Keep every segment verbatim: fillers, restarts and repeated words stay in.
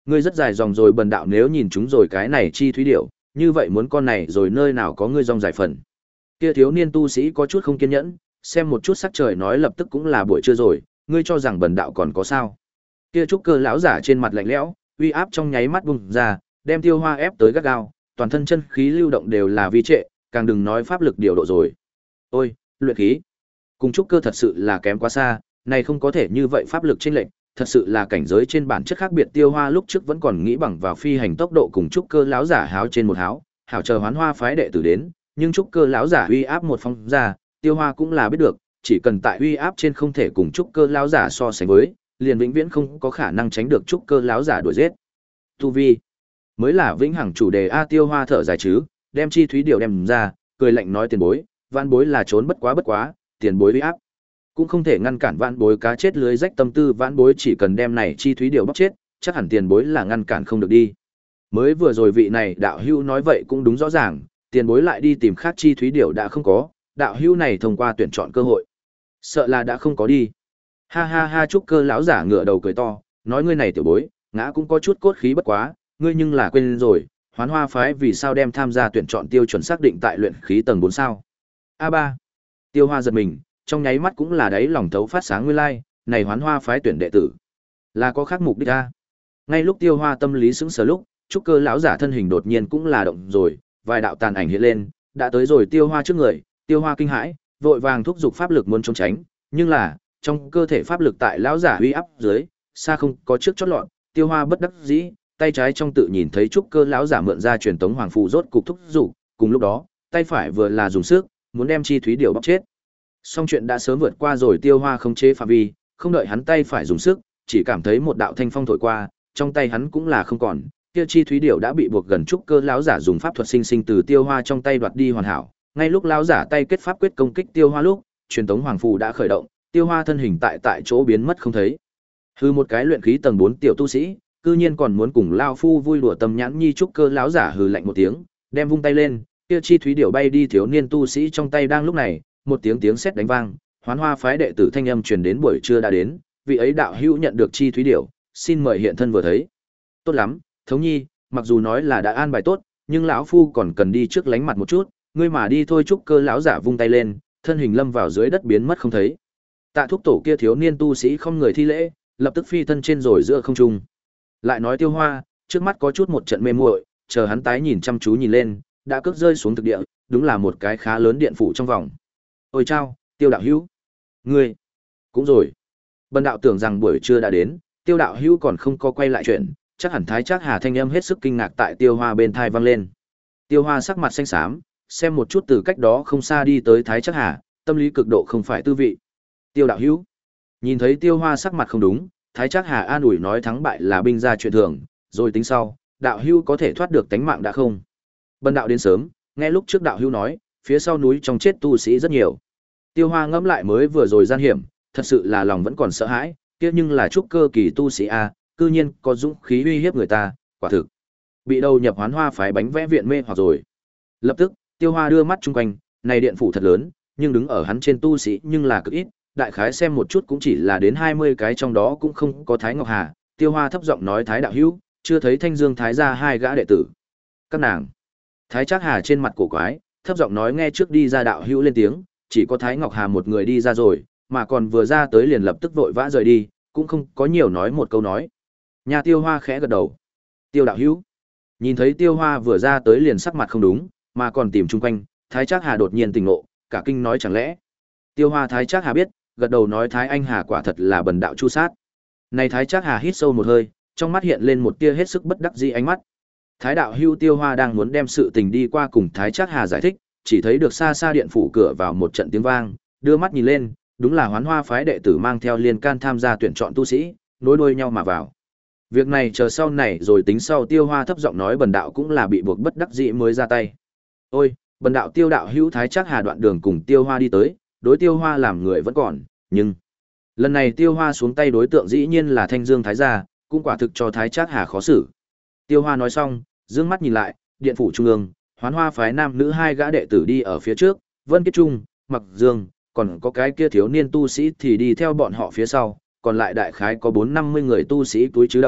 Ngươi rất dài dòng rồi bần đạo nếu nhìn chúng rồi cái này chi thúy điểu, như vậy muốn con này rồi nơi nào có ngươi dòng giải phần. Kia thiếu niên tu sĩ có chút không kiên nhẫn, xem một chút sắc trời nói lập tức cũng là buổi trưa rồi, ngươi cho rằng bần đạo còn có sao? Kia trúc cơ lão giả trên mặt lạnh lẽo, uy áp trong nháy mắt bùng ra, đem Tiêu Hoa ép tới gắt gao, toàn thân chân khí lưu động đều là vi trệ, càng đừng nói pháp lực điều độ rồi. Ôi, luyện khí, cùng trúc cơ thật sự là kém quá xa, này không có thể như vậy pháp lực chênh lệch, thật sự là cảnh giới trên bản chất khác biệt. Tiêu Hoa lúc trước vẫn còn nghĩ bằng vào phi hành tốc độ cùng trúc cơ lão giả háo trên một háo, hảo chờ Hoán Hoa phái đệ tử đến, nhưng trúc cơ lão giả uy áp một phong ra, Tiêu Hoa cũng là biết được, chỉ cần tại uy áp trên không thể cùng trúc cơ lão giả so sánh với, liền vĩnh viễn không có khả năng tránh được trúc cơ lão giả đuổi giết. Tu vi mới là vĩnh hằng chủ đề a. Tiêu Hoa thở dài chứ, đem chi thúy điều đem ra, cười lạnh nói tiền bối, vạn bối là trốn bất quá bất quá, tiền bối uy áp cũng không thể ngăn cản vạn bối cá chết lưới rách tâm tư, vạn bối chỉ cần đem này chi thúy điều bóc chết, chắc hẳn tiền bối là ngăn cản không được đi. Mới vừa rồi vị này đạo hữu nói vậy cũng đúng rõ ràng, tiền bối lại đi tìm khác chi thúy điều đã không có, đạo hữu này thông qua tuyển chọn cơ hội, sợ là đã không có đi. Ha ha ha, trúc cơ lão giả ngửa đầu cười to, nói ngươi này tiểu bối, ngã cũng có chút cốt khí bất quá, ngươi nhưng là quên rồi, Hoán Hoa phái vì sao đem tham gia tuyển chọn tiêu chuẩn xác định tại luyện khí tầng bốn sao? A ba. Tiêu Hoa giật mình, trong nháy mắt cũng là đáy lòng thấu phát sáng nguyên lai, này Hoán Hoa phái tuyển đệ tử là có khác mục đích a. Ngay lúc Tiêu Hoa tâm lý sững sờ lúc, trúc cơ lão giả thân hình đột nhiên cũng là động rồi, vài đạo tàn ảnh hiện lên, đã tới rồi Tiêu Hoa trước người. Tiêu Hoa kinh hãi, vội vàng thúc giục pháp lực muốn trốn tránh, nhưng là trong cơ thể pháp lực tại lão giả uy áp dưới, xa không có trước chót lọt. Tiêu Hoa bất đắc dĩ, tay trái trong tự nhìn thấy trúc cơ lão giả mượn ra truyền tống hoàng phù rốt cục thúc giục, cùng lúc đó, tay phải vừa là dùng sức, muốn đem chi thúy điều bóc chết. Song chuyện đã sớm vượt qua rồi, Tiêu Hoa không chế phạm vi, không đợi hắn tay phải dùng sức, chỉ cảm thấy một đạo thanh phong thổi qua, trong tay hắn cũng là không còn, kia chi thúy điểu đã bị buộc gần trúc cơ lão giả dùng pháp thuật sinh sinh từ Tiêu Hoa trong tay đoạt đi hoàn hảo. Ngay lúc lão giả tay kết pháp quyết công kích Tiêu Hoa lúc, truyền tống hoàng phù đã khởi động, Tiêu Hoa thân hình tại tại chỗ biến mất không thấy. Hư một cái luyện khí tầng bốn tiểu tu sĩ, cư nhiên còn muốn cùng lão phu vui đùa tâm nhãn nhi. Trúc cơ lão giả hừ lạnh một tiếng, đem vung tay lên, kia chi thúy điểu bay đi. Thiếu niên tu sĩ trong tay đang lúc này, một tiếng tiếng sét đánh vang, Hoán Hoa phái đệ tử thanh âm truyền đến buổi trưa đã đến, vị ấy đạo hữu nhận được chi thúy điểu, xin mời hiện thân vừa thấy. Tốt lắm, thống nhi, mặc dù nói là đã an bài tốt, nhưng lão phu còn cần đi trước lánh mặt một chút, ngươi mà đi thôi. Trúc cơ lão giả vung tay lên, thân hình lâm vào dưới đất biến mất không thấy. Tạ thúc tổ kia thiếu niên tu sĩ không người thi lễ, lập tức phi thân trên rồi giữa không trung. Lại nói Tiêu Hoa, trước mắt có chút một trận mê muội, chờ hắn tái nhìn chăm chú nhìn lên, đã cước rơi xuống thực địa, đúng là một cái khá lớn điện phủ trong vòng. Ôi chao, Tiêu đạo hữu, ngươi cũng rồi. Bần đạo tưởng rằng buổi trưa đã đến, Tiêu đạo hữu còn không có quay lại chuyện, chắc hẳn Thái Trác Hà thanh âm hết sức kinh ngạc tại Tiêu Hoa bên tai vang lên. Tiêu Hoa sắc mặt xanh xám, xem một chút từ cách đó không xa đi tới Thái Trác Hà, tâm lý cực độ không phải tư vị. Tiêu đạo hữu, nhìn thấy Tiêu Hoa sắc mặt không đúng, Thái Trác Hà an ủi nói thắng bại là binh gia chuyện thường, rồi tính sau, đạo hữu có thể thoát được tánh mạng đã không? Bần đạo đến sớm, nghe lúc trước đạo hữu nói, phía sau núi trong chết tu sĩ rất nhiều. Tiêu Hoa ngẫm lại mới vừa rồi gian hiểm, thật sự là lòng vẫn còn sợ hãi, kia nhưng là trúc cơ kỳ tu sĩ a, cư nhiên có dũng khí uy hiếp người ta, quả thực bị đầu nhập Hoán Hoa phái bánh vẽ viện mê hoặc rồi. Lập tức, Tiêu Hoa đưa mắt chung quanh, này điện phủ thật lớn, nhưng đứng ở hắn trên tu sĩ nhưng là cực ít, đại khái xem một chút cũng chỉ là đến hai mươi cái, trong đó cũng không có Thái Ngọc Hà. Tiêu Hoa thấp giọng nói Thái đạo hữu, chưa thấy Thanh Dương Thái gia hai gã đệ tử. Các nàng. Thái Trác Hà trên mặt cổ quái, thấp giọng nói nghe trước đi ra đạo hữu lên tiếng, chỉ có Thái Ngọc Hà một người đi ra rồi, mà còn vừa ra tới liền lập tức vội vã rời đi, cũng không có nhiều nói một câu nói. Nhà Tiêu Hoa khẽ gật đầu. Tiêu đạo hữu. Nhìn thấy Tiêu Hoa vừa ra tới liền sắc mặt không đúng, mà còn tìm chung quanh, Thái Trác Hà đột nhiên tỉnh ngộ, cả kinh nói chẳng lẽ. Tiêu Hoa Thái Trác Hà biết, gật đầu nói Thái Anh Hà quả thật là bần đạo chu sát. Này Thái Trác Hà hít sâu một hơi, trong mắt hiện lên một tia hết sức bất đắc dĩ ánh mắt. Thái đạo hữu. Tiêu Hoa đang muốn đem sự tình đi qua cùng Thái Trác Hà giải thích, chỉ thấy được xa xa điện phủ cửa vào một trận tiếng vang, đưa mắt nhìn lên, đúng là Hoán Hoa phái đệ tử mang theo liên can tham gia tuyển chọn tu sĩ, nối đuôi nhau mà vào. Việc này chờ sau này rồi tính sau. Tiêu Hoa thấp giọng nói bần đạo cũng là bị buộc bất đắc dĩ mới ra tay. Ôi, bần đạo Tiêu đạo hữu. Thái Trác Hà đoạn đường cùng Tiêu Hoa đi tới, đối Tiêu Hoa làm người vẫn còn, nhưng lần này Tiêu Hoa xuống tay đối tượng dĩ nhiên là Thanh Dương Thái gia, cũng quả thực cho Thái Trác Hà khó xử. Tiêu Hoa nói xong, dương mắt nhìn lại, điện phủ trung ương, Hoán Hoa phái nam nữ hai gã đệ tử đi ở phía trước, Vân Kiết Trung, Mặc Dương, còn có cái kia thiếu niên tu sĩ thì đi theo bọn họ phía sau, còn lại đại khái có bốn năm mươi người tu sĩ túi chứ đầu,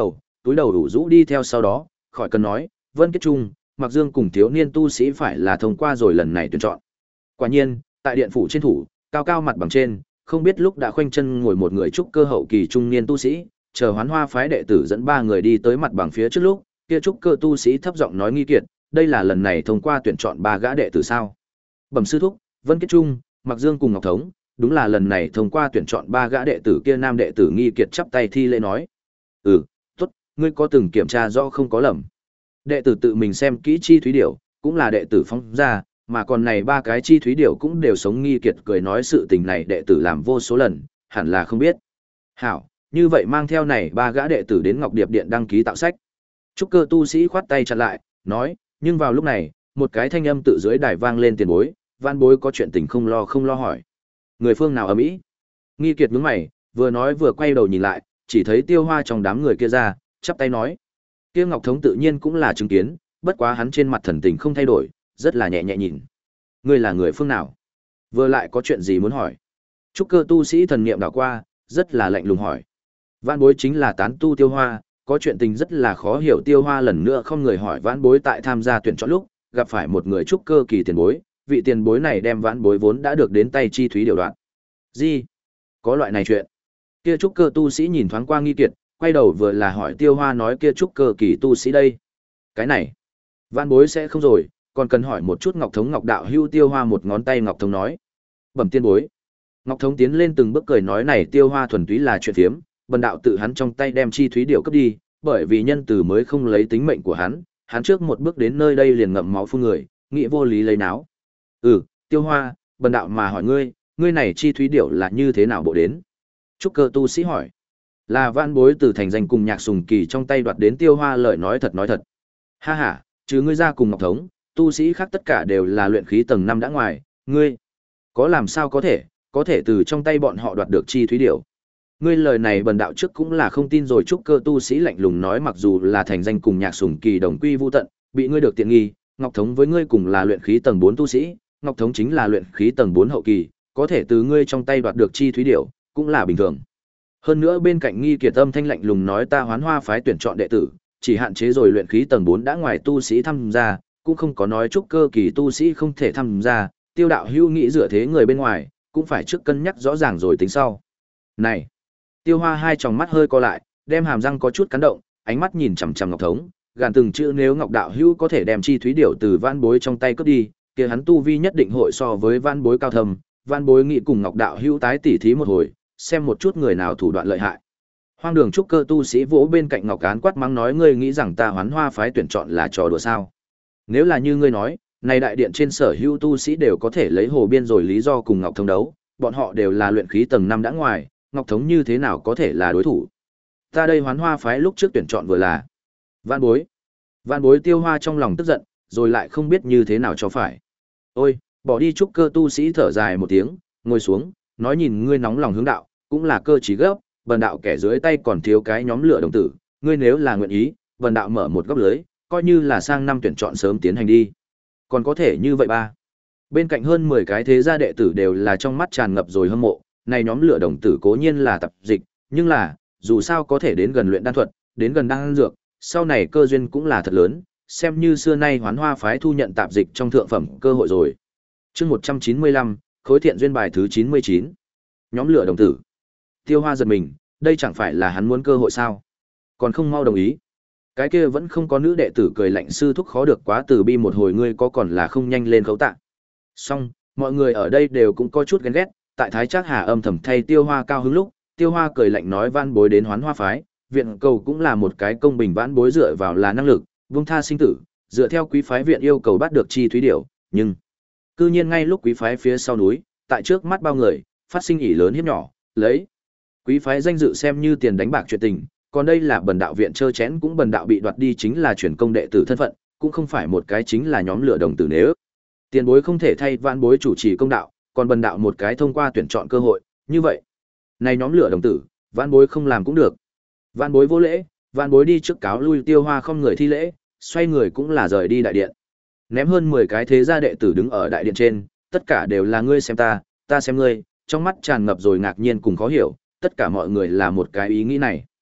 túi đầu đủ rũ đi theo sau đó, khỏi cần nói, Vân Kết Trung, Mặc Dương cùng thiếu niên tu sĩ phải là thông qua rồi lần này tuyển chọn. Quả nhiên, tại điện phủ trên thủ, cao cao mặt bằng trên, không biết lúc đã khoanh chân ngồi một người trúc cơ hậu kỳ trung niên tu sĩ, chờ Hoán Hoa phái đệ tử dẫn ba người đi tới mặt bằng phía trước lúc, kia trúc cơ tu sĩ thấp giọng nói nghi kiệt, đây là lần này thông qua tuyển chọn ba gã đệ tử sao? Bẩm sư thúc, Vân Kết Trung, Mặc Dương cùng Ngọc Thống, đúng là lần này thông qua tuyển chọn ba gã đệ tử kia nam đệ tử nghi kiệt chắp tay thi lễ nói. Ừ, tốt, ngươi có từng kiểm tra rõ không có lầm. Đệ tử tự mình xem kỹ chi thúy điểu, cũng là đệ tử phóng ra, mà còn này ba cái chi thúy điểu cũng đều sống nghi kiệt cười nói sự tình này đệ tử làm vô số lần, hẳn là không biết. Hảo, như vậy mang theo này ba gã đệ tử đến Ngọc Điệp Điện đăng ký tạo sách. Trúc cơ tu sĩ khoát tay chặn lại, nói, nhưng vào lúc này, một cái thanh âm tự dưới đài vang lên tiền bối, van bối có chuyện tình không lo không lo hỏi. Người phương nào ở Mỹ? Nghi kiệt nhướng mày, vừa nói vừa quay đầu nhìn lại, chỉ thấy Tiêu Hoa trong đám người kia ra, chắp tay nói. Kia Ngọc Thống tự nhiên cũng là chứng kiến, bất quá hắn trên mặt thần tình không thay đổi, rất là nhẹ nhẹ nhìn. Ngươi là người phương nào? Vừa lại có chuyện gì muốn hỏi? Trúc cơ tu sĩ thần niệm đảo qua, rất là lạnh lùng hỏi. Vãn bối chính là tán tu Tiêu Hoa, có chuyện tình rất là khó hiểu. Tiêu Hoa lần nữa không người hỏi vãn bối tại tham gia tuyển chọn lúc, gặp phải một người trúc cơ kỳ tiền bối, vị tiền bối này đem vãn bối vốn đã được đến tay chi thúy điều đoạn. Gì? Có loại này chuyện? Kia trúc cơ tu sĩ nhìn thoáng qua nghi kiệt, quay đầu vừa là hỏi Tiêu Hoa nói kia trúc cơ kỳ tu sĩ đây. Cái này, vãn bối sẽ không rồi, còn cần hỏi một chút Ngọc Thống Ngọc đạo hưu. Tiêu Hoa một ngón tay Ngọc Thống nói. Bẩm tiên bối. Ngọc Thống tiến lên từng bước cười nói này Tiêu Hoa thuần túy là chuyện phiếm, bần đạo tự hắn trong tay đem chi thúy điều cấp đi, bởi vì nhân từ mới không lấy tính mệnh của hắn, hắn trước một bước đến nơi đây liền ngậm máu phun người, nghĩ vô lý lấy náo. Ừ, Tiêu Hoa, bần đạo mà hỏi ngươi, ngươi này chi thúy điểu là như thế nào bộ đến? Trúc cơ tu sĩ hỏi. Là vãn bối từ thành danh cùng Nhạc Sùng Kỳ trong tay đoạt đến. Tiêu Hoa lời nói thật nói thật. Ha ha, chứ ngươi ra cùng Ngọc Thống, tu sĩ khác tất cả đều là luyện khí tầng năm đã ngoài, ngươi có làm sao có thể, có thể từ trong tay bọn họ đoạt được chi thúy điểu. Ngươi lời này bần đạo trước cũng là không tin rồi. Trúc cơ tu sĩ lạnh lùng nói mặc dù là thành danh cùng Nhạc Sùng Kỳ đồng quy vu tận, bị ngươi được tiện nghi, Ngọc Thống với ngươi cùng là luyện khí tầng bốn tu sĩ, Ngọc Thống chính là luyện khí tầng bốn hậu kỳ, có thể từ ngươi trong tay đoạt được chi thúy điểu, cũng là bình thường. Hơn nữa bên cạnh nghi kiệt âm thanh lạnh lùng nói ta Hoán Hoa phái tuyển chọn đệ tử, chỉ hạn chế rồi luyện khí tầng bốn đã ngoài tu sĩ tham gia, cũng không có nói trúc cơ kỳ tu sĩ không thể tham gia. Tiêu đạo hưu nghĩ dựa thế người bên ngoài, cũng phải trước cân nhắc rõ ràng rồi tính sau. Này, Tiêu Hoa hai tròng mắt hơi co lại, đem hàm răng có chút cắn động, ánh mắt nhìn chằm chằm Ngọc Thống, gàn từng chữ nếu Ngọc đạo hưu có thể đem chi thúy điểu từ vãn bối trong tay cướp đi, kia hắn tu vi nhất định hội so với vãn bối cao thâm, vãn bối nghĩ cùng Ngọc đạo hưu tái tỉ thí một hồi, xem một chút người nào thủ đoạn lợi hại. Hoang đường trúc cơ tu sĩ vỗ bên cạnh Ngọc Cán quát mắng nói ngươi nghĩ rằng ta Hoán Hoa phái tuyển chọn là trò đùa sao? Nếu là như ngươi nói, này đại điện trên sở hữu tu sĩ đều có thể lấy hồ biên rồi lý do cùng Ngọc Thống đấu, bọn họ đều là luyện khí tầng năm đã ngoài, Ngọc Thống như thế nào có thể là đối thủ? Ta đây Hoán Hoa phái lúc trước tuyển chọn vừa là vãn bối. Vãn bối. Tiêu Hoa trong lòng tức giận, rồi lại không biết như thế nào cho phải. Ôi, bỏ đi trúc cơ tu sĩ thở dài một tiếng, ngồi xuống, nói nhìn ngươi nóng lòng hướng đạo, cũng là cơ trí gấp, bần đạo kẻ dưới tay còn thiếu cái nhóm lửa đồng tử, ngươi nếu là nguyện ý, bần đạo mở một góc lưới, coi như là sang năm tuyển chọn sớm tiến hành đi. Còn có thể như vậy ba. Bên cạnh hơn mười cái thế gia đệ tử đều là trong mắt tràn ngập rồi hâm mộ, này nhóm lửa đồng tử cố nhiên là tập dịch, nhưng là, dù sao có thể đến gần luyện đan thuật, đến gần đan dược, sau này cơ duyên cũng là thật lớn, xem như xưa nay Hoán Hoa phái thu nhận tạp dịch trong thượng phẩm cơ hội rồi. Chương một trăm chín mươi lăm, Khối Thiện duyên bài thứ chín mươi chín. Nhóm lửa đồng tử. Tiêu Hoa giật mình, đây chẳng phải là hắn muốn cơ hội sao? Còn không mau đồng ý. Cái kia vẫn không có nữ đệ tử cười lạnh sư thúc khó được quá từ bi một hồi ngươi có còn là không nhanh lên khấu tạ. Xong, mọi người ở đây đều cũng có chút ghen ghét, tại Thái Trác Hà âm thầm thay Tiêu Hoa cao hứng lúc, Tiêu Hoa cười lạnh nói van bối đến Hoán Hoa phái, viện cầu cũng là một cái công bình vãn bối dựa vào là năng lực, vung tha sinh tử, dựa theo quý phái viện yêu cầu bắt được chi thúy điểu, nhưng cư nhiên ngay lúc quý phái phía sau núi, tại trước mắt bao người, phát sinh ỷ lớn hiếp nhỏ, lấy quý phái danh dự xem như tiền đánh bạc chuyện tình, còn đây là bần đạo viện chơ chén cũng bần đạo bị đoạt đi chính là chuyển công đệ tử thân phận, cũng không phải một cái chính là nhóm lửa đồng tử nếu. Tiền bối không thể thay vãn bối chủ trì công đạo, còn bần đạo một cái thông qua tuyển chọn cơ hội, như vậy. Này nhóm lửa đồng tử, vãn bối không làm cũng được. Vãn bối vô lễ, vãn bối đi trước cáo lui. Tiêu Hoa không người thi lễ, xoay người cũng là rời đi đại điện. Ném hơn mười cái thế gia đệ tử đứng ở đại điện trên, tất cả đều là ngươi xem ta, ta xem ngươi, trong mắt tràn ngập rồi ngạc nhiên cùng khó hiểu, tất cả mọi người là một cái ý nghĩ này.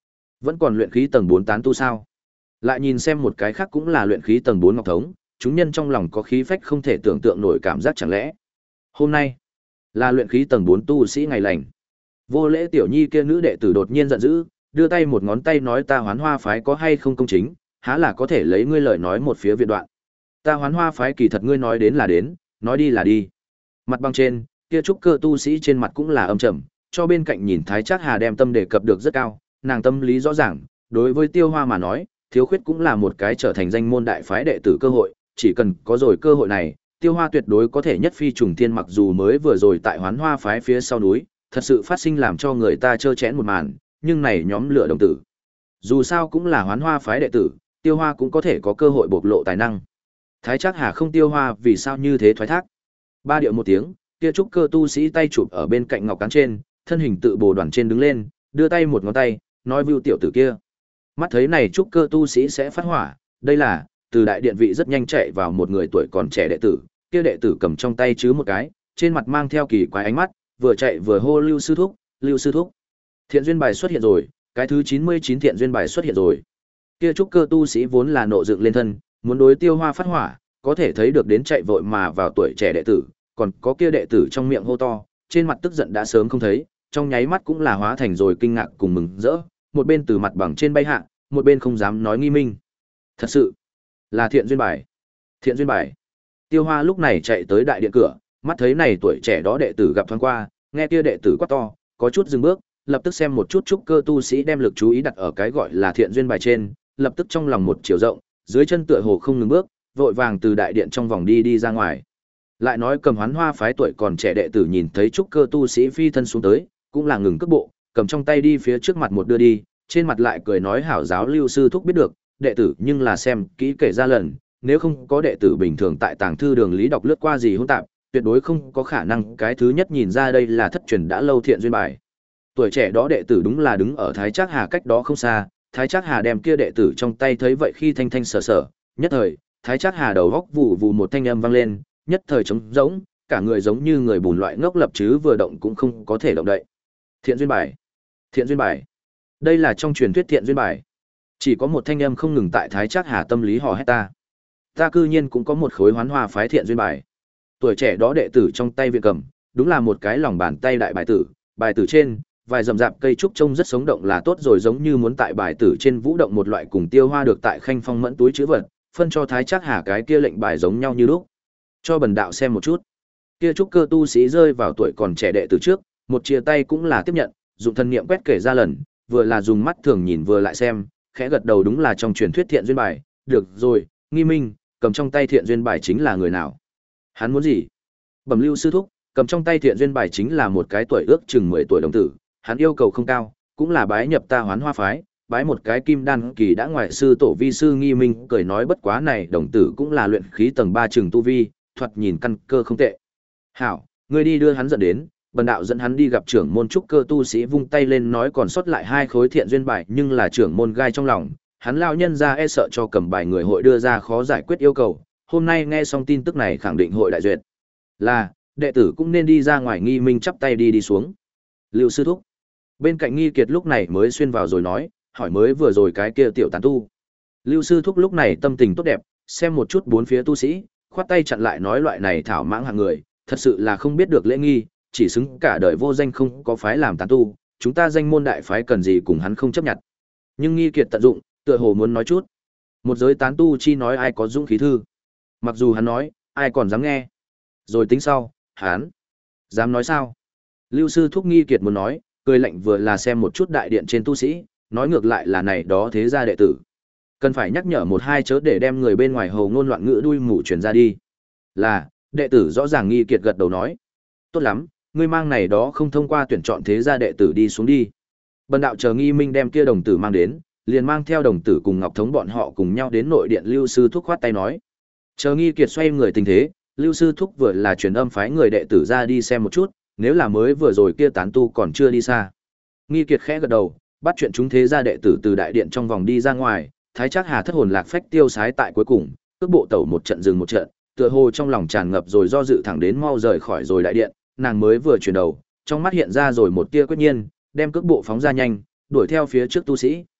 Vẫn còn luyện khí tầng bốn tán tu sao? Lại nhìn xem một cái khác cũng là luyện khí tầng bốn Ngọc Thống, chúng nhân trong lòng có khí phách không thể tưởng tượng nổi cảm giác chẳng lẽ. Hôm nay, là luyện khí tầng bốn tu sĩ ngày lành. Vô Lễ Tiểu Nhi kia nữ đệ tử đột nhiên giận dữ, đưa tay một ngón tay nói ta Hoán Hoa phái có hay không công chính, há là có thể lấy ngươi lời nói một phía viện đoạn. Ta Hoán Hoa phái kỳ thật ngươi nói đến là đến, nói đi là đi. Mặt băng trên, kia trúc cơ tu sĩ trên mặt cũng là âm trầm, cho bên cạnh nhìn Thái Trác Hà đem tâm đề cập được rất cao, nàng tâm lý rõ ràng, đối với Tiêu Hoa mà nói, thiếu khuyết cũng là một cái trở thành danh môn đại phái đệ tử cơ hội, chỉ cần có rồi cơ hội này, Tiêu Hoa tuyệt đối có thể nhất phi trùng thiên mặc dù mới vừa rồi tại Hoán Hoa phái phía sau núi, thật sự phát sinh làm cho người ta chơ chẽn một màn, nhưng này nhóm lửa đồng tử. Dù sao cũng là Hoán Hoa phái đệ tử, Tiêu Hoa cũng có thể có cơ hội bộc lộ tài năng. Thái Trác Hà không Tiêu Hoa vì sao như thế thoái thác. Ba điệu một tiếng, kia trúc cơ tu sĩ tay chụp ở bên cạnh ngọc cán trên, thân hình tự bồ đoàn trên đứng lên, đưa tay một ngón tay, nói vưu tiểu tử kia. Mắt thấy này trúc cơ tu sĩ sẽ phát hỏa, đây là, từ đại điện vị rất nhanh chạy vào một người tuổi còn trẻ đệ tử, kia đệ tử cầm trong tay chứ một cái, trên mặt mang theo kỳ quái ánh mắt, vừa chạy vừa hô Lưu sư thúc, Lưu sư thúc. Thiện duyên bài xuất hiện rồi, cái thứ chín mươi chín thiện duyên bài xuất hiện rồi. Kia trúc cơ tu sĩ vốn là nộ dựng lên thân, muốn đối Tiêu Hoa phát hỏa, có thể thấy được đến chạy vội mà vào tuổi trẻ đệ tử, còn có kia đệ tử trong miệng hô to, trên mặt tức giận đã sớm không thấy, trong nháy mắt cũng là hóa thành rồi kinh ngạc cùng mừng rỡ, một bên từ mặt bằng trên bay hạ, một bên không dám nói nghi minh. Thật sự là thiện duyên bài. Thiện duyên bài. Tiêu Hoa lúc này chạy tới đại điện cửa, mắt thấy này tuổi trẻ đó đệ tử gặp thoáng qua, nghe kia đệ tử quát to, có chút dừng bước, lập tức xem một chút trúc cơ tu sĩ đem lực chú ý đặt ở cái gọi là thiện duyên bài trên, lập tức trong lòng một chiều rộng, dưới chân tựa hồ không ngừng bước, vội vàng từ đại điện trong vòng đi đi ra ngoài. Lại nói cầm Hoán Hoa phái tuổi còn trẻ đệ tử nhìn thấy trúc cơ tu sĩ phi thân xuống tới, cũng là ngừng cước bộ, cầm trong tay đi phía trước mặt một đưa đi, trên mặt lại cười nói hảo giáo Lưu sư thúc biết được, đệ tử nhưng là xem kỹ kể ra lần, nếu không có đệ tử bình thường tại tàng thư đường lý đọc lướt qua gì hỗn tạp, tuyệt đối không có khả năng cái thứ nhất nhìn ra đây là thất truyền đã lâu thiện duyên bài. Tuổi trẻ đó đệ tử đúng là đứng ở Thái Trác Hà cách đó không xa, Thái Trác Hà đem kia đệ tử trong tay thấy vậy khi thanh thanh sở sở, nhất thời, Thái Trác Hà đầu góc vụ vụ một thanh âm vang lên, nhất thời trống rỗng, cả người giống như người bùn loại ngốc lập chứ vừa động cũng không có thể động đậy. Thiện duyên bài, thiện duyên bài. Đây là trong truyền thuyết thiện duyên bài. Chỉ có một thanh âm không ngừng tại Thái Trác Hà tâm lý hò hét ta. Ta cư nhiên cũng có một khối Hoán Hoa phái thiện duyên bài. Tuổi trẻ đó đệ tử trong tay viện cầm, đúng là một cái lòng bàn tay đại bài tử, bài tử trên, vài rậm rạp cây trúc trông rất sống động là tốt rồi giống như muốn tại bài tử trên vũ động một loại cùng Tiêu Hoa được tại Khanh Phong mẫn túi chữ vật, phân cho Thái Trác Hà cái kia lệnh bài giống nhau như lúc. Cho bần đạo xem một chút. Kia trúc cơ tu sĩ rơi vào tuổi còn trẻ đệ tử trước, một chia tay cũng là tiếp nhận, dụng thân niệm quét kể ra lần, vừa là dùng mắt thường nhìn vừa lại xem, khẽ gật đầu đúng là trong truyền thuyết thiện duyên bài, được rồi, nghi minh, cầm trong tay thiện duyên bài chính là người nào? Hắn muốn gì? Bẩm Lưu sư thúc, cầm trong tay thiện duyên bài chính là một cái tuổi ước chừng mười tuổi đồng tử, hắn yêu cầu không cao, cũng là bái nhập ta Hoán Hoa phái, bái một cái kim đan kỳ đã ngoại sư tổ vi sư nghi minh, cười nói bất quá này đồng tử cũng là luyện khí tầng ba chừng tu vi, thoạt nhìn căn cơ không tệ. Hảo, ngươi đi đưa hắn dẫn đến, bần đạo dẫn hắn đi gặp trưởng môn trúc cơ tu sĩ vung tay lên nói còn sót lại hai khối thiện duyên bài nhưng là trưởng môn gai trong lòng, hắn lao nhân ra e sợ cho cầm bài người hội đưa ra khó giải quyết yêu cầu, hôm nay nghe xong tin tức này khẳng định hội đại duyệt. Là, đệ tử cũng nên đi ra ngoài nghi minh chắp tay đi đi xuống. Lưu sư thúc. Bên cạnh Nghi Kiệt lúc này mới xuyên vào rồi nói, hỏi mới vừa rồi cái kia tiểu tán tu. Lưu sư thúc lúc này tâm tình tốt đẹp, xem một chút bốn phía tu sĩ, khoát tay chặn lại nói loại này thảo mãng hạng người, thật sự là không biết được lễ nghi, chỉ xứng cả đời vô danh không có phái làm tán tu, chúng ta danh môn đại phái cần gì cùng hắn không chấp nhận. Nhưng Nghi Kiệt tận dụng, tựa hồ muốn nói chút. Một giới tán tu chi nói ai có dũng khí thư. Mặc dù hắn nói, ai còn dám nghe. Rồi tính sau, hắn dám nói sao? Lưu sư thúc Nghi Kiệt muốn nói, cười lạnh vừa là xem một chút đại điện trên tu sĩ, nói ngược lại là này đó thế gia đệ tử. Cần phải nhắc nhở một hai chớ để đem người bên ngoài hầu ngôn loạn ngữ đuôi mù truyền ra đi. Là, đệ tử rõ ràng Nghi Kiệt gật đầu nói. Tốt lắm, ngươi mang này đó không thông qua tuyển chọn thế gia đệ tử đi xuống đi. Bần đạo chờ Nghi Minh đem kia đồng tử mang đến, liền mang theo đồng tử cùng Ngọc Thống bọn họ cùng nhau đến nội điện. Lưu sư thúc khoát tay nói. Chờ Nghi Kiệt xoay người tình thế, Lưu sư thúc vừa là truyền âm phái người đệ tử ra đi xem một chút, nếu là mới vừa rồi kia tán tu còn chưa đi xa. Nghi Kiệt khẽ gật đầu, bắt chuyện chúng thế gia đệ tử từ đại điện trong vòng đi ra ngoài, Thái Trác Hà thất hồn lạc phách tiêu sái tại cuối cùng, cước bộ tẩu một trận dừng một trận, tựa hồ trong lòng tràn ngập rồi do dự thẳng đến mau rời khỏi rồi đại điện, nàng mới vừa chuyển đầu, trong mắt hiện ra rồi một tia quyết nhiên, đem cước bộ phóng ra nhanh, đuổi theo phía trước tu sĩ.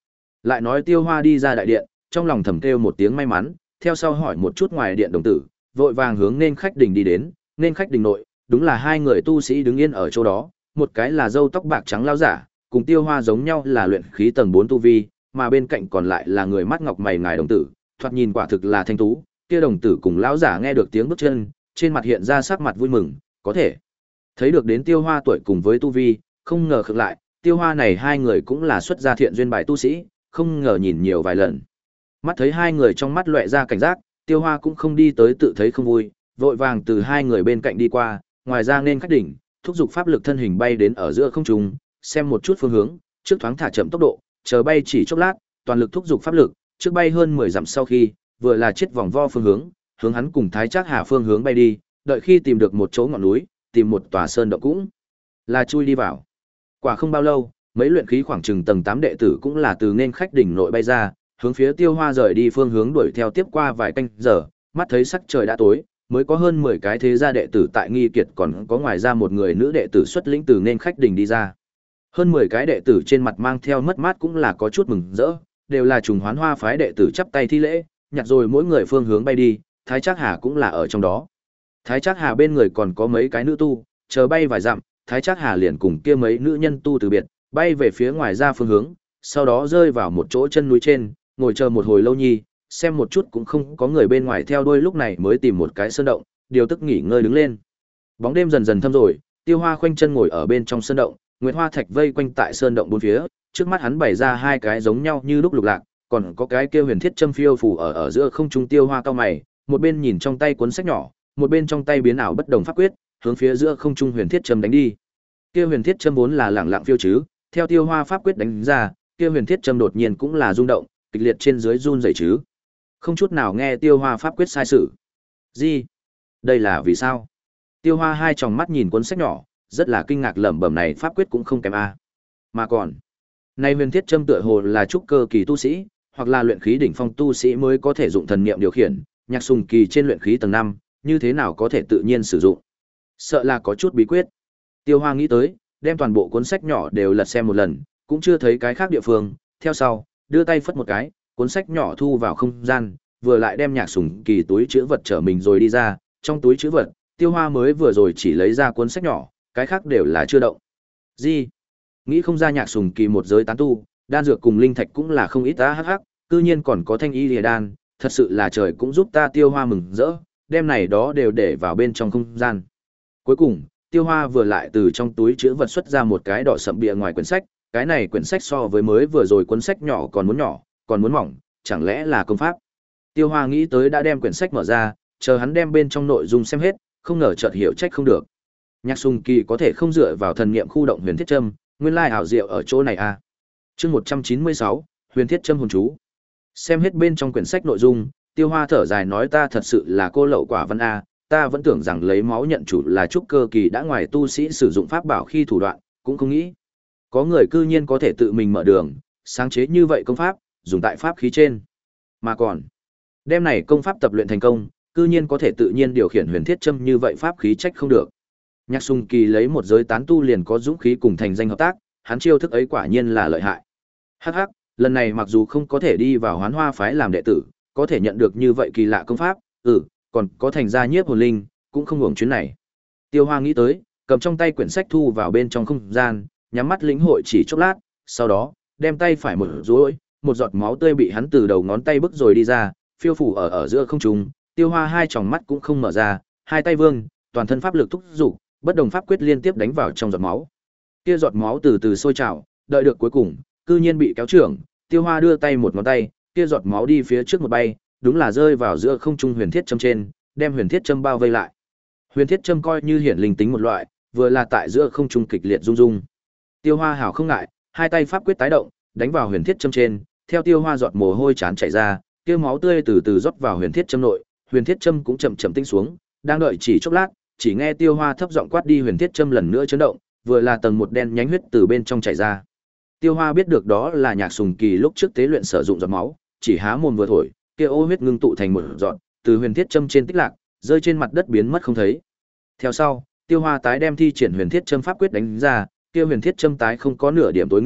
Lại nói Tiêu Hoa đi ra đại điện, trong lòng thầm kêu một tiếng may mắn, theo sau hỏi một chút ngoài điện đồng tử, vội vàng hướng nên khách đình đi đến, nên khách đình nội, đúng là hai người tu sĩ đứng yên ở chỗ đó, một cái là râu tóc bạc trắng lão giả, cùng Tiêu Hoa giống nhau là luyện khí tầng bốn tu vi, mà bên cạnh còn lại là người mắt ngọc mày ngài đồng tử, thoạt nhìn quả thực là thanh tú. Kia đồng tử cùng lão giả nghe được tiếng bước chân, trên mặt hiện ra sắc mặt vui mừng, có thể thấy được đến Tiêu Hoa tuổi cùng với tu vi, không ngờ khựng lại, Tiêu Hoa này hai người cũng là xuất gia thiện duyên bài tu sĩ, không ngờ nhìn nhiều vài lần. Mắt thấy hai người trong mắt lóe ra cảnh giác, Tiêu Hoa cũng không đi tới tự thấy không vui, vội vàng từ hai người bên cạnh đi qua, ngoài ra nên khách đỉnh, thúc giục pháp lực thân hình bay đến ở giữa không trung, xem một chút phương hướng, trước thoáng thả chậm tốc độ, chờ bay chỉ chốc lát, toàn lực thúc giục pháp lực, trước bay hơn mười dặm sau khi, vừa là chết vòng vo phương hướng, hướng hắn cùng Thái Trác Hà phương hướng bay đi, đợi khi tìm được một chỗ ngọn núi, tìm một tòa sơn động cũng là chui đi vào. Quả không bao lâu, mấy luyện khí khoảng chừng tầng tám đệ tử cũng là từ nên khách đỉnh nội bay ra, hướng phía Tiêu Hoa rời đi phương hướng đuổi theo tiếp qua vài canh giờ, mắt thấy sắc trời đã tối, mới có hơn mười cái thế gia đệ tử tại nghi kiệt, còn có ngoài ra một người nữ đệ tử xuất lĩnh từ nên khách đỉnh đi ra. Hơn mười cái đệ tử trên mặt mang theo mất mát cũng là có chút mừng rỡ, đều là trùng hoán hoa phái đệ tử chắp tay thi lễ, nhặt rồi mỗi người phương hướng bay đi, Thái Trác Hà cũng là ở trong đó. Thái Trác Hà bên người còn có mấy cái nữ tu, chờ bay vài dặm, Thái Trác Hà liền cùng kia mấy nữ nhân tu từ biệt, bay về phía ngoài ra phương hướng, sau đó rơi vào một chỗ chân núi trên, ngồi chờ một hồi lâu nhi, xem một chút cũng không có người bên ngoài theo đuôi, lúc này mới tìm một cái sơn động, điều tức nghỉ ngơi đứng lên. Bóng đêm dần dần thâm rồi, Tiêu Hoa khoanh chân ngồi ở bên trong sơn động, nguyệt hoa thạch vây quanh tại sơn động bốn phía, trước mắt hắn bày ra hai cái giống nhau như lúc lục lạc, còn có cái kia huyền thiết châm phiêu phù ở ở giữa không trung. Tiêu Hoa cao mày, một bên nhìn trong tay cuốn sách nhỏ, một bên trong tay biến ảo bất đồng pháp quyết, hướng phía giữa không trung huyền thiết châm đánh đi. Kia huyền thiết châm vốn là lẳng lặng phiêu chứ, theo Tiêu Hoa pháp quyết đánh ra, kia huyền thiết châm đột nhiên cũng là rung động, kịch liệt trên dưới run rẩy chứ. Không chút nào nghe Tiêu Hoa pháp quyết sai sử. Gì? Đây là vì sao? Tiêu Hoa hai tròng mắt nhìn cuốn sách nhỏ, rất là kinh ngạc, lẩm bẩm này pháp quyết cũng không kém a. Mà còn, này huyền thiết châm tựa hồ là trúc cơ kỳ tu sĩ, hoặc là luyện khí đỉnh phong tu sĩ mới có thể dụng thần niệm điều khiển, Nhạc Sùng Kỳ trên luyện khí tầng năm, như thế nào có thể tự nhiên sử dụng? Sợ là có chút bí quyết. Tiêu Hoa nghĩ tới, đem toàn bộ cuốn sách nhỏ đều lật xem một lần, cũng chưa thấy cái khác địa phương, theo sau, đưa tay phất một cái, cuốn sách nhỏ thu vào không gian, vừa lại đem Nhạc Sùng Kỳ túi trữ vật trở mình rồi đi ra, trong túi trữ vật, Tiêu Hoa mới vừa rồi chỉ lấy ra cuốn sách nhỏ, cái khác đều là chưa động. Gì? Nghĩ không ra Nhạc Sùng Kỳ một giới tán tu, đan dược cùng linh thạch cũng là không ít ta, hắc hắc, cư nhiên còn có thanh y lìa đan, thật sự là trời cũng giúp ta. Tiêu Hoa mừng rỡ, đem này đó đều để vào bên trong không gian. Cuối cùng, Tiêu Hoa vừa lại từ trong túi trữ vật xuất ra một cái đỏ sậm bìa ngoài quyển sách, cái này quyển sách so với mới vừa rồi cuốn sách nhỏ còn muốn nhỏ, còn muốn mỏng, chẳng lẽ là công pháp? Tiêu Hoa nghĩ tới đã đem quyển sách mở ra, chờ hắn đem bên trong nội dung xem hết, không ngờ chợt hiểu trách không được. Nhạc Sùng Kỳ có thể không dựa vào thần niệm khu động huyền thiết châm, nguyên lai ảo diệu ở chỗ này a. Chương một trăm chín mươi sáu, huyền thiết châm hồn chú. Xem hết bên trong quyển sách nội dung, Tiêu Hoa thở dài nói, ta thật sự là cô lậu quả văn a, ta vẫn tưởng rằng lấy máu nhận chủ là trúc cơ kỳ đã ngoài tu sĩ sử dụng pháp bảo khi thủ đoạn, cũng không nghĩ có người cư nhiên có thể tự mình mở đường, sáng chế như vậy công pháp, dùng tại pháp khí trên. Mà còn, đem này công pháp tập luyện thành công, cư nhiên có thể tự nhiên điều khiển huyền thiết châm như vậy, pháp khí trách không được. Nhạc Sùng Kỳ lấy một giới tán tu liền có dũng khí cùng thành danh hợp tác, hắn chiêu thức ấy quả nhiên là lợi hại. Hắc hắc, lần này mặc dù không có thể đi vào Hoán Hoa phái làm đệ tử, có thể nhận được như vậy kỳ lạ công pháp, ừ, còn có thành gia nhiếp hồn linh, cũng không hưởng chuyến này. Tiêu Hoa nghĩ tới, cầm trong tay quyển sách thu vào bên trong không gian, nhắm mắt lĩnh hội chỉ chốc lát, sau đó, đem tay phải một duỗi, một giọt máu tươi bị hắn từ đầu ngón tay bức rồi đi ra, phiêu phủ ở ở giữa không trung. Tiêu Hoa hai tròng mắt cũng không mở ra, hai tay vươn, toàn thân pháp lực thúc dục, bất đồng pháp quyết liên tiếp đánh vào trong giọt máu. Kia giọt máu từ từ sôi trào, đợi được cuối cùng, cư nhiên bị kéo trưởng, Tiêu Hoa đưa tay một ngón tay, kia giọt máu đi phía trước một bay, đúng là rơi vào giữa không trung huyền thiết châm trên, đem huyền thiết châm bao vây lại. Huyền thiết châm coi như hiển linh tính một loại, vừa là tại giữa không trung kịch liệt rung rung. Tiêu Hoa hảo không ngại, hai tay pháp quyết tái động, đánh vào huyền thiết châm trên, theo Tiêu Hoa giọt mồ hôi chán chảy ra, kia máu tươi từ từ rót vào huyền thiết châm nội, huyền thiết châm cũng chậm chậm tinh xuống, đang đợi chỉ chốc lát, chỉ nghe Tiêu Hoa thấp giọng quát đi, huyền thiết châm lần nữa chấn động, vừa là tầng một đen nhánh huyết từ bên trong chảy ra. Tiêu Hoa biết được đó là Nhạc Sùng Kỳ lúc trước tế luyện sử dụng giọt máu, chỉ há mồm vừa thổi, kia ô huyết ngưng tụ thành một giọt, từ huyền thiết châm trên tích lạc, rơi trên mặt đất biến mất không thấy. Theo sau, Tiêu Hoa tái đem thi triển huyền thiết châm pháp quyết đánh ra, kia huyền thiết châm tái không có nửa điểm tối nghĩa,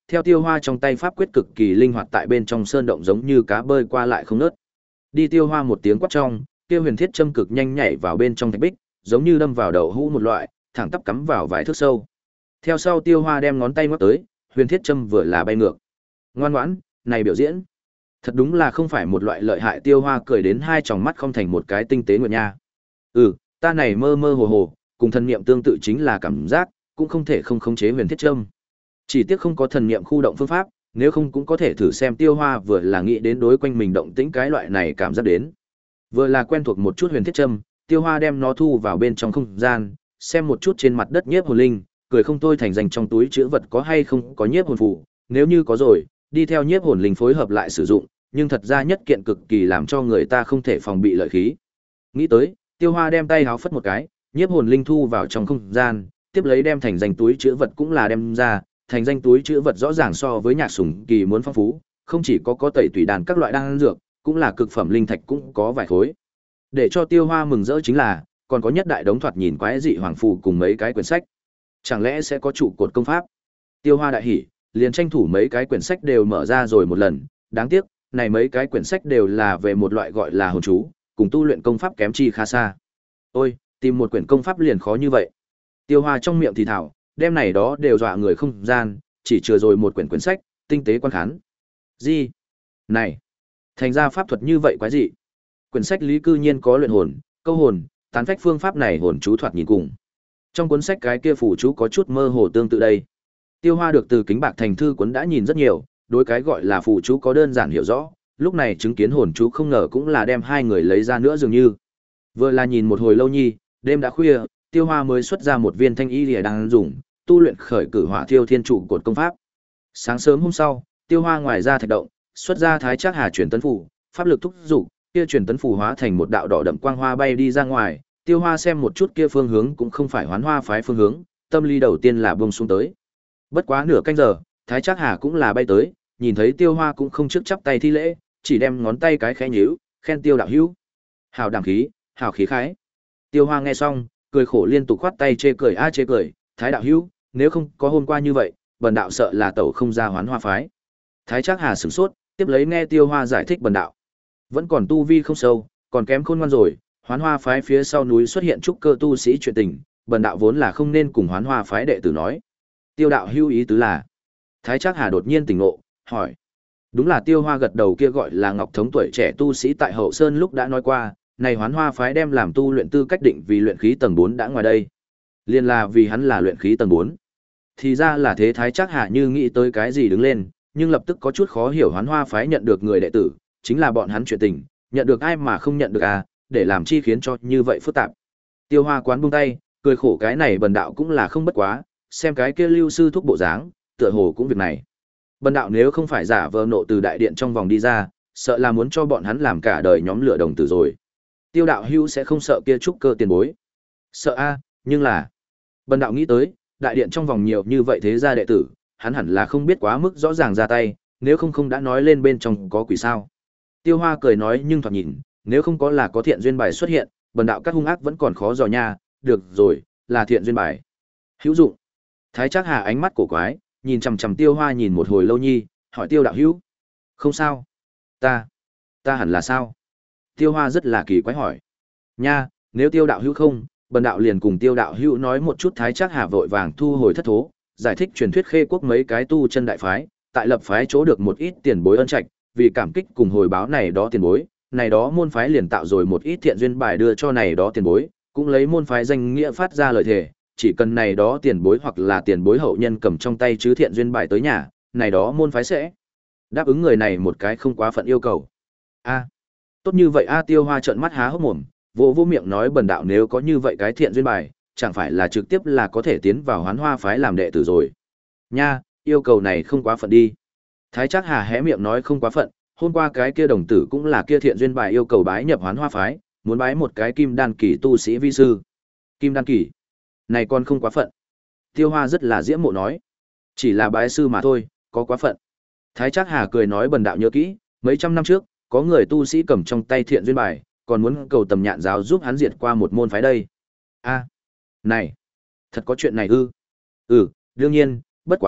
theo Tiêu Hoa trong tay pháp quyết cực kỳ linh hoạt tại bên trong sơn động giống như cá bơi qua lại không ngớt. Đi Tiêu Hoa một tiếng quát trong, kia huyền thiết châm cực nhanh nhảy vào bên trong thạch bích, giống như đâm vào đậu hũ một loại, thẳng tắp cắm vào vài thước sâu. Theo sau Tiêu Hoa đem ngón tay ngoắc tới, huyền thiết châm vừa là bay ngược. Ngoan ngoãn, này biểu diễn, thật đúng là không phải một loại lợi hại. Tiêu Hoa cười đến hai tròng mắt không thành một cái tinh tế nguyệt nha. Ừ, ta này mơ mơ hồ hồ, cùng thần niệm tương tự chính là cảm giác, cũng không thể không khống chế huyền thiết châm. Chỉ tiếc không có thần niệm khu động phương pháp, nếu không cũng có thể thử xem. Tiêu Hoa vừa là nghĩ đến đối quanh mình động tĩnh cái loại này cảm giác đến. Vừa là quen thuộc một chút huyền thiết châm, Tiêu Hoa đem nó thu vào bên trong không gian, xem một chút trên mặt đất nhiếp hồn linh, cười không thôi thành dành trong túi chữ vật có hay không có nhiếp hồn phù, nếu như có rồi, đi theo nhiếp hồn linh phối hợp lại sử dụng, nhưng thật ra nhất kiện cực kỳ làm cho người ta không thể phòng bị lợi khí. Nghĩ tới, Tiêu Hoa đem tay háo phất một cái, nhiếp hồn linh thu vào trong không gian, tiếp lấy đem thành danh túi chữ vật cũng là đem ra, thành danh túi chữ vật rõ ràng so với Nhạc Sủng Kỳ muốn phong phú, không chỉ có có tẩy tùy đàn các loại đan dược, cũng là cực phẩm linh thạch cũng có vài khối. Để cho Tiêu Hoa mừng rỡ chính là, còn có nhất đại đống thoạt nhìn quái dị hoàng phù cùng mấy cái quyển sách. Chẳng lẽ sẽ có trụ cột công pháp? Tiêu Hoa đại hỉ, liền tranh thủ mấy cái quyển sách đều mở ra rồi một lần, đáng tiếc, này mấy cái quyển sách đều là về một loại gọi là hồn chú, cùng tu luyện công pháp kém chi khá xa. Ôi, tìm một quyển công pháp liền khó như vậy. Tiêu Hoa trong miệng thì thào, đem này đó đều dọa người không gian, chỉ chừa rồi một quyển quyển sách, tinh tế quan khán. Gì? Này, thành ra pháp thuật như vậy quái dị. Quyển sách lý cư nhiên có luyện hồn, câu hồn, tán phách phương pháp này hồn chú thoạt nhìn cùng. Trong cuốn sách cái kia phù chú có chút mơ hồ tương tự đây. Tiêu Hoa được từ kính bạc thành thư cuốn đã nhìn rất nhiều, đối cái gọi là phù chú có đơn giản hiểu rõ, lúc này chứng kiến hồn chú không ngờ cũng là đem hai người lấy ra nữa dường như. Vừa là nhìn một hồi lâu nhi, đêm đã khuya, Tiêu Hoa mới xuất ra một viên thanh y lìa đang dùng, tu luyện khởi cử hỏa thiêu thiên trụ cột công pháp. Sáng sớm hôm sau, Tiêu Hoa ngoài ra thạch động, xuất ra Thái Trác Hà truyền tấn phù, pháp lực thúc dục, kia truyền tấn phù hóa thành một đạo đỏ đậm quang hoa bay đi ra ngoài. Tiêu Hoa xem một chút kia phương hướng cũng không phải Hoán Hoa phái phương hướng, tâm lý đầu tiên là buông xuống tới. Bất quá nửa canh giờ, Thái Trác Hà cũng là bay tới, nhìn thấy Tiêu Hoa cũng không trước chắp tay thi lễ, chỉ đem ngón tay cái khẽ nhíu, khen Tiêu đạo hữu. Hảo đẳng khí, hảo khí khái. Tiêu Hoa nghe xong, cười khổ liên tục khoát tay chê cười a chê cười, Thái đạo hữu, nếu không có hôm qua như vậy, bần đạo sợ là tẩu không ra Hoán Hoa phái. Thái Trác Hà sửng sốt, tiếp lấy nghe Tiêu Hoa giải thích bần đạo. Vẫn còn tu vi không sâu, còn kém khôn ngoan rồi, Hoán Hoa phái phía sau núi xuất hiện trúc cơ tu sĩ chuyện tình, bần đạo vốn là không nên cùng Hoán Hoa phái đệ tử nói. Tiêu đạo hữu ý tứ là? Thái Trác Hà đột nhiên tỉnh ngộ, hỏi. Đúng là Tiêu Hoa gật đầu, kia gọi là Ngọc Thống tuổi trẻ tu sĩ tại Hậu Sơn lúc đã nói qua, này Hoán Hoa phái đem làm tu luyện tư cách định vì luyện khí tầng bốn đã ngoài đây. Liên là vì hắn là luyện khí tầng bốn. Thì ra là thế. Thái Trác Hà như nghĩ tới cái gì đứng lên, nhưng lập tức có chút khó hiểu, Hoán Hoa phái nhận được người đệ tử, chính là bọn hắn chuyện tình, nhận được ai mà không nhận được à, để làm chi khiến cho như vậy phức tạp. Tiêu Hoa quán buông tay, cười khổ, cái này bần đạo cũng là không bất quá, xem cái kia Lưu sư thúc bộ dáng, tựa hồ cũng việc này. Bần đạo nếu không phải giả vờ nộ từ đại điện trong vòng đi ra, sợ là muốn cho bọn hắn làm cả đời nhóm lửa đồng tử rồi. Tiêu đạo hữu sẽ không sợ kia trúc cơ tiền bối? Sợ a, nhưng là bần đạo nghĩ tới, đại điện trong vòng nhiều như vậy thế gia đệ tử, hắn hẳn là không biết quá mức rõ ràng ra tay, nếu không không đã nói lên bên trong có quỷ sao. Tiêu Hoa cười nói, nhưng thoạt nhìn, nếu không có là có thiện duyên bài xuất hiện, bần đạo các hung ác vẫn còn khó dò nha, được rồi, là thiện duyên bài. Hữu dụng. Thái Trác Hà ánh mắt cổ quái, nhìn chằm chằm Tiêu Hoa nhìn một hồi lâu nhi, hỏi Tiêu đạo hữu. Không sao. Ta, ta hẳn là sao? Tiêu Hoa rất là kỳ quái hỏi. Nha, nếu Tiêu đạo hữu không, bần đạo liền cùng Tiêu đạo hữu nói một chút. Thái Trác Hà vội vàng thu hồi thất thố, giải thích truyền thuyết Khê quốc mấy cái tu chân đại phái, tại lập phái chỗ được một ít tiền bối ân trạch, vì cảm kích cùng hồi báo này đó tiền bối, này đó môn phái liền tạo rồi một ít thiện duyên bài đưa cho này đó tiền bối, cũng lấy môn phái danh nghĩa phát ra lời thề, chỉ cần này đó tiền bối hoặc là tiền bối hậu nhân cầm trong tay chứ thiện duyên bài tới nhà, này đó môn phái sẽ đáp ứng người này một cái không quá phận yêu cầu. A, tốt như vậy a. Tiêu Hoa trợn mắt há hốc mồm, vỗ vỗ miệng nói, bần đạo nếu có như vậy cái thiện duyên bài, chẳng phải là trực tiếp là có thể tiến vào Hoán Hoa phái làm đệ tử rồi. Nha, yêu cầu này không quá phận đi. Thái Trác Hà hé miệng nói, không quá phận, hôm qua cái kia đồng tử cũng là kia thiện duyên bài yêu cầu bái nhập Hoán Hoa phái, muốn bái một cái kim đan kỳ tu sĩ vi sư. Kim đan kỳ? Này còn không quá phận. Tiêu Hoa rất là diễm mộ nói, chỉ là bái sư mà thôi, có quá phận. Thái Trác Hà cười nói, bần đạo nhớ kỹ, mấy trăm năm trước, có người tu sĩ cầm trong tay thiện duyên bài, còn muốn cầu Tầm Nhạn giáo giúp hắn diệt qua một môn phái đây. A, này, thật có chuyện này ư? Ừ, đương nhiên, bất quá,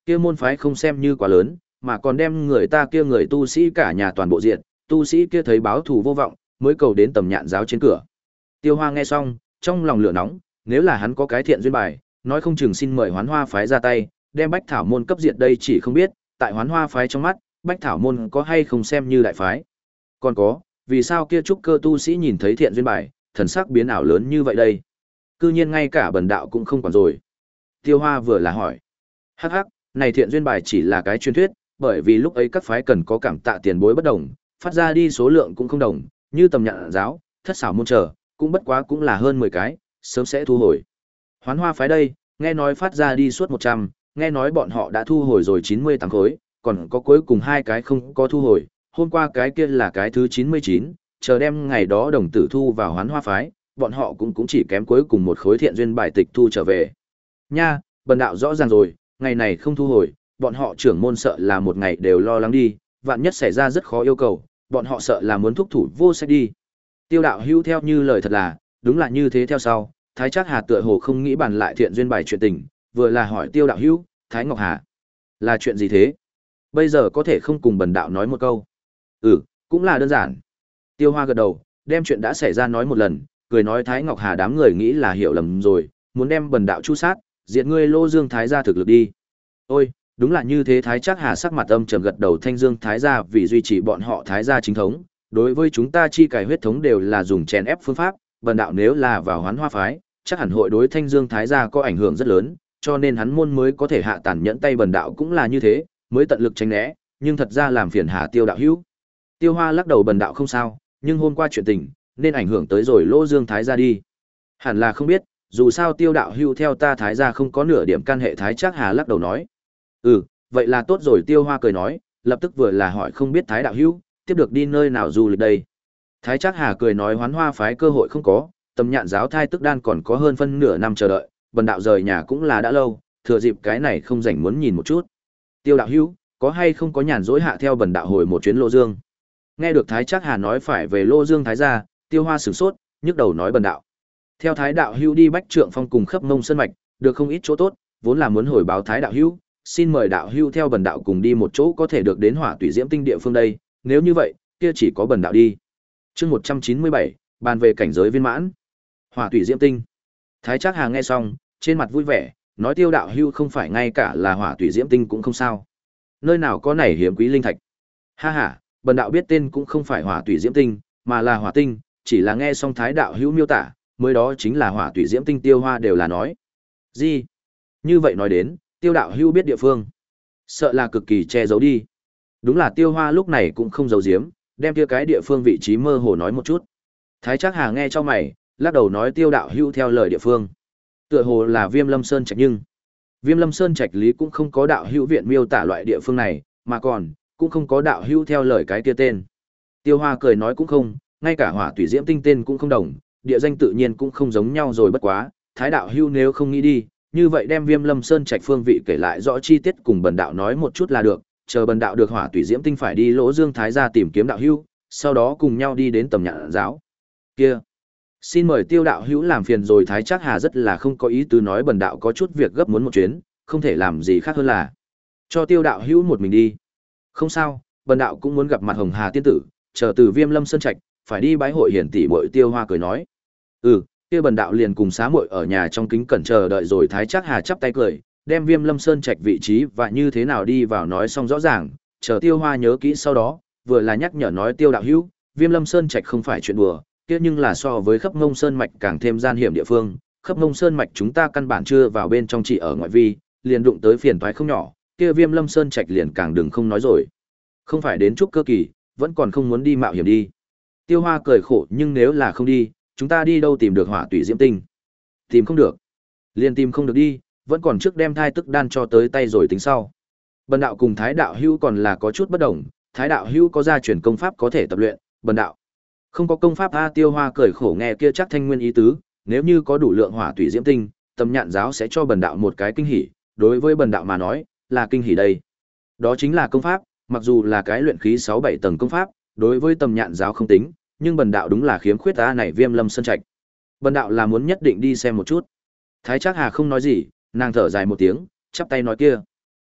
Kia môn phái không xem như quá lớn, mà còn đem người ta kia người tu sĩ cả nhà toàn bộ diện, tu sĩ kia thấy báo thù vô vọng, mới cầu đến tầm nhạn giáo trên cửa. Tiêu Hoa nghe xong, trong lòng lửa nóng, nếu là hắn có cái thiện duyên bài, nói không chừng xin mời Hoán Hoa phái ra tay, đem Bách Thảo môn cấp diệt đây chỉ không biết, tại Hoán Hoa phái trong mắt, Bách Thảo môn có hay không xem như đại phái. Còn có, vì sao kia trúc cơ tu sĩ nhìn thấy thiện duyên bài, thần sắc biến ảo lớn như vậy đây? Cư nhiên ngay cả bần đạo cũng không còn rồi. Tiêu Hoa vừa là hỏi. Hắc hắc, này thiện duyên bài chỉ là cái truyền thuyết, bởi vì lúc ấy các phái cần có cảm tạ tiền bối bất đồng, phát ra đi số lượng cũng không đồng, như tầm nhạn giáo, thất xảo môn trở, cũng bất quá cũng là hơn mười cái, sớm sẽ thu hồi. Hoán Hoa phái đây, nghe nói phát ra đi suốt một trăm, nghe nói bọn họ đã thu hồi rồi chín mươi tám khối, còn có cuối cùng hai cái không có thu hồi, hôm qua cái kia là cái thứ chín mươi chín, chờ đem ngày đó đồng tử thu vào Hoán Hoa phái, bọn họ cũng cũng chỉ kém cuối cùng một khối thiện duyên bài tịch thu trở về. Nha, bần đạo rõ ràng rồi, ngày này không thu hồi, bọn họ trưởng môn sợ là một ngày đều lo lắng đi, vạn nhất xảy ra rất khó yêu cầu, bọn họ sợ là muốn thúc thủ vô sách đi. Tiêu đạo hữu theo như lời thật là, đúng là như thế theo sau, Thái Trác Hà tựa hồ không nghĩ bàn lại thiện duyên bài chuyện tình, vừa là hỏi Tiêu đạo hữu, Thái Ngọc Hà, là chuyện gì thế? Bây giờ có thể không cùng bần đạo nói một câu. Ừ, cũng là đơn giản. Tiêu Hoa gật đầu, đem chuyện đã xảy ra nói một lần, cười nói Thái Ngọc Hà đám người nghĩ là hiểu lầm rồi, muốn đem bần đạo chu sát, diệt ngươi Lô Dương Thái gia thực lực đi. Ôi, đúng là như thế. Thái Trác Hà sắc mặt âm trầm gật đầu. Thanh Dương Thái gia vì duy trì bọn họ Thái gia chính thống, đối với chúng ta chi cải huyết thống đều là dùng chèn ép phương pháp, bần đạo nếu là vào Hoán Hoa phái, chắc hẳn hội đối Thanh Dương Thái gia có ảnh hưởng rất lớn, cho nên hắn môn mới có thể hạ tàn nhẫn tay. Bần đạo cũng là như thế, mới tận lực tránh né, nhưng thật ra làm phiền Hà Tiêu đạo hữu. Tiêu Hoa lắc đầu, bần đạo không sao, nhưng hôm qua chuyện tình nên ảnh hưởng tới rồi Lô Dương Thái gia đi. Hẳn là không biết, dù sao Tiêu đạo hữu theo ta Thái gia không có nửa điểm can hệ. Thái Trác Hà lắc đầu nói. Ừ, vậy là tốt rồi. Tiêu Hoa cười nói, lập tức vừa là hỏi không biết Thái đạo hữu tiếp được đi nơi nào du lịch đây. Thái Trác Hà cười nói, Hoán Hoa phái cơ hội không có, tầm nhạn giáo thai tức đan còn có hơn phân nửa năm chờ đợi, bần đạo rời nhà cũng là đã lâu, thừa dịp cái này không rảnh muốn nhìn một chút. Tiêu đạo hữu có hay không có nhàn rỗi hạ theo bần đạo hồi một chuyến Lô Dương? Nghe được Thái Trác Hà nói phải về Lô Dương Thái gia, Tiêu Hoa sửng sốt, nhức đầu nói, bần đạo theo Thái đạo hữu đi Bách Trượng Phong cùng Khắp Mông Sơn mạch, được không ít chỗ tốt, vốn là muốn hồi báo Thái đạo hữu, xin mời đạo hữu theo bần đạo cùng đi một chỗ có thể được đến Hỏa Tủy Diễm Tinh địa phương đây, nếu như vậy, kia chỉ có bần đạo đi. Chương một trăm chín mươi bảy, bàn về cảnh giới viên mãn. Hỏa Tủy Diễm Tinh. Thái Trác Hà nghe xong, trên mặt vui vẻ, nói Tiêu đạo hữu không phải ngay cả là Hỏa Tủy Diễm Tinh cũng không sao. Nơi nào có này hiếm quý linh thạch. Ha ha, bần đạo biết tên cũng không phải Hỏa Tủy Diễm Tinh, mà là Hỏa Tinh, chỉ là nghe xong Thái đạo hữu miêu tả, mới đó chính là Hỏa Tủy Diễm Tinh. Tiêu Hoa đều là nói. Gì? Như vậy nói đến, Tiêu đạo hữu biết địa phương, sợ là cực kỳ che giấu đi. Đúng là Tiêu Hoa lúc này cũng không giấu giếm, đem kia cái địa phương vị trí mơ hồ nói một chút. Thái Trác Hà nghe cho mày, lắc đầu nói, Tiêu đạo hữu theo lời địa phương, tựa hồ là Viêm Lâm Sơn Trạch, nhưng Viêm Lâm Sơn Trạch lý cũng không có đạo hữu viện miêu tả loại địa phương này, mà còn cũng không có đạo hữu theo lời cái kia tên. Tiêu Hoa cười nói, cũng không, ngay cả Hỏa Tủy Diễm Tinh tên cũng không đồng, địa danh tự nhiên cũng không giống nhau rồi. Bất quá, Thái đạo hữu nếu không nghĩ đi, như vậy đem Viêm Lâm Sơn Trạch phương vị kể lại rõ chi tiết cùng bần đạo nói một chút là được, chờ bần đạo được Hỏa Tủy Diễm Tinh phải đi Lỗ Dương Thái gia tìm kiếm đạo hữu, sau đó cùng nhau đi đến tầm nhạn giáo. Kia, xin mời Tiêu đạo hữu làm phiền rồi. Thái Trác Hà rất là không có ý tứ nói, bần đạo có chút việc gấp muốn một chuyến, không thể làm gì khác hơn là cho Tiêu đạo hữu một mình đi. Không sao, bần đạo cũng muốn gặp mặt Hồng Hà tiên tử, chờ từ Viêm Lâm Sơn Trạch phải đi bái hội hiển tỷ muội. Tiêu Hoa cười nói. Ừ, kia bần đạo liền cùng xá muội ở nhà trong kính cẩn chờ đợi rồi. Thái Trác Hà chắp tay cười, đem Viêm Lâm Sơn Trạch vị trí và như thế nào đi vào nói xong rõ ràng, chờ Tiêu Hoa nhớ kỹ sau đó, vừa là nhắc nhở nói, Tiêu đạo hữu, Viêm Lâm Sơn Trạch không phải chuyện đùa, kia nhưng là so với Khắp Mông Sơn mạch càng thêm gian hiểm địa phương. Khắp Mông Sơn mạch chúng ta căn bản chưa vào bên trong, chỉ ở ngoại vi, liền đụng tới phiền toái không nhỏ, kia Viêm Lâm Sơn Trạch liền càng đừng không nói rồi. Không phải đến trúc cơ kỳ, vẫn còn không muốn đi mạo hiểm đi. Tiêu Hoa cười khổ, nhưng nếu là không đi, chúng ta đi đâu tìm được Hỏa Tủy Diễm Tinh? Tìm không được, liền tìm không được đi, vẫn còn trước đem thai tức đan cho tới tay rồi tính sau. Bần đạo cùng Thái đạo hữu còn là có chút bất đồng, Thái đạo hữu có gia truyền công pháp có thể tập luyện, bần đạo không có công pháp. A Tiêu Hoa cười khổ, nghe kia chắc thanh nguyên ý tứ, nếu như có đủ lượng Hỏa Tủy Diễm Tinh, Tầm Nhạn giáo sẽ cho bần đạo một cái kinh hỉ, đối với bần đạo mà nói, là kinh hỉ đây. Đó chính là công pháp, mặc dù là cái luyện khí sáu bảy tầng công pháp, đối với Tầm Nhạn giáo không tính, nhưng bần đạo đúng là khiếm khuyết ta này Viêm Lâm Sơn Trạch. Bần đạo là muốn nhất định đi xem một chút. Thái Trác Hà không nói gì, nàng thở dài một tiếng, chắp tay nói, kia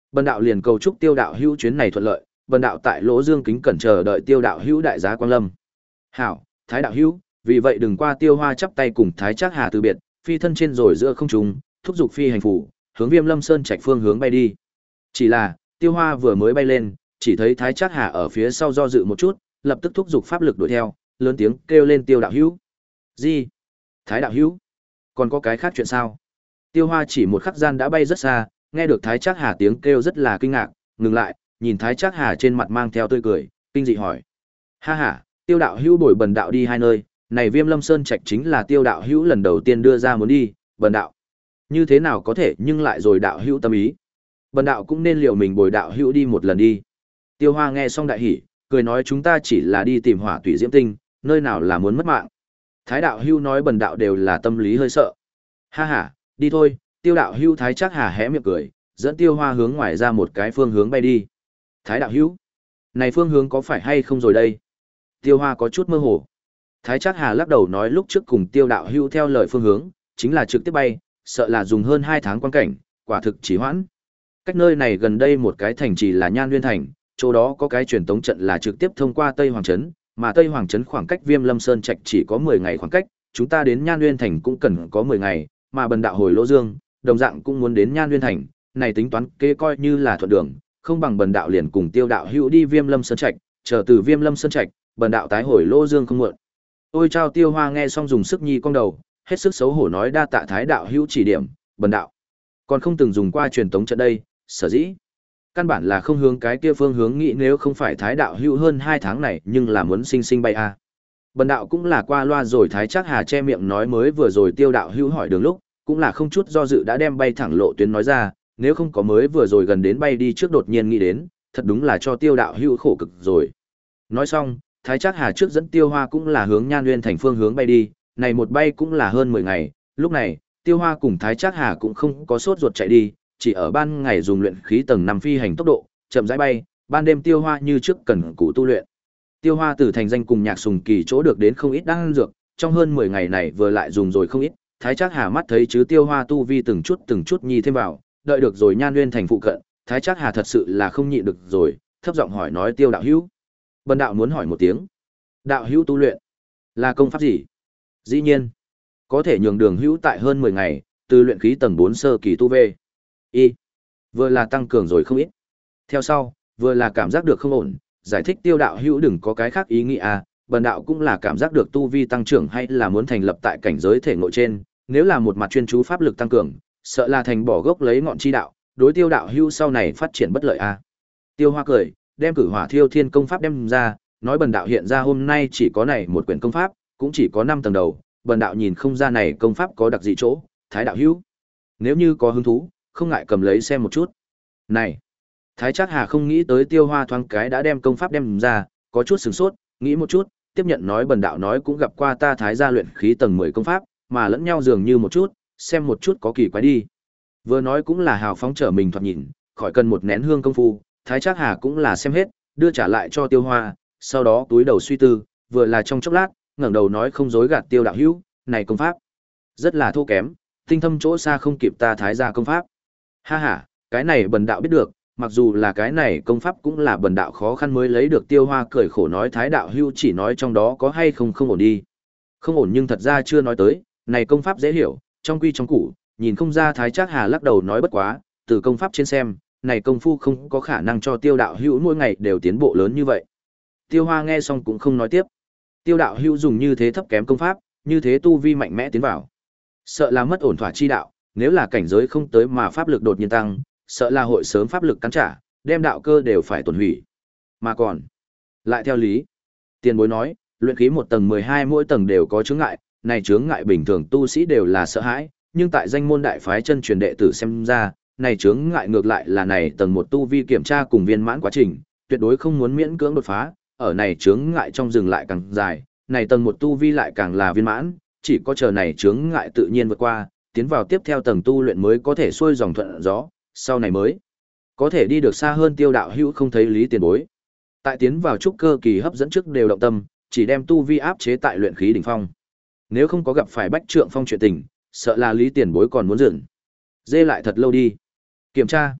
Bần đạo liền cầu chúc Tiêu đạo hữu chuyến này thuận lợi, bần đạo tại Lỗ Dương kính cẩn chờ đợi Tiêu đạo hữu đại giá quang lâm. Hảo, Thái đạo hữu, vì vậy đừng qua. Tiêu Hoa chắp tay cùng Thái Trác Hà từ biệt, phi thân trên rồi giữa không trung, thúc giục phi hành phủ, hướng Viêm Lâm Sơn trạch phương hướng bay đi. Chỉ là, Tiêu Hoa vừa mới bay lên, chỉ thấy Thái Trác Hà ở phía sau do dự một chút, lập tức thúc giục pháp lực đuổi theo, lớn tiếng kêu lên Tiêu đạo hữu. Gì? Thái đạo hữu? Còn có cái khác chuyện sao? Tiêu Hoa chỉ một khắc gian đã bay rất xa, nghe được Thái Trác Hà tiếng kêu rất là kinh ngạc, ngừng lại, nhìn Thái Trác Hà trên mặt mang theo tươi cười, kinh dị hỏi: "Ha ha, Tiêu đạo hữu bồi bần đạo đi hai nơi, này Viêm Lâm Sơn trạch chính là Tiêu đạo hữu lần đầu tiên đưa ra muốn đi, bần đạo như thế nào có thể nhưng lại rồi đạo hữu tâm ý. Bần đạo cũng nên liệu mình bồi đạo hữu đi một lần đi." Tiêu Hoa nghe xong đại hỉ, cười nói: "Chúng ta chỉ là đi tìm Hỏa Tủy Diễm Tinh, nơi nào là muốn mất mạng. Thái đạo hữu nói bần đạo đều là tâm lý hơi sợ." "Ha ha, đi thôi." Tiêu đạo hữu Thái Trác Hà hé miệng cười, dẫn Tiêu Hoa hướng ngoài ra một cái phương hướng bay đi. "Thái đạo hữu, này phương hướng có phải hay không rồi đây?" Tiêu Hoa có chút mơ hồ. Thái Trác Hà lắc đầu nói lúc trước cùng Tiêu đạo hữu theo lời phương hướng, chính là trực tiếp bay, sợ là dùng hơn hai tháng quan cảnh, quả thực chỉ hoãn. Cách nơi này gần đây một cái thành trì là Nhan Nguyên thành, chỗ đó có cái truyền tống trận là trực tiếp thông qua Tây Hoàng trấn, mà Tây Hoàng trấn khoảng cách Viêm Lâm Sơn trạch chỉ có mười ngày khoảng cách, chúng ta đến Nhan Nguyên thành cũng cần có mười ngày, mà bần đạo hồi Lỗ Dương, đồng dạng cũng muốn đến Nhan Nguyên thành, này tính toán kế coi như là thuận đường, không bằng bần đạo liền cùng Tiêu đạo hữu đi Viêm Lâm Sơn trạch, chờ từ Viêm Lâm Sơn trạch, bần đạo tái hồi Lỗ Dương không muộn. Ôi chao. Tiêu Hoa nghe xong dùng sức nhi cong đầu, hết sức xấu hổ nói: "Đa tạ Thái đạo hữu chỉ điểm, bần đạo còn không từng dùng qua truyền tống trận đây, sở dĩ căn bản là không hướng cái kia phương hướng nghĩ, nếu không phải Thái đạo hữu hơn hai tháng này nhưng là muốn sinh sinh bay a." À. Bần đạo cũng là qua loa rồi. Thái Trác Hà che miệng nói mới vừa rồi Tiêu đạo hữu hỏi đường lúc, cũng là không chút do dự đã đem bay thẳng lộ tuyến nói ra, nếu không có mới vừa rồi gần đến bay đi trước đột nhiên nghĩ đến, thật đúng là cho Tiêu đạo hữu khổ cực rồi. Nói xong, Thái Trác Hà trước dẫn Tiêu Hoa cũng là hướng Nhan Nguyên thành phương hướng bay đi, này một bay cũng là hơn mười ngày, lúc này, Tiêu Hoa cùng Thái Trác Hà cũng không có sốt ruột chạy đi, chỉ ở ban ngày dùng luyện khí tầng năm phi hành tốc độ, chậm rãi bay, ban đêm Tiêu Hoa như trước cần cù tu luyện. Tiêu Hoa từ thành danh cùng Nhạc Sùng Kỳ chỗ được đến không ít đan dược, trong hơn mười ngày này vừa lại dùng rồi không ít, Thái Trác Hà mắt thấy chứ Tiêu Hoa tu vi từng chút từng chút nhi thêm vào, đợi được rồi Nhan Nguyên thành phụ cận, Thái Trác Hà thật sự là không nhịn được rồi, thấp giọng hỏi nói: "Tiêu đạo hữu, bần đạo muốn hỏi một tiếng, đạo hữu tu luyện là công pháp gì?" Dĩ nhiên, có thể nhường đường hữu tại hơn mười ngày, từ luyện khí tầng bốn sơ kỳ tu về. Y, vừa là tăng cường rồi không ít. Theo sau, vừa là cảm giác được không ổn, giải thích Tiêu đạo hữu đừng có cái khác ý nghĩ à, bần đạo cũng là cảm giác được tu vi tăng trưởng hay là muốn thành lập tại cảnh giới thể ngộ trên, nếu là một mặt chuyên chú pháp lực tăng cường, sợ là thành bỏ gốc lấy ngọn chi đạo, đối Tiêu đạo hữu sau này phát triển bất lợi à. Tiêu Hoa cười, đem Cử Hỏa Thiêu Thiên công pháp đem ra, nói bần đạo hiện ra hôm nay chỉ có này một quyển công pháp, cũng chỉ có năm tầng đầu, bần đạo nhìn không ra này công pháp có đặc dị chỗ, Thái đạo hữu, nếu như có hứng thú, không ngại cầm lấy xem một chút. Này, Thái Trác Hà không nghĩ tới Tiêu Hoa thoáng cái đã đem công pháp đem ra, có chút sửng sốt, nghĩ một chút, tiếp nhận nói bần đạo nói cũng gặp qua ta Thái gia luyện khí tầng mười công pháp, mà lẫn nhau dường như một chút, xem một chút có kỳ quái đi. Vừa nói cũng là hào phóng trở mình thoạt nhìn, khỏi cần một nén hương công phu, Thái Trác Hà cũng là xem hết, đưa trả lại cho Tiêu Hoa, sau đó túi đầu suy tư, vừa là trong chốc lát, ngẩng đầu nói không dối gạt Tiêu đạo hữu, này công pháp rất là thô kém, tinh thâm chỗ xa không kịp ta Thái gia công pháp. Ha ha, cái này bần đạo biết được, mặc dù là cái này công pháp cũng là bần đạo khó khăn mới lấy được. Tiêu Hoa cười khổ nói Thái đạo hữu chỉ nói trong đó có hay không không ổn đi. Không ổn nhưng thật ra chưa nói tới, này công pháp dễ hiểu, trong quy trong củ, nhìn không ra. Thái Trác Hà lắc đầu nói bất quá, từ công pháp trên xem, này công phu không có khả năng cho Tiêu đạo hữu mỗi ngày đều tiến bộ lớn như vậy. Tiêu Hoa nghe xong cũng không nói tiếp. Tiêu đạo hữu dùng như thế thấp kém công pháp, như thế tu vi mạnh mẽ tiến vào, sợ là mất ổn thỏa chi đạo, nếu là cảnh giới không tới mà pháp lực đột nhiên tăng, sợ là hội sớm pháp lực cắn trả, đem đạo cơ đều phải tổn hủy. Mà còn, lại theo lý, tiền bối nói, luyện khí một tầng mười hai mỗi tầng đều có chướng ngại, này chướng ngại bình thường tu sĩ đều là sợ hãi, nhưng tại danh môn đại phái chân truyền đệ tử xem ra, này chướng ngại ngược lại là này tầng một tu vi kiểm tra cùng viên mãn quá trình, tuyệt đối không muốn miễn cưỡng đột phá, ở này chướng ngại trong dừng lại càng dài, này tầng một tu vi lại càng là viên mãn, chỉ có chờ này chướng ngại tự nhiên vượt qua, tiến vào tiếp theo tầng tu luyện mới có thể xuôi dòng thuận gió, sau này mới có thể đi được xa hơn. Tiêu đạo hữu không thấy lý tiền bối, tại tiến vào trúc cơ kỳ hấp dẫn trước đều động tâm, chỉ đem tu vi áp chế tại luyện khí đỉnh phong, nếu không có gặp phải bách trượng phong chuyện tình, sợ là lý tiền bối còn muốn dừng dê lại thật lâu đi. Kiểm tra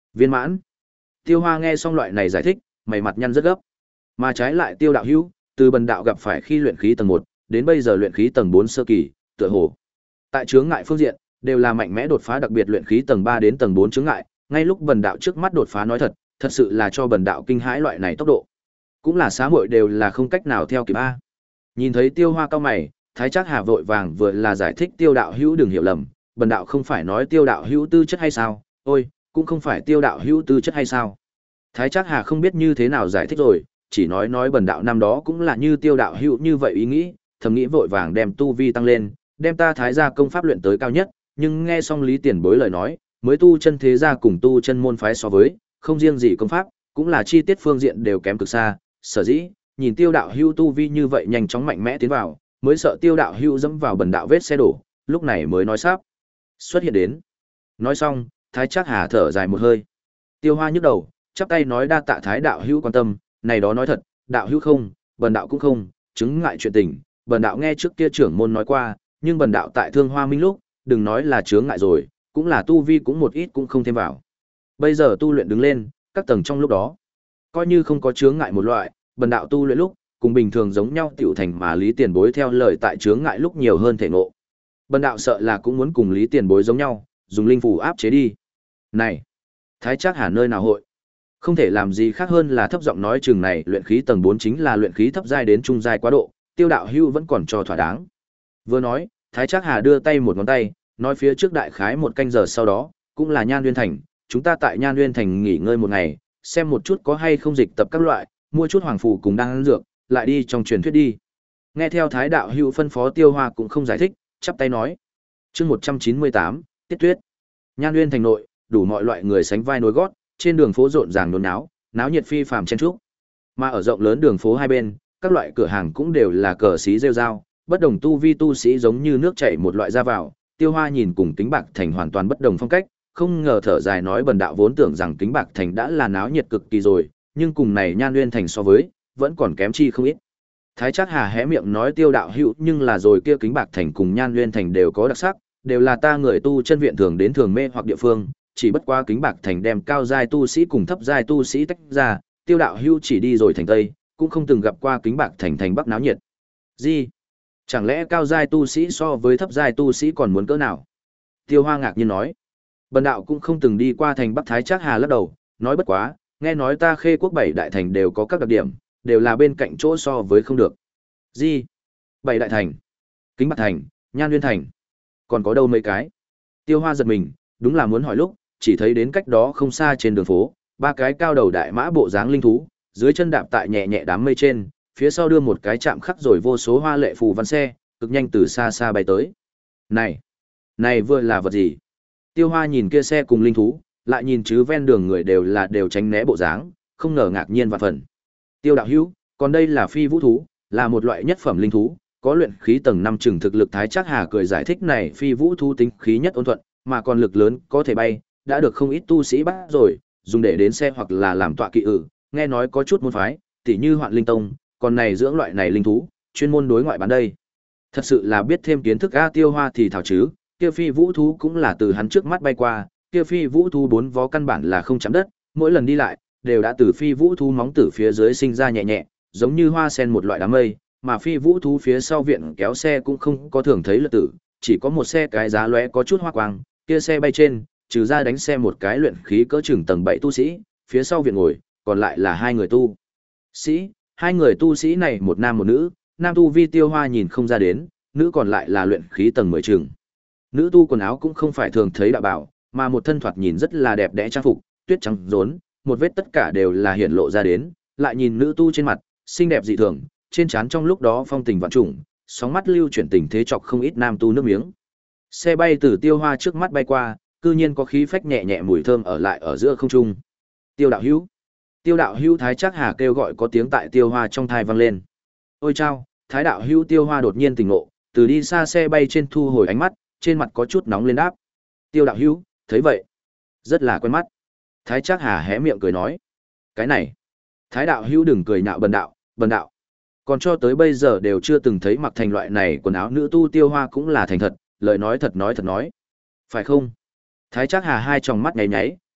Viên mãn. Tiêu Hoa nghe xong loại này giải thích, mày mặt nhăn rất gấp. Mà trái lại Tiêu đạo hữu, từ bần đạo gặp phải khi luyện khí tầng một, đến bây giờ luyện khí tầng bốn sơ kỳ, tựa hồ tại chướng ngại phương diện, đều là mạnh mẽ đột phá, đặc biệt luyện khí tầng ba đến tầng bốn chướng ngại, ngay lúc bần đạo trước mắt đột phá nói thật, thật sự là cho bần đạo kinh hãi loại này tốc độ. Cũng là xá muội đều là không cách nào theo kịp a. Nhìn thấy Tiêu Hoa cao mày, Thái Trác Hà vội vàng vừa là giải thích Tiêu đạo hữu đừng hiểu lầm, bần đạo không phải nói Tiêu đạo hữu tư chất hay sao, ôi, cũng không phải Tiêu đạo hữu tư chất hay sao. Thái Trác Hà không biết như thế nào giải thích rồi, chỉ nói nói bần đạo năm đó cũng là như Tiêu đạo hữu như vậy ý nghĩ, thầm nghĩ vội vàng đem tu vi tăng lên, đem ta Thái gia công pháp luyện tới cao nhất, nhưng nghe xong Lý Tiền Bối lời nói, mới tu chân thế gia cùng tu chân môn phái so với, không riêng gì công pháp, cũng là chi tiết phương diện đều kém cực xa, sở dĩ, nhìn Tiêu đạo hữu tu vi như vậy nhanh chóng mạnh mẽ tiến vào, mới sợ Tiêu đạo hữu dẫm vào bần đạo vết xe đổ, lúc này mới nói sắp xuất hiện đến. Nói xong, Thái Trác Hà thở dài một hơi. Tiêu Hoa nhức đầu, chắp tay nói đa tạ Thái đạo hữu quan tâm, này đó nói thật, đạo hữu không, bần đạo cũng không, chứng ngại chuyện tình, bần đạo nghe trước kia trưởng môn nói qua, nhưng bần đạo tại Thương Hoa Minh lúc, đừng nói là chướng ngại rồi, cũng là tu vi cũng một ít cũng không thêm vào. Bây giờ tu luyện đứng lên, các tầng trong lúc đó, coi như không có chướng ngại một loại, bần đạo tu luyện lúc, cùng bình thường giống nhau tiểu thành mà Lý Tiền Bối theo lời tại chướng ngại lúc nhiều hơn thể ngộ. Bần đạo sợ là cũng muốn cùng Lý Tiền Bối giống nhau, dùng linh phù áp chế đi. Này, Thái Trác Hà nơi nào hội? Không thể làm gì khác hơn là thấp giọng nói chừng này luyện khí tầng bốn chính là luyện khí thấp giai đến trung giai quá độ, Tiêu đạo hữu vẫn còn cho thỏa đáng. Vừa nói, Thái Trác Hà đưa tay một ngón tay, nói phía trước đại khái một canh giờ sau đó, cũng là Nhan Nguyên Thành, chúng ta tại Nhan Nguyên Thành nghỉ ngơi một ngày, xem một chút có hay không dịch tập các loại, mua chút hoàng phù cùng đan dược, lại đi trong truyền thuyết đi. Nghe theo Thái đạo hữu phân phó, Tiêu Hoa cũng không giải thích, chắp tay nói. Chương một trăm chín mươi tám, Tiết Tuyết. Nhan Nguyên Thành nội, đủ mọi loại người sánh vai nối gót, trên đường phố rộn ràng nôn náo, náo nhiệt phi phàm chen trúc. Mà ở rộng lớn đường phố hai bên, các loại cửa hàng cũng đều là cờ xí rêu rao, bất đồng tu vi tu sĩ giống như nước chảy một loại ra vào. Tiêu Hoa nhìn cùng Kính Bạc Thành hoàn toàn bất đồng phong cách, không ngờ thở dài nói bần đạo vốn tưởng rằng Kính Bạc Thành đã là náo nhiệt cực kỳ rồi, nhưng cùng này Nhan Nguyên Thành so với, vẫn còn kém chi không ít. Thái Trác Hà hé miệng nói Tiêu đạo hữu, nhưng là rồi kia Kính Bạc Thành cùng Nhan Nguyên Thành đều có đặc sắc, đều là ta người tu chân viện thường đến thường mê hoặc địa phương, chỉ bất quá Kính Bạc Thành đem cao giai tu sĩ cùng thấp giai tu sĩ tách ra, Tiêu đạo hữu chỉ đi rồi thành Tây, cũng không từng gặp qua Kính Bạc Thành thành Bắc náo nhiệt. Gì? Chẳng lẽ cao giai tu sĩ so với thấp giai tu sĩ còn muốn cỡ nào? Tiêu Hoa ngạc nhiên nói. Bần đạo cũng không từng đi qua thành Bắc. Thái Trác Hà lắc đầu, nói bất quá, nghe nói ta Khê Quốc bảy đại thành đều có các đặc điểm, đều là bên cạnh chỗ so với không được. Gì? Bảy đại thành? Kính Bạc Thành, Nhan Nguyên Thành, còn có đâu mấy cái? Tiêu Hoa giật mình, đúng là muốn hỏi lúc, chỉ thấy đến cách đó không xa trên đường phố, ba cái cao đầu đại mã bộ dáng linh thú, dưới chân đạp tại nhẹ nhẹ đám mây trên, phía sau đưa một cái chạm khắc rồi vô số hoa lệ phù văn xe, cực nhanh từ xa xa bay tới. Này, này vừa là vật gì? Tiêu Hoa nhìn kia xe cùng linh thú, lại nhìn chứ ven đường người đều là đều tránh né bộ dáng, không ngờ ngạc nhiên vạn phần. Tiêu đạo hữu, còn đây là phi vũ thú, là một loại nhất phẩm linh thú, có luyện khí tầng năm chừng thực lực. Thái Trác Hà cười giải thích này phi vũ thú tính khí nhất ôn thuận, mà còn lực lớn có thể bay, đã được không ít tu sĩ bắt rồi, dùng để đến xe hoặc là làm tọa kỵ ử, nghe nói có chút môn phái, tỉ như Hoạn Linh Tông, còn này dưỡng loại này linh thú, chuyên môn đối ngoại bán đây. Thật sự là biết thêm kiến thức. A. Tiêu Hoa thì thảo chứ, kia phi vũ thú cũng là từ hắn trước mắt bay qua, kia phi vũ thú bốn vó căn bản là không chạm đất, mỗi lần đi lại đều đã từ phi vũ thú móng tử phía dưới sinh ra nhẹ nhẹ, giống như hoa sen một loại đám mây, mà phi vũ thú phía sau viện kéo xe cũng không có thường thấy lật tử, chỉ có một xe cái giá lóe có chút hoa quang, kia xe bay trên, trừ ra đánh xe một cái luyện khí cỡ chừng tầng bảy tu sĩ, phía sau viện ngồi, còn lại là hai người tu sĩ, hai người tu sĩ này một nam một nữ, nam tu vi Tiêu Hoa nhìn không ra đến, nữ còn lại là luyện khí tầng mười chừng. Nữ tu quần áo cũng không phải thường thấy đạo bảo, mà một thân thoạt nhìn rất là đẹp đẽ trang phục, tuyết trắng rốn, một vết tất cả đều là hiển lộ ra đến, lại nhìn nữ tu trên mặt, xinh đẹp dị thường, trên trán trong lúc đó phong tình vạn trùng, sóng mắt lưu chuyển tình thế chọc không ít nam tu nước miếng. Xe bay từ Tiêu Hoa trước mắt bay qua, cư nhiên có khí phách nhẹ nhẹ mùi thơm ở lại ở giữa không trung. Tiêu đạo hữu, Tiêu đạo hữu. Thái Trác Hà kêu gọi có tiếng tại Tiêu Hoa trong thai vang lên. Ôi chao, Thái đạo hữu. Tiêu Hoa đột nhiên tỉnh ngộ, từ đi xa xe bay trên thu hồi ánh mắt, trên mặt có chút nóng lên đáp. Tiêu đạo hữu, thấy vậy, rất là quen mắt. Thái Trác Hà hé miệng cười nói, cái này, Thái đạo hữu đừng cười nhạo bần đạo, bần đạo còn cho tới bây giờ đều chưa từng thấy mặc thành loại này quần áo nữ tu. Tiêu Hoa cũng là thành thật, lời nói thật nói thật nói, phải không? Thái Trác Hà hai tròng mắt nháy nháy,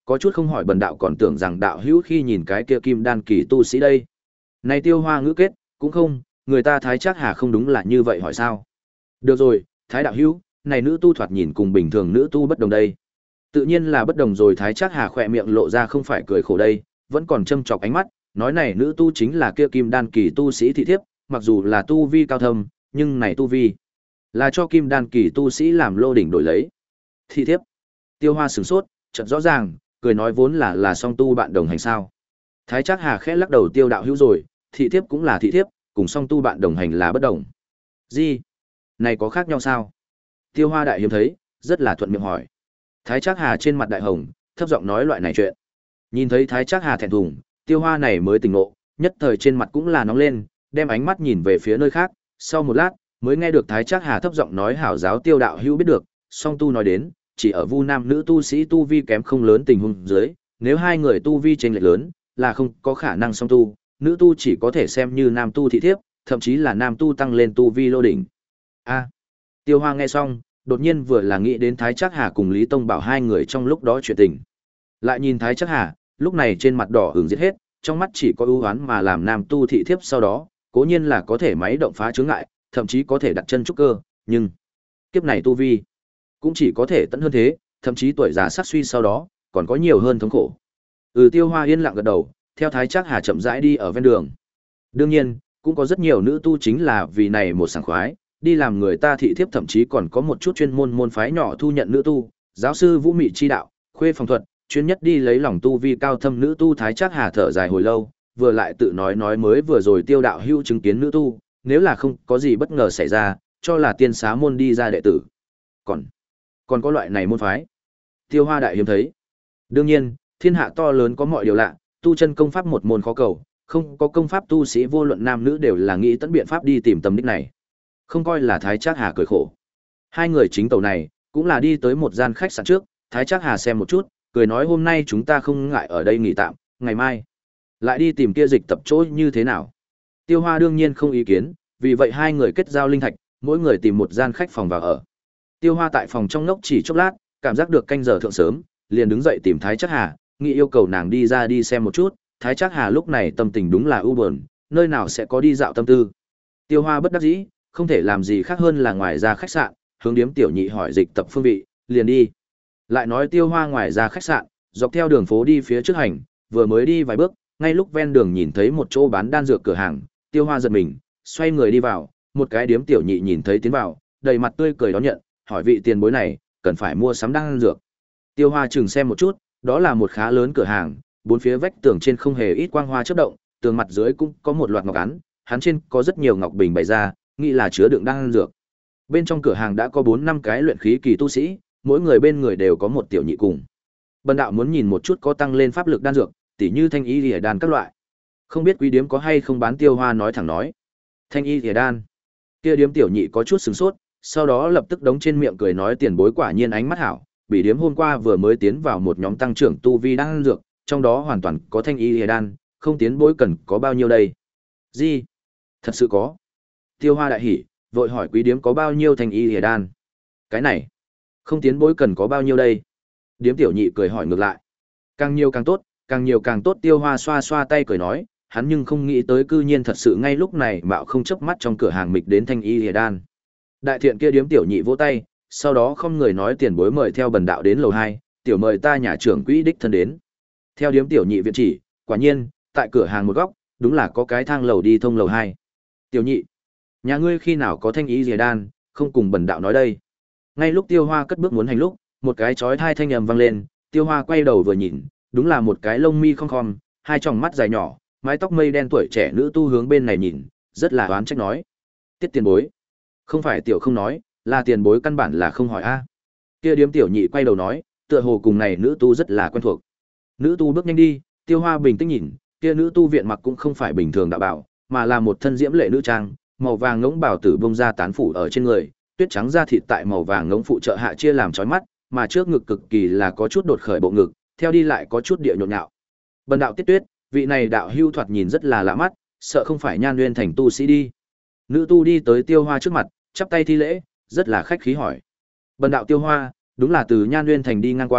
Có chút không hỏi bần đạo còn tưởng rằng đạo hữu khi nhìn cái kia kim đan kỳ tu sĩ đây. Này Tiêu Hoa ngữ kết, cũng không, người ta Thái Trác Hà không đúng là như vậy hỏi sao? Được rồi, Thái đạo hữu, này nữ tu thoạt nhìn cùng bình thường nữ tu bất đồng đây. Tự nhiên là bất đồng rồi, Thái Trác Hà khỏe miệng lộ ra không phải cười khổ đây, vẫn còn châm chọc ánh mắt, nói này nữ tu chính là kia kim đan kỳ tu sĩ thị thiếp, mặc dù là tu vi cao thâm, nhưng này tu vi là cho kim đan kỳ tu sĩ làm lô đỉnh đổi lấy. Thị thiếp. Tiêu Hoa sửng sốt, chợt rõ ràng, cười nói vốn là là song tu bạn đồng hành sao? Thái Trác Hà khẽ lắc đầu, Tiêu đạo hữu rồi, thị thiếp cũng là thị thiếp, cùng song tu bạn đồng hành là bất đồng. Gì? Này có khác nhau sao? Tiêu Hoa đại hiếm thấy, rất là thuận miệng hỏi. Thái Trác Hà trên mặt đại hồng, thấp giọng nói loại này chuyện. Nhìn thấy Thái Trác Hà thẹn thùng, Tiêu Hoa này mới tỉnh ngộ, nhất thời trên mặt cũng là nóng lên, đem ánh mắt nhìn về phía nơi khác, sau một lát, mới nghe được Thái Trác Hà thấp giọng nói hảo giáo Tiêu đạo hữu biết được, song tu nói đến, chỉ ở vu nam nữ tu sĩ tu vi kém không lớn tình huống dưới, nếu hai người tu vi chênh lệch lớn, là không có khả năng song tu, nữ tu chỉ có thể xem như nam tu thị thiếp, thậm chí là nam tu tăng lên tu vi lô đỉnh. A. Tiêu Hoa nghe xong, đột nhiên vừa là nghĩ đến Thái Trác Hà cùng Lý Tông Bảo hai người trong lúc đó chuyện tình. Lại nhìn Thái Trác Hà, lúc này trên mặt đỏ ửng giết hết, trong mắt chỉ có ưu oán mà làm nam tu thị thiếp sau đó, cố nhiên là có thể máy động phá chướng ngại, thậm chí có thể đặt chân trúc cơ, nhưng kiếp này tu vi cũng chỉ có thể tận hơn thế, thậm chí tuổi già sắc suy sau đó, còn có nhiều hơn thống khổ. Ừ, Tiêu Hoa yên lặng gật đầu, theo Thái Trác Hà chậm rãi đi ở ven đường. Đương nhiên, cũng có rất nhiều nữ tu chính là vì này một sảng khoái, đi làm người ta thị thiếp, thậm chí còn có một chút chuyên môn môn phái nhỏ thu nhận nữ tu, giáo sư Vũ Mị chi đạo, khuê phòng thuật, chuyên nhất đi lấy lòng tu vi cao thâm nữ tu. Thái Trác Hà thở dài hồi lâu, vừa lại tự nói nói mới vừa rồi Tiêu đạo hữu chứng kiến nữ tu, nếu là không có gì bất ngờ xảy ra, cho là tiên xá môn đi ra đệ tử. Còn còn có loại này môn phái. Tiêu Hoa đại hiếm thấy. Đương nhiên, thiên hạ to lớn có mọi điều lạ, tu chân công pháp một môn khó cầu, không có công pháp tu sĩ vô luận nam nữ đều là nghĩ tận biện pháp đi tìm tầm đích này. Không coi là Thái Trác Hà cười khổ. Hai người chính tàu này, cũng là đi tới một gian khách sạn trước, Thái Trác Hà xem một chút, cười nói hôm nay chúng ta không ngại ở đây nghỉ tạm, ngày mai lại đi tìm kia dịch tập chỗ như thế nào. Tiêu Hoa đương nhiên không ý kiến, vì vậy hai người kết giao linh thạch, mỗi người tìm một gian khách phòng vào ở. Tiêu Hoa tại phòng trong ngốc chỉ chốc lát, cảm giác được canh giờ thượng sớm, liền đứng dậy tìm Thái Trác Hà, nghĩ yêu cầu nàng đi ra đi xem một chút. Thái Trác Hà lúc này tâm tình đúng là u buồn, nơi nào sẽ có đi dạo tâm tư. Tiêu Hoa bất đắc dĩ, không thể làm gì khác hơn là ngoài ra khách sạn, hướng điếm tiểu nhị hỏi dịch tập phương vị, liền đi. Lại nói Tiêu Hoa ngoài ra khách sạn, dọc theo đường phố đi phía trước hành, vừa mới đi vài bước, ngay lúc ven đường nhìn thấy một chỗ bán đan dược cửa hàng, Tiêu Hoa giật mình, xoay người đi vào, một cái điếm tiểu nhị nhìn thấy tiến vào, đầy mặt tươi cười đón nhận, hỏi vị tiền bối này, cần phải mua sắm đan dược. Tiêu Hoa chừng xem một chút, đó là một khá lớn cửa hàng, bốn phía vách tường trên không hề ít quang hoa chớp động, tường mặt dưới cũng có một loạt ngọc án, hắn trên có rất nhiều ngọc bình bày ra, nghĩ là chứa đựng đan dược. Bên trong cửa hàng đã có bốn năm cái luyện khí kỳ tu sĩ, mỗi người bên người đều có một tiểu nhị cùng. Bần đạo muốn nhìn một chút có tăng lên pháp lực đan dược, tỉ như thanh y liễu đan các loại. Không biết quý điếm có hay không bán. Tiêu Hoa nói thẳng nói. Thanh y liễu đan. Kia điếm tiểu nhị có chút sửng sốt, sau đó lập tức đống trên miệng cười nói tiền bối quả nhiên ánh mắt hảo, bị điếm hôm qua vừa mới tiến vào một nhóm tăng trưởng tu vi đan dược, trong đó hoàn toàn có thanh y liễu đan, không tiến bối cần có bao nhiêu đây? Gì? Thật sự có? Tiêu Hoa đại hỉ, vội hỏi quý điếm có bao nhiêu thanh y liễu đan? Cái này, không tiến bối cần có bao nhiêu đây? Điếm tiểu nhị cười hỏi ngược lại. Càng nhiều càng tốt, càng nhiều càng tốt. Tiêu Hoa xoa xoa tay cười nói, hắn nhưng không nghĩ tới cư nhiên thật sự ngay lúc này mạo không chớp mắt trong cửa hàng mịch đến thanh y liễu đan. Đại thiện kia điếm tiểu nhị vỗ tay, sau đó không người nói tiền bối mời theo bần đạo đến lầu hai, tiểu mời ta nhà trưởng quỹ đích thân đến. Theo điếm tiểu nhị viện chỉ, quả nhiên, tại cửa hàng một góc, đúng là có cái thang lầu đi thông lầu hai. Tiểu nhị, nhà ngươi khi nào có thanh ý liễu đan, không cùng bần đạo nói đây. Ngay lúc Tiêu Hoa cất bước muốn hành lúc, một cái chói tai thanh âm vang lên, Tiêu Hoa quay đầu vừa nhìn, đúng là một cái lông mi khom khom, hai tròng mắt dài nhỏ, mái tóc mây đen tuổi trẻ nữ tu hướng bên này nhìn, rất là oán trách nói: "Tiết tiền bối." Không phải tiểu không nói, là tiền bối căn bản là không hỏi a. Kia điếm tiểu nhị quay đầu nói, tựa hồ cùng này nữ tu rất là quen thuộc. Nữ tu bước nhanh đi, Tiêu Hoa bình tĩnh nhìn, kia nữ tu viện mặc cũng không phải bình thường đạo bảo, mà là một thân diễm lệ nữ trang, màu vàng ngỗng bảo tử bông ra tán phủ ở trên người, tuyết trắng da thịt tại màu vàng ngỗng phụ trợ hạ chia làm chói mắt, mà trước ngực cực kỳ là có chút đột khởi bộ ngực, theo đi lại có chút địa nhộn nhạo. Bần đạo Tiết Tuyết, vị này đạo hưu thoạt nhìn rất là lạ mắt, sợ không phải Nhan Nguyên thành tu sĩ đi. Nữ tu đi tới Tiêu Hoa trước mặt, chắp tay thi lễ, rất là khách khí hỏi. Bần đạo Tiêu Hoa, đúng là từ Nhan Nguyên thành đi ngang qua,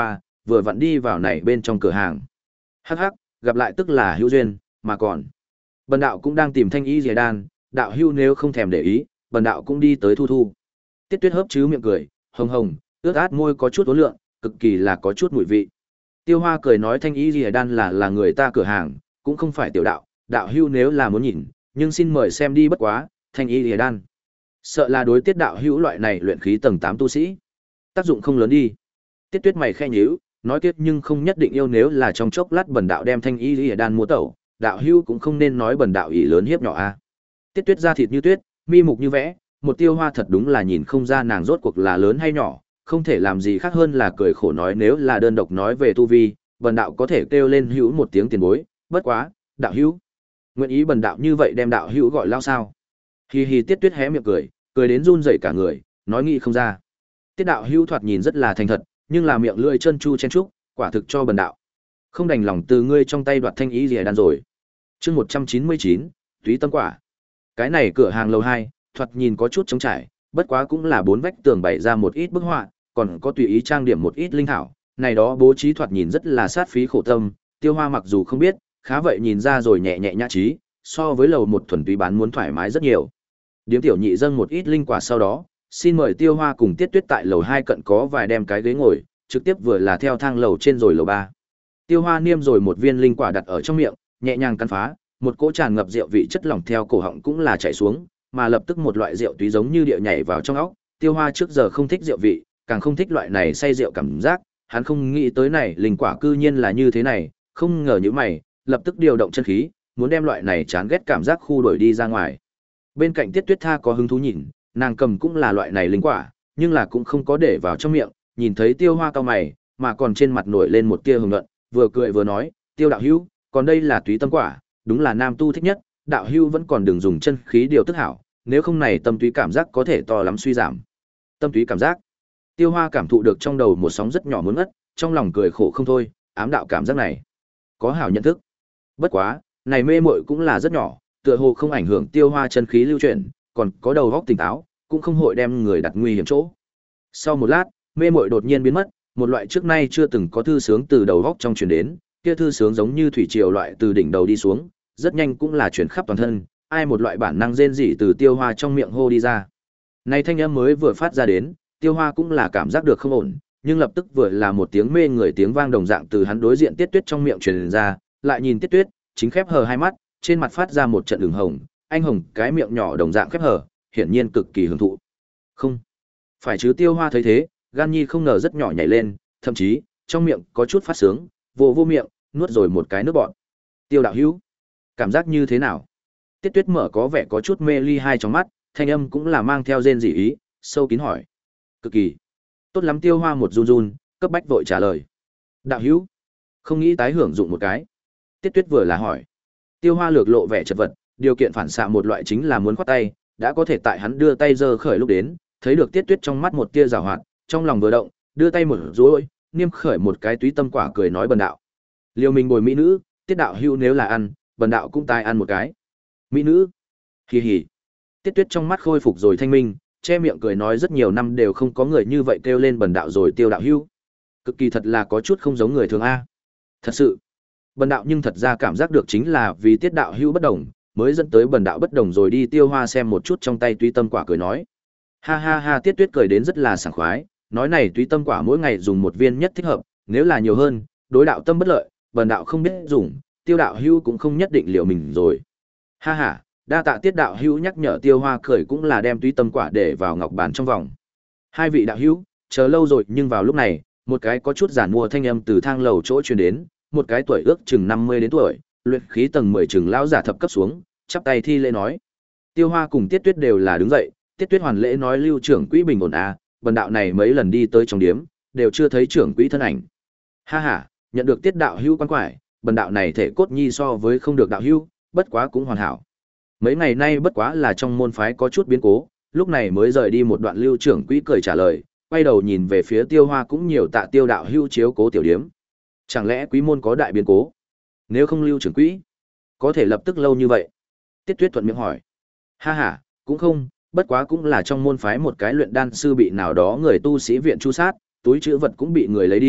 vừa vặn đi vào này bên trong cửa hàng. Hắc hắc, gặp lại tức là hữu duyên, mà còn. Bần đạo cũng đang tìm thanh y dìa đan, đạo hữu nếu không thèm để ý, bần đạo cũng đi tới thu thu. Tiết Tuyết hớp chứ miệng cười, hồng hồng, ướt át môi có chút uốn lượn, cực kỳ là có chút mùi vị. Tiêu Hoa cười nói thanh y lìa đan là là người ta cửa hàng, cũng không phải tiểu đạo, đạo hưu nếu là muốn nhìn, nhưng xin mời xem đi bất quá, thanh y lìa đan. Sợ là đối tiết đạo hữu loại này luyện khí tầng tám tu sĩ. Tác dụng không lớn đi. Tiết Tuyết mày khẽ nhíu, nói tiếp nhưng không nhất định yêu nếu là trong chốc lát bần đạo đem thanh y lìa đan mua tẩu, đạo hưu cũng không nên nói bần đạo ỷ lớn hiếp nhỏ a. Tiết Tuyết da thịt như tuyết, mi mục như vẽ, một Tiêu Hoa thật đúng là nhìn không ra nàng rốt cuộc là lớn hay nhỏ, không thể làm gì khác hơn là cười khổ nói nếu là đơn độc nói về tu vi, bần đạo có thể kêu lên hữu một tiếng tiền bối, bất quá, đạo hữu. Nguyện ý bần đạo như vậy đem đạo hữu gọi lao sao? Hi hi Tiết Tuyết hé miệng cười, cười đến run rẩy cả người, nói nghĩ không ra. Tiết đạo hữu thoạt nhìn rất là thành thật, nhưng là miệng lưỡi chân chu chen trúc, quả thực cho bần đạo. Không đành lòng từ ngươi trong tay đoạt thanh ý gì đan rồi. Chương một trăm chín mươi chín, Túy Tâm Quả. Cái này cửa hàng lầu hai, thoạt nhìn có chút trống trải, bất quá cũng là bốn vách tường bày ra một ít bức họa, còn có tùy ý trang điểm một ít linh thảo, này đó bố trí thoạt nhìn rất là sát phí khổ tâm, Tiêu Hoa mặc dù không biết, khá vậy nhìn ra rồi nhẹ nhẹ nhã trí, so với lầu một thuần túy bán muốn thoải mái rất nhiều. Điếm tiểu nhị dâng một ít linh quả sau đó, xin mời Tiêu Hoa cùng Tiết Tuyết tại lầu hai cận có vài đem cái ghế ngồi, trực tiếp vừa là theo thang lầu trên rồi lầu ba. Tiêu Hoa niêm rồi một viên linh quả đặt ở trong miệng, nhẹ nhàng cắn phá, một cỗ tràn ngập rượu vị chất lỏng theo cổ họng cũng là chảy xuống, mà lập tức một loại rượu túy giống như địa nhảy vào trong óc. Tiêu Hoa trước giờ không thích rượu vị, càng không thích loại này say rượu cảm giác, hắn không nghĩ tới này linh quả cư nhiên là như thế này, không ngờ như mày, lập tức điều động chân khí, muốn đem loại này chán ghét cảm giác khu đuổi đi ra ngoài. Bên cạnh Tiết Tuyết Tha có hứng thú nhìn, nàng cầm cũng là loại này linh quả, nhưng là cũng không có để vào trong miệng, nhìn thấy Tiêu Hoa cau mày, mà còn trên mặt nổi lên một tia hồng nhuận, vừa cười vừa nói, "Tiêu đạo hữu, còn đây là túy tâm quả, đúng là nam tu thích nhất, đạo hữu vẫn còn đừng dùng chân khí điều tức hảo, nếu không này tâm túy cảm giác có thể to lắm suy giảm." Tâm túy cảm giác? Tiêu Hoa cảm thụ được trong đầu một sóng rất nhỏ muốn ngất, trong lòng cười khổ không thôi, ám đạo cảm giác này có hảo nhận thức. Bất quá, này mê muội cũng là rất nhỏ, tựa hồ không ảnh hưởng Tiêu Hoa chân khí lưu chuyển, còn có đầu óc tỉnh táo, cũng không hội đem người đặt nguy hiểm chỗ. Sau một lát, mê muội đột nhiên biến mất, một loại trước nay chưa từng có thư sướng từ đầu óc trong truyền đến, kia thư sướng giống như thủy triều loại từ đỉnh đầu đi xuống, rất nhanh cũng là truyền khắp toàn thân, ai một loại bản năng rên rỉ từ Tiêu Hoa trong miệng hô đi ra. Này thanh âm mới vừa phát ra đến, Tiêu Hoa cũng là cảm giác được không ổn, nhưng lập tức vừa là một tiếng mê người tiếng vang đồng dạng từ hắn đối diện Tiết Tuyết trong miệng truyền ra, lại nhìn Tiết Tuyết, chính khép hờ hai mắt, trên mặt phát ra một trận ửng hồng, anh hồng cái miệng nhỏ đồng dạng khép hờ, hiển nhiên cực kỳ hưởng thụ. Không, phải chứ Tiêu Hoa thấy thế, gan nhi không ngờ rất nhỏ nhảy lên, thậm chí trong miệng có chút phát sướng, vô vô miệng, nuốt rồi một cái nước bọt. Tiêu đạo hữu, cảm giác như thế nào? Tiết Tuyết mở có vẻ có chút mê ly hai trong mắt, thanh âm cũng là mang theo rên rỉ ý, sâu kín hỏi. Cực kỳ tốt lắm. Tiêu Hoa một run run, cấp bách vội trả lời. Đạo hữu, không nghĩ tái hưởng dụng một cái. Tiết Tuyết vừa là hỏi. Tiêu Hoa lược lộ vẻ chật vật, điều kiện phản xạ một loại chính là muốn khoát tay, đã có thể tại hắn đưa tay giơ khởi lúc đến, thấy được Tiết Tuyết trong mắt một tia giảo hoạt, trong lòng vừa động, đưa tay một rối, niêm khởi một cái túy tâm quả cười nói bần đạo. Liêu mình bồi mỹ nữ, Tiết đạo hữu nếu là ăn, bần đạo cũng tai ăn một cái. Mỹ nữ? Hì hì. Tiết Tuyết trong mắt khôi phục rồi thanh minh, che miệng cười nói rất nhiều năm đều không có người như vậy kêu lên bần đạo rồi Tiêu đạo hữu. Cực kỳ thật là có chút không giống người thường a. Thật sự. Bần đạo nhưng thật ra cảm giác được chính là vì Tiết đạo hữu bất đồng, mới dẫn tới bần đạo bất đồng rồi đi. Tiêu Hoa xem một chút trong tay túy tâm quả cười nói. Ha ha ha. Tiết Tuyết cười đến rất là sảng khoái, nói này túy tâm quả mỗi ngày dùng một viên nhất thích hợp, nếu là nhiều hơn, đối đạo tâm bất lợi, bần đạo không biết dùng, Tiêu đạo hữu cũng không nhất định liệu mình rồi. Ha ha, đa tạ Tiết đạo hữu nhắc nhở. Tiêu Hoa cười cũng là đem túy tâm quả để vào ngọc bàn trong vòng. Hai vị đạo hữu, chờ lâu rồi. Nhưng vào lúc này, một cái có chút giản mua thanh âm từ thang lầu chỗ truyền đến, một cái tuổi ước chừng năm mươi đến tuổi, luyện khí tầng mười chừng lão giả thập cấp xuống, chắp tay thi lễ nói. Tiêu Hoa cùng Tiết Tuyết đều là đứng dậy, Tiết Tuyết hoàn lễ nói lưu trưởng quỹ bình ổn a, bần đạo này mấy lần đi tới trong điếm, đều chưa thấy trưởng quỹ thân ảnh. Ha ha, nhận được Tiết đạo hữu quan quải, bần đạo này thể cốt nhi so với không được đạo hữu, bất quá cũng hoàn hảo. Mấy ngày nay bất quá là trong môn phái có chút biến cố, lúc này mới rời đi một đoạn. Lưu trưởng quỹ cười trả lời, quay đầu nhìn về phía Tiêu Hoa cũng nhiều tạ Tiêu đạo hữu chiếu cố tiểu điếm. Chẳng lẽ quý môn có đại biến cố? Nếu không Lưu trưởng quỹ, có thể lập tức lâu như vậy? Tiết Tuyết thuận miệng hỏi. Ha ha, cũng không, bất quá cũng là trong môn phái một cái luyện đan sư bị nào đó người tu sĩ viện chu sát, túi trữ vật cũng bị người lấy đi,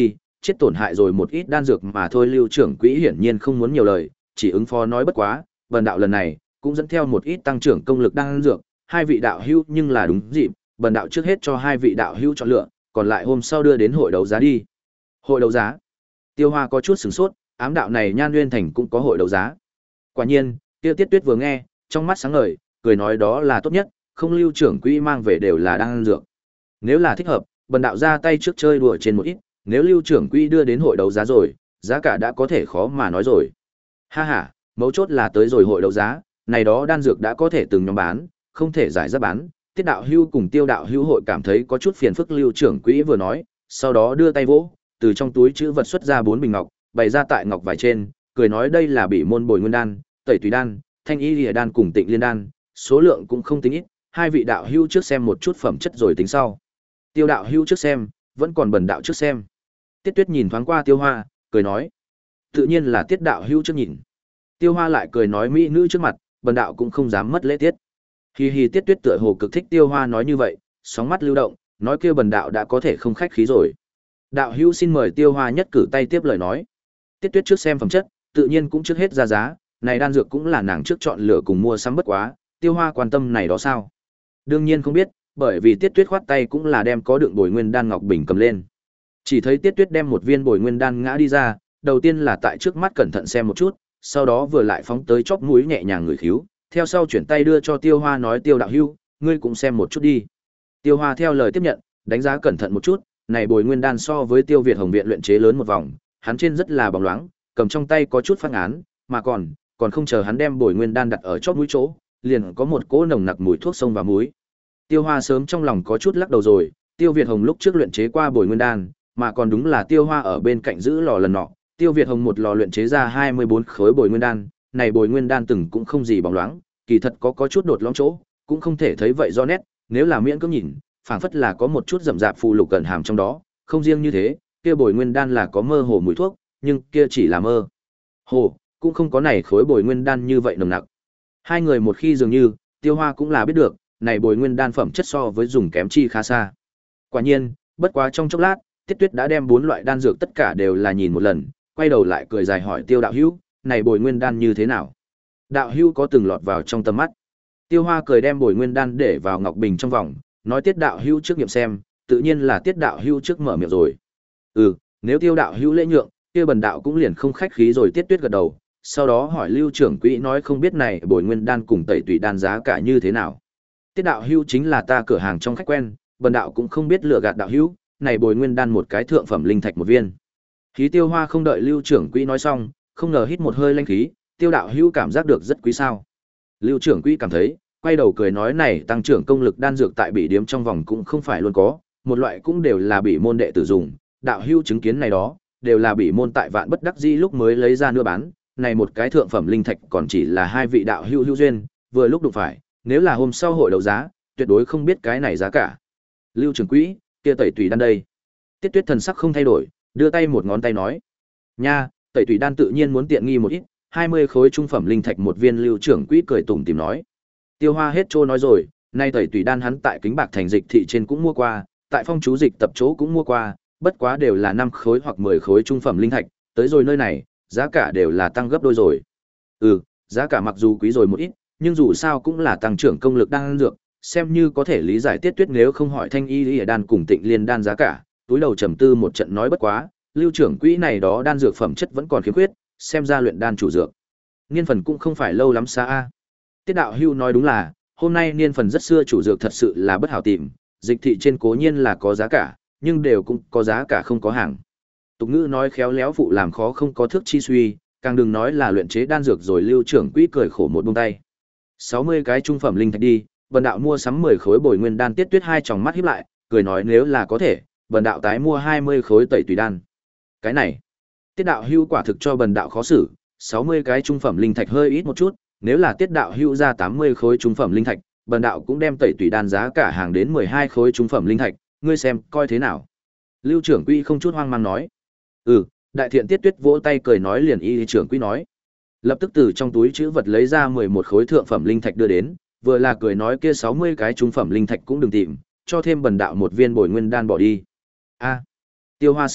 chết tổn hại rồi một ít đan dược mà thôi. Lưu trưởng quỹ hiển nhiên không muốn nhiều lời, chỉ ứng phó nói bất quá, bần đạo lần này cũng dẫn theo một ít tăng trưởng công lực đan dược, hai vị đạo hữu nhưng là đúng dịp, bần đạo trước hết cho hai vị đạo hữu chọn lựa, còn lại hôm sau đưa đến hội đấu giá đi. Hội đấu giá? Tiêu Hoa có chút sửng sốt, ám đạo này Nhan Nguyên Thành cũng có hội đấu giá. Quả nhiên, Tiêu Tiết Tuyết vừa nghe, trong mắt sáng ngời, cười nói đó là tốt nhất, không Lưu trưởng quỹ mang về đều là đan dược. Nếu là thích hợp, bần đạo ra tay trước chơi đùa trên một ít, nếu Lưu trưởng quỹ đưa đến hội đấu giá rồi, giá cả đã có thể khó mà nói rồi. Ha ha, mấu chốt là tới rồi hội đấu giá, này đó đan dược đã có thể từng nhóm bán, không thể giải ra bán. Tiết đạo hưu cùng Tiêu đạo hưu hội cảm thấy có chút phiền phức. Lưu trưởng quỹ vừa nói, sau đó đưa tay vỗ, từ trong túi chữ vật xuất ra bốn bình ngọc, bày ra tại ngọc vải trên, cười nói đây là Bỉ môn Bồi Nguyên đan, Tẩy Tùy đan, Thanh Y Lìa đan cùng Tịnh Liên đan, số lượng cũng không tính ít, hai vị đạo hưu trước xem một chút phẩm chất rồi tính sau. Tiêu đạo hưu trước xem, vẫn còn bần đạo trước xem. Tiết Tuyết nhìn thoáng qua Tiêu Hoa, cười nói, tự nhiên là Tiết đạo hưu trước nhìn. Tiêu Hoa lại cười nói mỹ nữ trước mặt, bần đạo cũng không dám mất lễ tiết. Hi hi, Tiết Tuyết tựa hồ cực thích Tiêu Hoa nói như vậy, sóng mắt lưu động, nói kêu bần đạo đã có thể không khách khí rồi. Đạo hữu xin mời. Tiêu Hoa nhất cử tay tiếp lời nói. Tiết Tuyết trước xem phẩm chất, tự nhiên cũng trước hết ra giá, này đan dược cũng là nàng trước chọn lựa cùng mua sắm bất quá, Tiêu Hoa quan tâm này đó sao? Đương nhiên không biết, bởi vì Tiết Tuyết khoát tay cũng là đem có đựng Bồi Nguyên đan ngọc bình cầm lên. Chỉ thấy Tiết Tuyết đem một viên Bồi Nguyên đan ngã đi ra, đầu tiên là tại trước mắt cẩn thận xem một chút, sau đó vừa lại phóng tới chóp mũi nhẹ nhàng ngửi khíu, theo sau chuyển tay đưa cho Tiêu Hoa nói Tiêu đạo hữu, ngươi cũng xem một chút đi. Tiêu Hoa theo lời tiếp nhận, đánh giá cẩn thận một chút, này Bồi Nguyên đan so với Tiêu Việt Hồng viện luyện chế lớn một vòng, hắn trên rất là bóng loáng, cầm trong tay có chút phát án, mà còn, còn không chờ hắn đem Bồi Nguyên đan đặt ở chóp mũi chỗ, liền có một cỗ nồng nặc mùi thuốc sông và muối. Tiêu Hoa sớm trong lòng có chút lắc đầu rồi, Tiêu Việt Hồng lúc trước luyện chế qua Bồi Nguyên đan, mà còn đúng là Tiêu Hoa ở bên cạnh giữ lò lần nọ, Tiêu Việt Hồng một lò luyện chế ra hai mươi bốn khối Bồi Nguyên đan, này Bồi Nguyên đan từng cũng không gì bóng loáng, kỳ thật có có chút đột lõm chỗ, cũng không thể thấy vậy do nét, nếu là miễn cưỡng nhìn, phảng phất là có một chút rậm rạp phù lục cẩn hàm trong đó, không riêng như thế, kia Bồi Nguyên đan là có mơ hồ mùi thuốc, nhưng kia chỉ là mơ hồ, cũng không có này khối Bồi Nguyên đan như vậy nồng nặc. Hai người một khi dường như, Tiêu Hoa cũng là biết được, này Bồi Nguyên đan phẩm chất so với dùng kém chi khá xa. Quả nhiên, bất quá trong chốc lát, Tiết Tuyết đã đem bốn loại đan dược tất cả đều là nhìn một lần, quay đầu lại cười dài hỏi Tiêu đạo hữu, này Bồi Nguyên đan như thế nào? Đạo hữu có từng lọt vào trong tầm mắt? Tiêu Hoa cười đem Bồi Nguyên đan để vào ngọc bình trong vòng, nói Tiết đạo hữu trước nghiệm xem, tự nhiên là Tiết đạo hữu trước mở miệng rồi. Ừ, nếu Tiêu đạo hữu lễ nhượng, kia bần đạo cũng liền không khách khí rồi. Tiết Tuyết gật đầu, sau đó hỏi Lưu trưởng quỹ nói không biết này Bồi Nguyên đan cùng Tẩy Tùy đan giá cả như thế nào. Tiết đạo hữu chính là ta cửa hàng trong khách quen, bần đạo cũng không biết lừa gạt đạo hữu, này Bồi Nguyên đan một cái thượng phẩm linh thạch một viên. Khí Tiêu Hoa không đợi Lưu trưởng quỹ nói xong, không ngờ hít một hơi linh khí, Tiêu đạo hữu cảm giác được rất quý sao? Lưu trưởng quỹ cảm thấy, quay đầu cười nói này tăng trưởng công lực đan dược tại Bỉ điếm trong vòng cũng không phải luôn có, một loại cũng đều là Bỉ môn đệ tử dùng, đạo hữu chứng kiến này đó, đều là Bỉ môn tại vạn bất đắc dĩ lúc mới lấy ra nữa bán, này một cái thượng phẩm linh thạch còn chỉ là hai vị đạo hữu hữu duyên, vừa lúc đụng phải, nếu là hôm sau hội đấu giá, tuyệt đối không biết cái này giá cả. Lưu trưởng quỹ, kia Tẩy Tùy đan đây. Tiết Tuyết thần sắc không thay đổi, đưa tay một ngón tay nói, nha, Tẩy Tùy đan tự nhiên muốn tiện nghi một ít, hai mươi khối trung phẩm linh thạch một viên. Lưu trưởng quỹ cười tủm tỉm nói. Tiêu Hoa hết trô nói rồi, nay Tẩy Tùy đan hắn tại Kính Bạc thành dịch thị trên cũng mua qua, tại Phong chú dịch tập chỗ cũng mua qua, bất quá đều là năm khối hoặc mười khối trung phẩm linh thạch, tới rồi nơi này, giá cả đều là tăng gấp đôi rồi. Ừ, giá cả mặc dù quý rồi một ít, nhưng dù sao cũng là tăng trưởng công lực đang dược, xem như có thể lý giải. Tiết Tuyết nếu không hỏi Thanh Y Lìa đan cùng Tịnh Liên đan giá cả, túi đầu trầm tư một trận nói bất quá, Lưu trưởng quỹ này đó đan dược phẩm chất vẫn còn khiếm khuyết, xem ra luyện đan chủ dược niên phần cũng không phải lâu lắm xa a. Tiết đạo hưu nói đúng là, hôm nay niên phần rất xưa chủ dược thật sự là bất hảo tìm, dịch thị trên cố nhiên là có giá cả, nhưng đều cũng có giá cả không có hàng. Tục ngữ nói khéo léo phụ làm khó không có thước chi suy, càng đừng nói là luyện chế đan dược rồi. Lưu trưởng quỹ cười khổ một buông tay. sáu mươi cái trung phẩm linh thạch đi, bần đạo mua sắm mười khối Bồi Nguyên đan. Tiết Tuyết hai tròng mắt híp lại, cười nói nếu là có thể, bần đạo tái mua hai mươi khối Tẩy Tùy đan. Cái này, Tiết đạo hưu quả thực cho bần đạo khó xử, sáu mươi cái trung phẩm linh thạch hơi ít một chút, nếu là Tiết đạo hưu ra tám mươi khối trung phẩm linh thạch, bần đạo cũng đem Tẩy Tùy đan giá cả hàng đến mười hai khối trung phẩm linh thạch, ngươi xem coi thế nào. Lưu trưởng quỹ không chút hoang mang nói. Ừ, đại thiện. Tiết Tuyết vỗ tay cười nói liền y trưởng quỹ nói. Lập tức từ trong túi trữ vật lấy ra mười một khối thượng phẩm linh thạch đưa đến, vừa là cười nói kia sáu mươi cái trung phẩm linh thạch cũng đừng tìm, cho thêm bần đạo một viên Bồi Nguyên đan bỏ đi. A. Tiêu Hoa sửng sốt,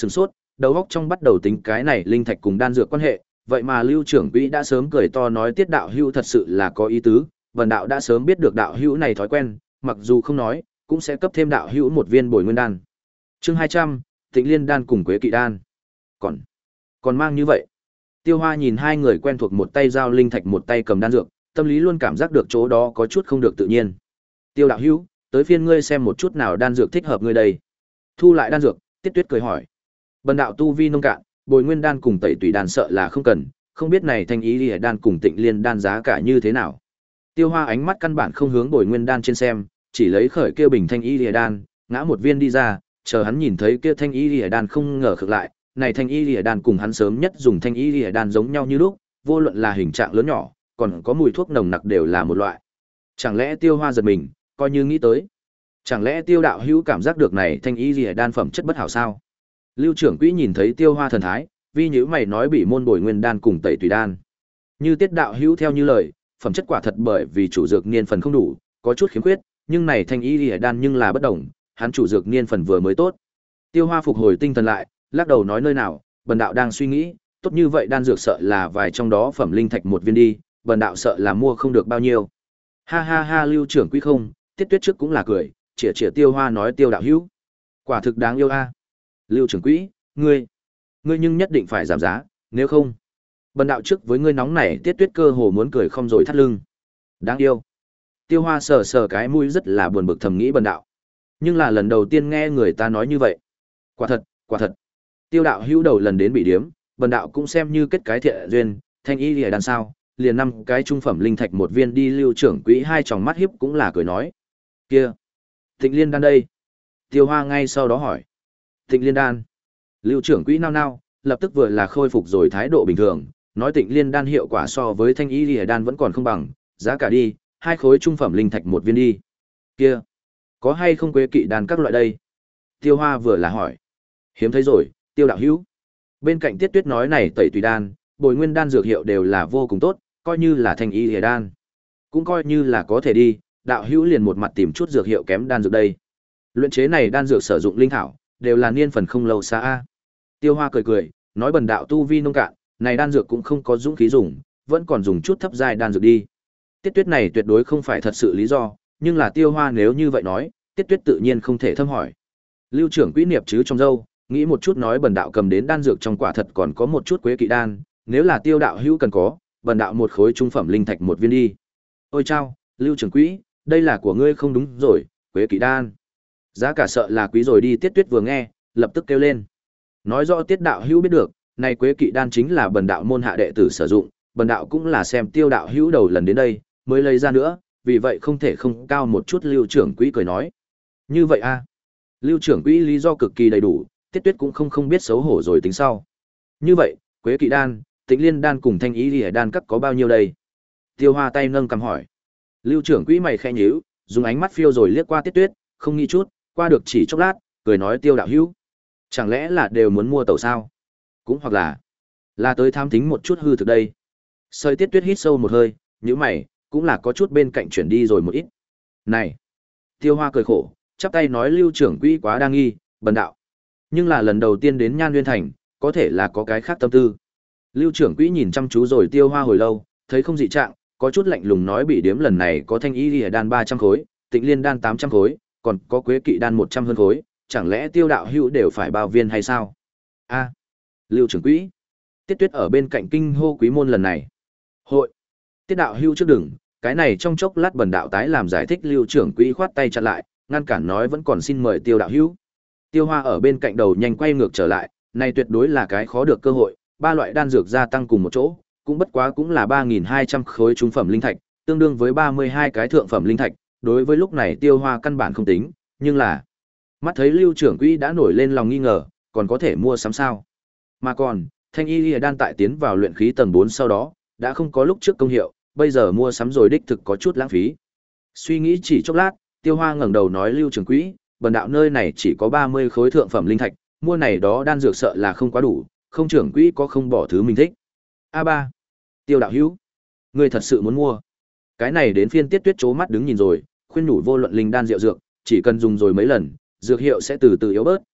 đầu óc trong bắt đầu tính cái này linh thạch cùng đan dược quan hệ, vậy mà Lưu trưởng quỹ đã sớm cười to nói Tiết đạo hữu thật sự là có ý tứ, Vân đạo đã sớm biết được đạo hữu này thói quen, mặc dù không nói, cũng sẽ cấp thêm đạo hữu một viên bồi nguyên đan. Chương hai trăm, Tịnh Liên đan cùng Quế Kỵ đan. Còn còn mang như vậy. Tiêu Hoa nhìn hai người quen thuộc một tay giao linh thạch một tay cầm đan dược, tâm lý luôn cảm giác được chỗ đó có chút không được tự nhiên. Tiêu đạo hữu, tới phiên ngươi xem một chút nào đan dược thích hợp ngươi đây. Thu lại đan dược, Tiết Tuyết cười hỏi. Bần đạo tu vi nông cạn, bồi nguyên đan cùng tẩy tùy đan sợ là không cần, không biết này thanh ý liễu đan cùng Tịnh Liên đan giá cả như thế nào. Tiêu Hoa ánh mắt căn bản không hướng bồi nguyên đan trên xem, chỉ lấy khởi kia bình thanh ý liễu đan, ngã một viên đi ra, chờ hắn nhìn thấy kia thanh ý liễu đan không ngờ khực lại, này thanh ý liễu đan cùng hắn sớm nhất dùng thanh ý liễu đan giống nhau như lúc, vô luận là hình trạng lớn nhỏ, còn có mùi thuốc nồng nặc đều là một loại. Chẳng lẽ Tiêu Hoa giật mình, coi như nghĩ tới. Chẳng lẽ Tiêu đạo hữu cảm giác được này thanh ý liễu đan phẩm chất bất hảo sao? Lưu trưởng quỹ nhìn thấy Tiêu Hoa thần thái, vi nhữ mày nói bị môn bồi nguyên đan cùng tẩy tùy đan. Như Tiết đạo hữu theo như lời, phẩm chất quả thật bởi vì chủ dược niên phần không đủ, có chút khiếm khuyết, nhưng này thanh ý liễu đan nhưng là bất đồng, hắn chủ dược niên phần vừa mới tốt. Tiêu Hoa phục hồi tinh thần lại, lắc đầu nói nơi nào, bần đạo đang suy nghĩ, tốt như vậy đan dược sợ là vài trong đó phẩm linh thạch một viên đi, bần đạo sợ là mua không được bao nhiêu. Ha ha ha, Lưu trưởng quỹ không, Tiết Tuyết trước cũng là cười, chĩa chĩa Tiêu Hoa nói Tiêu đạo hữu, quả thực đáng yêu a. Lưu trưởng quỹ, ngươi, ngươi nhưng nhất định phải giảm giá, nếu không, bần đạo trước với ngươi nóng này. Tiết Tuyết cơ hồ muốn cười không rồi thắt lưng. Đáng yêu. Tiêu Hoa sờ sờ cái mũi rất là buồn bực thầm nghĩ bần đạo. Nhưng là lần đầu tiên nghe người ta nói như vậy. Quả thật, quả thật. Tiêu đạo hữu đầu lần đến bị điếm, bần đạo cũng xem như kết cái thiện duyên, thanh y lìa đan sao, liền năm cái trung phẩm linh thạch một viên đi. Lưu trưởng quỹ hai tròng mắt hiếp cũng là cười nói. Kia, Tịnh Liên đan đây. Tiêu Hoa ngay sau đó hỏi. Tịnh Liên đan. Lưu trưởng quỹ nao nao, lập tức vừa là khôi phục rồi thái độ bình thường, nói Tịnh Liên đan hiệu quả so với thanh y lìa đan vẫn còn không bằng, giá cả đi, hai khối trung phẩm linh thạch một viên đi. Kia, có hay không Quế Kỵ đan các loại đây? Tiêu Hoa vừa là hỏi. Hiếm thấy rồi, Tiêu đạo hữu. Bên cạnh Tiết Tuyết nói này tẩy tùy đan, bồi nguyên đan dược hiệu đều là vô cùng tốt, coi như là thanh y lìa đan, cũng coi như là có thể đi. Đạo hữu liền một mặt tìm chút dược hiệu kém đan dược đây. Luyện chế này đan dược sử dụng linh thảo, đều là niên phần không lâu xa a. Tiêu Hoa cười cười, nói bần đạo tu vi nông cạn, này đan dược cũng không có dũng khí dùng, vẫn còn dùng chút thấp giai đan dược đi. Tiết Tuyết này tuyệt đối không phải thật sự lý do, nhưng là Tiêu Hoa nếu như vậy nói, Tiết Tuyết tự nhiên không thể thâm hỏi. Lưu trưởng quỹ niệm chứ trong dâu, nghĩ một chút nói bần đạo cầm đến đan dược trong quả thật còn có một chút Quế Kỵ đan, nếu là Tiêu đạo hữu cần có, bần đạo một khối trung phẩm linh thạch một viên đi. Ôi chao, Lưu trưởng quỹ, đây là của ngươi không đúng rồi, Quế Kỵ đan. Giá cả sợ là quý rồi đi. Tiết Tuyết vừa nghe, lập tức kêu lên. Nói rõ Tiết đạo hữu biết được, này Quế Kỵ đan chính là bần đạo môn hạ đệ tử sử dụng, bần đạo cũng là xem Tiêu đạo hữu đầu lần đến đây, mới lấy ra nữa, vì vậy không thể không cao một chút. Lưu trưởng quỹ cười nói. Như vậy a? À? Lưu trưởng quỹ lý do cực kỳ đầy đủ, Tiết Tuyết cũng không không biết xấu hổ rồi tính sau. Như vậy, Quế Kỵ đan, Tịnh Liên đan cùng thanh ý lìa đan các có bao nhiêu đây? Tiêu Hoa tay nâng cầm hỏi. Lưu trưởng quỹ mày khẽ nhíu, dùng ánh mắt phiêu rồi liếc qua Tiết Tuyết, không nghĩ chút, qua được chỉ chốc lát, cười nói Tiêu đạo hữu, chẳng lẽ là đều muốn mua tàu sao? Cũng hoặc là là tới tham thính một chút hư thực đây. Sợi Tiết Tuyết hít sâu một hơi, nhíu mày, cũng là có chút bên cạnh chuyển đi rồi một ít. Này, Tiêu Hoa cười khổ, chắp tay nói Lưu trưởng quỹ quá đa nghi, bần đạo. Nhưng là lần đầu tiên đến Nhan Nguyên Thành, có thể là có cái khác tâm tư. Lưu trưởng quỹ nhìn chăm chú rồi Tiêu Hoa hồi lâu, thấy không dị trạng, có chút lạnh lùng nói bị điếm lần này có thanh ý lìa đan ba trăm khối, Tịnh Liên đan tám trăm khối, còn có Quế Kỵ đan một trăm hơn khối, chẳng lẽ Tiêu đạo hữu đều phải bao viên hay sao? A, Lưu trưởng quỹ. Tiết Tuyết ở bên cạnh kinh hô quý môn lần này. Hội. Tiết đạo hữu trước đừng, cái này trong chốc lát bần đạo tái làm giải thích. Lưu trưởng quỹ khoát tay chặn lại, ngăn cản nói vẫn còn xin mời Tiêu đạo hữu. Tiêu Hoa ở bên cạnh đầu nhanh quay ngược trở lại, này tuyệt đối là cái khó được cơ hội, ba loại đan dược gia tăng cùng một chỗ, cũng bất quá cũng là ba nghìn hai trăm khối trung phẩm linh thạch, tương đương với ba mươi hai cái thượng phẩm linh thạch, đối với lúc này Tiêu Hoa căn bản không tính, nhưng là mắt thấy Lưu trưởng quỹ đã nổi lên lòng nghi ngờ, còn có thể mua sắm sao? Mà còn, thanh y lìa đan tại tiến vào luyện khí tầng bốn sau đó, đã không có lúc trước công hiệu, bây giờ mua sắm rồi đích thực có chút lãng phí. Suy nghĩ chỉ chốc lát, Tiêu Hoa ngẩng đầu nói Lưu trưởng quỹ, bần đạo nơi này chỉ có ba mươi khối thượng phẩm linh thạch, mua này đó đan dược sợ là không quá đủ, không trưởng quỹ có không bỏ thứ mình thích. A ba, Tiêu đạo hữu, ngươi thật sự muốn mua? Cái này đến phiên Tiết Tuyết chố mắt đứng nhìn rồi, khuyên nhủ vô luận linh đan rượu dược, chỉ cần dùng rồi mấy lần, dược hiệu sẽ từ từ yếu bớt,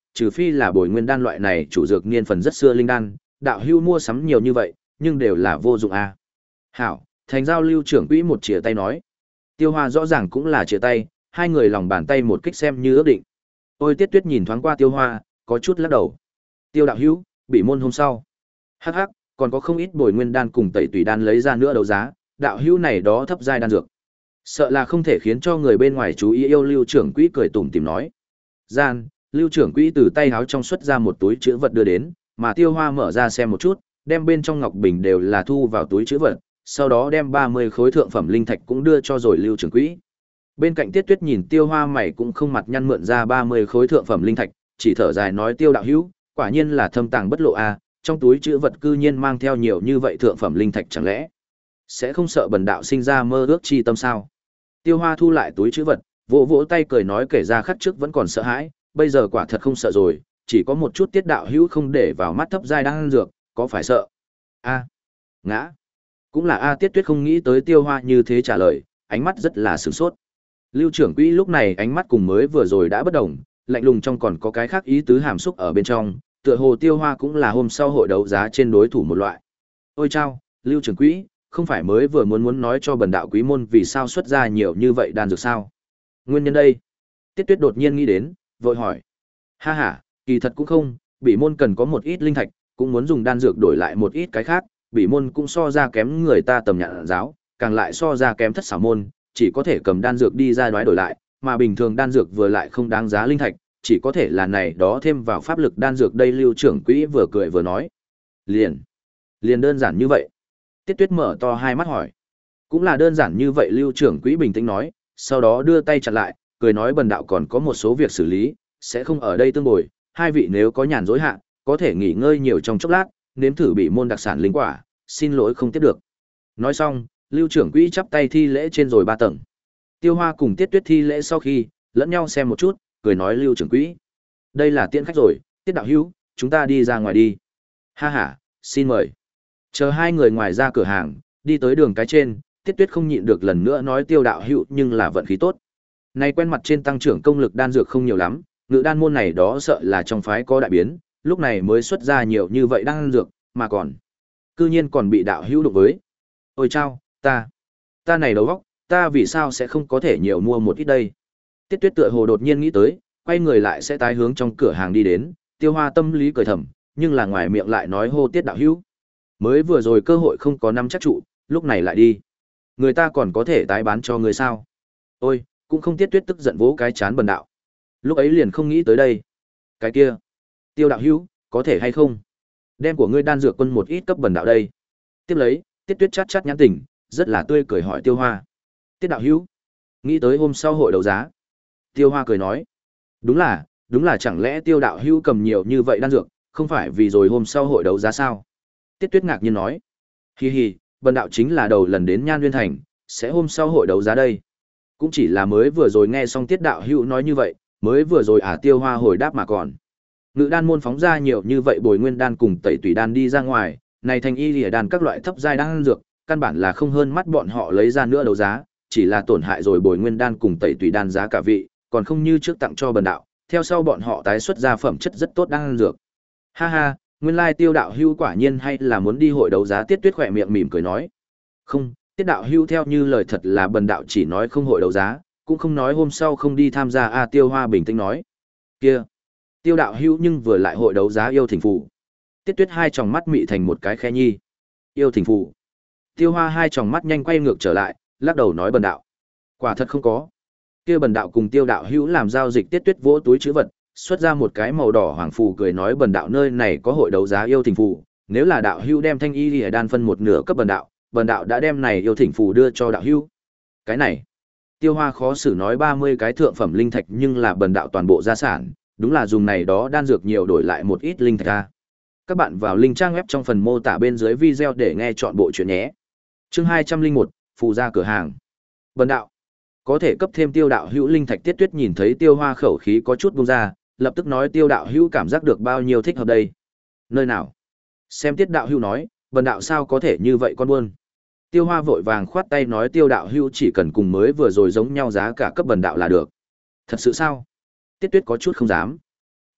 trừ phi là bồi nguyên đan loại này chủ dược niên phần rất xưa linh đan, đạo hưu mua sắm nhiều như vậy, nhưng đều là vô dụng a. Hảo, thành giao lưu trưởng quỹ một chìa tay nói. Tiêu Hoa rõ ràng cũng là chìa tay, hai người lòng bàn tay một kích xem như ước định. Ôi Tiết Tuyết nhìn thoáng qua Tiêu Hoa, có chút lắc đầu. Tiêu đạo hữu, bị môn hôm sau. Hắc hắc, còn có không ít bồi nguyên đan cùng tẩy tùy đan lấy ra nữa đấu giá, đạo hữu này đó thấp giai đan dược. Sợ là không thể khiến cho người bên ngoài chú ý yêu Lưu trưởng quỹ cười tủm tỉm nói. Gian, Lưu trưởng quỹ từ tay háo trong xuất ra một túi chứa vật đưa đến, mà Tiêu Hoa mở ra xem một chút, đem bên trong ngọc bình đều là thu vào túi chứa vật, sau đó đem ba mươi khối thượng phẩm linh thạch cũng đưa cho rồi Lưu trưởng quỹ. Bên cạnh Tiết Tuyết nhìn Tiêu Hoa mày cũng không mặt nhăn mượn ra ba mươi khối thượng phẩm linh thạch, chỉ thở dài nói Tiêu đạo hữu, quả nhiên là thâm tàng bất lộ a, trong túi chứa vật cư nhiên mang theo nhiều như vậy thượng phẩm linh thạch chẳng lẽ sẽ không sợ bần đạo sinh ra mơ ước chi tâm sao? Tiêu Hoa thu lại túi chứa vật, vỗ vỗ tay cười nói kể ra khắc trước vẫn còn sợ hãi, bây giờ quả thật không sợ rồi, chỉ có một chút Tiết đạo hữu không để vào mắt thấp giai đang dược, có phải sợ? A. Ngã. Cũng là A Tiết Tuyết không nghĩ tới Tiêu Hoa như thế trả lời, ánh mắt rất là sửng sốt. Lưu trưởng quỹ lúc này ánh mắt cùng mới vừa rồi đã bất đồng, lạnh lùng trong còn có cái khác ý tứ hàm xúc ở bên trong, tựa hồ Tiêu Hoa cũng là hôm sau hội đấu giá trên đối thủ một loại. Ôi chao, Lưu trưởng quỹ, không phải mới vừa muốn muốn nói cho bần đạo quý môn vì sao xuất ra nhiều như vậy đan dược sao? Nguyên nhân đây? Tiết Tuyết đột nhiên nghĩ đến, vội hỏi. Ha ha, kỳ thật cũng không, bỉ môn cần có một ít linh thạch, cũng muốn dùng đan dược đổi lại một ít cái khác, bỉ môn cũng so ra kém người ta tầm nhạn giáo, càng lại so ra kém thất xảo môn, chỉ có thể cầm đan dược đi ra đoái đổi lại, mà bình thường đan dược vừa lại không đáng giá linh thạch, chỉ có thể là này đó thêm vào pháp lực đan dược đây Lưu trưởng quỹ vừa cười vừa nói. Liền, liền đơn giản như vậy. Tiết Tuyết mở to hai mắt hỏi. Cũng là đơn giản như vậy Lưu trưởng quỹ bình tĩnh nói, sau đó đưa tay chặt lại, cười nói bần đạo còn có một số việc xử lý, sẽ không ở đây tương bồi, hai vị nếu có nhàn rỗi hạ, có thể nghỉ ngơi nhiều trong chốc lát, nếm thử bị môn đặc sản linh quả, xin lỗi không tiếp được. Nói xong, Lưu trưởng quỹ chắp tay thi lễ trên rồi ba tầng. Tiêu Hoa cùng Tiết Tuyết thi lễ sau khi, lẫn nhau xem một chút, cười nói Lưu trưởng quỹ. Đây là tiễn khách rồi, Tiết đạo hữu, chúng ta đi ra ngoài đi. Ha ha, xin mời. Chờ hai người ngoài ra cửa hàng, đi tới đường cái trên, Tiết Tuyết không nhịn được lần nữa nói Tiêu đạo hữu nhưng là vận khí tốt. Này quen mặt trên tăng trưởng công lực đan dược không nhiều lắm, ngự đan môn này đó sợ là trong phái có đại biến, lúc này mới xuất ra nhiều như vậy đan dược, mà còn cư nhiên còn bị đạo hữu đụng với. Ôi chao, ta, ta này đầu óc, ta vì sao sẽ không có thể nhiều mua một ít đây? Tiết Tuyết tựa hồ đột nhiên nghĩ tới, quay người lại sẽ tái hướng trong cửa hàng đi đến, Tiêu Hoa tâm lý cười thầm, nhưng là ngoài miệng lại nói hô Tiết đạo hữu. Mới vừa rồi cơ hội không có nắm chắc trụ, lúc này lại đi. Người ta còn có thể tái bán cho người sao? Ôi, cũng không Tiết Tuyết tức giận vỗ cái chán bần đạo. Lúc ấy liền không nghĩ tới đây. Cái kia, Tiêu đạo hữu, có thể hay không? Đem của ngươi đan dược quân một ít cấp bần đạo đây. Tiếp lấy, Tiết Tuyết chát chát nhãn tỉnh, rất là tươi cười hỏi Tiêu Hoa. Tiết đạo hữu, nghĩ tới hôm sau hội đấu giá. Tiêu Hoa cười nói, đúng là, đúng là chẳng lẽ Tiêu đạo hữu cầm nhiều như vậy đan dược, không phải vì rồi hôm sau hội đấu giá sao? Tiết Tuyết ngạc nhiên nói, hi hi, bần đạo chính là đầu lần đến Nhan Nguyên Thành, sẽ hôm sau hội đấu giá đây. Cũng chỉ là mới vừa rồi nghe xong Tiết đạo hữu nói như vậy, mới vừa rồi à Tiêu Hoa hồi đáp mà còn. Ngự đan môn phóng ra nhiều như vậy bồi nguyên đan cùng tẩy tùy đan đi ra ngoài, này thành y lìa đan các loại thấp giai đan dược, căn bản là không hơn mắt bọn họ lấy ra nữa đấu giá, chỉ là tổn hại rồi bồi nguyên đan cùng tẩy tùy đan giá cả vị, còn không như trước tặng cho bần đạo, theo sau bọn họ tái xuất ra phẩm chất rất tốt đan dược. Ha ha, nguyên lai Tiêu đạo hữu quả nhiên hay là muốn đi hội đấu giá. Tiết Tuyết khỏe miệng mỉm cười nói. Không, Tiết đạo hữu theo như lời thật là bần đạo chỉ nói không hội đấu giá, cũng không nói hôm sau không đi tham gia a. Tiêu Hoa bình tĩnh nói. Kia, Tiêu đạo hữu nhưng vừa lại hội đấu giá yêu thỉnh phù. Tiết Tuyết hai tròng mắt mị thành một cái khe nhi. Yêu thỉnh phù. Tiêu Hoa hai tròng mắt nhanh quay ngược trở lại, lắc đầu nói bần đạo. Quả thật không có. Kia bần đạo cùng Tiêu đạo hữu làm giao dịch. Tiết Tuyết vỗ túi trữ vật, xuất ra một cái màu đỏ hoàng phù cười nói bần đạo nơi này có hội đấu giá yêu thỉnh phù, nếu là đạo hữu đem thanh y lìa đan phân một nửa cấp bần đạo, bần đạo đã đem này yêu thỉnh phù đưa cho đạo hữu. Cái này, Tiêu Hoa khó xử nói ba mươi cái thượng phẩm linh thạch nhưng là bần đạo toàn bộ gia sản, đúng là dùng này đó đan dược nhiều đổi lại một ít linh thạch ra. Các bạn vào link trang web trong phần mô tả bên dưới video để nghe chọn bộ chuyện nhé. Chương hai trăm lẻ một, phù ra cửa hàng. Bần đạo có thể cấp thêm Tiêu đạo hữu linh thạch. Tiết Tuyết nhìn thấy Tiêu Hoa khẩu khí có chút buông ra, lập tức nói Tiêu đạo hữu cảm giác được bao nhiêu thích hợp đây. Nơi nào? Xem Tiết đạo hữu nói, bần đạo sao có thể như vậy con buôn. Tiêu Hoa vội vàng khoát tay nói Tiêu đạo hữu chỉ cần cùng mới vừa rồi giống nhau giá cả cấp bần đạo là được. Thật sự sao? Tiết Tuyết có chút không dám.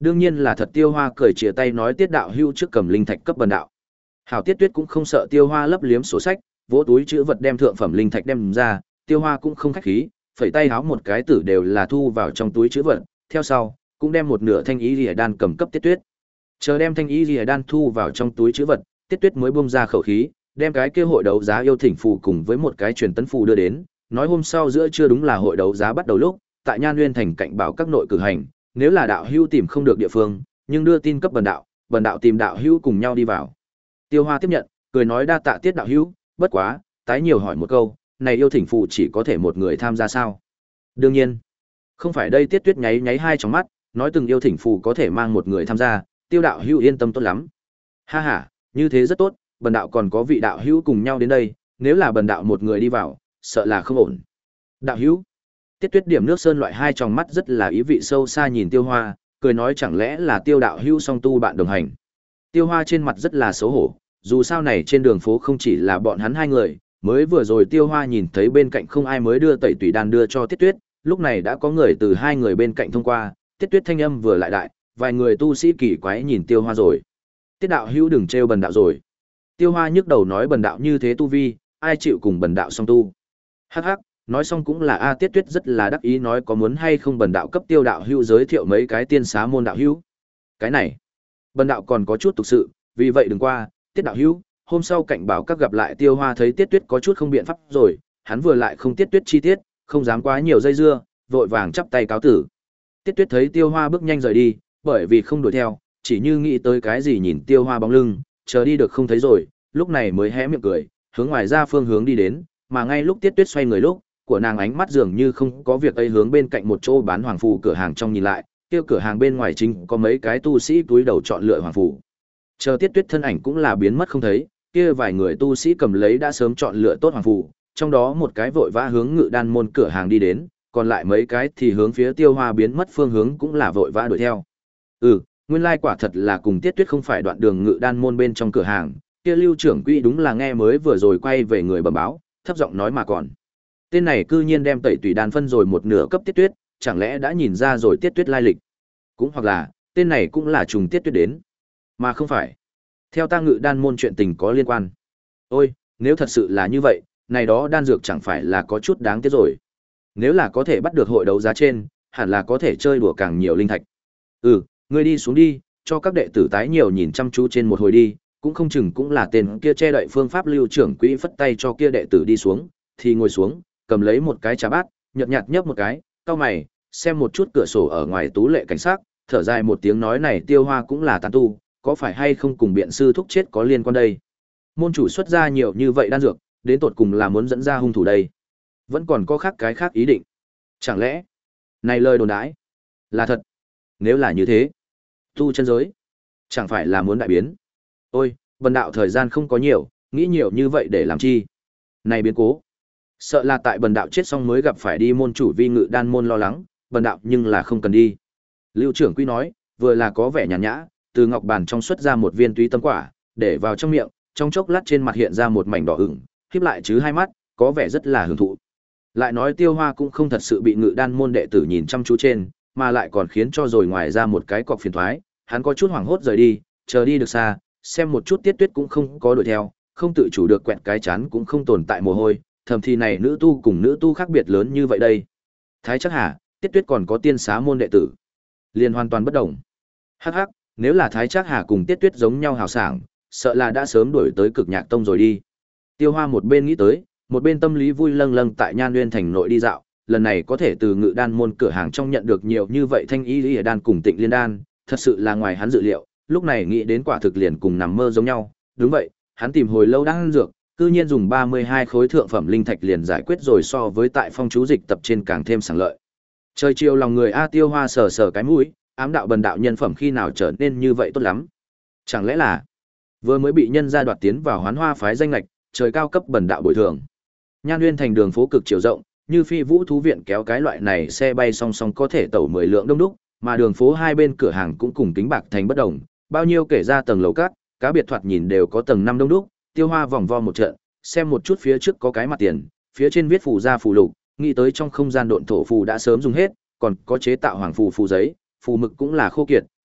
Đương nhiên là thật. Tiêu Hoa cười chìa tay nói Tiết đạo hữu trước cầm linh thạch cấp bần đạo. Hảo Tiết Tuyết cũng không sợ Tiêu Hoa lấp liếm sổ sách, vỗ túi chữ vật đem thượng phẩm linh thạch đem ra, Tiêu Hoa cũng không khách khí, phẩy tay háo một cái tử đều là thu vào trong túi chữ vật, theo sau, cũng đem một nửa thanh ý liễu đan cầm cấp Tiết Tuyết. Chờ đem thanh ý liễu đan thu vào trong túi chữ vật, Tiết Tuyết mới buông ra khẩu khí, đem cái kia hội đấu giá yêu thỉnh phù cùng với một cái truyền tấn phù đưa đến, nói hôm sau giữa trưa đúng là hội đấu giá bắt đầu lúc, tại Nhan Nguyên thành cạnh bảo các nội cử hành, nếu là đạo hữu tìm không được địa phương, nhưng đưa tin cấp bần đạo, bần đạo tìm đạo hữu cùng nhau đi vào. Tiêu Hoa tiếp nhận, cười nói đa tạ Tiết đạo hữu, bất quá, tái nhiều hỏi một câu, này yêu thỉnh phù chỉ có thể một người tham gia sao? Đương nhiên, không phải đây. Tiết Tuyết nháy nháy hai tròng mắt, nói từng yêu thỉnh phù có thể mang một người tham gia, Tiêu đạo hữu yên tâm tốt lắm. Ha ha, như thế rất tốt, bần đạo còn có vị đạo hữu cùng nhau đến đây, nếu là bần đạo một người đi vào, sợ là không ổn. Đạo hữu. Tiết Tuyết điểm nước sơn loại hai tròng mắt rất là ý vị sâu xa nhìn Tiêu Hoa, cười nói chẳng lẽ là Tiêu đạo hữu song tu bạn đồng hành. Tiêu Hoa trên mặt rất là xấu hổ, dù sao này trên đường phố không chỉ là bọn hắn hai người, mới vừa rồi Tiêu Hoa nhìn thấy bên cạnh không ai mới đưa tẩy tùy đan đưa cho Tiết Tuyết, lúc này đã có người từ hai người bên cạnh thông qua, Tiết Tuyết thanh âm vừa lại đại, vài người tu sĩ kỳ quái nhìn Tiêu Hoa rồi. Tiết đạo hữu đừng trêu bần đạo rồi. Tiêu Hoa nhức đầu nói bần đạo như thế tu vi, ai chịu cùng bần đạo song tu. Hắc hắc, nói xong cũng là A. Tiết Tuyết rất là đắc ý nói có muốn hay không bần đạo cấp Tiêu đạo hữu giới thiệu mấy cái tiên xá môn đạo hữu. Cái này, bần đạo còn có chút tục sự, vì vậy đừng qua, Tiết đạo hữu, hôm sau cạnh bảo các gặp lại. Tiêu Hoa thấy Tiết Tuyết có chút không biện pháp rồi, hắn vừa lại không Tiết Tuyết chi tiết, không dám quá nhiều dây dưa, vội vàng chắp tay cáo tử. Tiết Tuyết thấy Tiêu Hoa bước nhanh rời đi, bởi vì không đuổi theo, chỉ như nghĩ tới cái gì nhìn Tiêu Hoa bóng lưng, chờ đi được không thấy rồi, lúc này mới hé miệng cười, hướng ngoài ra phương hướng đi đến, mà ngay lúc Tiết Tuyết xoay người lúc, của nàng ánh mắt dường như không có việc ấy hướng bên cạnh một chỗ bán hoàng phù cửa hàng trong nhìn lại, kia cửa hàng bên ngoài chính có mấy cái tu sĩ túi đầu chọn lựa hoàng phù. Chờ Tiết Tuyết thân ảnh cũng là biến mất không thấy, kia vài người tu sĩ cầm lấy đã sớm chọn lựa tốt hoàng phù, trong đó một cái vội vã hướng Ngự Đan môn cửa hàng đi đến, còn lại mấy cái thì hướng phía Tiêu Hoa biến mất phương hướng cũng là vội vã đuổi theo. Ừ, nguyên lai quả thật là cùng Tiết Tuyết không phải đoạn đường Ngự Đan môn bên trong cửa hàng, kia Lưu trưởng quỹ đúng là nghe mới vừa rồi quay về người bẩm báo, thấp giọng nói mà còn. Tên này cư nhiên đem tẩy tùy đan phân rồi một nửa cấp Tiết Tuyết, chẳng lẽ đã nhìn ra rồi Tiết Tuyết lai lịch? Cũng hoặc là, tên này cũng là trùng Tiết Tuyết đến, mà không phải. Theo ta Ngự Đan môn chuyện tình có liên quan. Ôi, nếu thật sự là như vậy, này đó đan dược chẳng phải là có chút đáng tiếc rồi. Nếu là có thể bắt được hội đấu giá trên, hẳn là có thể chơi đùa càng nhiều linh thạch. Ừ, ngươi đi xuống đi, cho các đệ tử tái nhiều nhìn chăm chú trên một hồi đi, cũng không chừng cũng là tên kia che đậy phương pháp. Lưu trưởng quỹ phất tay cho kia đệ tử đi xuống, thì ngồi xuống, cầm lấy một cái trà bát, nhợt nhạt nhấp một cái, cau mày, xem một chút cửa sổ ở ngoài tú lệ cảnh sắc, thở dài một tiếng nói này Tiêu Hoa cũng là tán tu, có phải hay không cùng biện sư thúc chết có liên quan đây? Môn chủ xuất ra nhiều như vậy đan dược, đến tột cùng là muốn dẫn ra hung thủ đây? Vẫn còn có khác cái khác ý định? Chẳng lẽ, này lời đồn đãi là thật? Nếu là như thế, tu chân giới chẳng phải là muốn đại biến? Ôi, bần đạo thời gian không có nhiều, nghĩ nhiều như vậy để làm chi? Này biến cố, sợ là tại bần đạo chết xong mới gặp phải đi. Môn chủ vi Ngự Đan môn lo lắng, bần đạo nhưng là không cần đi. Lưu trưởng quý nói, vừa là có vẻ nhàn nhã, từ ngọc bàn trong xuất ra một viên túy tâm quả, để vào trong miệng, trong chốc lát trên mặt hiện ra một mảnh đỏ ửng, khép lại chứ hai mắt, có vẻ rất là hưởng thụ. Lại nói Tiêu Hoa cũng không thật sự bị Ngự Đan môn đệ tử nhìn chăm chú trên, mà lại còn khiến cho rồi ngoài ra một cái cọc phiền toái, hắn có chút hoảng hốt rời đi, chờ đi được xa, xem một chút Tiết Tuyết cũng không có đuổi theo, không tự chủ được quẹt cái chán cũng không tồn tại mồ hôi, thầm thì này nữ tu cùng nữ tu khác biệt lớn như vậy đây. Thái chắc hả, Tiết Tuyết còn có tiên xá môn đệ tử, liền hoàn toàn bất đồng. Hắc hắc, nếu là Thái Trác Hà cùng Tiết Tuyết giống nhau hào sảng, sợ là đã sớm đuổi tới Cực Nhạc Tông rồi đi. Tiêu Hoa một bên nghĩ tới, một bên tâm lý vui lâng lâng tại Nhan Nguyên thành nội đi dạo, lần này có thể từ Ngự Đan môn cửa hàng trong nhận được nhiều như vậy thanh y lý đan cùng Tịnh Liên đan, thật sự là ngoài hắn dự liệu, lúc này nghĩ đến quả thực liền cùng nằm mơ giống nhau. Đúng vậy, hắn tìm hồi lâu đang dược, cư nhiên dùng ba mươi hai khối thượng phẩm linh thạch liền giải quyết rồi, so với tại phong chú dịch tập trên càng thêm sảng lợi. Trời chiều lòng người a. Tiêu Hoa sờ sờ cái mũi, ám đạo bần đạo nhân phẩm khi nào trở nên như vậy tốt lắm? Chẳng lẽ là vừa mới bị nhân gia đoạt tiến vào Hoán Hoa phái danh lệch, trời cao cấp bần đạo bồi thường. Nhan Nguyên thành đường phố cực chiều rộng, như phi vũ thú viện kéo cái loại này xe bay song song có thể tẩu mười lượng đông đúc, mà đường phố hai bên cửa hàng cũng cùng kính bạc thành bất đồng, bao nhiêu kể ra tầng lầu cát, cá biệt thoạt nhìn đều có tầng năm đông đúc. Tiêu Hoa vòng vo một trận, xem một chút phía trước có cái mặt tiền, phía trên viết phù gia phù lục, nghĩ tới trong không gian độn thổ phù đã sớm dùng hết, còn có chế tạo hoàng phù phù giấy, phù mực cũng là khô kiệt,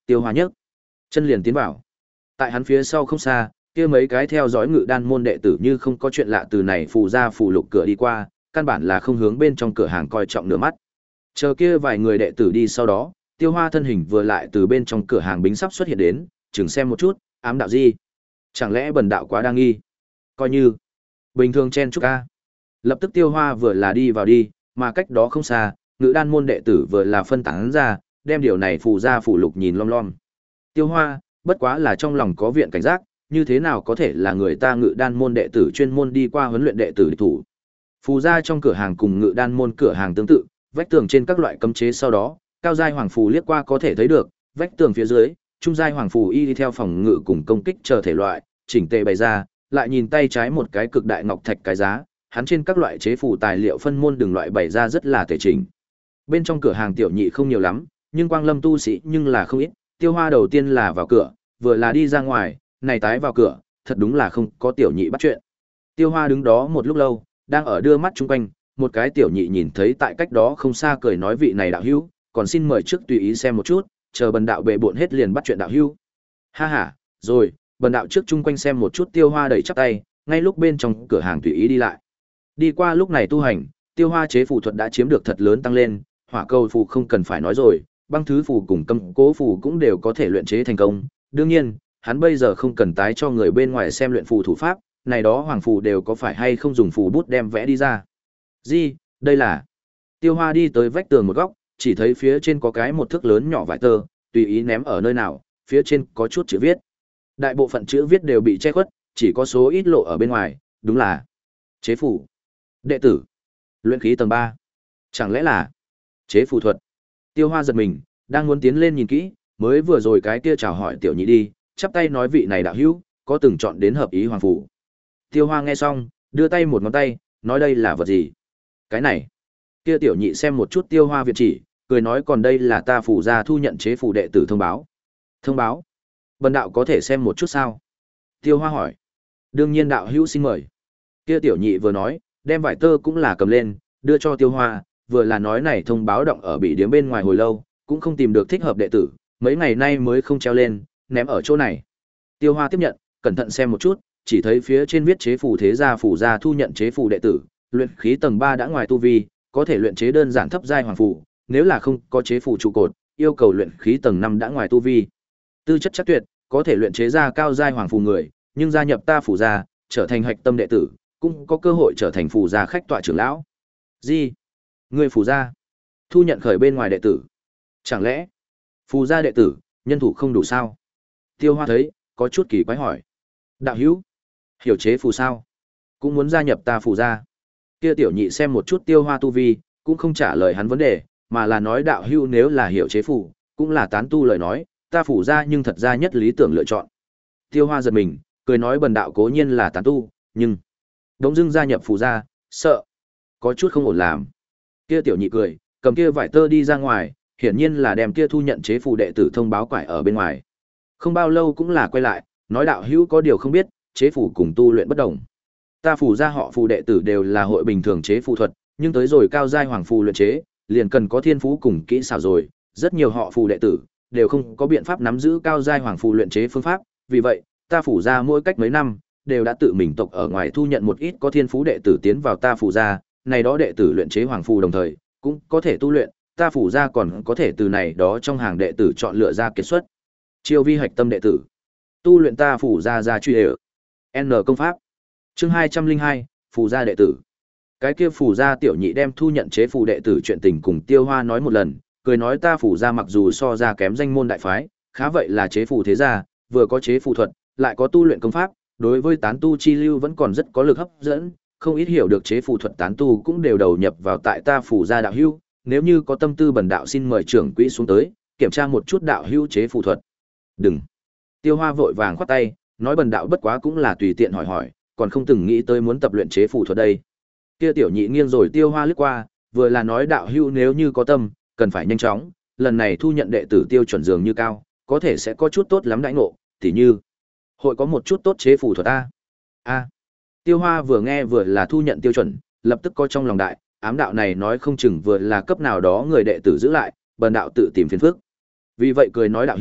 Tiêu Hoa nhấc chân liền tiến vào. Tại hắn phía sau không xa, kia mấy cái theo dõi ngự đan môn đệ tử như không có chuyện lạ từ này phù ra phù lục cửa đi qua, căn bản là không hướng bên trong cửa hàng coi trọng nửa mắt. Chờ kia vài người đệ tử đi sau đó, Tiêu Hoa thân hình vừa lại từ bên trong cửa hàng bính sắp xuất hiện đến, chừng xem một chút, ám đạo gì? Chẳng lẽ bần đạo quá đa nghi? Coi như bình thường chen chúc ca. Lập tức Tiêu Hoa vừa là đi vào đi, mà cách đó không xa, ngự đan môn đệ tử vừa là phân tán ra, đem điều này phù ra phù lục nhìn lom lom. Tiêu Hoa, bất quá là trong lòng có viện cảnh giác, như thế nào có thể là người ta ngự đan môn đệ tử chuyên môn đi qua huấn luyện đệ tử địch thủ. Phù ra trong cửa hàng cùng ngự đan môn cửa hàng tương tự, vách tường trên các loại cấm chế sau đó, cao giai hoàng phù liếc qua có thể thấy được, vách tường phía dưới, trung giai hoàng phù y đi theo phòng ngự cùng công kích chờ thể loại, chỉnh tề bày ra, lại nhìn tay trái một cái cực đại ngọc thạch cái giá, hắn trên các loại chế phù tài liệu phân môn đường loại bày ra rất là tề chỉnh. Bên trong cửa hàng tiểu nhị không nhiều lắm, nhưng quang lâm tu sĩ nhưng là không ít. Tiêu Hoa đầu tiên là vào cửa, vừa là đi ra ngoài, này tái vào cửa, thật đúng là không có tiểu nhị bắt chuyện. Tiêu Hoa đứng đó một lúc lâu, đang ở đưa mắt chung quanh, một cái tiểu nhị nhìn thấy tại cách đó không xa cười nói vị này đạo hữu, còn xin mời trước tùy ý xem một chút, chờ bần đạo bệ bộn hết liền bắt chuyện đạo hữu. Ha ha, rồi, bần đạo trước chung quanh xem một chút. Tiêu Hoa đẩy chắp tay, ngay lúc bên trong cửa hàng tùy ý đi lại. Đi qua lúc này tu hành, Tiêu Hoa chế phù thuật đã chiếm được thật lớn tăng lên, hỏa cầu phù không cần phải nói rồi, băng thứ phù cùng cấm cố phù cũng đều có thể luyện chế thành công. Đương nhiên, hắn bây giờ không cần tái cho người bên ngoài xem luyện phù thủ pháp, này đó hoàng phù đều có phải hay không dùng phù bút đem vẽ đi ra. Gì, đây là... Tiêu Hoa đi tới vách tường một góc, chỉ thấy phía trên có cái một thước lớn nhỏ vải tơ, tùy ý ném ở nơi nào, phía trên có chút chữ viết. Đại bộ phận chữ viết đều bị che khuất, chỉ có số ít lộ ở bên ngoài, đúng là chế phù. Đệ tử, luyện khí tầng ba. Chẳng lẽ là chế phù thuật? Tiêu Hoa giật mình, đang muốn tiến lên nhìn kỹ, mới vừa rồi cái kia chào hỏi tiểu nhị đi, chắp tay nói vị này đạo hữu, có từng chọn đến hợp ý hoàng phù. Tiêu Hoa nghe xong, đưa tay một ngón tay, nói đây là vật gì? Cái này. Kia tiểu nhị xem một chút Tiêu Hoa viện chỉ, cười nói còn đây là ta phủ ra thu nhận chế phù đệ tử thông báo. Thông báo? Bần đạo có thể xem một chút sao? Tiêu Hoa hỏi. Đương nhiên đạo hữu xin mời. Kia tiểu nhị vừa nói, đem vải tơ cũng là cầm lên, đưa cho Tiêu Hoa, vừa là nói này thông báo động ở bị điếm bên ngoài hồi lâu, cũng không tìm được thích hợp đệ tử, mấy ngày nay mới không treo lên, ném ở chỗ này. Tiêu Hoa tiếp nhận, cẩn thận xem một chút, chỉ thấy phía trên viết chế phù thế gia phủ gia thu nhận chế phù đệ tử, luyện khí tầng ba đã ngoài tu vi, có thể luyện chế đơn giản thấp giai hoàng phù, nếu là không có chế phù trụ cột, yêu cầu luyện khí tầng năm đã ngoài tu vi. Tư chất chắc tuyệt, có thể luyện chế ra cao giai hoàng phù người, nhưng gia nhập ta phủ gia, trở thành hạch tâm đệ tử, cũng có cơ hội trở thành phủ gia khách tọa trưởng lão. Gì? Người phủ gia thu nhận khởi bên ngoài đệ tử? Chẳng lẽ phù gia đệ tử nhân thủ không đủ sao? Tiêu Hoa thấy có chút kỳ quái hỏi. Đạo hữu, hiểu chế phù sao? Cũng muốn gia nhập ta phù gia? Kia tiểu nhị xem một chút Tiêu Hoa tu vi, cũng không trả lời hắn vấn đề, mà là nói đạo hữu nếu là hiểu chế phù, cũng là tán tu lời nói, ta phù gia nhưng thật ra nhất lý tưởng lựa chọn. Tiêu Hoa giật mình, cười nói bần đạo cố nhiên là tán tu, nhưng đống dưng gia nhập phù gia, sợ có chút không ổn làm. Kia tiểu nhị cười, cầm kia vải tơ đi ra ngoài, hiển nhiên là đem kia thu nhận chế phù đệ tử thông báo quải ở bên ngoài. Không bao lâu cũng là quay lại, nói đạo hữu có điều không biết, chế phù cùng tu luyện bất đồng. Ta phù gia họ phù đệ tử đều là hội bình thường chế phù thuật, nhưng tới rồi cao giai hoàng phù luyện chế, liền cần có thiên phú cùng kỹ xảo rồi, rất nhiều họ phù đệ tử đều không có biện pháp nắm giữ cao giai hoàng phù luyện chế phương pháp, vì vậy, ta phù gia mỗi cách mấy năm đều đã tự mình tộc ở ngoài thu nhận một ít có thiên phú đệ tử tiến vào ta phù gia, này đó đệ tử luyện chế hoàng phù đồng thời cũng có thể tu luyện, ta phù gia còn có thể từ này đó trong hàng đệ tử chọn lựa ra kiệt xuất chiêu vi hạch tâm đệ tử, tu luyện ta phù gia gia truy đều. N công pháp. Chương hai trăm linh hai, phù gia đệ tử. Cái kia phù gia tiểu nhị đem thu nhận chế phù đệ tử chuyện tình cùng Tiêu Hoa nói một lần, cười nói ta phù gia mặc dù so ra kém danh môn đại phái, khá vậy là chế phù thế gia, vừa có chế phù thuật, lại có tu luyện công pháp, đối với tán tu chi lưu vẫn còn rất có lực hấp dẫn, không ít hiểu được chế phù thuật tán tu cũng đều đầu nhập vào tại ta phù gia đạo hữu, nếu như có tâm tư bần đạo xin mời trưởng quỹ xuống tới, kiểm tra một chút đạo hữu chế phù thuật. Đừng. Tiêu Hoa vội vàng khoát tay, nói bần đạo bất quá cũng là tùy tiện hỏi hỏi, còn không từng nghĩ tới muốn tập luyện chế phù thuật đây. Kia tiểu nhị nghiêng rồi Tiêu Hoa lướt qua, vừa là nói đạo hữu nếu như có tâm, cần phải nhanh chóng, lần này thu nhận đệ tử tiêu chuẩn dường như cao, có thể sẽ có chút tốt lắm đãi ngộ, tỉ như hội có một chút tốt chế phù thuật a. A. Tiêu Hoa vừa nghe vừa là thu nhận tiêu chuẩn, lập tức có trong lòng đại, ám đạo này nói không chừng vừa là cấp nào đó người đệ tử giữ lại, bần đạo tự tìm phiền phức. Vì vậy cười nói đạo hữu,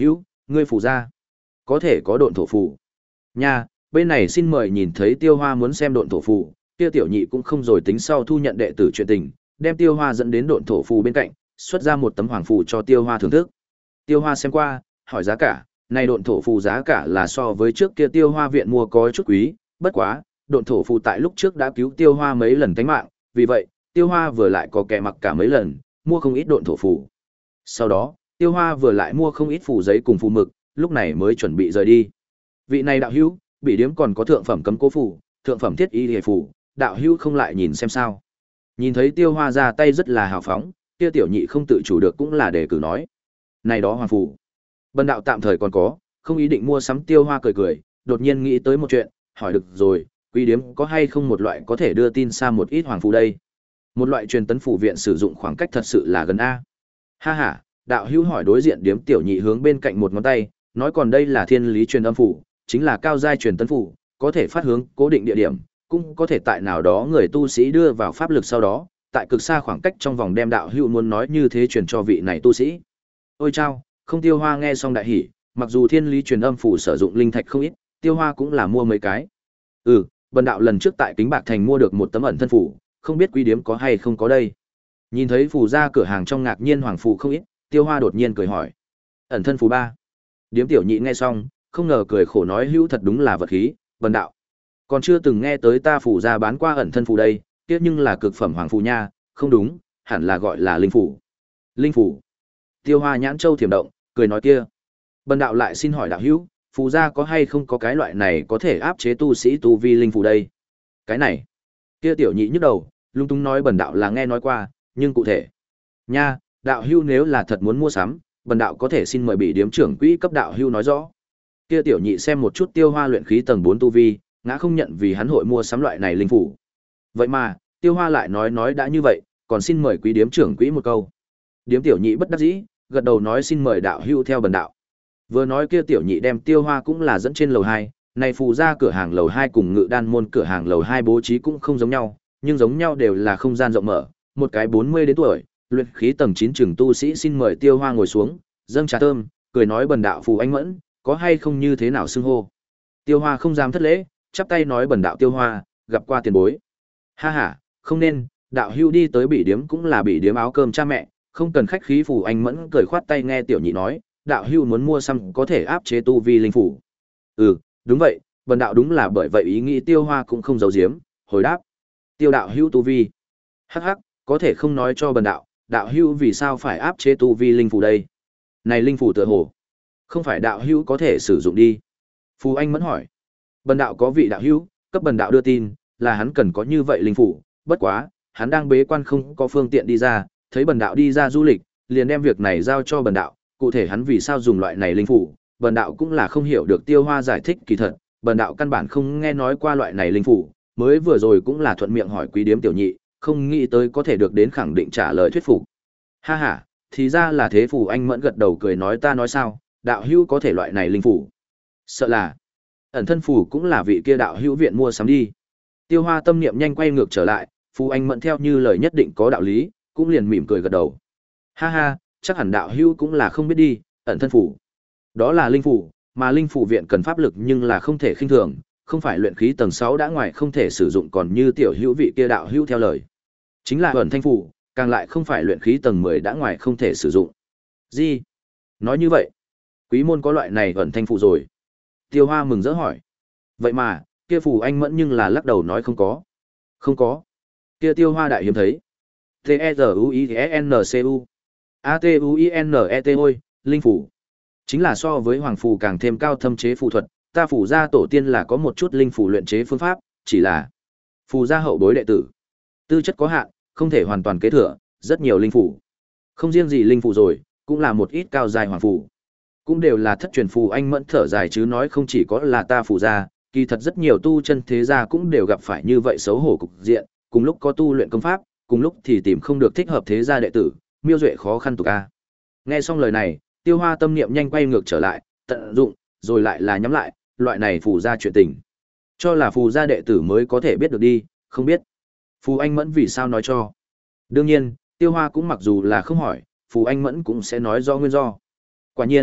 ngươi phù ra có thể có độn thổ phù. Nha, bên này xin mời. Nhìn thấy Tiêu Hoa muốn xem độn thổ phù, Tiêu Tiểu Nhị cũng không rồi tính sau thu nhận đệ tử chuyện tình, đem Tiêu Hoa dẫn đến độn thổ phù bên cạnh, xuất ra một tấm hoàng phù cho Tiêu Hoa thưởng thức. Tiêu Hoa xem qua, hỏi giá cả, này độn thổ phù giá cả là so với trước kia Tiêu Hoa viện mua có chút quý, bất quá, độn thổ phù tại lúc trước đã cứu Tiêu Hoa mấy lần tánh mạng, vì vậy, Tiêu Hoa vừa lại có kẻ mặc cả mấy lần, mua không ít độn thổ phù. Sau đó, Tiêu Hoa vừa lại mua không ít phù giấy cùng phù mực, lúc này mới chuẩn bị rời đi. Vị này đạo hữu, bị điếm còn có thượng phẩm cấm cố phù, thượng phẩm thiết y liề phù, đạo hữu không lại nhìn xem sao? Nhìn thấy Tiêu Hoa ra tay rất là hào phóng, Tiêu Tiểu Nhị không tự chủ được cũng là đề cử nói. Này đó hoàng phù, bần đạo tạm thời còn có, không ý định mua sắm. Tiêu Hoa cười cười, đột nhiên nghĩ tới một chuyện, hỏi được rồi, quý điếm có hay không một loại có thể đưa tin xa một ít hoàng phù đây? Một loại truyền tấn phủ viện sử dụng khoảng cách thật sự là gần a. Ha ha, đạo hữu hỏi đối diện điếm Tiểu Nhị hướng bên cạnh một ngón tay, nói còn đây là thiên lý truyền âm phủ, chính là cao giai truyền tấn phủ, có thể phát hướng cố định địa điểm, cũng có thể tại nào đó người tu sĩ đưa vào pháp lực sau đó, tại cực xa khoảng cách trong vòng đem đạo hữu muốn nói như thế truyền cho vị này tu sĩ. Ôi chao, không. Tiêu Hoa nghe xong đại hỉ, mặc dù thiên lý truyền âm phủ sử dụng linh thạch không ít, Tiêu Hoa cũng là mua mấy cái. Ừ, bần đạo lần trước tại Kính Bạc Thành mua được một tấm ẩn thân phủ, không biết quý điếm có hay không có đây. Nhìn thấy phù ra cửa hàng trong ngạc nhiên hoàng phù không ít, Tiêu Hoa đột nhiên cười hỏi. Ẩn thân phù ba. Điếm Tiểu Nhị nghe xong, không ngờ cười khổ nói hữu thật đúng là vật khí, bần đạo còn chưa từng nghe tới ta phù ra bán qua ẩn thân phù đây, tiếc nhưng là cực phẩm hoàng phù nha, không đúng, hẳn là gọi là linh phù. Linh phù. Tiêu Hoa nhãn châu thiểm động, cười nói kia. Bần đạo lại xin hỏi đạo hữu, phù ra có hay không có cái loại này có thể áp chế tu sĩ tu vi linh phù đây? Cái này. Kia Tiểu Nhị nhức đầu, lung tung nói bần đạo là nghe nói qua, nhưng cụ thể. Nha, đạo hữu nếu là thật muốn mua sắm, bần đạo có thể xin mời bị điếm trưởng quỹ cấp đạo hữu nói rõ. Kia Tiểu Nhị xem một chút Tiêu Hoa luyện khí tầng bốn tu vi, ngã không nhận vì hắn hội mua sắm loại này linh phủ. Vậy mà, Tiêu Hoa lại nói nói đã như vậy, còn xin mời quý điếm trưởng quỹ một câu. Điếm Tiểu Nhị bất đắc dĩ, gật đầu nói xin mời đạo hữu theo bần đạo. Vừa nói kia Tiểu Nhị đem Tiêu Hoa cũng là dẫn trên lầu hai, này phù ra cửa hàng lầu hai cùng Ngự Đan môn cửa hàng lầu hai bố trí cũng không giống nhau, nhưng giống nhau đều là không gian rộng mở, một cái bốn mươi đến tuổi, luyện khí tầng chín trường tu sĩ xin mời Tiêu Hoa ngồi xuống, dâng trà thơm, cười nói bần đạo phù anh mẫn, có hay không như thế nào xưng hô. Tiêu Hoa không dám thất lễ, chắp tay nói bần đạo Tiêu Hoa, gặp qua tiền bối. Ha ha, không nên, đạo hữu đi tới bị điếm cũng là bị điếm áo cơm cha mẹ, không cần khách khí. Phù anh mẫn cười khoát tay nghe Tiểu Nhị nói, đạo hữu muốn mua xăm có thể áp chế tu vi linh phủ. Ừ, đúng vậy, bần đạo đúng là bởi vậy ý nghĩ. Tiêu Hoa cũng không giấu giếm, hồi đáp. Tiêu đạo hữu tu vi. Hắc hắc, có thể không nói cho bần đạo, đạo hữu vì sao phải áp chế tu vi linh phủ đây? Này linh phủ tựa hồ không phải đạo hữu có thể sử dụng đi. Phù anh mẫn hỏi. Bần đạo có vị đạo hữu, cấp bần đạo đưa tin, là hắn cần có như vậy linh phủ, bất quá, hắn đang bế quan không có phương tiện đi ra, thấy bần đạo đi ra du lịch, liền đem việc này giao cho bần đạo, cụ thể hắn vì sao dùng loại này linh phủ, bần đạo cũng là không hiểu được. Tiêu Hoa giải thích kỳ thật, bần đạo căn bản không nghe nói qua loại này linh phủ, mới vừa rồi cũng là thuận miệng hỏi quý điếm Tiểu Nhị, không nghĩ tới có thể được đến khẳng định trả lời thuyết phục. Ha ha, thì ra là thế. Phù anh mẫn gật đầu cười nói ta nói sao, đạo hữu có thể loại này linh phủ. Sợ là ẩn thân phủ cũng là vị kia đạo hữu viện mua sắm đi. Tiêu Hoa tâm niệm nhanh quay ngược trở lại, Phù anh mẫn theo như lời nhất định có đạo lý, cũng liền mỉm cười gật đầu. Ha ha, chắc hẳn đạo hữu cũng là không biết đi, ẩn thân phủ đó là linh phủ, mà linh phủ viện cần pháp lực nhưng là không thể khinh thường, không phải luyện khí tầng sáu đã ngoài không thể sử dụng, còn như tiểu hữu vị kia đạo hữu theo lời, chính là ẩn thanh phủ, càng lại không phải luyện khí tầng mười đã ngoài không thể sử dụng. Gì? Nói như vậy, quý môn có loại này ẩn thanh phủ rồi? Tiêu Hoa mừng rỡ hỏi. Vậy mà, kia Phù anh mẫn nhưng là lắc đầu nói không có. Không có. Kia Tiêu Hoa đại hiếm thấy. T E R U I N C U A T U I N E T ôi, linh phủ. Chính là so với hoàng phù càng thêm cao thâm chế phù thuật, ta phủ gia tổ tiên là có một chút linh phủ luyện chế phương pháp, chỉ là phù gia hậu bối đệ tử, tư chất có hạn, không thể hoàn toàn kế thừa, rất nhiều linh phủ. Không riêng gì linh phủ rồi, cũng là một ít cao dài hoàng phù. Cũng đều là thất truyền. Phù anh mẫn thở dài chứ nói không chỉ có là ta phủ gia, kỳ thật rất nhiều tu chân thế gia cũng đều gặp phải như vậy xấu hổ cục diện, cùng lúc có tu luyện công pháp, cùng lúc thì tìm không được thích hợp thế gia đệ tử, miêu duệ khó khăn tục a. Nghe xong lời này, Tiêu Hoa tâm niệm nhanh quay ngược trở lại, tận dụng, rồi lại là nhắm lại, loại này phù gia chuyện tình, cho là phù gia đệ tử mới có thể biết được đi, không biết Phù anh mẫn vì sao nói cho. Đương nhiên, Tiêu Hoa cũng mặc dù là không hỏi, Phù anh mẫn cũng sẽ nói do nguyên do. Quả nhiên,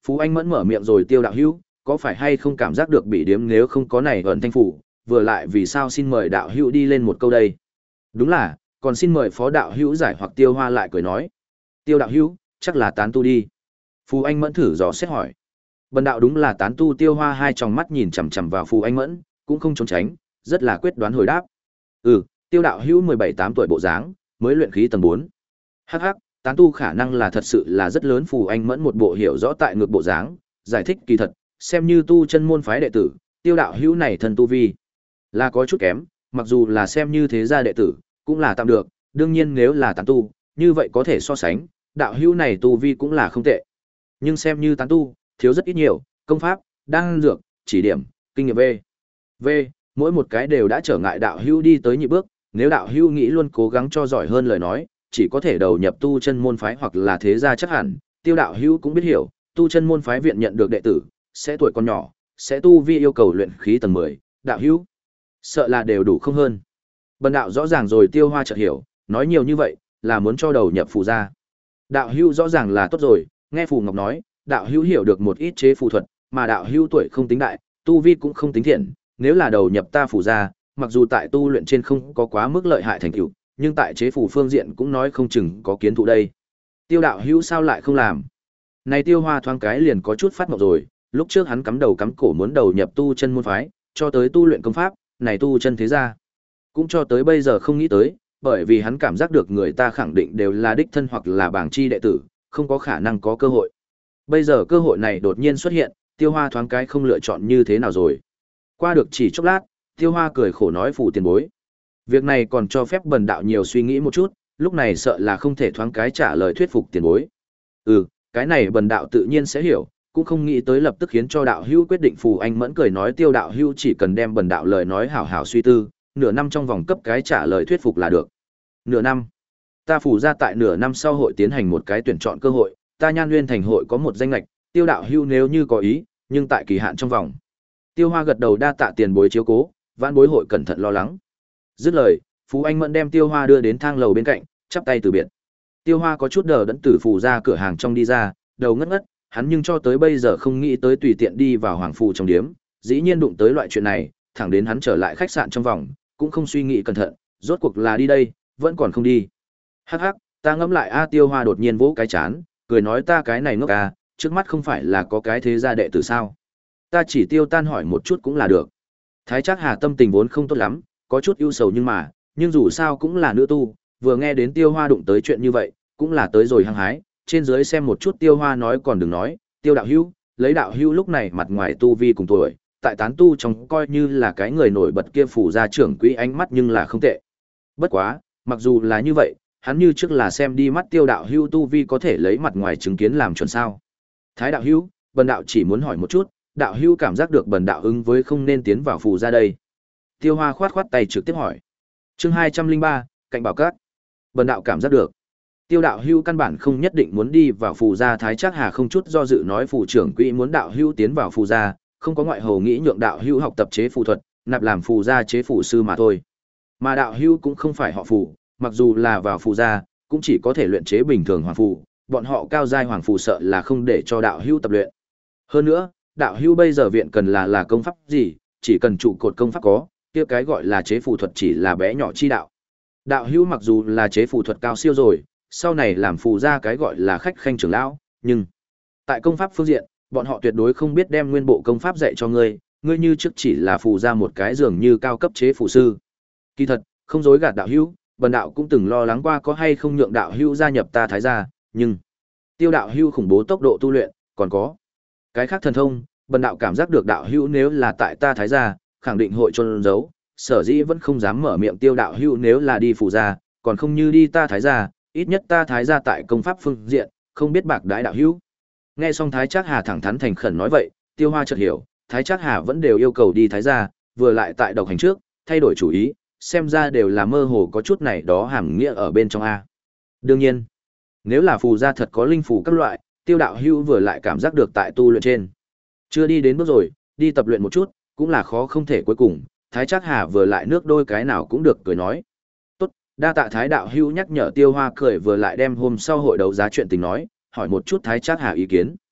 Phú Anh Mẫn mở miệng rồi Tiêu đạo hữu, có phải hay không cảm giác được bị điếm nếu không có này ẩn thanh phủ, vừa lại vì sao xin mời đạo hữu đi lên một câu đây. Đúng là, còn xin mời phó đạo hữu giải hoặc Tiêu Hoa lại cười nói. Tiêu đạo hữu, chắc là tán tu đi. Phú Anh Mẫn thử dò xét hỏi. Bần đạo đúng là tán tu. Tiêu Hoa hai tròng mắt nhìn chằm chằm vào Phú Anh Mẫn, cũng không trốn tránh, rất là quyết đoán hồi đáp. Ừ, Tiêu đạo hữu mười bảy tám tuổi bộ dáng, mới luyện khí tầng bốn. Hắc hắc, tán tu khả năng là thật sự là rất lớn. Phù Anh Mẫn một bộ hiểu rõ tại ngược bộ dáng, giải thích kỳ thật, xem như tu chân môn phái đệ tử, Tiêu đạo hữu này thần tu vi là có chút kém, mặc dù là xem như thế gia đệ tử, cũng là tạm được, đương nhiên nếu là tán tu, như vậy có thể so sánh, đạo hữu này tu vi cũng là không tệ. Nhưng xem như tán tu, thiếu rất ít nhiều, công pháp, đan dược, chỉ điểm, kinh nghiệm V. V, mỗi một cái đều đã trở ngại đạo hữu đi tới nhị bước, nếu đạo hữu nghĩ luôn cố gắng cho giỏi hơn lời nói, chỉ có thể đầu nhập tu chân môn phái hoặc là thế gia chắc hẳn, Tiêu đạo hữu cũng biết hiểu, tu chân môn phái viện nhận được đệ tử, sẽ tuổi còn nhỏ, sẽ tu vi yêu cầu luyện khí tầng mười, đạo hữu sợ là đều đủ không hơn. Bần đạo rõ ràng rồi. Tiêu Hoa chợt hiểu, nói nhiều như vậy là muốn cho đầu nhập phù gia. Đạo hữu rõ ràng là tốt rồi, nghe Phù Ngọc nói, đạo hữu hiểu được một ít chế phù thuật, mà đạo hữu tuổi không tính đại, tu vi cũng không tính thiện, nếu là đầu nhập ta phù gia, mặc dù tại tu luyện trên không có quá mức lợi hại thành tựu, nhưng tại chế phù phương diện cũng nói không chừng có kiến thụ đây. Tiêu đạo hữu sao lại không làm? Này Tiêu Hoa thoáng cái liền có chút phát ngọc rồi, lúc trước hắn cắm đầu cắm cổ muốn đầu nhập tu chân môn phái, cho tới tu luyện công pháp, này tu chân thế gia, cũng cho tới bây giờ không nghĩ tới, bởi vì hắn cảm giác được người ta khẳng định đều là đích thân hoặc là bảng chi đệ tử, không có khả năng có cơ hội. Bây giờ cơ hội này đột nhiên xuất hiện, Tiêu Hoa thoáng cái không lựa chọn như thế nào rồi. Qua được chỉ chốc lát, Tiêu Hoa cười khổ nói Phù tiền bối, việc này còn cho phép bần đạo nhiều suy nghĩ một chút, lúc này sợ là không thể thoáng cái trả lời thuyết phục tiền bối. Ừ, cái này bần đạo tự nhiên sẽ hiểu, cũng không nghĩ tới lập tức khiến cho đạo hữu quyết định. Phù Anh Mẫn cười nói Tiêu đạo hữu chỉ cần đem bần đạo lời nói hảo hảo suy tư, nửa năm trong vòng cấp cái trả lời thuyết phục là được. Nửa năm? Ta Phù ra tại nửa năm sau hội tiến hành một cái tuyển chọn cơ hội, ta Nhan Nguyên thành hội có một danh lệch, Tiêu đạo hữu nếu như có ý, nhưng tại kỳ hạn trong vòng. Tiêu Hoa gật đầu đa tạ tiền bối chiếu cố, vãn bối hội cẩn thận lo lắng. Dứt lời, Phú Anh Mẫn đem Tiêu Hoa đưa đến thang lầu bên cạnh, chắp tay từ biệt. Tiêu Hoa có chút đờ đẫn từ Phù ra cửa hàng trong đi ra, đầu ngất ngất, hắn nhưng cho tới bây giờ không nghĩ tới tùy tiện đi vào Hoàng Phù trong điếm, dĩ nhiên đụng tới loại chuyện này, thẳng đến hắn trở lại khách sạn trong vòng, cũng không suy nghĩ cẩn thận, rốt cuộc là đi đây, vẫn còn không đi. Hắc hắc, ta ngẫm lại a. Tiêu Hoa đột nhiên vỗ cái chán, cười nói ta cái này ngốc a, trước mắt không phải là có cái thế gia đệ tử sao? Ta chỉ tiêu tan hỏi một chút cũng là được. Thái Trác Hà tâm tình vốn không tốt lắm, có chút ưu sầu nhưng mà, nhưng dù sao cũng là nữ tu, vừa nghe đến Tiêu Hoa đụng tới chuyện như vậy, cũng là tới rồi hăng hái, trên dưới xem một chút Tiêu Hoa nói còn đừng nói, Tiêu đạo hữu, lấy đạo hữu lúc này mặt ngoài tu vi cùng tuổi, tại tán tu trong coi như là cái người nổi bật kia phủ gia trưởng quỹ ánh mắt nhưng là không tệ. Bất quá, mặc dù là như vậy, hắn như trước là xem đi mắt Tiêu đạo hữu tu vi có thể lấy mặt ngoài chứng kiến làm chuẩn sao? Thái đạo hữu, bần đạo chỉ muốn hỏi một chút, đạo hữu cảm giác được bần đạo ứng với không nên tiến vào phù gia đây. Tiêu Hoa khoát khoát tay trực tiếp hỏi. Chương hai trăm linh ba, cạnh bảo cát. Bần đạo cảm giác được. Tiêu đạo hữu căn bản không nhất định muốn đi vào phù gia. Thái Trác Hà không chút do dự nói phù trưởng quỹ muốn đạo hữu tiến vào phù gia, không có ngoại hầu nghĩ nhượng đạo hữu học tập chế phù thuật, nạp làm phù gia chế phù sư mà thôi. Mà đạo hữu cũng không phải họ phù, mặc dù là vào phù gia, cũng chỉ có thể luyện chế bình thường hoàng phù, bọn họ cao giai hoàng phù sợ là không để cho đạo hữu tập luyện. Hơn nữa, đạo hữu bây giờ viện cần là là công pháp gì, chỉ cần trụ cột công pháp có, kia cái gọi là chế phù thuật chỉ là bé nhỏ chi đạo. Đạo hữu mặc dù là chế phù thuật cao siêu rồi, sau này làm phù gia cái gọi là khách khanh trưởng lão, nhưng tại công pháp phương diện, bọn họ tuyệt đối không biết đem nguyên bộ công pháp dạy cho ngươi, ngươi như trước chỉ là phù gia một cái dường như cao cấp chế phù sư. Kỳ thật, không dối gạt đạo hữu, bần đạo cũng từng lo lắng qua có hay không nhượng đạo hữu gia nhập ta Thái gia, nhưng Tiêu đạo hữu khủng bố tốc độ tu luyện, còn có cái khác thần thông, bần đạo cảm giác được đạo hữu nếu là tại ta Thái gia, khẳng định hội chôn giấu, sở dĩ vẫn không dám mở miệng. Tiêu đạo hữu nếu là đi phù gia, còn không như đi ta Thái gia, ít nhất ta Thái gia tại công pháp phương diện, không biết bạc đãi đạo hữu. Nghe xong Thái Trác Hà thẳng thắn thành khẩn nói vậy, Tiêu Hoa chợt hiểu, Thái Trác Hà vẫn đều yêu cầu đi Thái gia, vừa lại tại độc hành trước, thay đổi chủ ý, xem ra đều là mơ hồ có chút này đó hàm nghĩa ở bên trong a. Đương nhiên, nếu là phù gia thật có linh phù các loại, Tiêu đạo hữu vừa lại cảm giác được tại tu luyện trên, chưa đi đến bước rồi, đi tập luyện một chút, cũng là khó không thể cuối cùng. Thái Trác Hà vừa lại nước đôi cái nào cũng được cười nói. Tốt, đa tạ Thái đạo hữu nhắc nhở. Tiêu Hoa cười vừa lại đem hôm sau hội đấu giá chuyện tình nói, hỏi một chút Thái Trác Hà ý kiến.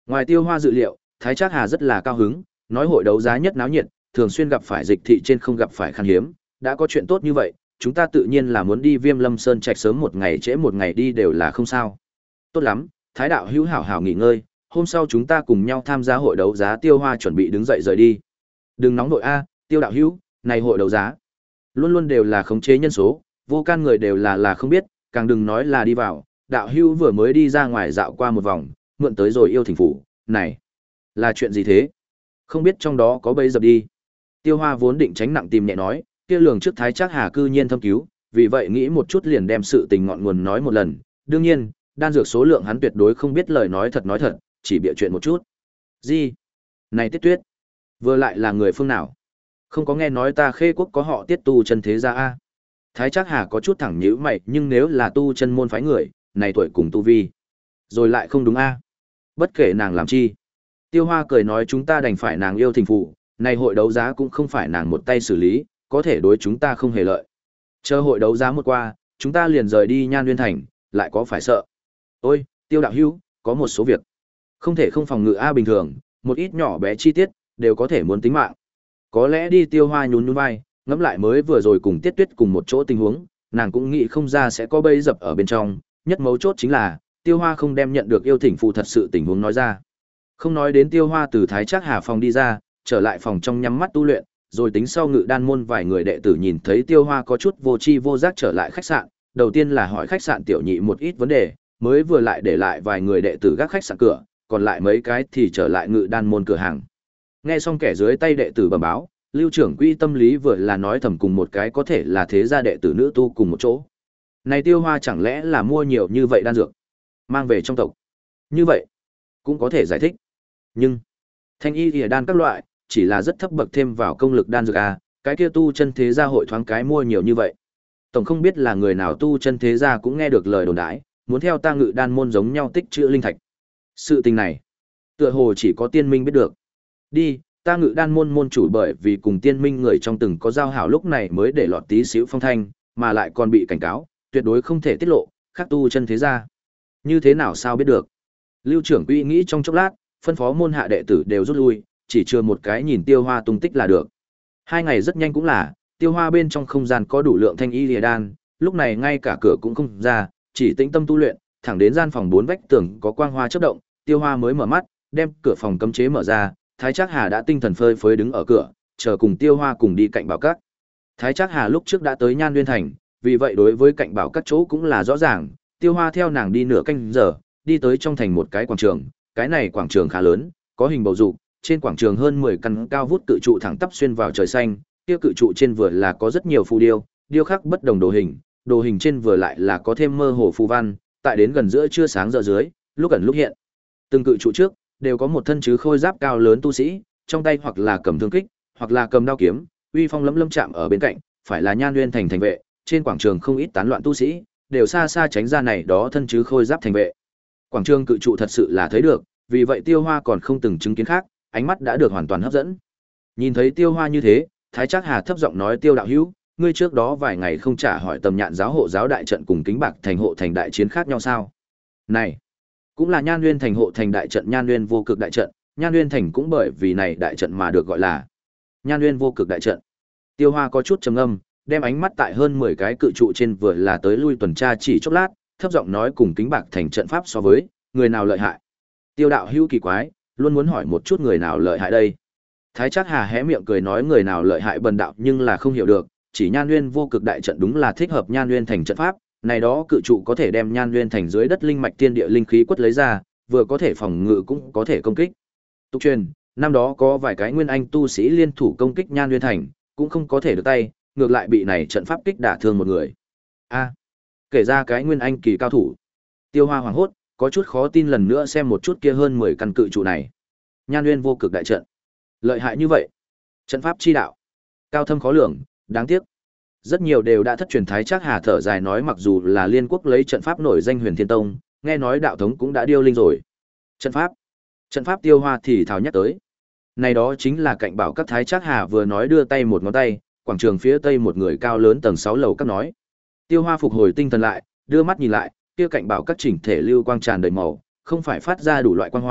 Ngoài Tiêu Hoa dự liệu, Thái Trác Hà rất là cao hứng, nói hội đấu giá nhất náo nhiệt, thường xuyên gặp phải dịch thị trên không gặp phải khan hiếm, đã có chuyện tốt như vậy, chúng ta tự nhiên là muốn đi Viêm Lâm Sơn Trạch sớm một ngày trễ một ngày đi đều là không sao. Tốt lắm, Thái đạo hữu hảo hảo nghỉ ngơi, hôm sau chúng ta cùng nhau tham gia hội đấu giá. Tiêu Hoa chuẩn bị đứng dậy rời đi. Đừng nóng đội a, Tiêu đạo hữu, này hội đấu giá luôn luôn đều là khống chế nhân số, vô can người đều là là không biết, càng đừng nói là đi vào. Đạo hữu vừa mới đi ra ngoài dạo qua một vòng, mượn tới rồi yêu thỉnh phủ, này là chuyện gì thế? Không biết trong đó có bẫy dập đi. Tiêu Hoa vốn định tránh nặng tìm nhẹ nói, kia lường trước Thái Trác Hà cư nhiên thâm cứu, vì vậy nghĩ một chút liền đem sự tình ngọn nguồn nói một lần. Đương nhiên, đan dược số lượng hắn tuyệt đối không biết lời nói thật nói thật, chỉ bịa chuyện một chút. Gì? Này Tiết Tuyết, vừa lại là người phương nào? Không có nghe nói ta Khê Quốc có họ Tiết tu chân thế gia a? Thái Trác Hà có chút thẳng nhíu mày, nhưng nếu là tu chân môn phái người, này tuổi cùng tu vi, rồi lại không đúng a? Bất kể nàng làm chi. Tiêu Hoa cười nói chúng ta đành phải nàng yêu thỉnh phụ, này hội đấu giá cũng không phải nàng một tay xử lý, có thể đối chúng ta không hề lợi. Chờ hội đấu giá một qua, chúng ta liền rời đi Nhan Nguyên Thành, lại có phải sợ. Ôi, Tiêu đạo hữu, có một số việc không thể không phòng ngự a, bình thường, một ít nhỏ bé chi tiết đều có thể muốn tính mạng. Có lẽ đi. Tiêu Hoa nhún nhún vai, ngẫm lại mới vừa rồi cùng Tiết Tuyết cùng một chỗ tình huống, nàng cũng nghĩ không ra sẽ có bẫy dập ở bên trong, nhất mấu chốt chính là Tiêu Hoa không đem nhận được yêu thỉnh phụ thật sự tình huống nói ra. Không nói đến Tiêu Hoa từ Thái Trác Hà phòng đi ra, trở lại phòng trong nhắm mắt tu luyện, rồi tính sau Ngự Đan môn vài người đệ tử nhìn thấy Tiêu Hoa có chút vô tri vô giác trở lại khách sạn, đầu tiên là hỏi khách sạn tiểu nhị một ít vấn đề, mới vừa lại để lại vài người đệ tử gác khách sạn cửa, còn lại mấy cái thì trở lại Ngự Đan môn cửa hàng. Nghe xong kẻ dưới tay đệ tử bẩm báo, Lưu trưởng quỹ tâm lý vừa là nói thầm cùng một cái có thể là thế gia đệ tử nữ tu cùng một chỗ. Này Tiêu Hoa chẳng lẽ là mua nhiều như vậy đan dược, mang về trong tộc? Như vậy, cũng có thể giải thích. Nhưng, thanh y y đan các loại, chỉ là rất thấp bậc thêm vào công lực đan dược a, cái kia tu chân thế gia hội thoáng cái mua nhiều như vậy. Tổng không biết là người nào tu chân thế gia cũng nghe được lời đồn đãi, muốn theo ta Ngự Đan môn giống nhau tích trữ linh thạch. Sự tình này, tựa hồ chỉ có Tiên Minh biết được. Đi, ta Ngự Đan môn môn chủ bởi vì cùng Tiên Minh người trong từng có giao hảo lúc này mới để lọt tí xíu phong thanh, mà lại còn bị cảnh cáo, tuyệt đối không thể tiết lộ, khác tu chân thế gia. Như thế nào sao biết được? Lưu trưởng quỹ nghĩ trong chốc lát, phân phó môn hạ đệ tử đều rút lui, chỉ chừa một cái nhìn Tiêu Hoa tung tích là được. Hai ngày rất nhanh cũng là, Tiêu Hoa bên trong không gian có đủ lượng thanh y lìa đan, lúc này ngay cả cửa cũng không ra, chỉ tĩnh tâm tu luyện, thẳng đến gian phòng bốn vách tường có quang hoa chớp động, Tiêu Hoa mới mở mắt, đem cửa phòng cấm chế mở ra, Thái Trác Hà đã tinh thần phơi phới đứng ở cửa, chờ cùng Tiêu Hoa cùng đi cạnh bảo các. Thái Trác Hà lúc trước đã tới Nhan Nguyên Thành, vì vậy đối với cạnh bảo các chỗ cũng là rõ ràng, Tiêu Hoa theo nàng đi nửa canh giờ, đi tới trong thành một cái quảng trường, cái này quảng trường khá lớn, có hình bầu dục, trên quảng trường hơn mười căn cao vút cự trụ thẳng tắp xuyên vào trời xanh, kia cự trụ trên vừa là có rất nhiều phù điêu, điêu khắc bất đồng đồ hình, đồ hình trên vừa lại là có thêm mơ hồ phù văn, tại đến gần giữa trưa sáng giờ dưới, lúc ẩn lúc hiện. Từng cự trụ trước đều có một thân chứ khôi giáp cao lớn tu sĩ, trong tay hoặc là cầm thương kích, hoặc là cầm đao kiếm, uy phong lẫm lẫm chạm ở bên cạnh, phải là Nhan Nguyên Thành thành vệ, trên quảng trường không ít tán loạn tu sĩ, đều xa xa tránh ra này đó thân chứ khôi giáp thành vệ. Quảng trường cự trụ thật sự là thấy được, vì vậy Tiêu Hoa còn không từng chứng kiến khác, ánh mắt đã được hoàn toàn hấp dẫn. Nhìn thấy Tiêu Hoa như thế, Thái Trác Hà thấp giọng nói Tiêu đạo hữu, ngươi trước đó vài ngày không trả hỏi Tầm Nhạn giáo hộ giáo đại trận cùng Kính Bạc thành hộ thành đại chiến khác nhau sao? Này, cũng là Nhan Nguyên thành hộ thành đại trận, Nhan Nguyên vô cực đại trận, Nhan Nguyên thành cũng bởi vì này đại trận mà được gọi là Nhan Nguyên vô cực đại trận. Tiêu Hoa có chút trầm ngâm, đem ánh mắt tại hơn mười cái cự trụ trên vừa là tới lui tuần tra chỉ chốc lát, thấp giọng nói cùng Kính Bạc thành trận pháp so với, người nào lợi hại? Tiêu đạo hữu kỳ quái, luôn muốn hỏi một chút người nào lợi hại đây. Thái Trác Hà hé miệng cười nói người nào lợi hại bần đạo nhưng là không hiểu được, chỉ Nhan Nguyên vô cực đại trận đúng là thích hợp Nhan Nguyên thành trận pháp, này đó cự trụ có thể đem Nhan Nguyên thành dưới đất linh mạch thiên địa linh khí quất lấy ra, vừa có thể phòng ngự cũng có thể công kích. Tục truyền, năm đó có vài cái nguyên anh tu sĩ liên thủ công kích Nhan Nguyên thành, cũng không có thể được tay, ngược lại bị này trận pháp kích đả thương một người. A, kể ra cái nguyên anh kỳ cao thủ. Tiêu Hoa hoảng hốt, có chút khó tin lần nữa xem một chút kia hơn mười căn cự trụ này. Nhan Nguyên vô cực đại trận, lợi hại như vậy. Trận pháp chi đạo, cao thâm khó lường, đáng tiếc. Rất nhiều đều đã thất truyền. Thái Trác Hà thở dài nói mặc dù là liên quốc lấy trận pháp nổi danh Huyền Thiên Tông, nghe nói đạo thống cũng đã điêu linh rồi. Trận pháp, trận pháp Tiêu Hoa thì thào nhắc tới. Này đó chính là cạnh bảo các. Thái Trác Hà vừa nói đưa tay một ngón tay, quảng trường phía tây một người cao lớn tầng sáu lầu các nói. Tiêu Hoa phục hồi tinh thần lại, đưa mắt nhìn lại, kia cạnh bảo các chỉnh thể lưu quang tràn đầy màu, không phải phát ra đủ loại quang hoa,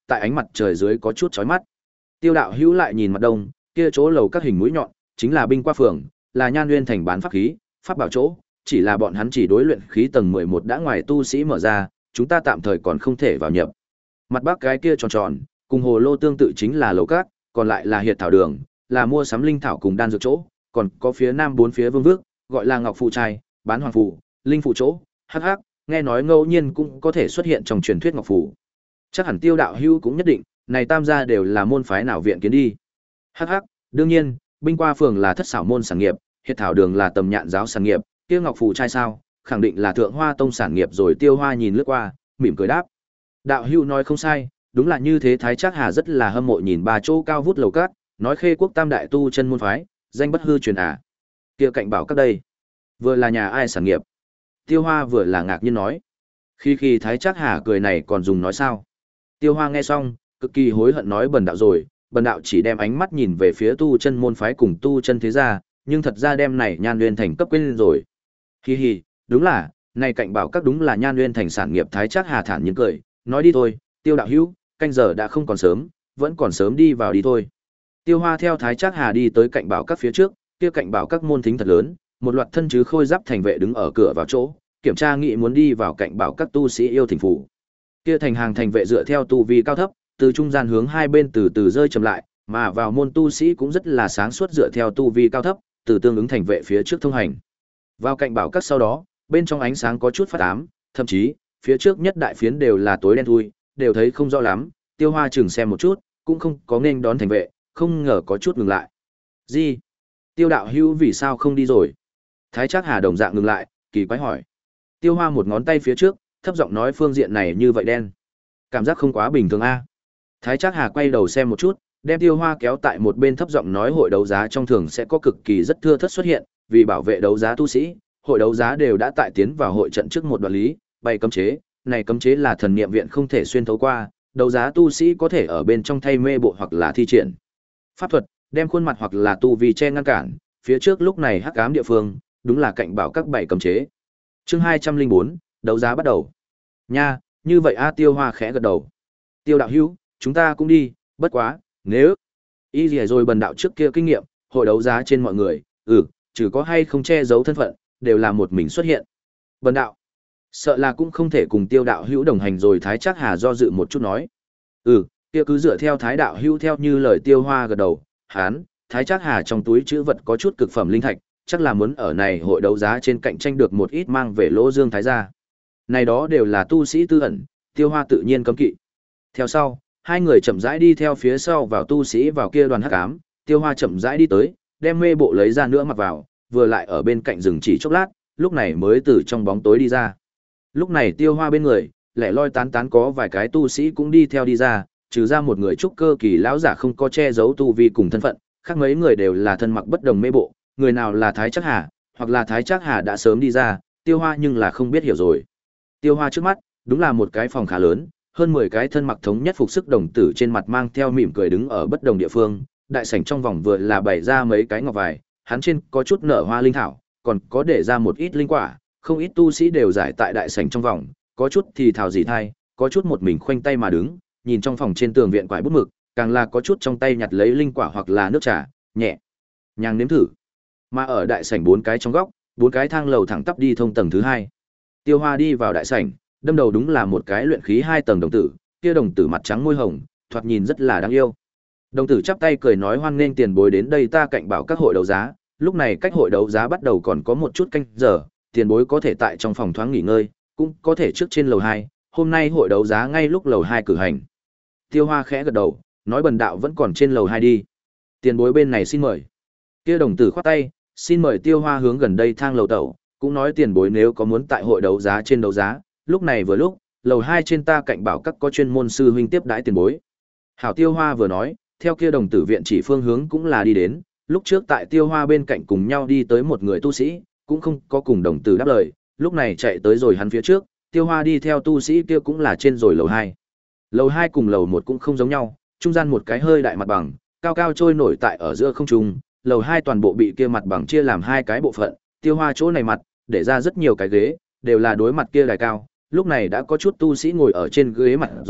tại ánh mặt trời dưới có chút chói mắt. Tiêu đạo hữu lại nhìn mặt đông, kia chỗ lầu các hình mũi nhọn, chính là binh qua phường, là Nhan Nguyên thành bán pháp khí, pháp bảo chỗ, chỉ là bọn hắn chỉ đối luyện khí tầng mười một đã ngoài tu sĩ mở ra, chúng ta tạm thời còn không thể vào nhập. Mặt bắc cái kia tròn tròn, cùng hồ lô tương tự chính là lầu cát, còn lại là hiệt thảo đường, là mua sắm linh thảo cùng đan dược chỗ, còn có phía nam bốn phía vương vước, gọi là ngọc phù trai, bán hoàng phù, linh phù chỗ, hắc hắc, nghe nói ngẫu nhiên cũng có thể xuất hiện trong truyền thuyết ngọc phù. Chắc hẳn Tiêu đạo hữu cũng nhất định, này tam gia đều là môn phái nào viện kiến đi. Hắc hắc, đương nhiên, binh qua phường là thất xảo môn sản nghiệp, hiệt thảo đường là tầm nhạn giáo sản nghiệp, kia ngọc phù trai sao, khẳng định là thượng hoa tông sản nghiệp rồi. Tiêu Hoa nhìn lướt qua, mỉm cười đáp. Đạo hữu nói không sai, đúng là như thế. Thái Trác Hà rất là hâm mộ nhìn ba chỗ cao vút lầu cát, nói Khê Quốc tam đại tu chân môn phái, danh bất hư truyền à. Kia cạnh bảo các đây, vừa là nhà ai sản nghiệp? Tiêu Hoa vừa là ngạc nhiên nói. Khi khi Thái Trác Hà cười này còn dùng nói sao? Tiêu Hoa nghe xong, cực kỳ hối hận nói bần đạo rồi, bần đạo chỉ đem ánh mắt nhìn về phía tu chân môn phái cùng tu chân thế gia, nhưng thật ra đem này Nhan Nguyên thành cấp quên rồi. Hi hi, đúng là, này cạnh bảo các đúng là Nhan Nguyên thành sản nghiệp. Thái Trác Hà thản nhiên cười, nói đi thôi, Tiêu đạo hữu, canh giờ đã không còn sớm, vẫn còn sớm đi vào đi thôi. Tiêu Hoa theo Thái Trác Hà đi tới cạnh bảo các phía trước, kia cạnh bảo các môn thính thật lớn, một loạt thân chứ khôi giáp thành vệ đứng ở cửa vào chỗ, kiểm tra nghị muốn đi vào cạnh bảo các tu sĩ yêu thỉnh phủ. Kia thành hàng thành vệ dựa theo tu vi cao thấp, từ trung gian hướng hai bên từ từ rơi chậm lại, mà vào môn tu sĩ cũng rất là sáng suốt dựa theo tu vi cao thấp, từ tương ứng thành vệ phía trước thông hành. Vào cạnh bảo các sau đó, bên trong ánh sáng có chút phát ám, thậm chí, phía trước nhất đại phiến đều là tối đen thui, đều thấy không rõ lắm. Tiêu Hoa chừng xem một chút, cũng không có nên đón thành vệ, không ngờ có chút ngừng lại. Gì? Tiêu đạo hữu vì sao không đi rồi? Thái Trác Hà đồng dạng ngừng lại, kỳ quái hỏi. Tiêu Hoa một ngón tay phía trước, thấp giọng nói phương diện này như vậy đen. Cảm giác không quá bình thường a. Thái Trác Hà quay đầu xem một chút, đem Tiêu Hoa kéo tại một bên thấp giọng nói hội đấu giá trong thường sẽ có cực kỳ rất thưa thất xuất hiện, vì bảo vệ đấu giá tu sĩ, hội đấu giá đều đã tại tiến vào hội trận trước một đoạn lý, bày cấm chế, này cấm chế là thần niệm viện không thể xuyên thấu qua, đấu giá tu sĩ có thể ở bên trong thay mê bộ hoặc là thi triển pháp thuật, đem khuôn mặt hoặc là tu vi che ngăn cản, phía trước lúc này hắc ám địa phương, đúng là cạnh bảo các bảy cấm chế. Chương hai trăm linh bốn, đấu giá bắt đầu. Nha, như vậy a. Tiêu Hoa khẽ gật đầu. Tiêu đạo hữu, chúng ta cũng đi, bất quá, nếu y gì rồi bần đạo trước kia kinh nghiệm, hội đấu giá trên mọi người, ừ, trừ có hay không che giấu thân phận, đều là một mình xuất hiện. Bần đạo, sợ là cũng không thể cùng Tiêu đạo hữu đồng hành rồi. Thái Trác Hà do dự một chút nói. Ừ, kia cứ dựa theo Thái đạo hữu theo như lời Tiêu Hoa gật đầu, hán, Thái Trác Hà trong túi trữ vật có chút cực phẩm linh thạch, chắc là muốn ở này hội đấu giá trên cạnh tranh được một ít mang về Lỗ Dương Thái gia. Này đó đều là tu sĩ tư ẩn, Tiêu Hoa tự nhiên cấm kỵ. Theo sau, hai người chậm rãi đi theo phía sau vào tu sĩ vào kia đoàn hắc ám, Tiêu Hoa chậm rãi đi tới, đem mê bộ lấy ra nữa mặc vào, vừa lại ở bên cạnh rừng chỉ chốc lát, lúc này mới từ trong bóng tối đi ra. Lúc này Tiêu Hoa bên người, lẻ loi tán tán có vài cái tu sĩ cũng đi theo đi ra, trừ ra một người trúc cơ kỳ lão giả không có che giấu tu vi cùng thân phận, khác mấy người đều là thân mặc bất đồng mê bộ, người nào là Thái Trác Hà, hoặc là Thái Trác Hà đã sớm đi ra, Tiêu Hoa nhưng là không biết hiểu rồi. Tiêu Hoa trước mắt, đúng là một cái phòng khá lớn, hơn mười cái thân mặc thống nhất phục sức đồng tử trên mặt mang theo mỉm cười đứng ở bất đồng địa phương, đại sảnh trong vòng vừa là bày ra mấy cái ngọc vải, hắn trên có chút nở hoa linh thảo, còn có để ra một ít linh quả, không ít tu sĩ đều giải tại đại sảnh trong vòng, có chút thì thào dị thai, có chút một mình khoanh tay mà đứng, nhìn trong phòng trên tường viện quải bút mực, càng là có chút trong tay nhặt lấy linh quả hoặc là nước trà, nhẹ nhàng nếm thử. Mà ở đại sảnh bốn cái trong góc, bốn cái thang lầu thẳng tắp đi thông tầng thứ hai. Tiêu Hoa đi vào đại sảnh, đâm đầu đúng là một cái luyện khí hai tầng đồng tử, kia đồng tử mặt trắng môi hồng, thoạt nhìn rất là đáng yêu. Đồng tử chắp tay cười nói hoan nghênh tiền bối đến đây ta cạnh bảo các hội đấu giá, lúc này cách hội đấu giá bắt đầu còn có một chút canh giờ, tiền bối có thể tại trong phòng thoáng nghỉ ngơi, cũng có thể trước trên lầu hai, hôm nay hội đấu giá ngay lúc lầu hai cử hành. Tiêu Hoa khẽ gật đầu, nói bần đạo vẫn còn trên lầu hai đi. Tiền bối bên này xin mời. Kia đồng tử khoát tay, xin mời Tiêu Hoa hướng gần đây thang lầu tẩu, cũng nói tiền bối nếu có muốn tại hội đấu giá trên đấu giá, lúc này vừa lúc, lầu hai trên ta cạnh bảo các có chuyên môn sư huynh tiếp đãi tiền bối. Hảo. Tiêu Hoa vừa nói, theo kia đồng tử viện chỉ phương hướng cũng là đi đến, lúc trước tại Tiêu Hoa bên cạnh cùng nhau đi tới một người tu sĩ, cũng không có cùng đồng tử đáp lời, lúc này chạy tới rồi hắn phía trước, Tiêu Hoa đi theo tu sĩ kia cũng là trên rồi lầu hai. Lầu hai cùng lầu một cũng không giống nhau, trung gian một cái hơi đại mặt bằng, cao cao trôi nổi tại ở giữa không trung, lầu hai toàn bộ bị kia mặt bằng chia làm hai cái bộ phận, Tiêu Hoa chỗ này mặt, để ra rất nhiều cái ghế, đều là đối mặt kia đài cao, lúc này đã có chút tu sĩ ngồi ở trên ghế mặt rồi,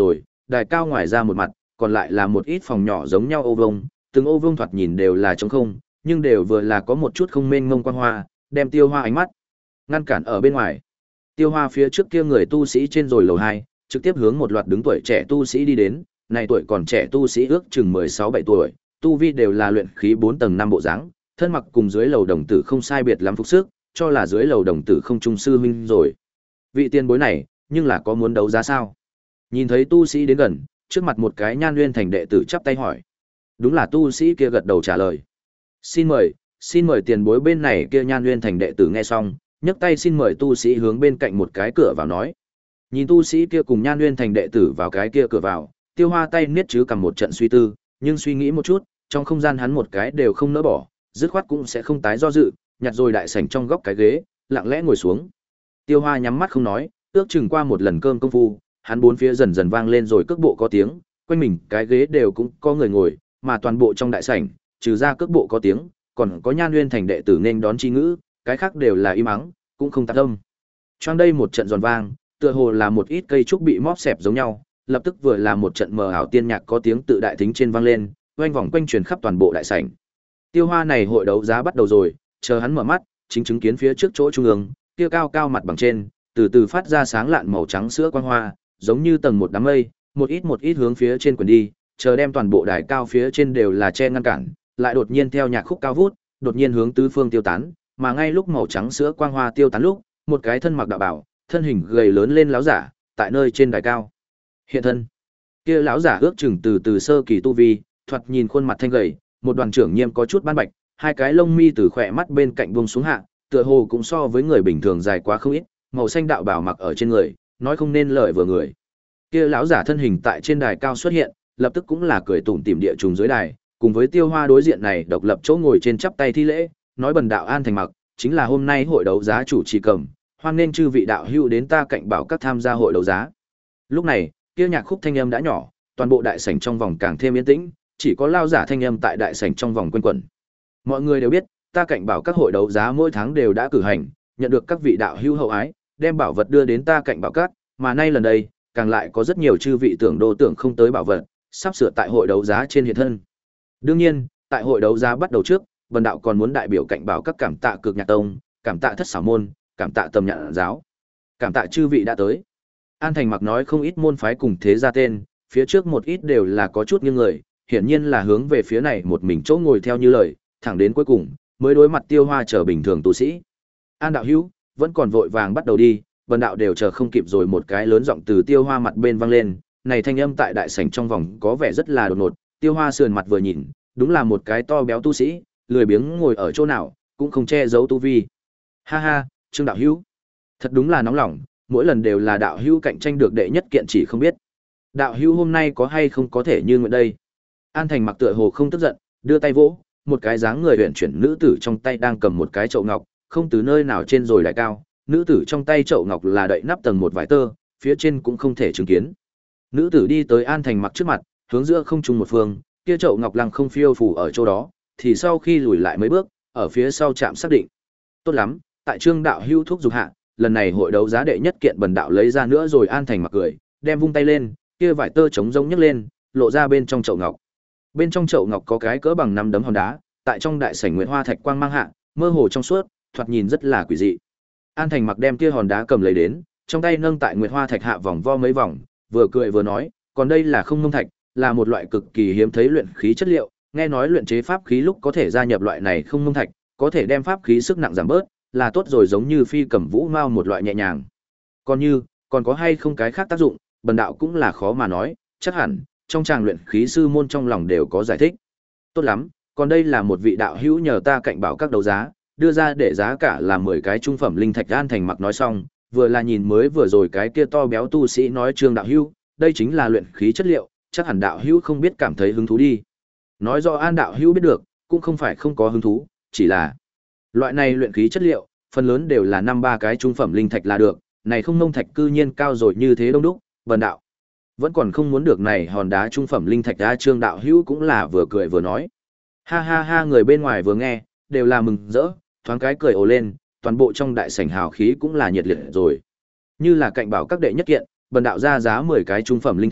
đài cao ngoài ra một mặt, còn lại là một ít phòng nhỏ giống nhau ô vuông, từng ô vuông thoạt nhìn đều là trống không, nhưng đều vừa là có một chút không mênh mông quang hoa, đem Tiêu Hoa ánh mắt ngăn cản ở bên ngoài. Tiêu Hoa phía trước kia người tu sĩ trên rồi lầu hai, trực tiếp hướng một loạt đứng tuổi trẻ tu sĩ đi đến, này tuổi còn trẻ tu sĩ ước chừng mười sáu bảy tuổi, tu vi đều là luyện khí bốn tầng năm bộ dáng, thân mặc cùng dưới lầu đồng tử không sai biệt lắm phục sức, cho là dưới lầu đồng tử không trung sư huynh rồi. Vị tiền bối này, nhưng là có muốn đấu giá sao? Nhìn thấy tu sĩ đến gần, trước mặt một cái Nhan Nguyên thành đệ tử chắp tay hỏi. Đúng là tu sĩ kia gật đầu trả lời. Xin mời, xin mời tiền bối bên này kia Nhan Nguyên thành đệ tử nghe xong, nhấc tay xin mời tu sĩ hướng bên cạnh một cái cửa vào nói. Nhìn tu sĩ kia cùng Nhan Nguyên thành đệ tử vào cái kia cửa vào, Tiêu Hoa tay niết chứ cầm một trận suy tư, nhưng suy nghĩ một chút, trong không gian hắn một cái đều không nỡ bỏ, dứt khoát cũng sẽ không tái do dự, nhặt rồi đại sảnh trong góc cái ghế, lặng lẽ ngồi xuống. Tiêu Hoa nhắm mắt không nói, ước chừng qua một lần cơm công phu, hắn bốn phía dần dần vang lên rồi cước bộ có tiếng, quanh mình cái ghế đều cũng có người ngồi, mà toàn bộ trong đại sảnh, trừ ra cước bộ có tiếng, còn có Nhan Nguyên thành đệ tử nên đón chi ngữ, cái khác đều là im ắng, cũng không tạp âm. Choang đây một trận giòn vang, tựa hồ là một ít cây trúc bị móp xẹp giống nhau, lập tức vừa là một trận mờ ảo tiên nhạc có tiếng tự đại thính trên vang lên, oanh vòng quanh truyền khắp toàn bộ đại sảnh. Tiêu Hoa này hội đấu giá bắt đầu rồi, chờ hắn mở mắt, chính chứng kiến phía trước chỗ trung ương, kia cao cao mặt bằng trên, từ từ phát ra sáng lạn màu trắng sữa quang hoa, giống như tầng một đám mây, một ít một ít hướng phía trên quần đi, chờ đem toàn bộ đài cao phía trên đều là che ngăn cản, lại đột nhiên theo nhạc khúc cao vút, đột nhiên hướng tứ phương tiêu tán, mà ngay lúc màu trắng sữa quang hoa tiêu tán lúc, một cái thân mặc đạo bào, thân hình gầy lớn lên láo giả, tại nơi trên đài cao. Hiện thân. Kia lão giả ước chừng từ từ sơ kỳ tu vi, thoạt nhìn khuôn mặt thanh gầy, một đoàn trưởng nghiêm có chút ban bạch, hai cái lông mi từ khỏe mắt bên cạnh buông xuống hạ, tựa hồ cũng so với người bình thường dài quá không ít, màu xanh đạo bào mặc ở trên người, nói không nên lời vừa người. Kia lão giả thân hình tại trên đài cao xuất hiện, lập tức cũng là cười tủm tỉm địa trùng dưới đài, cùng với Tiêu Hoa đối diện này độc lập chỗ ngồi trên chắp tay thi lễ, nói bần đạo An Thành Mặc, chính là hôm nay hội đấu giá chủ trì cầm, hoan nên chư vị đạo hữu đến ta cạnh bảo các tham gia hội đấu giá. Lúc này, kia nhạc khúc thanh âm đã nhỏ, toàn bộ đại sảnh trong vòng càng thêm yên tĩnh, chỉ có lao giả thanh âm tại đại sảnh trong vòng quanh quẩn. Mọi người đều biết, ta cạnh bảo các hội đấu giá mỗi tháng đều đã cử hành, nhận được các vị đạo hữu hậu ái, đem bảo vật đưa đến ta cạnh bảo các, mà nay lần đây, càng lại có rất nhiều chư vị tưởng đô tưởng không tới bảo vật, sắp sửa tại hội đấu giá trên hiện thân. Đương nhiên, tại hội đấu giá bắt đầu trước, bần đạo còn muốn đại biểu cạnh bảo các cảm tạ Cực Nhạc Tông, cảm tạ Thất Xảo môn, cảm tạ Tầm Nhạn giáo, cảm tạ chư vị đã tới. An Thành Mặc nói không ít môn phái cùng thế gia tên, phía trước một ít đều là có chút nghiêng người, hiển nhiên là hướng về phía này một mình chỗ ngồi theo như lời, thẳng đến cuối cùng mới đối mặt Tiêu Hoa chờ bình thường tu sĩ. An đạo hữu, vẫn còn vội vàng bắt đầu đi, bần đạo đều chờ không kịp rồi. Một cái lớn giọng từ Tiêu Hoa mặt bên vang lên, này thanh âm tại đại sảnh trong vòng có vẻ rất là đột ngột. Tiêu Hoa sườn mặt vừa nhìn, đúng là một cái to béo tu sĩ, lười biếng ngồi ở chỗ nào, cũng không che giấu tu vi. Ha ha, Trương đạo hữu, thật đúng là nóng lòng, mỗi lần đều là đạo hữu cạnh tranh được đệ nhất kiện chỉ không biết. Đạo hữu hôm nay có hay không có thể như nguyện đây. An Thành Mặc tựa hồ không tức giận, đưa tay vỗ, một cái dáng người huyền chuyển nữ tử trong tay đang cầm một cái chậu ngọc, không từ nơi nào trên rồi lại cao, nữ tử trong tay chậu ngọc là đậy nắp tầng một vải tơ, phía trên cũng không thể chứng kiến. Nữ tử đi tới An Thành Mặc trước mặt, hướng giữa không trung một phương, kia chậu ngọc lăng không phiêu phù ở chỗ đó, thì sau khi lùi lại mấy bước, ở phía sau chạm xác định. Tốt lắm, tại Trương đạo hữu thúc dục hạ, lần này hội đấu giá đệ nhất kiện bần đạo lấy ra nữa rồi. An Thành Mặc cười, đem vung tay lên, kia vải tơ trống rỗng nhấc lên, lộ ra bên trong chậu ngọc. Bên trong chậu ngọc có cái cỡ bằng năm đấm hòn đá, tại trong đại sảnh nguyệt hoa thạch quang mang hạ, mơ hồ trong suốt, thoạt nhìn rất là quỷ dị. An Thành Mặc đem kia hòn đá cầm lấy đến, trong tay nâng tại nguyệt hoa thạch hạ vòng vo mấy vòng, vừa cười vừa nói, còn đây là không mông thạch, là một loại cực kỳ hiếm thấy luyện khí chất liệu, nghe nói luyện chế pháp khí lúc có thể gia nhập loại này không mông thạch, có thể đem pháp khí sức nặng giảm bớt, là tốt rồi, giống như phi cầm vũ mao một loại nhẹ nhàng. Còn như, còn có hay không cái khác tác dụng, bần đạo cũng là khó mà nói, chắc hẳn trong tràng luyện khí sư môn trong lòng đều có giải thích. Tốt lắm, còn đây là một vị đạo hữu nhờ ta cạnh bảo các đấu giá, đưa ra để giá cả là mười cái trung phẩm linh thạch. An Thành Mặc nói xong, vừa là nhìn mới vừa rồi cái kia to béo tu sĩ nói Trương đạo hữu, đây chính là luyện khí chất liệu, chắc hẳn đạo hữu không biết cảm thấy hứng thú đi. Nói rõ An đạo hữu biết được, cũng không phải không có hứng thú, chỉ là loại này luyện khí chất liệu, phần lớn đều là năm ba cái trung phẩm linh thạch là được, này không nông thạch cư nhiên cao rồi như thế đông đúc, bần đạo vẫn còn không muốn được này hòn đá trung phẩm linh thạch. Ra Trương đạo hữu cũng là vừa cười vừa nói. Ha ha ha, người bên ngoài vừa nghe, đều là mừng rỡ, thoáng cái cười ồ lên, toàn bộ trong đại sảnh hào khí cũng là nhiệt liệt rồi. Như là cạnh bảo các đệ nhất kiện, bần đạo ra giá mười cái trung phẩm linh thạch,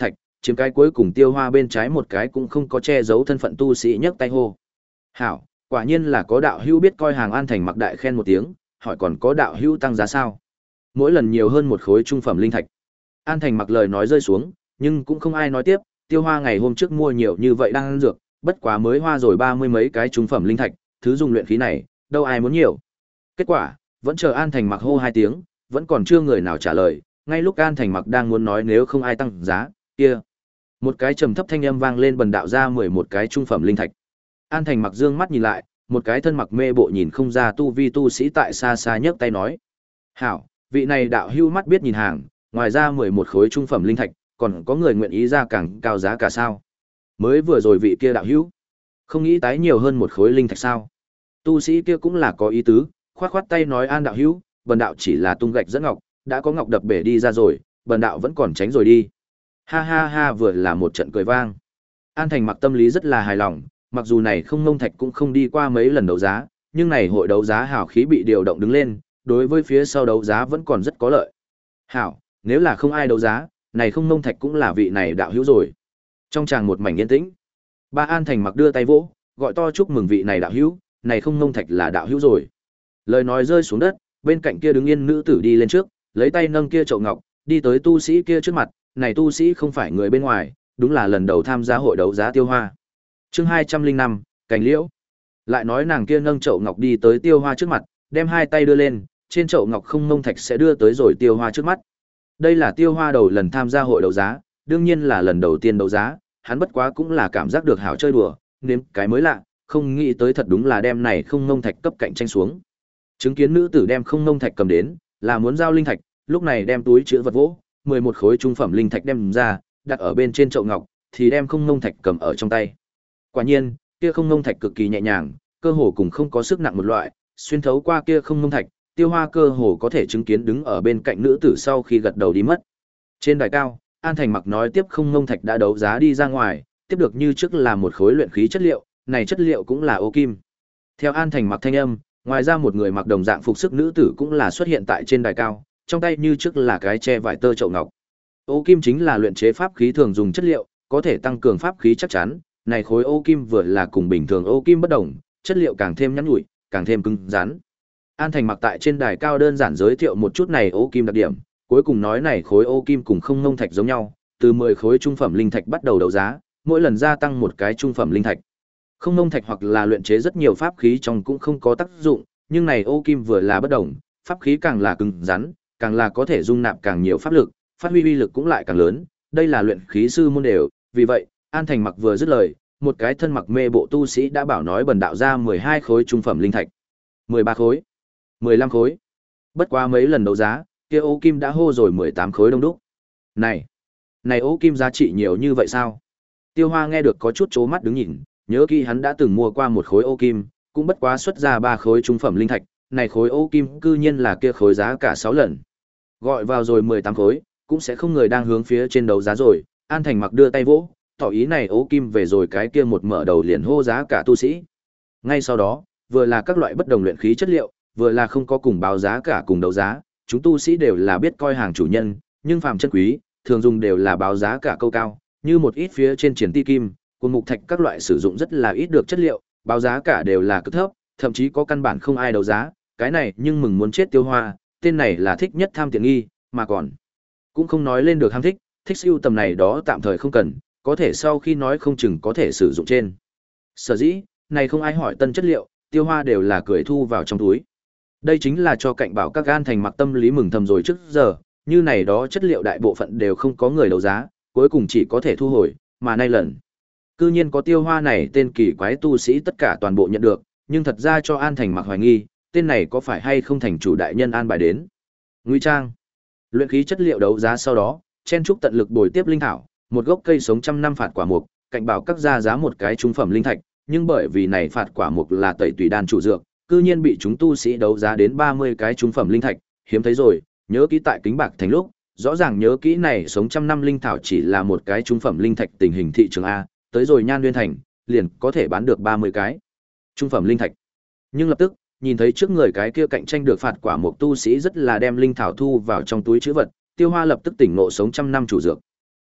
chiếm cái cuối cùng Tiêu Hoa bên trái một cái cũng không có che giấu thân phận tu sĩ nhấc tay hô. Hảo, quả nhiên là có đạo hữu biết coi hàng. An Thành Mặc đại khen một tiếng, hỏi còn có đạo hữu tăng giá sao? Mỗi lần nhiều hơn một khối trung phẩm linh thạch. An Thành Mặc lời nói rơi xuống, nhưng cũng không ai nói tiếp, Tiêu Hoa ngày hôm trước mua nhiều như vậy đang ăn dược, bất quá mới hoa rồi ba mươi mấy cái trung phẩm linh thạch, thứ dùng luyện khí này, đâu ai muốn nhiều. Kết quả, vẫn chờ An Thành Mặc hô hai tiếng, vẫn còn chưa người nào trả lời, ngay lúc An Thành Mặc đang muốn nói nếu không ai tăng giá, kia, một cái trầm thấp thanh âm vang lên bần đạo ra mười một cái trung phẩm linh thạch. An Thành Mặc dương mắt nhìn lại, một cái thân mặc mê bộ nhìn không ra tu vi tu sĩ tại xa xa nhấc tay nói: "Hảo, vị này đạo hữu mắt biết nhìn hàng, ngoài ra mười một khối trung phẩm linh thạch, còn có người nguyện ý ra càng cao giá cả sao?" Mới vừa rồi vị kia đạo hữu, không nghĩ tái nhiều hơn một khối linh thạch sao? Tu sĩ kia cũng là có ý tứ, khoát khoát tay nói: "An đạo hữu, bần đạo chỉ là tung gạch dẫn ngọc, đã có ngọc đập bể đi ra rồi, bần đạo vẫn còn tránh rồi đi." Ha ha ha, vừa là một trận cười vang. An Thành Mặc tâm lý rất là hài lòng, mặc dù này không ngông thạch cũng không đi qua mấy lần đấu giá, nhưng này hội đấu giá hào khí bị điều động đứng lên, đối với phía sau đấu giá vẫn còn rất có lợi. Hảo, nếu là không ai đấu giá, này không ngông thạch cũng là vị này đạo hữu rồi. Trong tràng một mảnh yên tĩnh, ba An Thành Mặc đưa tay vỗ, gọi to chúc mừng vị này đạo hữu, này không ngông thạch là đạo hữu rồi. Lời nói rơi xuống đất, bên cạnh kia đứng yên nữ tử đi lên trước, lấy tay nâng kia chậu ngọc, đi tới tu sĩ kia trước mặt, này tu sĩ không phải người bên ngoài, đúng là lần đầu tham gia hội đấu giá Tiêu Hoa. Chương hai trăm linh năm, Cảnh Liễu. Lại nói nàng kia nâng chậu ngọc đi tới Tiêu Hoa trước mặt, đem hai tay đưa lên, trên chậu ngọc không ngông thạch sẽ đưa tới rồi Tiêu Hoa trước mắt. Đây là Tiêu Hoa đầu lần tham gia hội đấu giá, đương nhiên là lần đầu tiên đấu giá, hắn bất quá cũng là cảm giác được hảo chơi đùa, nếm cái mới lạ, không nghĩ tới thật đúng là đem này không ngông thạch cấp cạnh tranh xuống. Chứng kiến nữ tử đem không ngông thạch cầm đến, là muốn giao linh thạch, lúc này đem túi chứa vật vỗ, mười một khối trung phẩm linh thạch đem ra, đặt ở bên trên chậu ngọc, thì đem không ngông thạch cầm ở trong tay. Quả nhiên, kia không ngông thạch cực kỳ nhẹ nhàng, cơ hồ cùng không có sức nặng một loại, xuyên thấu qua kia không ngông thạch, Tiêu Hoa cơ hồ có thể chứng kiến đứng ở bên cạnh nữ tử sau khi gật đầu đi mất. Trên đài cao, An Thành Mặc nói tiếp không ngông thạch đã đấu giá đi ra ngoài, tiếp được như trước là một khối luyện khí chất liệu, này chất liệu cũng là ô kim. Theo An Thành Mặc thanh âm, ngoài ra một người mặc đồng dạng phục sức nữ tử cũng là xuất hiện tại trên đài cao, trong tay như trước là cái che vải tơ chậu ngọc. Ô kim chính là luyện chế pháp khí thường dùng chất liệu, có thể tăng cường pháp khí chắc chắn, này khối ô kim vừa là cùng bình thường ô kim bất đồng, chất liệu càng thêm nhẵn nhụi, càng thêm cứng rắn. An Thành Mặc tại trên đài cao đơn giản giới thiệu một chút này ô kim đặc điểm, cuối cùng nói này khối ô kim cùng không ngông thạch giống nhau, từ mười khối trung phẩm linh thạch bắt đầu đấu giá, mỗi lần gia tăng một cái trung phẩm linh thạch. Không ngông thạch hoặc là luyện chế rất nhiều pháp khí trong cũng không có tác dụng, nhưng này ô kim vừa là bất đồng, pháp khí càng là cứng rắn, càng là có thể dung nạp càng nhiều pháp lực, phát huy uy lực cũng lại càng lớn, đây là luyện khí sư môn đều, vì vậy, An Thành Mặc vừa dứt lời, một cái thân mặc mê bộ tu sĩ đã bảo nói bần đạo ra mười hai khối trung phẩm linh thạch, mười ba khối, mười lăm khối. Bất quá mấy lần đấu giá, kia ô kim đã hô rồi mười tám khối đông đúc. Này, này ô kim giá trị nhiều như vậy sao? Tiêu Hoa nghe được có chút chố mắt đứng nhìn, nhớ kỹ hắn đã từng mua qua một khối ô kim, cũng bất quá xuất ra ba khối trung phẩm linh thạch, này khối ô kim cư nhiên là kia khối giá cả sáu lần. Gọi vào rồi mười tám khối, cũng sẽ không người đang hướng phía trên đấu giá rồi, An Thành Mặc đưa tay vỗ, tỏ ý này ô kim về rồi cái kia một mở đầu liền hô giá cả tu sĩ. Ngay sau đó, vừa là các loại bất đồng luyện khí chất liệu, vừa là không có cùng báo giá cả cùng đấu giá, chúng tu sĩ đều là biết coi hàng chủ nhân, nhưng phàm chân quý, thường dùng đều là báo giá cả câu cao, như một ít phía trên triển ti kim, cùng mục thạch các loại sử dụng rất là ít được chất liệu, báo giá cả đều là cực thấp, thậm chí có căn bản không ai đấu giá, cái này nhưng mừng muốn chết Tiêu Hoa, tên này là thích nhất tham tiện nghi, mà còn cũng không nói lên được ham thích, thích siêu tầm này đó tạm thời không cần, có thể sau khi nói không chừng có thể sử dụng trên. Sở dĩ, này không ai hỏi tân chất liệu, Tiêu Hoa đều là cười thu vào trong túi. Đây chính là cho cạnh bảo các An Thành Mặc tâm lý mừng thầm rồi trước giờ, như này đó chất liệu đại bộ phận đều không có người đấu giá, cuối cùng chỉ có thể thu hồi, mà nay lần. Cư nhiên có Tiêu Hoa này tên kỳ quái tu sĩ tất cả toàn bộ nhận được, nhưng thật ra cho An Thành Mặc hoài nghi, tên này có phải hay không thành chủ đại nhân an bài đến. Ngụy trang. Luyện khí chất liệu đấu giá sau đó, chen trúc tận lực bồi tiếp linh thảo, một gốc cây sống trăm năm phạt quả mục, cạnh bảo các gia giá một cái trung phẩm linh thạch, nhưng bởi vì này phạt quả mục là tẩy tùy đan chủ dược, cư nhiên bị chúng tu sĩ đấu giá đến ba mươi cái trung phẩm linh thạch, hiếm thấy rồi, nhớ kỹ tại Kính Bạc Thành lúc, rõ ràng nhớ kỹ này sống trăm năm linh thảo chỉ là một cái trung phẩm linh thạch tình hình thị trường a, tới rồi Nhan Nguyên Thành, liền có thể bán được ba mươi cái trung phẩm linh thạch. Nhưng lập tức, nhìn thấy trước người cái kia cạnh tranh được phạt quả mục tu sĩ rất là đem linh thảo thu vào trong túi trữ vật, Tiêu Hoa lập tức tỉnh ngộ sống trăm năm chủ dược.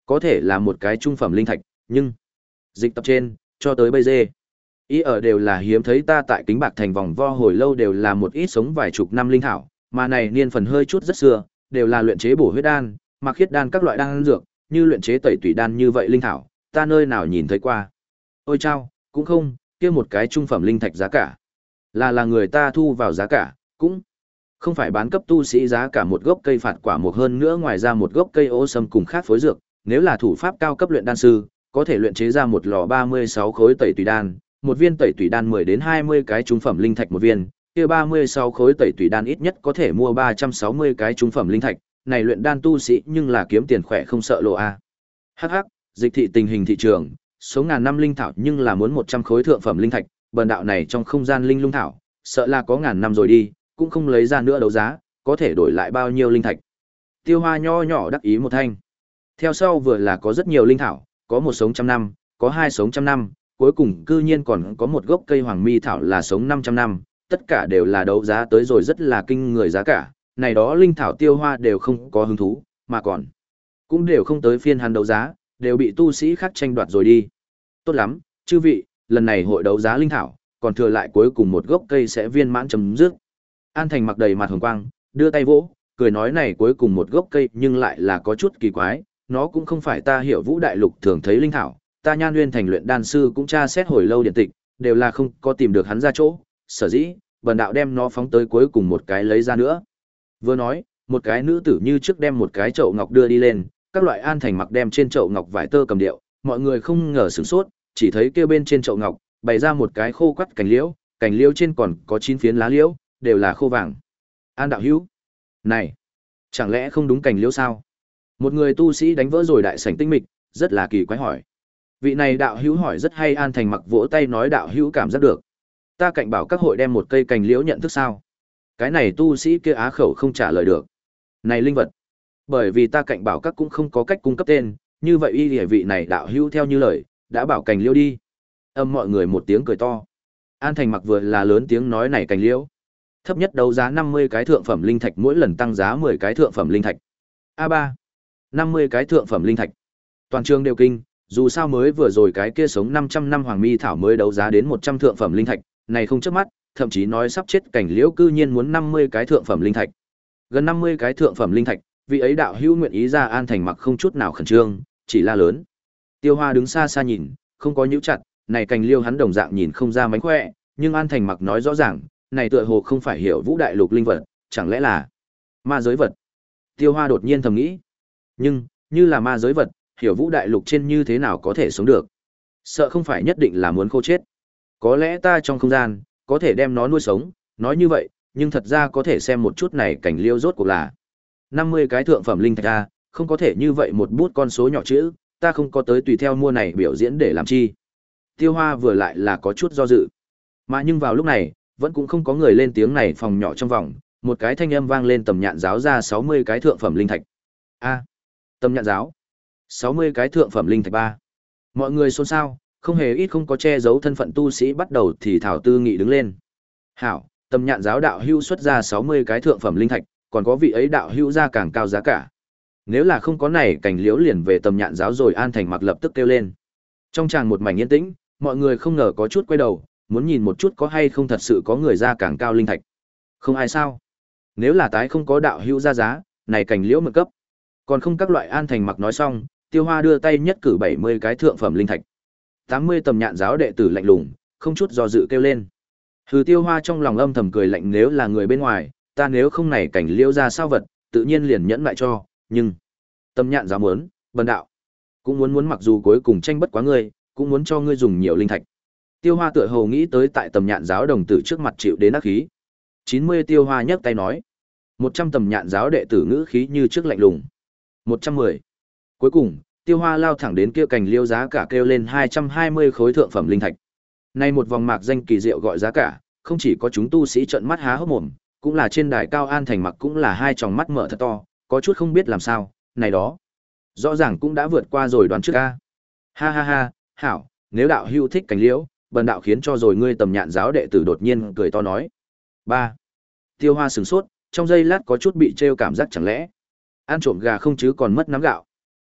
Có thể là một cái trung phẩm linh thạch, nhưng dịch tập trên, cho tới bây giờ, ý ở đều là hiếm thấy ta tại Kính Bạc Thành vòng vo hồi lâu đều là một ít sống vài chục năm linh thảo, mà này niên phần hơi chút rất xưa, đều là luyện chế bổ huyết đan, mặc khiết đan các loại đan dược, như luyện chế tẩy tủy đan như vậy linh thảo, ta nơi nào nhìn thấy qua. Ôi chao, cũng không, kia một cái trung phẩm linh thạch giá cả, là là người ta thu vào giá cả, cũng không phải bán cấp tu sĩ giá cả một gốc cây phạt quả một hơn nữa ngoài ra một gốc cây ô sâm cùng khác phối dược, nếu là thủ pháp cao cấp luyện đan sư, có thể luyện chế ra một lò ba mươi sáu khối tẩy tùy đan, một viên tẩy tùy đan mười đến hai mươi cái trung phẩm linh thạch một viên, kia ba mươi sáu khối tẩy tùy đan ít nhất có thể mua ba trăm sáu mươi cái trung phẩm linh thạch, này luyện đan tu sĩ nhưng là kiếm tiền khỏe không sợ lộ a. Hắc hắc, dịch thị tình hình thị trường, số ngàn năm linh thảo nhưng là muốn một trăm khối thượng phẩm linh thạch, bần đạo này trong không gian linh lung thảo, sợ là có ngàn năm rồi đi, cũng không lấy ra nữa đấu giá, có thể đổi lại bao nhiêu linh thạch. Tiêu Hoa nho nhỏ đắc ý một thanh. Theo sau vừa là có rất nhiều linh thảo, có một sống trăm năm, có hai sống trăm năm, cuối cùng cư nhiên còn có một gốc cây hoàng mi thảo là sống năm trăm năm, tất cả đều là đấu giá tới rồi rất là kinh người giá cả, này đó linh thảo Tiêu Hoa đều không có hứng thú, mà còn cũng đều không tới phiên hắn đấu giá, đều bị tu sĩ khác tranh đoạt rồi đi. Tốt lắm, chư vị, lần này hội đấu giá linh thảo, còn thừa lại cuối cùng một gốc cây sẽ viên mãn chấm dứt. An Thành mặc đầy mặt hồng quang, đưa tay vỗ, cười nói này cuối cùng một gốc cây nhưng lại là có chút kỳ quái, nó cũng không phải ta hiểu Vũ Đại Lục thường thấy linh thảo, ta Nhan Nguyên thành luyện đan sư cũng tra xét hồi lâu điện tịch, đều là không có tìm được hắn ra chỗ, sở dĩ, bần đạo đem nó phóng tới cuối cùng một cái lấy ra nữa. Vừa nói, một cái nữ tử như trước đem một cái chậu ngọc đưa đi lên, các loại An Thành mặc đem trên chậu ngọc vải tơ cầm điệu, mọi người không ngờ sửng sốt, chỉ thấy kia bên trên chậu ngọc bày ra một cái khô quắt cành liễu, cành liễu trên còn có chín phiến lá liễu, đều là khô vàng. An đạo hữu, này, chẳng lẽ không đúng cành liễu sao? Một người tu sĩ đánh vỡ rồi đại sảnh tinh mịch, rất là kỳ quái hỏi. Vị này đạo hữu hỏi rất hay. An Thành mặc vỗ tay nói đạo hữu cảm giác được. Ta cạnh bảo các hội đem một cây cành liễu nhận thức sao? Cái này tu sĩ kia á khẩu không trả lời được. Này linh vật, bởi vì ta cạnh bảo các cũng không có cách cung cấp tên, như vậy y địa vị này đạo hữu theo như lời, đã bảo cành liễu đi. Âm mọi người một tiếng cười to. An Thành mặc vừa là lớn tiếng nói này cành liễu. Thấp nhất đấu giá năm mươi cái thượng phẩm linh thạch, mỗi lần tăng giá mười cái thượng phẩm linh thạch. a ba, năm mươi cái thượng phẩm linh thạch. Toàn trường đều kinh, dù sao mới vừa rồi cái kia sống năm trăm năm hoàng mi thảo mới đấu giá đến một trăm thượng phẩm linh thạch, này không chớp mắt, thậm chí nói sắp chết cảnh liễu cư nhiên muốn năm mươi cái thượng phẩm linh thạch. Gần năm mươi cái thượng phẩm linh thạch, vị ấy đạo hữu nguyện ý ra. An Thành mặc không chút nào khẩn trương, chỉ la lớn. Tiêu Hoa đứng xa xa nhìn, không có nhíu chặt, này cành liêu hắn đồng dạng nhìn không ra mánh khỏe, nhưng An Thành mặc nói rõ ràng, này tựa hồ không phải hiểu Vũ Đại Lục linh vật, chẳng lẽ là ma giới vật. Tiêu Hoa đột nhiên thầm nghĩ, nhưng như là ma giới vật, hiểu Vũ Đại Lục trên như thế nào có thể sống được? Sợ không phải nhất định là muốn khô chết. Có lẽ ta trong không gian có thể đem nó nuôi sống, nói như vậy, nhưng thật ra có thể xem một chút này cảnh liêu rốt cuộc là năm mươi cái thượng phẩm linh thạch ra, không có thể như vậy một bút con số nhỏ chữ, ta không có tới tùy theo mua này biểu diễn để làm chi. Tiêu Hoa vừa lại là có chút do dự. Mà nhưng vào lúc này, vẫn cũng không có người lên tiếng này. Phòng nhỏ trong vòng, một cái thanh âm vang lên. Tầm nhạn giáo ra sáu mươi cái thượng phẩm linh thạch. A, tầm nhạn giáo, sáu mươi cái thượng phẩm linh thạch ba. Mọi người xôn xao, không hề ít không có che giấu thân phận tu sĩ bắt đầu thì thảo tư nghị đứng lên. Hảo, tầm nhạn giáo đạo hữu xuất ra sáu mươi cái thượng phẩm linh thạch, còn có vị ấy đạo hữu ra càng cao giá cả. Nếu là không có này cảnh liễu liền về tầm nhạn giáo rồi. An Thành mặc lập tức kêu lên. Trong tràng một mảnh yên tĩnh, mọi người không ngờ có chút quay đầu, muốn nhìn một chút có hay không thật sự có người ra càng cao linh thạch. Không ai sao? Nếu là tái không có đạo hữu ra giá, này cảnh liễu mượn cấp. Còn không các loại. An Thành mặc nói xong, Tiêu Hoa đưa tay nhất cử bảy mươi cái thượng phẩm linh thạch. tám mươi tầm nhạn giáo đệ tử lạnh lùng, không chút do dự kêu lên. Hừ. Tiêu Hoa trong lòng âm thầm cười lạnh, nếu là người bên ngoài, ta nếu không này cảnh liễu ra sao vật, tự nhiên liền nhẫn lại cho, nhưng tầm nhạn giáo muốn, bần đạo cũng muốn muốn mặc dù cuối cùng tranh bất quá ngươi, cũng muốn cho ngươi dùng nhiều linh thạch. Tiêu Hoa tựa hồ nghĩ tới tại tầm nhạn giáo đồng tử trước mặt chịu đến ác khí. chín mươi. Tiêu Hoa nhấc tay nói. một trăm tầm nhạn giáo đệ tử ngữ khí như trước lạnh lùng. một trăm mười. Cuối cùng, Tiêu Hoa lao thẳng đến kia cành liêu giá cả kêu lên hai trăm hai mươi khối thượng phẩm linh thạch. Nay một vòng mạc danh kỳ diệu gọi giá cả, không chỉ có chúng tu sĩ trợn mắt há hốc mồm, cũng là trên đài cao An Thành mặc cũng là hai tròng mắt mở thật to, có chút không biết làm sao, này đó rõ ràng cũng đã vượt qua rồi đoán trước a. Ha ha ha, hảo, nếu đạo hữu thích cành liễu, bần đạo khiến cho rồi ngươi tầm nhạn giáo đệ tử đột nhiên cười to nói. ba. Tiêu Hoa sửng sốt, trong giây lát có chút bị trêu cảm giác chẳng lẽ ăn trộm gà không chứ còn mất nắm gạo.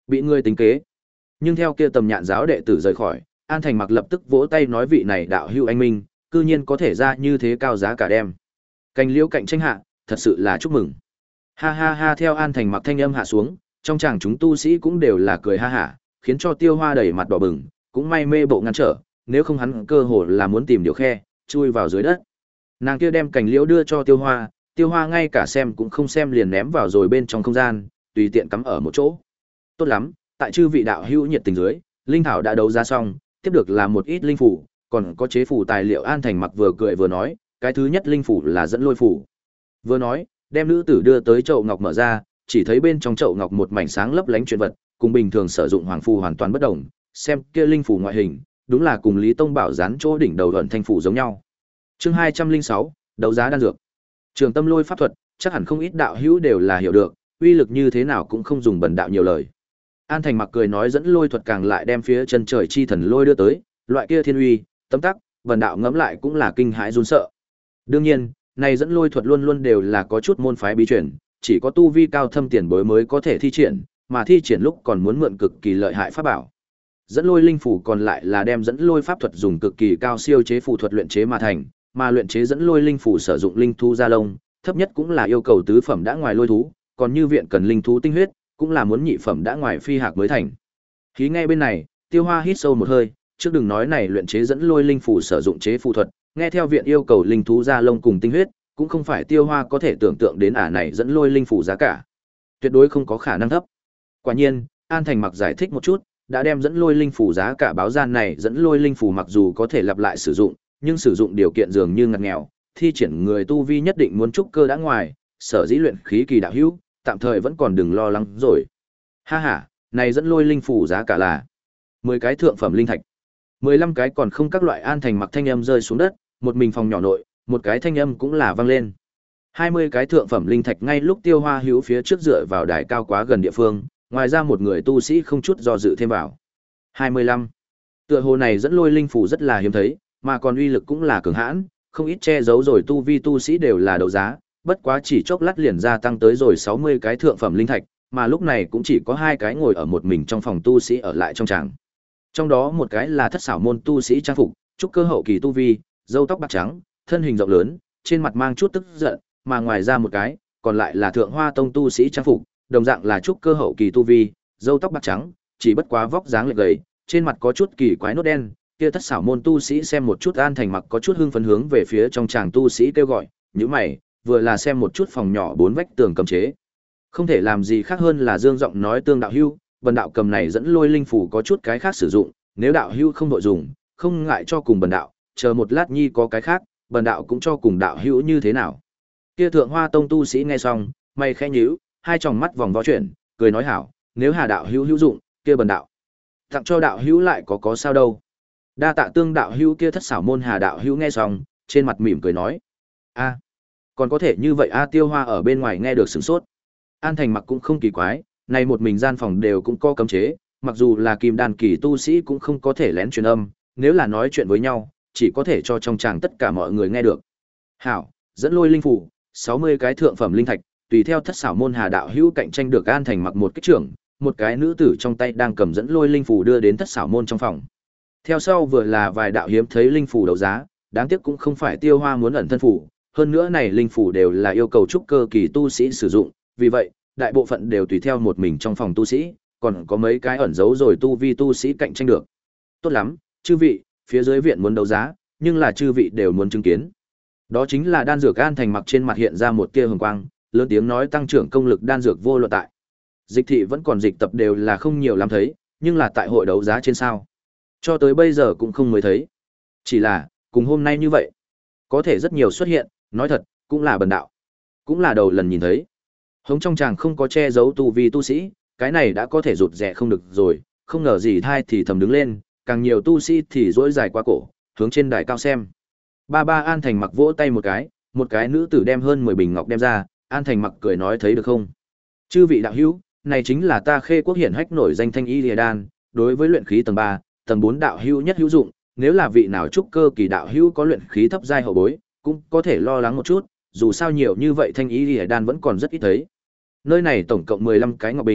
Bị ngươi tính kế. Nhưng theo kia tầm nhạn giáo đệ tử rời khỏi, An Thành Mặc lập tức vỗ tay nói vị này đạo hữu anh minh, cư nhiên có thể ra như thế cao giá cả đem. Cành liễu cạnh tranh hạ, thật sự là chúc mừng. Ha ha ha, theo An Thành Mặc thanh âm hạ xuống, trong chàng chúng tu sĩ cũng đều là cười ha hả, khiến cho Tiêu Hoa đầy mặt đỏ bừng, cũng may mê bộ ngăn trở, nếu không hắn cơ hồ là muốn tìm điều khe, chui vào dưới đất. Nàng kia đem cành liễu đưa cho Tiêu Hoa, Tiêu Hoa ngay cả xem cũng không xem liền ném vào rồi bên trong không gian, tùy tiện cắm ở một chỗ. Tốt lắm, tại chư vị đạo hữu nhiệt tình dưới, linh thảo đã đấu giá xong, tiếp được là một ít linh phủ, còn có chế phủ tài liệu. An Thành Mặc vừa cười vừa nói, cái thứ nhất linh phủ là dẫn lôi phủ. Vừa nói, đem nữ tử đưa tới chậu ngọc mở ra, chỉ thấy bên trong chậu ngọc một mảnh sáng lấp lánh chuyện vật, cùng bình thường sử dụng hoàng phù hoàn toàn bất đồng, xem kia linh phủ ngoại hình, đúng là cùng Lý Tông Bảo dán chỗ đỉnh đầu ẩn thanh phủ giống nhau. Chương hai trăm linh sáu, đấu giá đan dược. Trường Tâm Lôi pháp thuật, chắc hẳn không ít đạo hữu đều là hiểu được, uy lực như thế nào cũng không dùng bần đạo nhiều lời. An Thành Mặc cười nói dẫn lôi thuật càng lại đem phía chân trời chi thần lôi đưa tới, loại kia thiên uy, tấm tắc, bần đạo ngẫm lại cũng là kinh hãi run sợ. Đương nhiên, này dẫn lôi thuật luôn luôn đều là có chút môn phái bí truyền, chỉ có tu vi cao thâm tiền bối mới có thể thi triển, mà thi triển lúc còn muốn mượn cực kỳ lợi hại pháp bảo. Dẫn lôi linh phủ còn lại là đem dẫn lôi pháp thuật dùng cực kỳ cao siêu chế phù thuật luyện chế mà thành, mà luyện chế dẫn lôi linh phủ sử dụng linh thú da lông, thấp nhất cũng là yêu cầu tứ phẩm đã ngoài lôi thú, còn như viện cần linh thú tinh huyết, cũng là muốn nhị phẩm đã ngoài phi hạc mới thành. Khí ngay bên này, Tiêu Hoa hít sâu một hơi, trước đừng nói này luyện chế dẫn lôi linh phủ sử dụng chế phù thuật, nghe theo viện yêu cầu linh thú da lông cùng tinh huyết, cũng không phải Tiêu Hoa có thể tưởng tượng đến ả này dẫn lôi linh phủ giá cả. Tuyệt đối không có khả năng thấp. Quả nhiên, An Thành Mặc giải thích một chút, đã đem dẫn lôi linh phủ giá cả báo gian này, dẫn lôi linh phủ mặc dù có thể lặp lại sử dụng, nhưng sử dụng điều kiện dường như ngặt nghèo, thi triển người tu vi nhất định muốn trúc cơ đã ngoài, sở dĩ luyện khí kỳ đạo hữu, tạm thời vẫn còn đừng lo lắng rồi. Ha ha, này dẫn lôi linh phủ giá cả là mười cái thượng phẩm linh thạch. mười lăm cái còn không các loại. An Thành Mặc thanh âm rơi xuống đất, một mình phòng nhỏ nội, một cái thanh âm cũng là vang lên. hai mươi cái thượng phẩm linh thạch. Ngay lúc Tiêu Hoa hữu phía trước dựa vào đài cao quá gần địa phương, ngoài ra một người tu sĩ không chút do dự thêm vào. hai mươi lăm. Tựa hồ này dẫn lôi linh phủ rất là hiếm thấy, mà còn uy lực cũng là cường hãn, không ít che giấu rồi tu vi tu sĩ đều là đấu giá, bất quá chỉ chốc lát liền gia tăng tới rồi sáu mươi cái thượng phẩm linh thạch, mà lúc này cũng chỉ có hai cái ngồi ở một mình trong phòng tu sĩ ở lại trong tràng. Trong đó một cái là thất xảo môn tu sĩ trang phục, trúc cơ hậu kỳ tu vi, râu tóc bạc trắng, thân hình rộng lớn, trên mặt mang chút tức giận, mà ngoài ra một cái, còn lại là thượng hoa tông tu sĩ trang phục, đồng dạng là trúc cơ hậu kỳ tu vi, râu tóc bạc trắng, chỉ bất quá vóc dáng lệch gầy, trên mặt có chút kỳ quái nốt đen. Kia thất xảo môn tu sĩ xem một chút An Thành Mặc có chút hưng phấn hướng về phía trong tràng tu sĩ kêu gọi, nhíu mày, vừa là xem một chút phòng nhỏ bốn vách tường cấm chế. Không thể làm gì khác hơn là dương giọng nói Tương đạo hữu, bần đạo cầm này dẫn lôi linh phủ có chút cái khác sử dụng, nếu đạo hữu không đội dùng, không ngại cho cùng bần đạo, chờ một lát nhi có cái khác, bần đạo cũng cho cùng đạo hữu như thế nào. Kia thượng hoa tông tu sĩ nghe xong, mày khẽ nhíu, hai tròng mắt vòng vo chuyển, cười nói hảo, nếu Hà đạo hữu hữu dụng, kia bần đạo tặng cho đạo hữu lại có có sao đâu. Đa tạ Tương đạo hữu. Kia thất xảo môn Hà đạo hữu nghe xong, trên mặt mỉm cười nói, a, còn có thể như vậy a. Tiêu Hoa ở bên ngoài nghe được sửng sốt. An Thành Mặc cũng không kỳ quái, này một mình gian phòng đều cũng có cấm chế, mặc dù là kim đan kỳ tu sĩ cũng không có thể lén truyền âm, nếu là nói chuyện với nhau, chỉ có thể cho trong tràng tất cả mọi người nghe được. Hảo, dẫn lôi linh phủ, sáu mươi cái thượng phẩm linh thạch, tùy theo thất xảo môn Hà đạo hữu cạnh tranh được. An Thành Mặc một kích trưởng, một cái nữ tử trong tay đang cầm dẫn lôi linh phủ đưa đến thất xảo môn trong phòng. Theo sau vừa là vài đạo hiếm thấy linh phủ đấu giá, đáng tiếc cũng không phải Tiêu Hoa muốn ẩn thân phủ, hơn nữa này linh phủ đều là yêu cầu trúc cơ kỳ tu sĩ sử dụng, vì vậy, đại bộ phận đều tùy theo một mình trong phòng tu sĩ, còn có mấy cái ẩn giấu rồi tu vi tu sĩ cạnh tranh được. Tốt lắm, chư vị, phía dưới viện muốn đấu giá, nhưng là chư vị đều muốn chứng kiến. Đó chính là đan dược. An Thành Mặc trên mặt hiện ra một tia hồng quang, lớn tiếng nói tăng trưởng công lực đan dược vô luận tại. Dịch thị vẫn còn dịch tập đều là không nhiều lắm thấy, nhưng là tại hội đấu giá trên sao. Cho tới bây giờ cũng không mới thấy. Chỉ là, cùng hôm nay như vậy, có thể rất nhiều xuất hiện, nói thật, cũng là bần đạo. Cũng là đầu lần nhìn thấy. Hống trong chàng không có che giấu tu vi tu sĩ, cái này đã có thể rụt rẻ không được rồi, không ngờ gì thai thì thầm đứng lên, càng nhiều tu sĩ thì rỗi dài qua cổ, hướng trên đài cao xem. Ba ba. An Thành Mặc vỗ tay một cái, một cái nữ tử đem hơn mười bình ngọc đem ra, An Thành Mặc cười nói thấy được không? Chư vị đạo hữu, này chính là ta Khê Quốc hiển hách nổi danh thanh y lìa đan, đối với luyện khí tầng ba, tầng bốn đạo hữu nhất hữu dụng, nếu là vị nào trúc cơ kỳ đạo hữu có luyện khí thấp giai hậu bối, cũng có thể lo lắng một chút, dù sao nhiều như vậy thanh y lìa đan vẫn còn rất ít thấy. Nơi này tổng cộng mười lăm cái ngọc bình,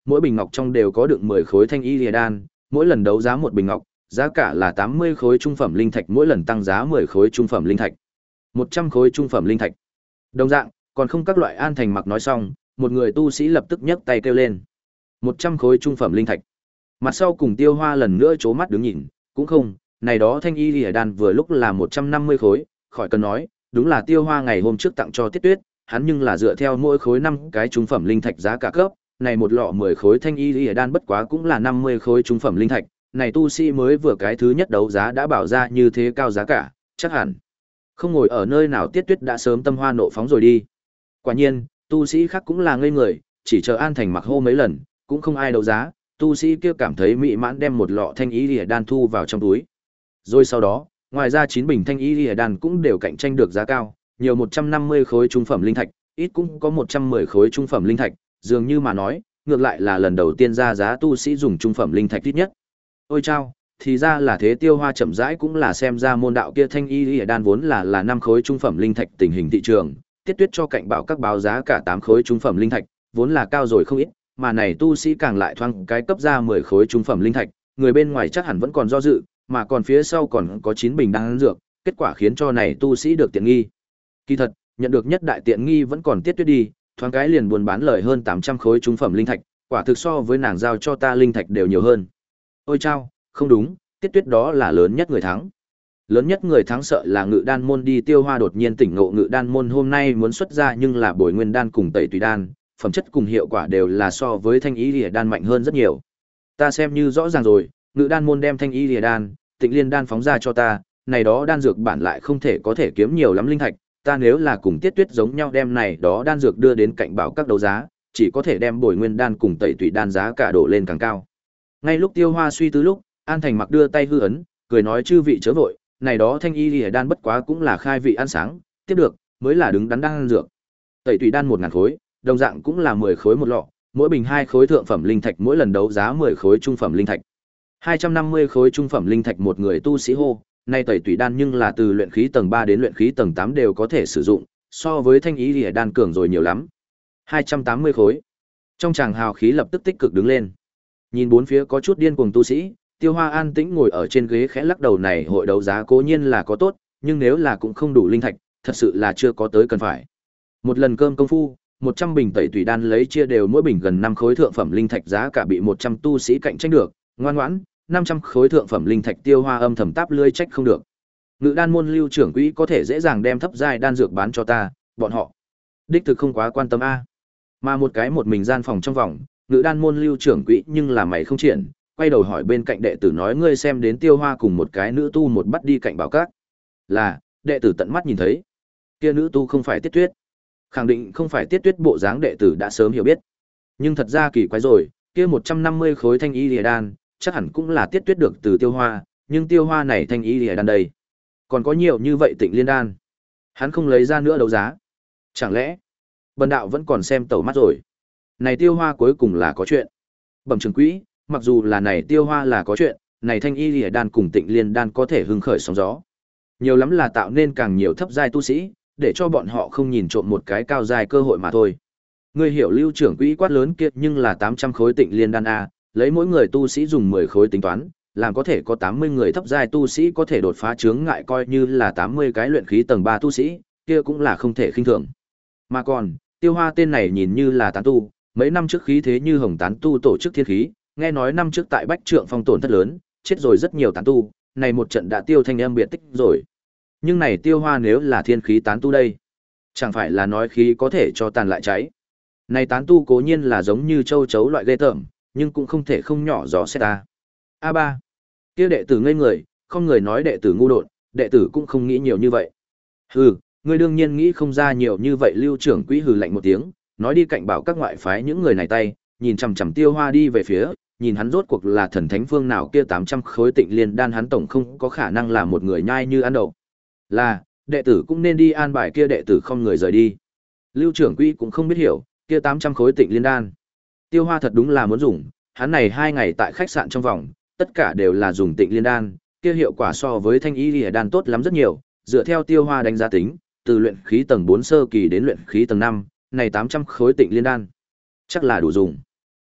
mỗi bình ngọc trong đều có đựng mười khối thanh y lìa đan, mỗi lần đấu giá một bình ngọc, giá cả là tám mươi khối trung phẩm linh thạch, mỗi lần tăng giá mười khối trung phẩm linh thạch. một trăm khối trung phẩm linh thạch. Đồng dạng, còn không các loại An Thành Mặc nói xong, một người tu sĩ lập tức nhấc tay kêu lên. một trăm khối trung phẩm linh thạch. Mặt sau cùng Tiêu Hoa lần nữa chố mắt đứng nhìn, cũng không, này đó thanh y lìa đan vừa lúc là một trăm năm mươi khối, khỏi cần nói, đúng là Tiêu Hoa ngày hôm trước tặng cho Tiết Tuyết, hắn nhưng là dựa theo mỗi khối năm cái trung phẩm linh thạch giá cả cấp, này một lọ mười khối thanh y lìa đan bất quá cũng là năm mươi khối trung phẩm linh thạch, này tu sĩ mới vừa cái thứ nhất đấu giá đã bảo ra như thế cao giá cả, chắc hẳn không ngồi ở nơi nào Tiết Tuyết đã sớm tâm hoa nộ phóng rồi đi. Quả nhiên, tu sĩ khác cũng là ngây người, chỉ chờ An Thành Mặc hô mấy lần, cũng không ai đấu giá, tu sĩ kia cảm thấy mỹ mãn đem một lọ thanh y lìa đan thu vào trong túi. Rồi sau đó, ngoài ra chín bình thanh y lìa đan cũng đều cạnh tranh được giá cao, nhiều một trăm năm mươi khối trung phẩm linh thạch, ít cũng có một trăm mười khối trung phẩm linh thạch, dường như mà nói, ngược lại là lần đầu tiên ra giá tu sĩ dùng trung phẩm linh thạch ít nhất. Ôi chao, thì ra là thế. Tiêu Hoa chậm rãi cũng là xem ra môn đạo kia thanh y lìa đan vốn là là năm khối trung phẩm linh thạch tình hình thị trường, Tiết Tuyết cho cạnh bảo các báo giá cả tám khối trung phẩm linh thạch, vốn là cao rồi không ít, mà này tu sĩ càng lại thoang cái cấp ra mười khối trung phẩm linh thạch, người bên ngoài chắc hẳn vẫn còn do dự, mà còn phía sau còn có chín bình đan dược, kết quả khiến cho này tu sĩ được tiện nghi. Kỳ thật, nhận được nhất đại tiện nghi vẫn còn Tiết Tuyết đi, thoáng cái liền buôn bán lời hơn tám trăm khối trung phẩm linh thạch, quả thực so với nàng giao cho ta linh thạch đều nhiều hơn. Ôi chao, không đúng, Tiết Tuyết đó là lớn nhất người thắng. Lớn nhất người thắng sợ là Ngự Đan môn đi. Tiêu Hoa đột nhiên tỉnh ngộ, Ngự Đan môn hôm nay muốn xuất ra nhưng là Bồi Nguyên đan cùng Tẩy Tùy đan, phẩm chất cùng hiệu quả đều là so với Thanh Y Lìa đan mạnh hơn rất nhiều. Ta xem như rõ ràng rồi, Ngự Đan môn đem Thanh Y Lìa đan, Tịnh Liên đan phóng ra cho ta, này đó đan dược bản lại không thể có thể kiếm nhiều lắm linh thạch, ta nếu là cùng Tiết Tuyết giống nhau đem này đó đan dược đưa đến cạnh bảo các đấu giá, chỉ có thể đem Bồi Nguyên đan cùng Tẩy Tùy đan giá cả đổ lên càng cao. Ngay lúc Tiêu Hoa suy tư lúc, An Thành Mặc đưa tay hư ấn, cười nói chư vị chớ vội, này đó thanh y lìa đan bất quá cũng là khai vị ăn sáng, tiếp được mới là đứng đắn đan dược. Tẩy Tùy đan một ngàn khối, đồng dạng cũng là mười khối một lọ, mỗi bình hai khối thượng phẩm linh thạch, mỗi lần đấu giá mười khối trung phẩm linh thạch. hai trăm năm mươi khối trung phẩm linh thạch một người tu sĩ hô, nay Tẩy Tùy đan nhưng là từ luyện khí tầng ba đến luyện khí tầng tám đều có thể sử dụng, so với thanh y lìa đan cường rồi nhiều lắm. hai trăm tám mươi khối. Trong tràng hào khí lập tức tích cực đứng lên. Nhìn bốn phía có chút điên cuồng tu sĩ, Tiêu Hoa an tĩnh ngồi ở trên ghế khẽ lắc đầu, này hội đấu giá cố nhiên là có tốt, nhưng nếu là cũng không đủ linh thạch, thật sự là chưa có tới cần phải. Một lần cơm công phu, một trăm bình Tẩy Tùy đan lấy chia đều mỗi bình gần năm khối thượng phẩm linh thạch, giá cả bị một trăm tu sĩ cạnh tranh được, ngoan ngoãn, năm trăm khối thượng phẩm linh thạch. Tiêu Hoa âm thầm táp lưỡi trách không được. Ngự Đan môn Lưu trưởng quỹ có thể dễ dàng đem thấp giai đan dược bán cho ta, bọn họ đích thực không quá quan tâm a. Mà một cái một mình gian phòng trong vòng, Ngự Đan môn Lưu trưởng quỹ nhưng là mày không triển, quay đầu hỏi bên cạnh đệ tử nói, ngươi xem đến Tiêu Hoa cùng một cái nữ tu một bắt đi cạnh bảo các. Là, đệ tử tận mắt nhìn thấy. Kia nữ tu không phải Tiết Tuyết. Khẳng định không phải Tiết Tuyết, bộ dáng đệ tử đã sớm hiểu biết. Nhưng thật ra kỳ quái rồi, kia một trăm năm mươi khối thanh y lìa đan, chắc hẳn cũng là Tiết Tuyết được từ Tiêu Hoa, nhưng Tiêu Hoa này thanh y lìa đan đây, còn có nhiều như vậy Tịnh Liên đan, hắn không lấy ra nữa đấu giá. Chẳng lẽ bần đạo vẫn còn xem tẩu mắt rồi? Này Tiêu Hoa cuối cùng là có chuyện. Bẩm trưởng quỹ, mặc dù là này Tiêu Hoa là có chuyện, này thanh y lìa đan cùng Tịnh Liên đan có thể hưng khởi sóng gió, nhiều lắm là tạo nên càng nhiều thấp giai tu sĩ, để cho bọn họ không nhìn trộm một cái cao giai cơ hội mà thôi. Ngươi hiểu Lưu trưởng quỹ quát lớn kia, nhưng là tám trăm khối Tịnh Liên đan a, lấy mỗi người tu sĩ dùng mười khối tính toán, làm có thể có tám mươi người thấp giai tu sĩ có thể đột phá chướng ngại, coi như là tám mươi cái luyện khí tầng ba tu sĩ, kia cũng là không thể khinh thường. Mà còn, Tiêu Hoa tên này nhìn như là tán tu, mấy năm trước khí thế như hồng tán tu tổ chức thiên khí, nghe nói năm trước tại Bách Trượng Phong tổn thất lớn, chết rồi rất nhiều tán tu, này một trận đã tiêu thanh âm biệt tích rồi. Nhưng này Tiêu Hoa nếu là thiên khí tán tu đây, chẳng phải là nói khí có thể cho tàn lại cháy. Này tán tu cố nhiên là giống như châu chấu loại ghê tởm, nhưng cũng không thể không nhỏ gió xét ta. A ba, kia đệ tử ngây người, không người nói đệ tử ngu đột, đệ tử cũng không nghĩ nhiều như vậy. Hừ, ngươi đương nhiên nghĩ không ra nhiều như vậy. Lưu trưởng quỹ hừ lạnh một tiếng, nói đi cạnh bảo các ngoại phái những người này tay, nhìn chằm chằm Tiêu Hoa đi về phía, nhìn hắn rốt cuộc là thần thánh phương nào, kia tám trăm khối Tịnh Liên đan hắn tổng không có khả năng là một người nhai như ăn đậu. Là, đệ tử cũng nên đi an bài. Kia đệ tử không người rời đi. Lưu trưởng quỹ cũng không biết hiểu, kia tám trăm khối Tịnh Liên đan, Tiêu Hoa thật đúng là muốn dùng, hắn này hai ngày tại khách sạn trong vòng, tất cả đều là dùng Tịnh Liên đan, kia hiệu quả so với thanh y lìa đan tốt lắm rất nhiều, dựa theo Tiêu Hoa đánh giá tính, từ luyện khí tầng bốn sơ kỳ đến luyện khí tầng năm, này tám trăm khối Tịnh Liên đan chắc là đủ dùng.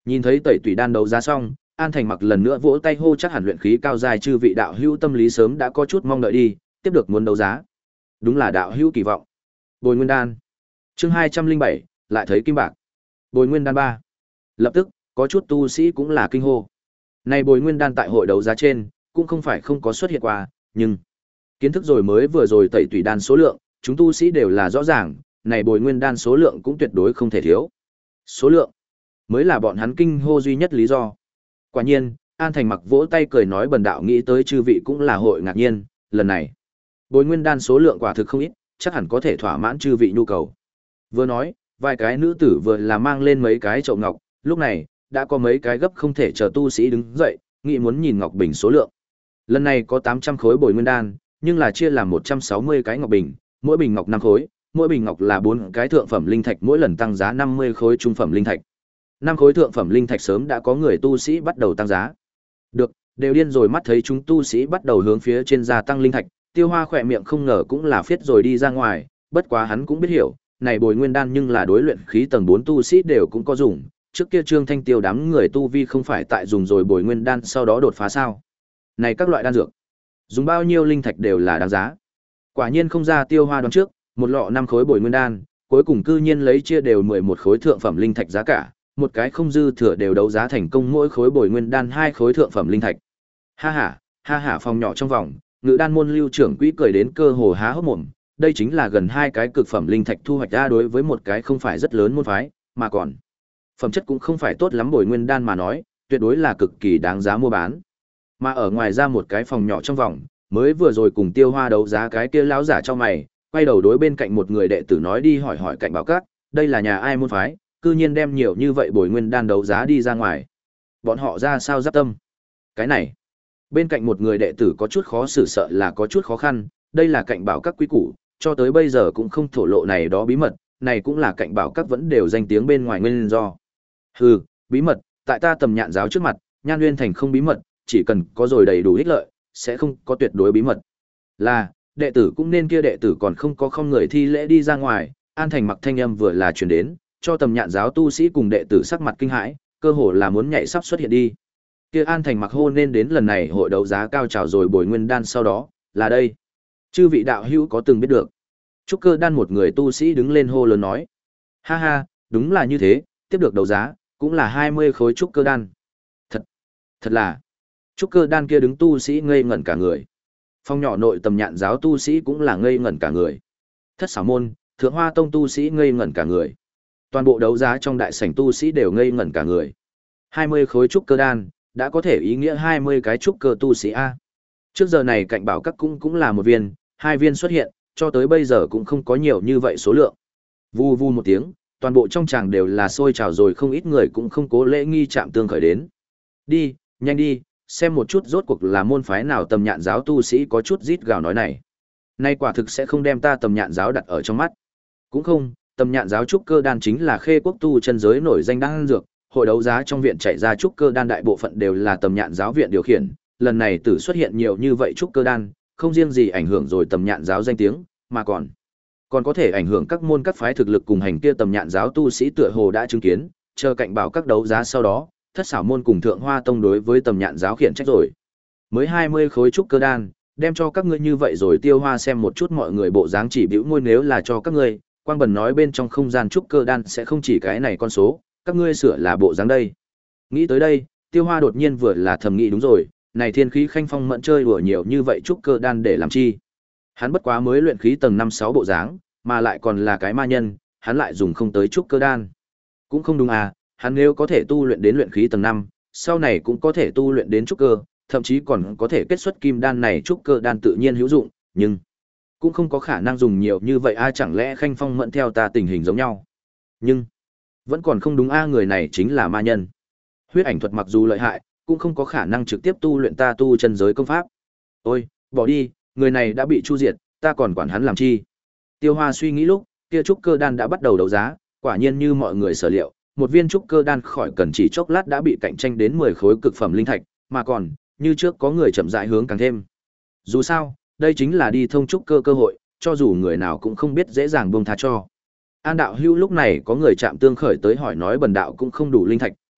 Nhìn thấy tẩy tùy đan đấu giá xong, An Thành Mặc lần nữa vỗ tay hô chắc hẳn luyện khí cao dài chư vị đạo hữu tâm lý sớm đã có chút mong đợi đi, tiếp được muốn đấu giá. Đúng là đạo hữu kỳ vọng. Bồi Nguyên đan. Chương hai trăm linh bảy, lại thấy kim bạc. Bồi Nguyên đan ba. Lập tức, có chút tu sĩ cũng là kinh hô. Này Bồi Nguyên đan tại hội đấu giá trên, cũng không phải không có xuất hiện qua, nhưng kiến thức rồi mới vừa rồi tẩy tùy đan số lượng, chúng tu sĩ đều là rõ ràng, này Bồi Nguyên đan số lượng cũng tuyệt đối không thể thiếu. Số lượng mới là bọn hắn kinh hô duy nhất lý do. Quả nhiên, An Thành Mặc vỗ tay cười nói bần đạo nghĩ tới chư vị cũng là hội ngạc nhiên, lần này Bồi Nguyên đan số lượng quả thực không ít, chắc hẳn có thể thỏa mãn chư vị nhu cầu. Vừa nói, vài cái nữ tử vừa là mang lên mấy cái chậu ngọc, lúc này đã có mấy cái gấp không thể chờ tu sĩ đứng dậy, nghĩ muốn nhìn ngọc bình số lượng. Lần này có tám trăm khối Bồi Nguyên đan, nhưng là chia làm một trăm sáu mươi cái ngọc bình, mỗi bình ngọc năm khối, mỗi bình ngọc là bốn cái thượng phẩm linh thạch, mỗi lần tăng giá năm mươi khối trung phẩm linh thạch. Năm khối thượng phẩm linh thạch sớm đã có người tu sĩ bắt đầu tăng giá. Được, đều điên rồi, mắt thấy chúng tu sĩ bắt đầu hướng phía trên gia tăng linh thạch, Tiêu Hoa khỏe miệng không ngờ cũng là phiết rồi đi ra ngoài, bất quá hắn cũng biết hiểu, này Bồi Nguyên đan nhưng là đối luyện khí tầng bốn tu sĩ đều cũng có dùng, trước kia Trương Thanh Tiêu đám người tu vi không phải tại dùng rồi Bồi Nguyên đan sau đó đột phá sao? Này các loại đan dược, dùng bao nhiêu linh thạch đều là đáng giá. Quả nhiên không ra Tiêu Hoa đoán trước, một lọ năm khối Bồi Nguyên đan, cuối cùng cư nhiên lấy chia đều mười một khối thượng phẩm linh thạch giá cả, một cái không dư thừa đều đấu giá thành công mỗi khối Bồi Nguyên đan hai khối thượng phẩm linh thạch. Ha ha, ha ha, phòng nhỏ trong vòng, Ngự Đan môn Lưu trưởng quỹ cười đến cơ hồ há hốc mồm, đây chính là gần hai cái cực phẩm linh thạch thu hoạch ra đối với một cái không phải rất lớn môn phái, mà còn phẩm chất cũng không phải tốt lắm Bồi Nguyên đan mà nói, tuyệt đối là cực kỳ đáng giá mua bán. Mà ở ngoài ra một cái phòng nhỏ trong vòng, mới vừa rồi cùng Tiêu Hoa đấu giá cái kia lão giả cho mày, quay đầu đối bên cạnh một người đệ tử nói đi hỏi hỏi Cạnh Bảo Các, đây là nhà ai môn phái, cư nhiên đem nhiều như vậy Bồi Nguyên đan đấu giá đi ra ngoài. Bọn họ ra sao giáp tâm? Cái này, bên cạnh một người đệ tử có chút khó xử, sợ là có chút khó khăn, đây là Cạnh Bảo Các quý củ, cho tới bây giờ cũng không thổ lộ này đó bí mật, này cũng là Cạnh Bảo Các vẫn đều danh tiếng bên ngoài nguyên do. Hừ, bí mật, tại ta Tầm Nhạn giáo trước mặt, Nhan Nguyên Thành không bí mật, chỉ cần có rồi đầy đủ ích lợi, sẽ không có tuyệt đối bí mật. Là, đệ tử cũng nên kia đệ tử còn không có không người thi lễ đi ra ngoài, An Thành Mặc thanh âm vừa là truyền đến, cho Tầm Nhạn giáo tu sĩ cùng đệ tử sắc mặt kinh hãi, cơ hồ là muốn nhảy sắp xuất hiện đi. Kia An Thành Mặc hô nên đến lần này hội đấu giá cao trào rồi Bồi Nguyên đan sau đó, là đây. Chư vị đạo hữu có từng biết được? Trúc Cơ đan một người tu sĩ đứng lên hô lớn nói. Ha ha, đúng là như thế, tiếp được đấu giá, cũng là hai mươi khối Trúc Cơ đan. Thật, thật là. Trúc Cơ đan kia đứng tu sĩ ngây ngẩn cả người. Phong nhỏ nội Tầm Nhạn giáo tu sĩ cũng là ngây ngẩn cả người. Thất Xảo môn, Thượng Hoa tông tu sĩ ngây ngẩn cả người. Toàn bộ đấu giá trong đại sảnh tu sĩ đều ngây ngẩn cả người. hai mươi khối Trúc Cơ đan, đã có thể ý nghĩa hai mươi cái Trúc Cơ tu sĩ a. Trước giờ này Cạnh Bảo Các cũng cũng là một viên, hai viên xuất hiện, cho tới bây giờ cũng không có nhiều như vậy số lượng. Vu vu một tiếng, toàn bộ trong tràng đều là sôi trào rồi, không ít người cũng không cố lễ nghi chạm tương khởi đến. Đi, nhanh đi, xem một chút rốt cuộc là môn phái nào. Tầm Nhạn giáo tu sĩ có chút rít gào nói này. Nay quả thực sẽ không đem ta Tầm Nhạn giáo đặt ở trong mắt. Cũng không, Tầm Nhạn giáo Trúc Cơ đan chính là khê quốc tu chân giới nổi danh đan dược, hội đấu giá trong viện chạy ra Trúc Cơ đan đại bộ phận đều là Tầm Nhạn giáo viện điều khiển, lần này tử xuất hiện nhiều như vậy Trúc Cơ đan, không riêng gì ảnh hưởng rồi Tầm Nhạn giáo danh tiếng, mà còn còn có thể ảnh hưởng các môn các phái thực lực cùng hành kia Tầm Nhạn giáo tu sĩ tựa hồ đã chứng kiến, chờ Cạnh Bảo Các đấu giá sau đó, Thất Xảo môn cùng Thượng Hoa tông đối với Tầm Nhạn giáo khiển trách rồi. Mới hai mươi khối Trúc Cơ đan, đem cho các ngươi như vậy rồi. Tiêu Hoa xem một chút mọi người bộ dáng chỉ bĩu môi, nếu là cho các ngươi, Quang Bần nói bên trong không gian Trúc Cơ đan sẽ không chỉ cái này con số, các ngươi sửa là bộ dáng đây. Nghĩ tới đây, Tiêu Hoa đột nhiên vừa là thầm nghĩ đúng rồi, này thiên khí khanh phong mẫn chơi đùa nhiều như vậy Trúc Cơ đan để làm chi? Hắn bất quá mới luyện khí tầng năm sáu bộ dáng, mà lại còn là cái ma nhân, hắn lại dùng không tới Trúc Cơ đan. Cũng không đúng à, hắn nếu có thể tu luyện đến luyện khí tầng năm, sau này cũng có thể tu luyện đến Trúc Cơ, thậm chí còn có thể kết xuất kim đan, này Trúc Cơ đan tự nhiên hữu dụng, nhưng cũng không có khả năng dùng nhiều như vậy a. Chẳng lẽ khanh phong mẫn theo ta tình hình giống nhau? Nhưng vẫn còn không đúng a, người này chính là ma nhân. Huyết ảnh thuật mặc dù lợi hại, cũng không có khả năng trực tiếp tu luyện ta tu chân giới công pháp. Ôi, bỏ đi, người này đã bị chu diệt, ta còn quản hắn làm chi? Tiêu Hoa suy nghĩ lúc, kia Trúc Cơ đan đã bắt đầu đấu giá, quả nhiên như mọi người sở liệu, một viên Trúc Cơ đan khỏi cần chỉ chốc lát đã bị cạnh tranh đến mười khối cực phẩm linh thạch, mà còn, như trước có người chậm rãi hướng càng thêm. Dù sao, đây chính là đi thông Trúc Cơ cơ hội, cho dù người nào cũng không biết dễ dàng buông tha cho. An đạo hưu lúc này có người chạm tương khởi tới hỏi nói bần đạo cũng không đủ linh thạch,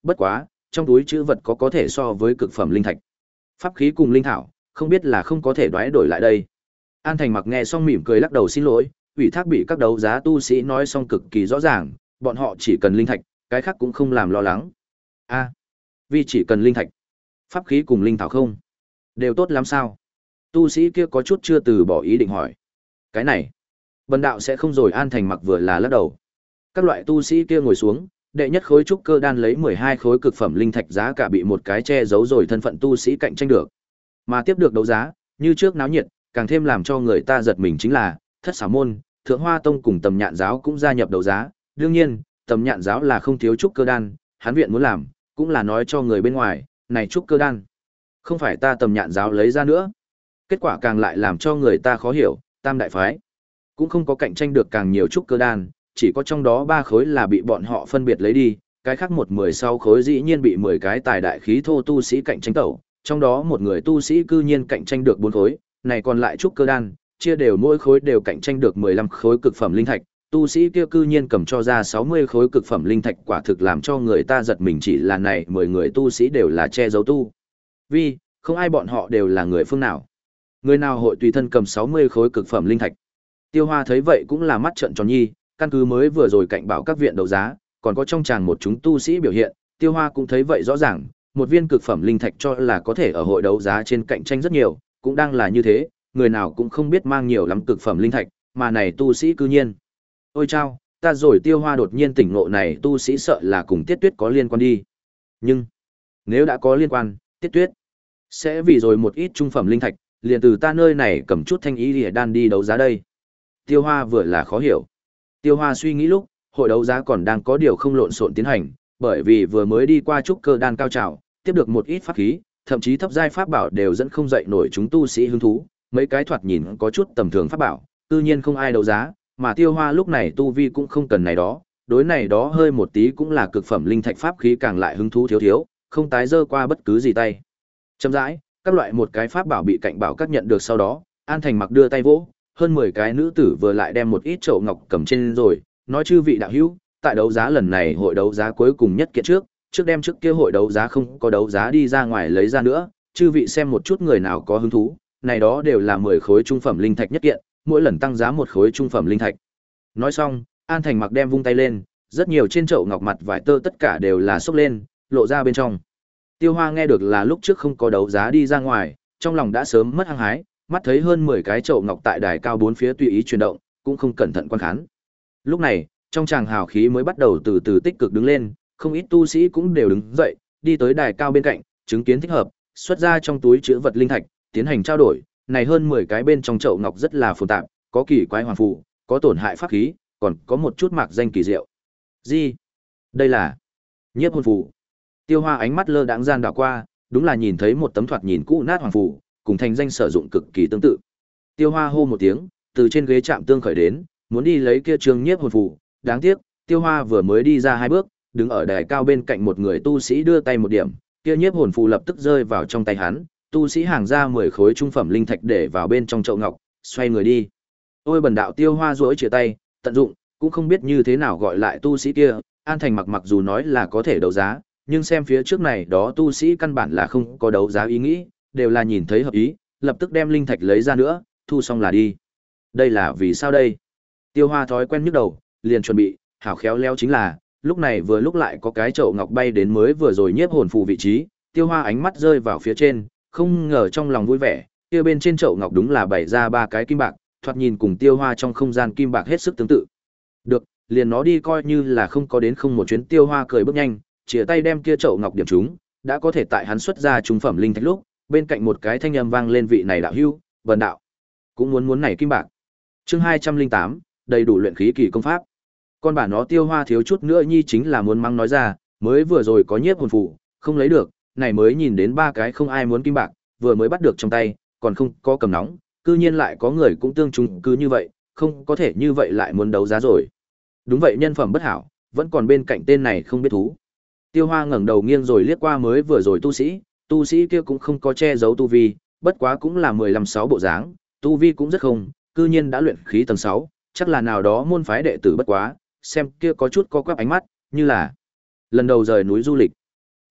Bất quá, trong túi trữ vật có có thể so với cực phẩm linh thạch. Pháp khí cùng linh thảo, không biết là không có thể đoái đổi lại đây. An Thành Mặc nghe xong mỉm cười lắc đầu xin lỗi, ủy thác bị các đấu giá tu sĩ nói xong cực kỳ rõ ràng, bọn họ chỉ cần linh thạch, cái khác cũng không làm lo lắng. A, vì chỉ cần linh thạch, pháp khí cùng linh thảo không, đều tốt lắm sao? Tu sĩ kia có chút chưa từ bỏ ý định hỏi. Cái này, bần đạo sẽ không rồi. An Thành Mặc vừa là lắc đầu. Các loại tu sĩ kia ngồi xuống, đệ nhất khối trúc cơ đan lấy mười hai khối cực phẩm linh thạch giá cả bị một cái che giấu rồi thân phận tu sĩ cạnh tranh được. Mà tiếp được đấu giá, như trước náo nhiệt, càng thêm làm cho người ta giật mình chính là, Thất Xảo môn, Thượng Hoa tông cùng Tầm Nhạn giáo cũng gia nhập đấu giá. Đương nhiên, Tầm Nhạn giáo là không thiếu trúc cơ đan, hắn viện muốn làm, cũng là nói cho người bên ngoài, này trúc cơ đan, không phải ta Tầm Nhạn giáo lấy ra nữa. Kết quả càng lại làm cho người ta khó hiểu, Tam đại phái cũng không có cạnh tranh được càng nhiều trúc cơ đan, chỉ có trong đó ba khối là bị bọn họ phân biệt lấy đi, cái khác một mười sau khối dĩ nhiên bị mười cái tài đại khí thô tu sĩ cạnh tranh tẩu, trong đó một người tu sĩ cư nhiên cạnh tranh được bốn khối, này còn lại trúc cơ đan, chia đều mỗi khối đều cạnh tranh được mười lăm khối cực phẩm linh thạch, tu sĩ kia cư nhiên cầm cho ra sáu mươi khối cực phẩm linh thạch, quả thực làm cho người ta giật mình. Chỉ là này mười người tu sĩ đều là che giấu tu vì không ai bọn họ đều là người phương nào. Người nào hội tùy thân cầm sáu mươi khối cực phẩm linh thạch. Tiêu Hoa thấy vậy cũng là mắt trợn tròn nhi, căn cứ mới vừa rồi cạnh bảo các viện đấu giá, còn có trong tràng một chúng tu sĩ biểu hiện, Tiêu Hoa cũng thấy vậy rõ ràng, một viên cực phẩm linh thạch cho là có thể ở hội đấu giá trên cạnh tranh rất nhiều, cũng đang là như thế, người nào cũng không biết mang nhiều lắm cực phẩm linh thạch, mà này tu sĩ cư nhiên. Ôi chao, ta rồi. Tiêu Hoa đột nhiên tỉnh ngộ, này tu sĩ sợ là cùng Tiết Tuyết có liên quan đi. Nhưng, nếu đã có liên quan, Tiết Tuyết sẽ vì rồi một ít trung phẩm linh thạch, liền từ ta nơi này cầm chút thanh ý lìa đan đi đấu giá đây. Tiêu Hoa vừa là khó hiểu. Tiêu Hoa suy nghĩ lúc, hội đấu giá còn đang có điều không lộn xộn tiến hành, bởi vì vừa mới đi qua trúc cơ đan cao trào, tiếp được một ít pháp khí, thậm chí thấp giai pháp bảo đều dẫn không dậy nổi chúng tu sĩ hứng thú, mấy cái thoạt nhìn có chút tầm thường pháp bảo, tự nhiên không ai đấu giá, mà Tiêu Hoa lúc này tu vi cũng không cần này đó, đối này đó hơi một tí cũng là cực phẩm linh thạch pháp khí càng lại hứng thú thiếu thiếu, không tái dơ qua bất cứ gì tay. Chậm rãi, các loại một cái pháp bảo bị cạnh bảo các nhận được sau đó, An Thành Mặc đưa tay vỗ, hơn mười cái nữ tử vừa lại đem một ít chậu ngọc cầm trên rồi, nói chư vị đạo hữu, tại đấu giá lần này hội đấu giá cuối cùng nhất kiện trước, trước đem trước kia hội đấu giá không có đấu giá đi ra ngoài lấy ra nữa, chư vị xem một chút người nào có hứng thú, này đó đều là mười khối trung phẩm linh thạch nhất kiện, mỗi lần tăng giá một khối trung phẩm linh thạch. Nói xong, An Thành Mặc đem vung tay lên, rất nhiều trên chậu ngọc mặt vải tơ tất cả đều là xốc lên, lộ ra bên trong. Tiêu Hoa nghe được là lúc trước không có đấu giá đi ra ngoài, trong lòng đã sớm mất hăng hái, mắt thấy hơn mười cái chậu ngọc tại đài cao bốn phía tùy ý chuyển động, cũng không cẩn thận quan khán. Lúc này, trong tràng hào khí mới bắt đầu từ từ tích cực đứng lên, không ít tu sĩ cũng đều đứng dậy, đi tới đài cao bên cạnh, chứng kiến thích hợp, xuất ra trong túi chứa vật linh thạch, tiến hành trao đổi. Này hơn mười cái bên trong chậu ngọc rất là phồn tạp, có kỳ quái hoàn phù, có tổn hại pháp khí, còn có một chút mạc danh kỳ diệu. Gì? Đây là nhiếp hồn phù. Tiêu Hoa ánh mắt lơ đãng gian đảo qua, đúng là nhìn thấy một tấm thoạt nhìn cũ nát hoàng phù, cùng thành danh sử dụng cực kỳ tương tự. Tiêu Hoa hô một tiếng, từ trên ghế chạm tương khởi đến, muốn đi lấy kia trường nhiếp hồn phù, đáng tiếc, Tiêu Hoa vừa mới đi ra hai bước, đứng ở đài cao bên cạnh một người tu sĩ đưa tay một điểm, kia nhiếp hồn phù lập tức rơi vào trong tay hắn, tu sĩ hàng ra mười khối trung phẩm linh thạch để vào bên trong chậu ngọc, xoay người đi. Ôi bần đạo Tiêu Hoa duỗi chia tay, tận dụng, cũng không biết như thế nào gọi lại tu sĩ kia, An Thành Mặc mặc dù nói là có thể đấu giá, nhưng xem phía trước này đó tu sĩ căn bản là không có đấu giá ý nghĩ, đều là nhìn thấy hợp ý, lập tức đem linh thạch lấy ra nữa, thu xong là đi. Đây là vì sao đây? Tiêu Hoa thói quen nhức đầu, liền chuẩn bị, hảo khéo léo chính là, lúc này vừa lúc lại có cái chậu ngọc bay đến mới vừa rồi nhiếp hồn phù vị trí, Tiêu Hoa ánh mắt rơi vào phía trên, không ngờ trong lòng vui vẻ, kia bên trên chậu ngọc đúng là bày ra ba cái kim bạc, thoạt nhìn cùng Tiêu Hoa trong không gian kim bạc hết sức tương tự. Được, liền nó đi coi như là không có đến không một chuyến. Tiêu Hoa cười bước nhanh, chìa tay đem kia chậu ngọc điểm trúng, đã có thể tại hắn xuất ra trung phẩm linh thạch lúc, bên cạnh một cái thanh âm vang lên, vị này đạo hữu, Vân đạo cũng muốn muốn này kim bạc. Chương hai trăm linh tám, đầy đủ luyện khí kỳ công pháp. Con bà nó Tiêu Hoa thiếu chút nữa nhi chính là muốn mắng nói ra, mới vừa rồi có nhiếp hồn phù, không lấy được, này mới nhìn đến ba cái không ai muốn kim bạc, vừa mới bắt được trong tay, còn không có cầm nóng, cư nhiên lại có người cũng tương trùng cứ như vậy, không có thể như vậy lại muốn đấu giá rồi. Đúng vậy, nhân phẩm bất hảo, vẫn còn bên cạnh tên này không biết thú. Tiêu Hoa ngẩng đầu nghiêng rồi liếc qua mới vừa rồi tu sĩ, tu sĩ kia cũng không có che giấu tu vi, bất quá cũng là mười lăm sáu bộ dáng, tu vi cũng rất không, cư nhiên đã luyện khí tầng sáu, chắc là nào đó môn phái đệ tử bất quá, xem kia có chút có quắp ánh mắt, như là lần đầu rời núi du lịch.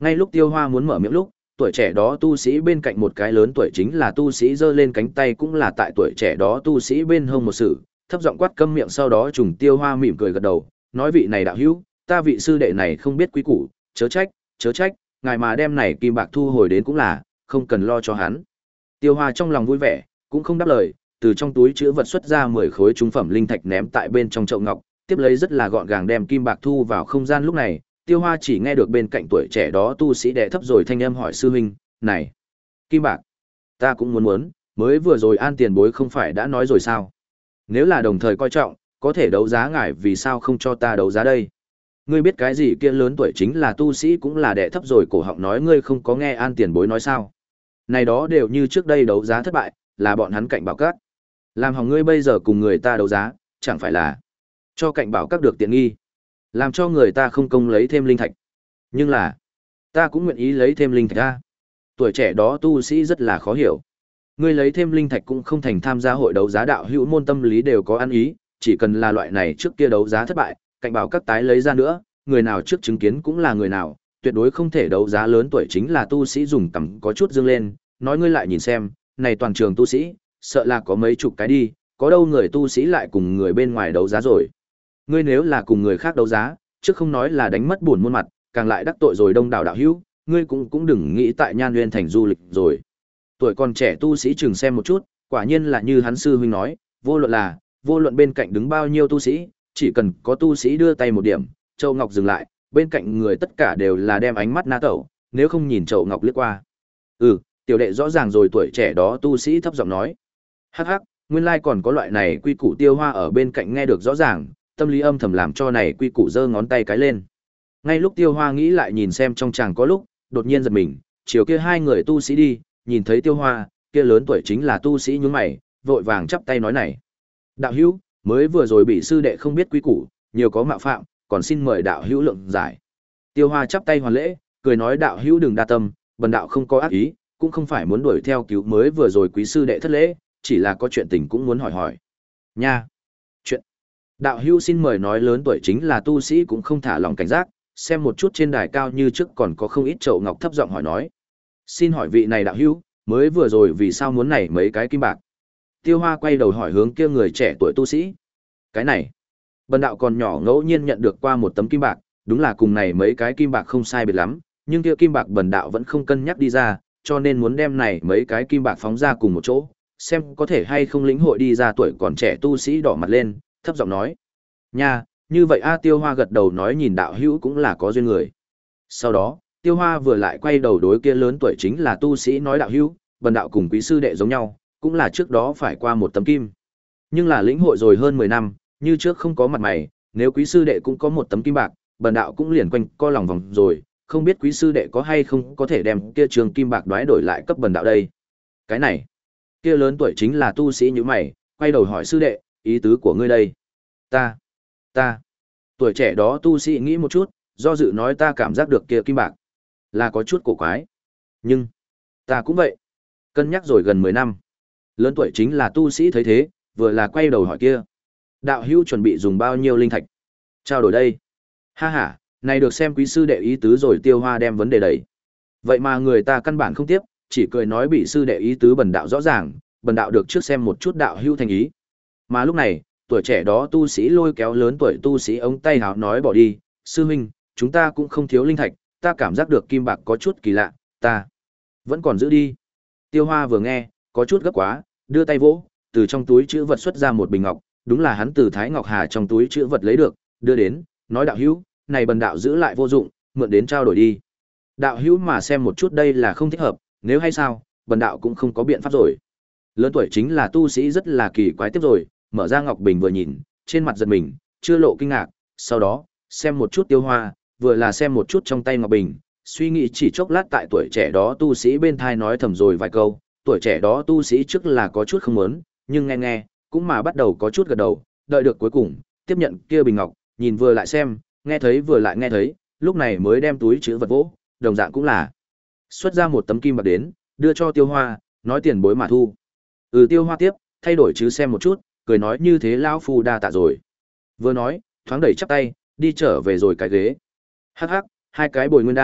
Ngay lúc Tiêu Hoa muốn mở miệng lúc, tuổi trẻ đó tu sĩ bên cạnh một cái lớn tuổi chính là tu sĩ giơ lên cánh tay cũng là tại tuổi trẻ đó tu sĩ bên hông một sự, thấp giọng quát câm miệng, sau đó trùng Tiêu Hoa mỉm cười gật đầu, nói vị này đạo hữu, ta vị sư đệ này không biết quý củ, chớ trách, chớ trách, ngài mà đem này kim bạc thu hồi đến cũng là, không cần lo cho hắn. Tiêu Hoa trong lòng vui vẻ, cũng không đáp lời, từ trong túi chứa vật xuất ra mười khối trung phẩm linh thạch ném tại bên trong chậu ngọc, tiếp lấy rất là gọn gàng đem kim bạc thu vào không gian. Lúc này, Tiêu Hoa chỉ nghe được bên cạnh tuổi trẻ đó tu sĩ đệ thấp rồi thanh âm hỏi sư huynh, "Này, kim bạc, ta cũng muốn muốn, mới vừa rồi An tiền bối không phải đã nói rồi sao? Nếu là đồng thời coi trọng, có thể đấu giá ngài vì sao không cho ta đấu giá đây?" Ngươi biết cái gì kia lớn tuổi chính là tu sĩ cũng là đệ thấp rồi cổ họng nói ngươi không có nghe An tiền bối nói sao? Này đó đều như trước đây đấu giá thất bại, là bọn hắn cạnh bảo các. Làm hỏng ngươi bây giờ cùng người ta đấu giá, chẳng phải là cho cạnh bảo các được tiện nghi, làm cho người ta không công lấy thêm linh thạch. Nhưng là, ta cũng nguyện ý lấy thêm linh thạch ra. Tuổi trẻ đó tu sĩ rất là khó hiểu. Ngươi lấy thêm linh thạch cũng không thành tham gia hội đấu giá, đạo hữu môn tâm lý đều có ăn ý, chỉ cần là loại này trước kia đấu giá thất bại, cạnh bảo các tái lấy ra nữa, người nào trước chứng kiến cũng là người nào, tuyệt đối không thể đấu giá. Lớn tuổi chính là tu sĩ dùng cằm có chút dương lên, nói ngươi lại nhìn xem, này toàn trường tu sĩ, sợ là có mấy chục cái đi, có đâu người tu sĩ lại cùng người bên ngoài đấu giá rồi. Ngươi nếu là cùng người khác đấu giá, trước không nói là đánh mất buồn muôn mặt, càng lại đắc tội rồi đông đảo đạo hữu, ngươi cũng cũng đừng nghĩ tại Nhan Nguyên thành du lịch rồi. Tuổi còn trẻ tu sĩ chừng xem một chút, quả nhiên là như hắn sư huynh nói, vô luận là, vô luận bên cạnh đứng bao nhiêu tu sĩ, chỉ cần có tu sĩ đưa tay một điểm, Châu Ngọc dừng lại, bên cạnh người tất cả đều là đem ánh mắt na tẩu, nếu không nhìn Châu Ngọc liếc qua. Ừ, tiểu đệ rõ ràng rồi. Tuổi trẻ đó tu sĩ thấp giọng nói. Hắc hắc, nguyên lai còn có loại này quy củ. Tiêu Hoa ở bên cạnh nghe được rõ ràng, tâm lý âm thầm làm cho này quy củ giơ ngón tay cái lên. Ngay lúc Tiêu Hoa nghĩ lại nhìn xem trong chàng có lúc, đột nhiên giật mình, chiều kia hai người tu sĩ đi, nhìn thấy Tiêu Hoa, kia lớn tuổi chính là tu sĩ nhướng mày, vội vàng chắp tay nói này. Đạo hữu, mới vừa rồi bị sư đệ không biết quy củ, nhiều có mạo phạm, còn xin mời đạo hữu lượng giải. Tiêu Hoa chắp tay hoàn lễ, cười nói đạo hữu đừng đa tâm, bần đạo không có ác ý, cũng không phải muốn đuổi theo cứu mới vừa rồi quý sư đệ thất lễ, chỉ là có chuyện tình cũng muốn hỏi hỏi. Nha. Chuyện. Đạo hữu xin mời nói. Lớn tuổi chính là tu sĩ cũng không thả lòng cảnh giác, xem một chút trên đài cao như trước còn có không ít chậu ngọc, thấp giọng hỏi nói. Xin hỏi vị này đạo hữu, mới vừa rồi vì sao muốn này mấy cái kim bạc? Tiêu Hoa quay đầu hỏi hướng kia người trẻ tuổi tu sĩ. Cái này, bần đạo còn nhỏ ngẫu nhiên nhận được qua một tấm kim bạc, đúng là cùng này mấy cái kim bạc không sai biệt lắm, nhưng kia kim bạc bần đạo vẫn không cân nhắc đi ra, cho nên muốn đem này mấy cái kim bạc phóng ra cùng một chỗ, xem có thể hay không lĩnh hội đi ra. Tuổi còn trẻ tu sĩ đỏ mặt lên, thấp giọng nói. Nha, như vậy a. Tiêu Hoa gật đầu nói nhìn đạo hữu cũng là có duyên người. Sau đó, Tiêu Hoa vừa lại quay đầu đối kia lớn tuổi chính là tu sĩ nói đạo hữu, bần đạo cùng quý sư đệ giống nhau, cũng là trước đó phải qua một tấm kim. Nhưng là lĩnh hội rồi hơn mười năm, như trước không có mặt mày, nếu quý sư đệ cũng có một tấm kim bạc, bần đạo cũng liền quanh co lòng vòng rồi, không biết quý sư đệ có hay không có thể đem kia trường kim bạc đoái đổi lại cấp bần đạo đây. Cái này, kia lớn tuổi chính là tu sĩ như mày, quay đầu hỏi sư đệ, ý tứ của ngươi đây. Ta, ta, tuổi trẻ đó tu sĩ nghĩ một chút, do dự nói ta cảm giác được kia kim bạc là có chút cổ quái. Nhưng, ta cũng vậy. Cân nhắc rồi gần mười năm. Lớn tuổi chính là tu sĩ thấy thế, vừa là quay đầu hỏi kia. Đạo hữu chuẩn bị dùng bao nhiêu linh thạch? Trao đổi đây. Ha ha, này được xem quý sư đệ ý tứ rồi. Tiêu Hoa đem vấn đề đẩy. Vậy mà người ta căn bản không tiếp, chỉ cười nói bị sư đệ ý tứ bần đạo rõ ràng, bần đạo được trước xem một chút đạo hữu thành ý. Mà lúc này, tuổi trẻ đó tu sĩ lôi kéo lớn tuổi tu sĩ ống tay hào nói bỏ đi, sư huynh, chúng ta cũng không thiếu linh thạch, ta cảm giác được kim bạc có chút kỳ lạ, ta vẫn còn giữ đi. Tiêu Hoa vừa nghe, có chút gấp quá, đưa tay vỗ, từ trong túi chữ vật xuất ra một bình ngọc, đúng là hắn từ Thái Ngọc Hà trong túi chữ vật lấy được, đưa đến, nói đạo hữu, này bần đạo giữ lại vô dụng, mượn đến trao đổi đi. Đạo hữu mà xem một chút đây là không thích hợp, nếu hay sao, bần đạo cũng không có biện pháp rồi. Lớn tuổi chính là tu sĩ rất là kỳ quái tiếp rồi, mở ra ngọc bình vừa nhìn, trên mặt giật mình, chưa lộ kinh ngạc, sau đó, xem một chút Tiêu Hoa, vừa là xem một chút trong tay ngọc bình, suy nghĩ chỉ chốc lát tại tuổi trẻ đó tu sĩ bên thai nói thầm rồi vài câu, tuổi trẻ đó tu sĩ trước là có chút không muốn, nhưng nghe nghe, cũng mà bắt đầu có chút gật đầu, đợi được cuối cùng, tiếp nhận kia bình ngọc, nhìn vừa lại xem, nghe thấy vừa lại nghe thấy, lúc này mới đem túi chữ vật vỗ, đồng dạng cũng là xuất ra một tấm kim bạc đến, đưa cho Tiêu Hoa, nói tiền bối mà thu. Ừ. Tiêu Hoa tiếp, thay đổi chứ xem một chút, cười nói như thế lão phu đa tạ rồi. Vừa nói, thoáng đẩy chắp tay, đi trở về rồi cái ghế. Hắc hắc, hai cái bồi nguyên đan,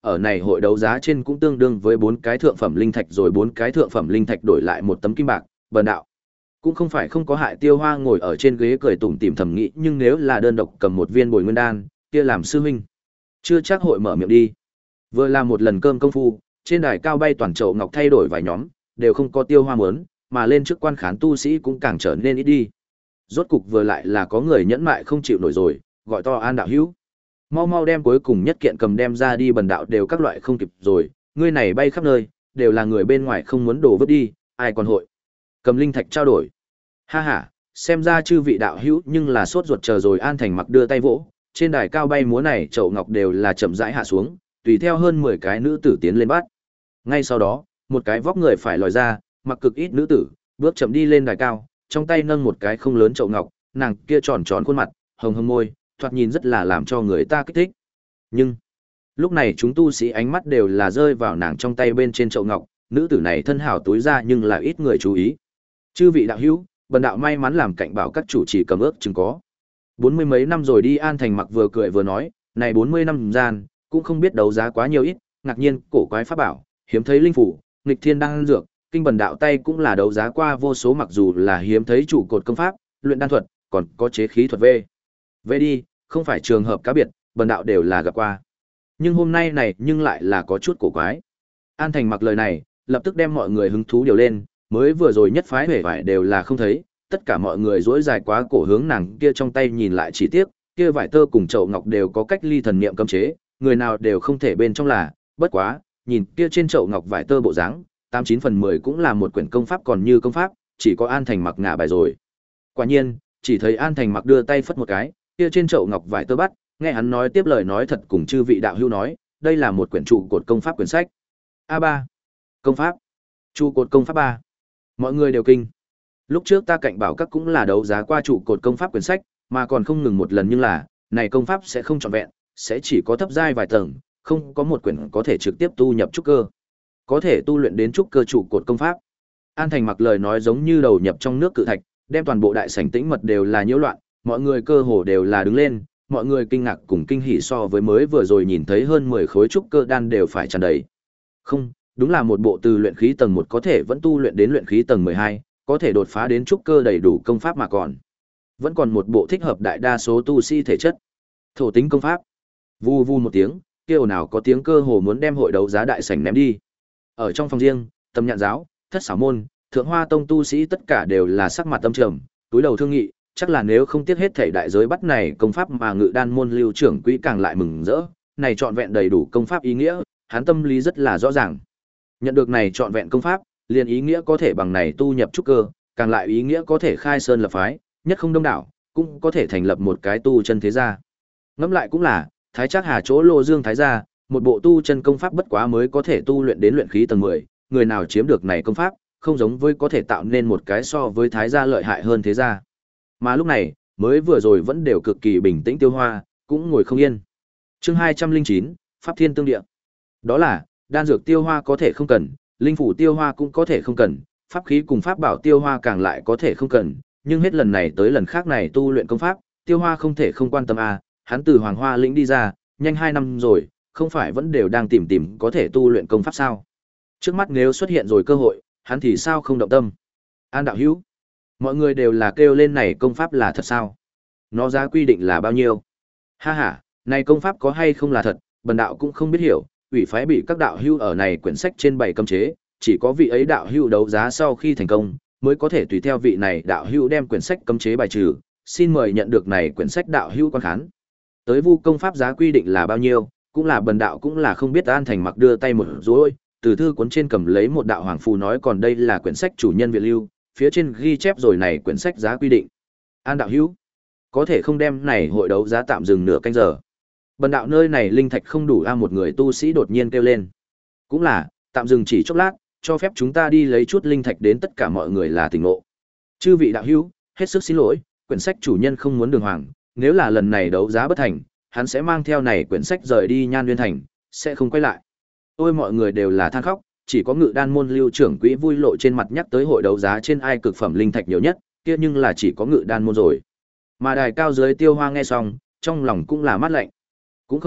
ở này hội đấu giá trên cũng tương đương với bốn cái thượng phẩm linh thạch, rồi bốn cái thượng phẩm linh thạch đổi lại một tấm kim bạc, bần đạo. Cũng không phải không có hại. Tiêu Hoa ngồi ở trên ghế cười tủm tỉm thầm nghĩ, nhưng nếu là đơn độc cầm một viên Bồi Nguyên đan, kia làm sư huynh, chưa chắc hội mở miệng đi. Vừa làm một lần cơm công phu, trên đài cao bay toàn chậu ngọc thay đổi vài nhóm, đều không có Tiêu Hoa muốn, mà lên trước quan khán tu sĩ cũng càng trở nên ít đi. Rốt cục vừa lại là có người nhẫn mại không chịu nổi rồi, gọi to An đạo hữu, mau mau đem cuối cùng nhất kiện cầm đem ra đi, bần đạo đều các loại không kịp rồi, ngươi này bay khắp nơi, đều là người bên ngoài không muốn đổ vứt đi, ai còn hội cầm linh thạch trao đổi. Ha ha, xem ra chư vị đạo hữu nhưng là sốt ruột chờ rồi. An Thành Mặc đưa tay vỗ, trên đài cao bay múa này chậu ngọc đều là chậm rãi hạ xuống, tùy theo hơn mười cái nữ tử tiến lên bắt. Ngay sau đó, một cái vóc người phải lòi ra, mặc cực ít nữ tử, bước chậm đi lên đài cao, trong tay nâng một cái không lớn chậu ngọc, nàng kia tròn tròn khuôn mặt, hồng hồng môi, thoạt nhìn rất là làm cho người ta kích thích. Nhưng lúc này chúng tu sĩ ánh mắt đều là rơi vào nàng trong tay bên trên chậu ngọc, nữ tử này thân hào túi ra nhưng là ít người chú ý. Chư vị đạo hữu, bần đạo may mắn làm cạnh bảo các chủ chỉ cầm ước chừng có bốn mươi mấy năm rồi đi. An Thành Mặc vừa cười vừa nói, này bốn mươi năm gian, cũng không biết đấu giá quá nhiều ít, ngạc nhiên, cổ quái pháp bảo, hiếm thấy linh phủ, nghịch thiên đan dược, kinh bần đạo tay cũng là đấu giá qua vô số, mặc dù là hiếm thấy trụ cột công pháp, luyện đan thuật, còn có chế khí thuật về. Về đi, không phải trường hợp cá biệt, bần đạo đều là gặp qua. Nhưng hôm nay này nhưng lại là có chút cổ quái. An Thành Mặc lời này, lập tức đem mọi người hứng thú điều lên, mới vừa rồi nhất phái hể vải đều là không thấy, tất cả mọi người duỗi dài quá cổ hướng nàng kia trong tay nhìn lại, chỉ tiếc, kia vải tơ cùng chậu ngọc đều có cách ly thần niệm cấm chế, người nào đều không thể bên trong là, bất quá, nhìn kia trên chậu ngọc vải tơ bộ dáng, tám chín phần mười cũng là một quyển công pháp, còn như công pháp, chỉ có An Thành Mặc ngả bài rồi. Quả nhiên, chỉ thấy An Thành Mặc đưa tay phất một cái, kia trên chậu ngọc vải tơ bắt, nghe hắn nói tiếp lời nói thật cùng chư vị đạo hữu nói, đây là một quyển trụ cột công pháp quyển sách. a ba Công pháp. Trụ cột công pháp ba. Mọi người đều kinh. Lúc trước ta cạnh bảo các cũng là đấu giá qua trụ cột công pháp quyển sách, mà còn không ngừng một lần, nhưng là, này công pháp sẽ không trọn vẹn, sẽ chỉ có thấp giai vài tầng, không có một quyển có thể trực tiếp tu nhập trúc cơ. Có thể tu luyện đến trúc cơ trụ cột công pháp. An Thành Mặc lời nói giống như đầu nhập trong nước cự thạch, đem toàn bộ đại sảnh tĩnh mật đều là nhiễu loạn, mọi người cơ hồ đều là đứng lên, mọi người kinh ngạc cùng kinh hỉ so với mới vừa rồi nhìn thấy hơn mười khối trúc cơ đan đều phải tràn đầy. Không, đúng là một bộ từ luyện khí tầng một có thể vẫn tu luyện đến luyện khí tầng mười hai, có thể đột phá đến trúc cơ đầy đủ công pháp, mà còn vẫn còn một bộ thích hợp đại đa số tu sĩ thể chất. Thổ tính công pháp. Vu vu một tiếng, kêu nào có tiếng cơ hồ muốn đem hội đấu giá đại sảnh ném đi. Ở trong phòng riêng, Tâm Nhạn giáo, Thất Xảo môn, Thượng Hoa tông tu sĩ tất cả đều là sắc mặt tâm trầm, túi đầu thương nghị, chắc là nếu không tiếc hết thảy đại giới bắt này công pháp, mà Ngự Đan môn Lưu trưởng quỹ càng lại mừng rỡ, này trọn vẹn đầy đủ công pháp ý nghĩa, hắn tâm lý rất là rõ ràng. Nhận được này trọn vẹn công pháp, liền ý nghĩa có thể bằng này tu nhập trúc cơ, càng lại ý nghĩa có thể khai sơn lập phái, nhất không đông đảo, cũng có thể thành lập một cái tu chân thế gia. Ngẫm lại cũng là, Thái Trác Hà chỗ Lô Dương thái gia, một bộ tu chân công pháp bất quá mới có thể tu luyện đến luyện khí tầng mười, người nào chiếm được này công pháp, không giống với có thể tạo nên một cái so với thái gia lợi hại hơn thế gia. Mà lúc này, mới vừa rồi vẫn đều cực kỳ bình tĩnh Tiêu Hoa, cũng ngồi không yên. Chương hai trăm linh chín, Pháp Thiên Tương Địa. Đó là, đan dược Tiêu Hoa có thể không cần, linh phủ Tiêu Hoa cũng có thể không cần, pháp khí cùng pháp bảo Tiêu Hoa càng lại có thể không cần, nhưng hết lần này tới lần khác này tu luyện công pháp, Tiêu Hoa không thể không quan tâm à, hắn từ Hoàng Hoa lĩnh đi ra, nhanh hai năm rồi, không phải vẫn đều đang tìm tìm có thể tu luyện công pháp sao? Trước mắt nếu xuất hiện rồi cơ hội, hắn thì sao không động tâm? An đạo hữu, mọi người đều là kêu lên này công pháp là thật sao? Nó giá quy định là bao nhiêu? Ha ha, này công pháp có hay không là thật, bần đạo cũng không biết hiểu, ủy phái bị các đạo hữu ở này quyển sách trên bảy cấm chế, chỉ có vị ấy đạo hữu đấu giá sau khi thành công, mới có thể tùy theo vị này đạo hữu đem quyển sách cấm chế bài trừ, xin mời nhận được này quyển sách đạo hữu quan khán. Tới vu công pháp giá quy định là bao nhiêu, cũng là bần đạo cũng là không biết. An Thành Mặc đưa tay một rối, từ thư cuốn trên cầm lấy một đạo hoàng phù nói, còn đây là quyển sách chủ nhân viện lưu, phía trên ghi chép rồi này quyển sách giá quy định. An đạo hữu, có thể không đem này hội đấu giá tạm dừng nửa canh giờ. Bần đạo nơi này linh thạch không đủ a, một người tu sĩ đột nhiên kêu lên. Cũng là, tạm dừng chỉ chốc lát, cho phép chúng ta đi lấy chút linh thạch đến, tất cả mọi người là tỉnh ngộ. Chư vị đạo hữu, hết sức xin lỗi, quyển sách chủ nhân không muốn đường hoàng, nếu là lần này đấu giá bất thành, hắn sẽ mang theo này quyển sách rời đi Nhan Nguyên thành, sẽ không quay lại. Ôi mọi người đều là than khóc, chỉ có Ngự Đan môn Lưu trưởng quỹ vui lộ trên mặt nhắc tới hội đấu giá trên ai cực phẩm linh thạch nhiều nhất, kia nhưng là chỉ có Ngự Đan môn rồi. Mà đài cao dưới Tiêu Hoa nghe xong, trong lòng cũng là mát lạnh. Cũng không,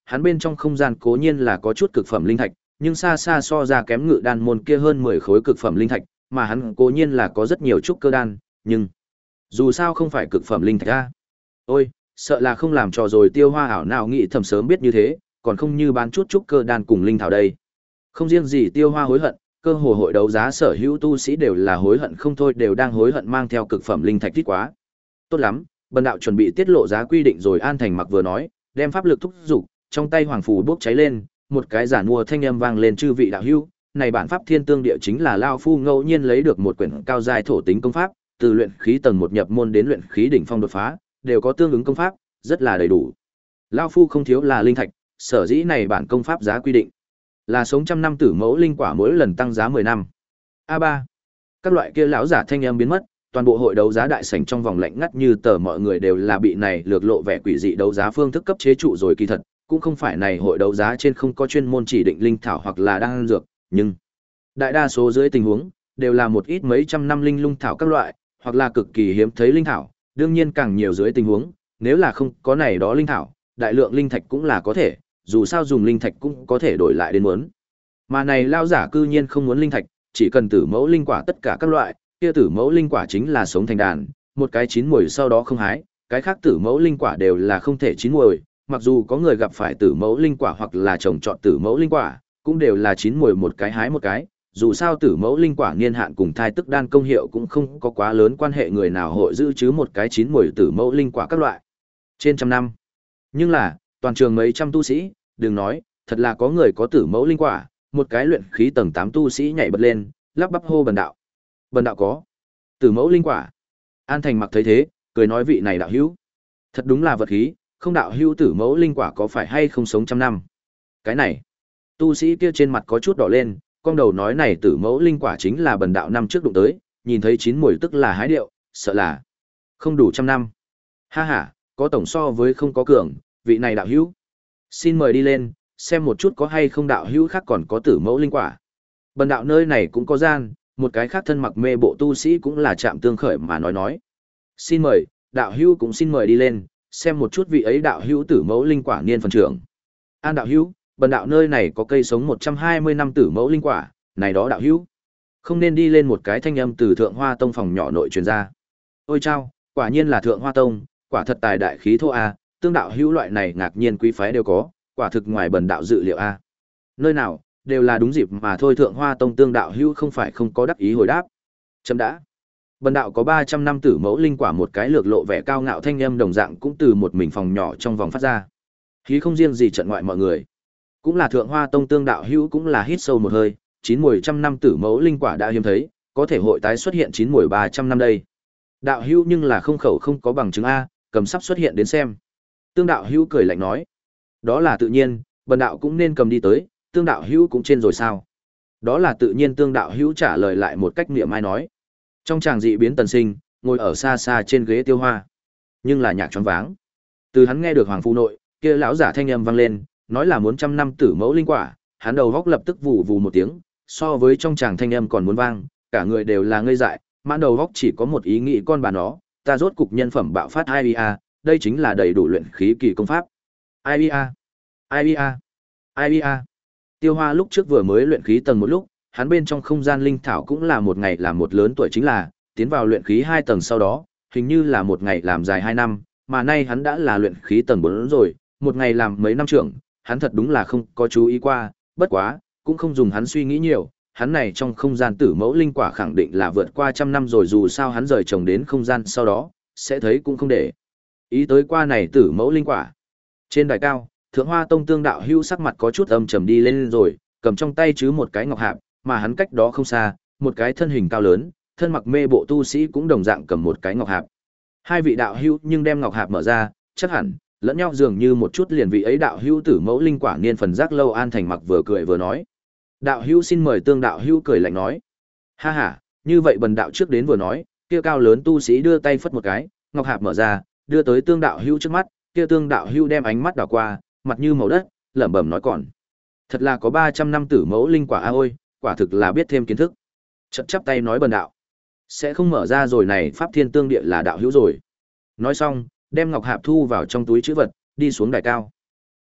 hắn bên trong không gian cố nhiên là có chút cực phẩm linh thạch, nhưng xa xa so ra kém ngự đan môn kia hơn mười khối cực phẩm linh thạch, mà hắn cố nhiên là có rất nhiều trúc cơ đan, nhưng dù sao không phải cực phẩm linh thạch a. Ôi, sợ là không làm trò rồi Tiêu Hoa ảo nào nghĩ thầm sớm biết như thế, còn không như bán chút trúc cơ đan cùng linh thảo đây. Không riêng gì Tiêu Hoa hối hận, cơ hồ hội đấu giá sở hữu tu sĩ đều là hối hận không thôi, đều đang hối hận mang theo cực phẩm linh thạch thích quá. Tốt lắm, bần đạo chuẩn bị tiết lộ giá quy định rồi. An Thành Mặc vừa nói, đem pháp lực thúc dục, trong tay hoàng phù bốc cháy lên, một cái giản mua thanh âm vang lên, chư vị đạo hữu, này bản pháp thiên tương địa chính là lao phu ngẫu nhiên lấy được một quyển cao giai thổ tính công pháp, từ luyện khí tầng một nhập môn đến luyện khí đỉnh phong đột phá, đều có tương ứng công pháp, rất là đầy đủ. Lao phu không thiếu là linh thạch, sở dĩ này bản công pháp giá quy định là sống trăm năm tử mẫu linh quả mỗi lần tăng giá mười năm. A ba. Các loại kia lão giả thanh âm biến mất, toàn bộ hội đấu giá đại sảnh trong vòng lạnh ngắt như tờ, mọi người đều là bị này lược lộ vẻ quỷ dị đấu giá phương thức cấp chế trụ rồi. Kỳ thật cũng không phải này hội đấu giá trên không có chuyên môn chỉ định linh thảo hoặc là đan dược, nhưng đại đa số dưới tình huống đều là một ít mấy trăm năm linh lung thảo các loại, hoặc là cực kỳ hiếm thấy linh thảo. Đương nhiên càng nhiều dưới tình huống, nếu là không có này đó linh thảo, đại lượng linh thạch cũng là có thể, dù sao dùng linh thạch cũng có thể đổi lại đến muốn. Mà này lao giả cư nhiên không muốn linh thạch, chỉ cần tử mẫu linh quả tất cả các loại, kia tử mẫu linh quả chính là sống thành đàn, một cái chín muồi sau đó không hái, cái khác tử mẫu linh quả đều là không thể chín muồi, mặc dù có người gặp phải tử mẫu linh quả hoặc là trồng trọt tử mẫu linh quả, cũng đều là chín muồi một cái hái một cái, dù sao tử mẫu linh quả niên hạn cùng thai tức đan công hiệu cũng không có quá lớn quan hệ, người nào hội giữ chứ một cái chín muồi tử mẫu linh quả các loại trên trăm năm. Nhưng là, toàn trường mấy trăm tu sĩ, đừng nói, thật là có người có tử mẫu linh quả, một cái luyện khí tầng tám tu sĩ nhảy bật lên, lắp bắp hô bần đạo. Bần đạo có tử mẫu linh quả. An Thành Mặc thấy thế, cười nói vị này đạo hữu, thật đúng là vật khí, không đạo hữu tử mẫu linh quả có phải hay không sống trăm năm. Cái này, tu sĩ kia trên mặt có chút đỏ lên, con đầu nói này tử mẫu linh quả chính là bần đạo năm trước đụng tới, nhìn thấy chín muồi tức là hái điệu, sợ là không đủ trăm năm. Ha ha, có tổng so với không có cường, vị này đạo hữu, xin mời đi lên, xem một chút có hay không đạo hữu khác còn có tử mẫu linh quả. Bần đạo nơi này cũng có gian, một cái khác thân mặc mê bộ tu sĩ cũng là chạm tương khởi mà nói nói. Xin mời, đạo hữu cũng xin mời đi lên, xem một chút vị ấy đạo hữu tử mẫu linh quả niên phần trưởng. An đạo hữu, bần đạo nơi này có cây sống một trăm hai mươi năm tử mẫu linh quả, này đó đạo hữu không nên đi lên. Một cái thanh âm từ Thượng Hoa Tông phòng nhỏ nội truyền ra. Ôi chao, quả nhiên là Thượng Hoa Tông, quả thật tài đại khí thô a, tương đạo hữu loại này ngạc nhiên quý phái đều có, quả thực ngoài bần đạo dự liệu a. Nơi nào đều là đúng dịp mà thôi. Thượng Hoa Tông tương đạo hữu không phải không có đắc ý hồi đáp. Chấm đã. Bần đạo có ba trăm năm tử mẫu linh quả, một cái lược lộ vẻ cao ngạo thanh âm đồng dạng cũng từ một mình phòng nhỏ trong vòng phát ra. Khí không riêng gì trận ngoại mọi người, cũng là Thượng Hoa Tông tương đạo hữu cũng là hít sâu một hơi, chín muồi trăm năm tử mẫu linh quả đã hiếm thấy, có thể hội tái xuất hiện chín muồi ba trăm năm đây. Đạo hữu nhưng là không khẩu không có bằng chứng a, cầm sắp xuất hiện đến xem. Tương đạo hữu cười lạnh nói. Đó là tự nhiên, bần đạo cũng nên cầm đi tới, tương đạo hữu cũng trên rồi sao? Đó là tự nhiên, tương đạo hữu trả lời lại một cách niệm ai nói. Trong tràng dị biến tần sinh, ngồi ở xa xa trên ghế Tiêu Hoa, nhưng là nhạc choáng váng. Từ hắn nghe được hoàng phu nội kia lão giả thanh âm vang lên, nói là muốn trăm năm tử mẫu linh quả, hắn đầu góc lập tức vù vù một tiếng, so với trong tràng thanh âm còn muốn vang, cả người đều là ngây dại, mãn đầu góc chỉ có một ý nghĩ, con bà nó, ta rốt cục nhân phẩm bạo phát. Ai a, đây chính là đầy đủ luyện khí kỳ công pháp. Ai a, ai a, ai a. Tiêu Hoa lúc trước vừa mới luyện khí tầng một lúc, hắn bên trong không gian linh thảo cũng là một ngày làm một lớn tuổi, chính là tiến vào luyện khí hai tầng sau đó, hình như là một ngày làm dài hai năm, mà nay hắn đã là luyện khí tầng bốn rồi, một ngày làm mấy năm trưởng, hắn thật đúng là không có chú ý qua, bất quá, cũng không dùng hắn suy nghĩ nhiều, hắn này trong không gian tử mẫu linh quả khẳng định là vượt qua trăm năm rồi, dù sao hắn rời trồng đến không gian sau đó, sẽ thấy cũng không để ý tới qua này tử mẫu linh quả. Trên đài cao, Thượng Hoa Tông tương đạo hữu sắc mặt có chút âm trầm đi lên rồi, cầm trong tay chứ một cái ngọc hạp, mà hắn cách đó không xa, một cái thân hình cao lớn, thân mặc mê bộ tu sĩ cũng đồng dạng cầm một cái ngọc hạp. Hai vị đạo hữu nhưng đem ngọc hạp mở ra, chắc hẳn lẫn nhau dường như một chút liền vị ấy đạo hữu tử mẫu linh quả niên phần giác lâu. An Thành Mặc vừa cười vừa nói. Đạo hữu xin mời. Tương đạo hữu cười lạnh nói. Ha ha, như vậy bần đạo trước đến vừa nói, kia cao lớn tu sĩ đưa tay phất một cái, ngọc hạp mở ra, đưa tới tương đạo hữu trước mắt, kia tương đạo hữu đem ánh mắt đảo qua, mặt như màu đất, lẩm bẩm nói còn. Thật là có ba trăm năm tử mẫu linh quả a, ôi, quả thực là biết thêm kiến thức. Chậm chắp tay nói bần đạo sẽ không mở ra rồi, này pháp thiên tương địa là đạo hữu rồi. Nói xong, đem ngọc hạp thu vào trong túi trữ vật, đi xuống đài cao.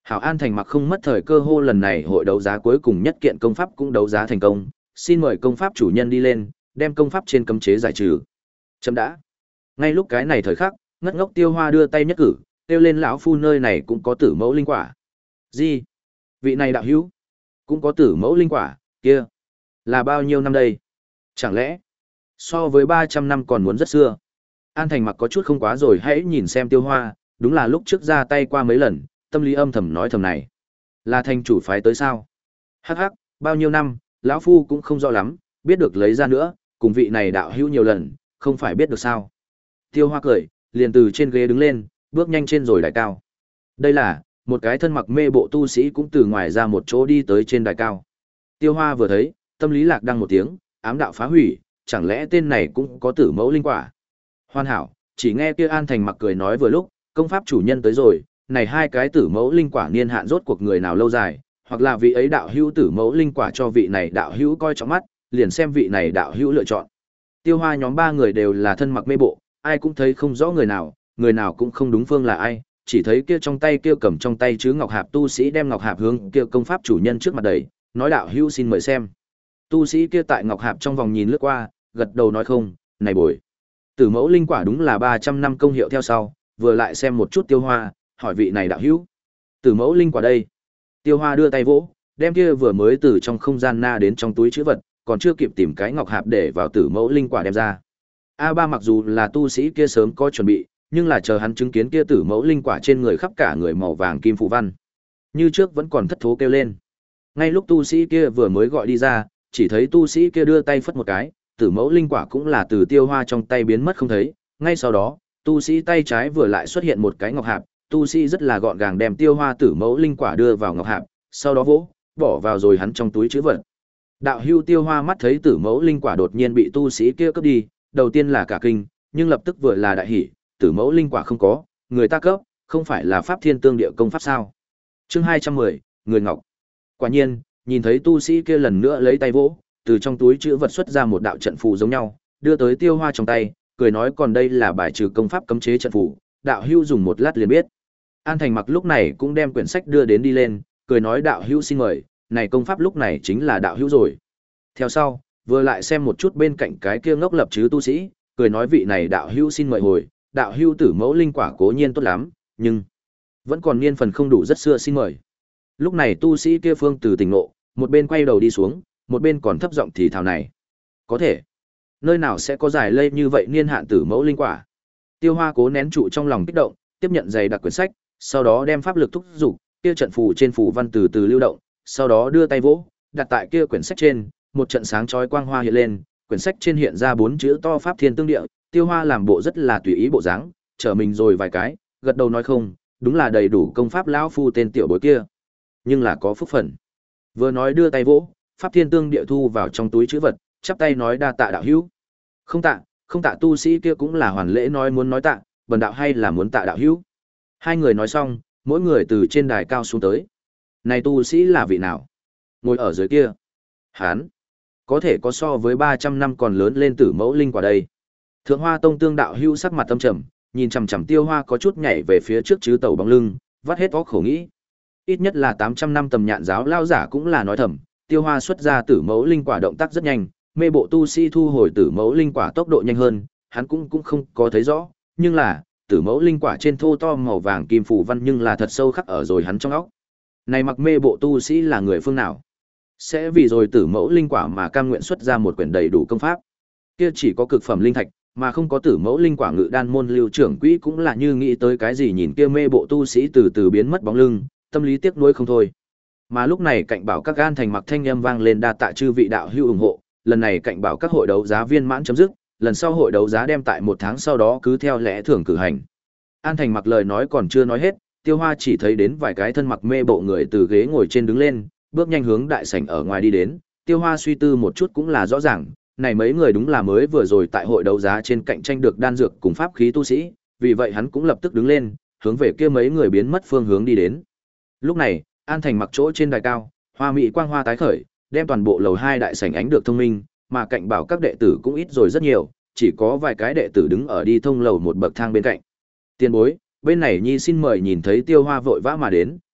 Hảo An Thành mặc không mất thời cơ hô lần này hội đấu giá cuối cùng nhất kiện công pháp cũng đấu giá thành công, xin mời công pháp chủ nhân đi lên, đem công pháp trên cấm chế giải trừ. Chấm đã. Ngay lúc cái này thời khắc, ngất ngốc Tiêu Hoa đưa tay nhất cử, kêu lên lão phu nơi này cũng có tử mẫu linh quả. Gì? Vị này đạo hữu cũng có tử mẫu linh quả, kia là bao nhiêu năm đây? Chẳng lẽ so với ba trăm năm còn muốn rất xưa? An Thành mặc có chút không quá rồi hãy nhìn xem Tiêu Hoa, đúng là lúc trước ra tay qua mấy lần, tâm lý âm thầm nói thầm này. Là thành chủ phái tới sao? Hắc hắc, bao nhiêu năm, lão phu cũng không rõ lắm, biết được lấy ra nữa, cùng vị này đạo hữu nhiều lần, không phải biết được sao? Tiêu Hoa cười, liền từ trên ghế đứng lên, bước nhanh trên rồi đài cao. Đây là, một cái thân mặc mê bộ tu sĩ cũng từ ngoài ra một chỗ đi tới trên đài cao. Tiêu Hoa vừa thấy, tâm lý lạc đăng một tiếng, ám đạo phá hủy, chẳng lẽ tên này cũng có tử mẫu linh quả? Hoàn hảo, chỉ nghe kia An Thành mặc cười nói vừa lúc, công pháp chủ nhân tới rồi, này hai cái tử mẫu linh quả niên hạn rốt cuộc người nào lâu dài, hoặc là vị ấy đạo hữu tử mẫu linh quả cho vị này đạo hữu coi trọng mắt, liền xem vị này đạo hữu lựa chọn. Tiêu Hoa nhóm ba người đều là thân mặc mê bộ, ai cũng thấy không rõ người nào, người nào cũng không đúng phương là ai, chỉ thấy kia trong tay kia cầm trong tay chứ ngọc hạp tu sĩ đem ngọc hạp hướng kia công pháp chủ nhân trước mặt đầy, nói đạo hữu xin mời xem. Tu sĩ kia tại ngọc hạp trong vòng nhìn lướt qua, gật đầu nói không, này bồi. Tử mẫu linh quả đúng là ba trăm năm công hiệu theo sau, vừa lại xem một chút Tiêu Hoa, hỏi vị này đạo hữu. Tử mẫu linh quả đây. Tiêu Hoa đưa tay vỗ, đem kia vừa mới từ trong không gian na đến trong túi trữ vật, còn chưa kịp tìm cái ngọc hạp để vào tử mẫu linh quả đem ra. A ba mặc dù là tu sĩ kia sớm có chuẩn bị, nhưng là chờ hắn chứng kiến kia tử mẫu linh quả trên người khắp cả người màu vàng kim phù văn. Như trước vẫn còn thất thố kêu lên. Ngay lúc tu sĩ kia vừa mới gọi đi ra, chỉ thấy tu sĩ kia đưa tay phất một cái, tử mẫu linh quả cũng là từ Tiêu Hoa trong tay biến mất không thấy. Ngay sau đó, tu sĩ tay trái vừa lại xuất hiện một cái ngọc hạp, tu sĩ rất là gọn gàng đem Tiêu Hoa tử mẫu linh quả đưa vào ngọc hạp, sau đó vỗ, bỏ vào rồi hắn trong túi trữ vật. Đạo hưu Tiêu Hoa mắt thấy tử mẫu linh quả đột nhiên bị tu sĩ kia cướp đi, đầu tiên là cả kinh, nhưng lập tức vừa là đại hỉ, tử mẫu linh quả không có, người ta cấp, không phải là pháp thiên tương địa công pháp sao? Chương hai trăm mười, người ngọc. Quả nhiên, nhìn thấy tu sĩ kia lần nữa lấy tay vỗ, từ trong túi trữ vật xuất ra một đạo trận phù giống nhau, đưa tới Tiêu Hoa trong tay, cười nói còn đây là bài trừ công pháp cấm chế trận phù, đạo hưu dùng một lát liền biết. An Thành mặc lúc này cũng đem quyển sách đưa đến đi lên, cười nói đạo hưu xin mời, này công pháp lúc này chính là đạo hưu rồi. Theo sau, vừa lại xem một chút bên cạnh cái kia ngốc lập chứ tu sĩ, cười nói vị này đạo hưu xin mời hồi, đạo hưu tử mẫu linh quả cố nhiên tốt lắm, nhưng vẫn còn niên phần không đủ rất xưa xin mời. Lúc này tu sĩ kia phương từ tỉnh ngộ, một bên quay đầu đi xuống, một bên còn thấp giọng thì thào này. Có thể, nơi nào sẽ có giải lây như vậy niên hạn tử mẫu linh quả. Tiêu Hoa cố nén trụ trong lòng kích động, tiếp nhận giày đặc quyển sách, sau đó đem pháp lực thúc dục, kia trận phù trên phù văn từ từ lưu động, sau đó đưa tay vỗ, đặt tại kia quyển sách trên, một trận sáng chói quang hoa hiện lên, quyển sách trên hiện ra bốn chữ to pháp thiên tương địa, Tiêu Hoa làm bộ rất là tùy ý bộ dáng, trở mình rồi vài cái, gật đầu nói không, đúng là đầy đủ công pháp lão phu tên tiểu bối kia, nhưng là có phúc phần. Vừa nói đưa tay vỗ, pháp thiên tương địa thu vào trong túi trữ vật, chắp tay nói đa tạ đạo hữu. Không tạ, không tạ tu sĩ kia cũng là hoàn lễ nói muốn nói tạ, bần đạo hay là muốn tạ đạo hữu. Hai người nói xong, mỗi người từ trên đài cao xuống tới. Này tu sĩ là vị nào? Ngồi ở dưới kia. Hán, có thể có so với ba trăm năm còn lớn lên tử mẫu linh quả đây. Thượng Hoa Tông tương đạo hữu sắc mặt tâm trầm, nhìn chằm chằm Tiêu Hoa có chút nhảy về phía trước chứ tàu bóng lưng, vắt hết óc khổ nghĩ. Ít nhất là tám trăm năm tầm nhạn giáo lao giả cũng là nói thầm, Tiêu Hoa xuất ra tử mẫu linh quả động tác rất nhanh, mê bộ tu sĩ thu hồi tử mẫu linh quả tốc độ nhanh hơn, hắn cũng cũng không có thấy rõ, nhưng là, tử mẫu linh quả trên thô to màu vàng kim phù văn nhưng là thật sâu khắc ở rồi hắn trong óc. Này mặc mê bộ tu sĩ là người phương nào? Sẽ vì rồi tử mẫu linh quả mà cam nguyện xuất ra một quyển đầy đủ công pháp. Kia chỉ có cực phẩm linh thạch, mà không có tử mẫu linh quả ngự đan môn lưu trưởng quỹ cũng là như nghĩ tới cái gì nhìn kia mê bộ tu sĩ từ từ biến mất bóng lưng, tâm lý tiếc nuối không thôi. Mà lúc này cạnh bảo các An Thành mặc thanh âm vang lên đa tạ chư vị đạo hữu ủng hộ, lần này cạnh bảo các hội đấu giá viên mãn chấm dứt, lần sau hội đấu giá đem tại một tháng sau đó cứ theo lẽ thường cử hành. An Thành mặc lời nói còn chưa nói hết, Tiêu Hoa chỉ thấy đến vài cái thân mặc mê bộ người từ ghế ngồi trên đứng lên, bước nhanh hướng đại sảnh ở ngoài đi đến. Tiêu Hoa suy tư một chút cũng là rõ ràng, này mấy người đúng là mới vừa rồi tại hội đấu giá trên cạnh tranh được đan dược cùng pháp khí tu sĩ, vì vậy hắn cũng lập tức đứng lên, hướng về kia mấy người biến mất phương hướng đi đến. Lúc này, An Thành mặc chỗ trên đài cao, hoa mỹ quang hoa tái khởi, đem toàn bộ lầu hai đại sảnh ánh được thông minh, mà cạnh bảo các đệ tử cũng ít rồi rất nhiều, chỉ có vài cái đệ tử đứng ở đi thông lầu một bậc thang bên cạnh. Tiên bối, bên này nhi xin mời nhìn thấy Tiêu Hoa vội vã mà đến,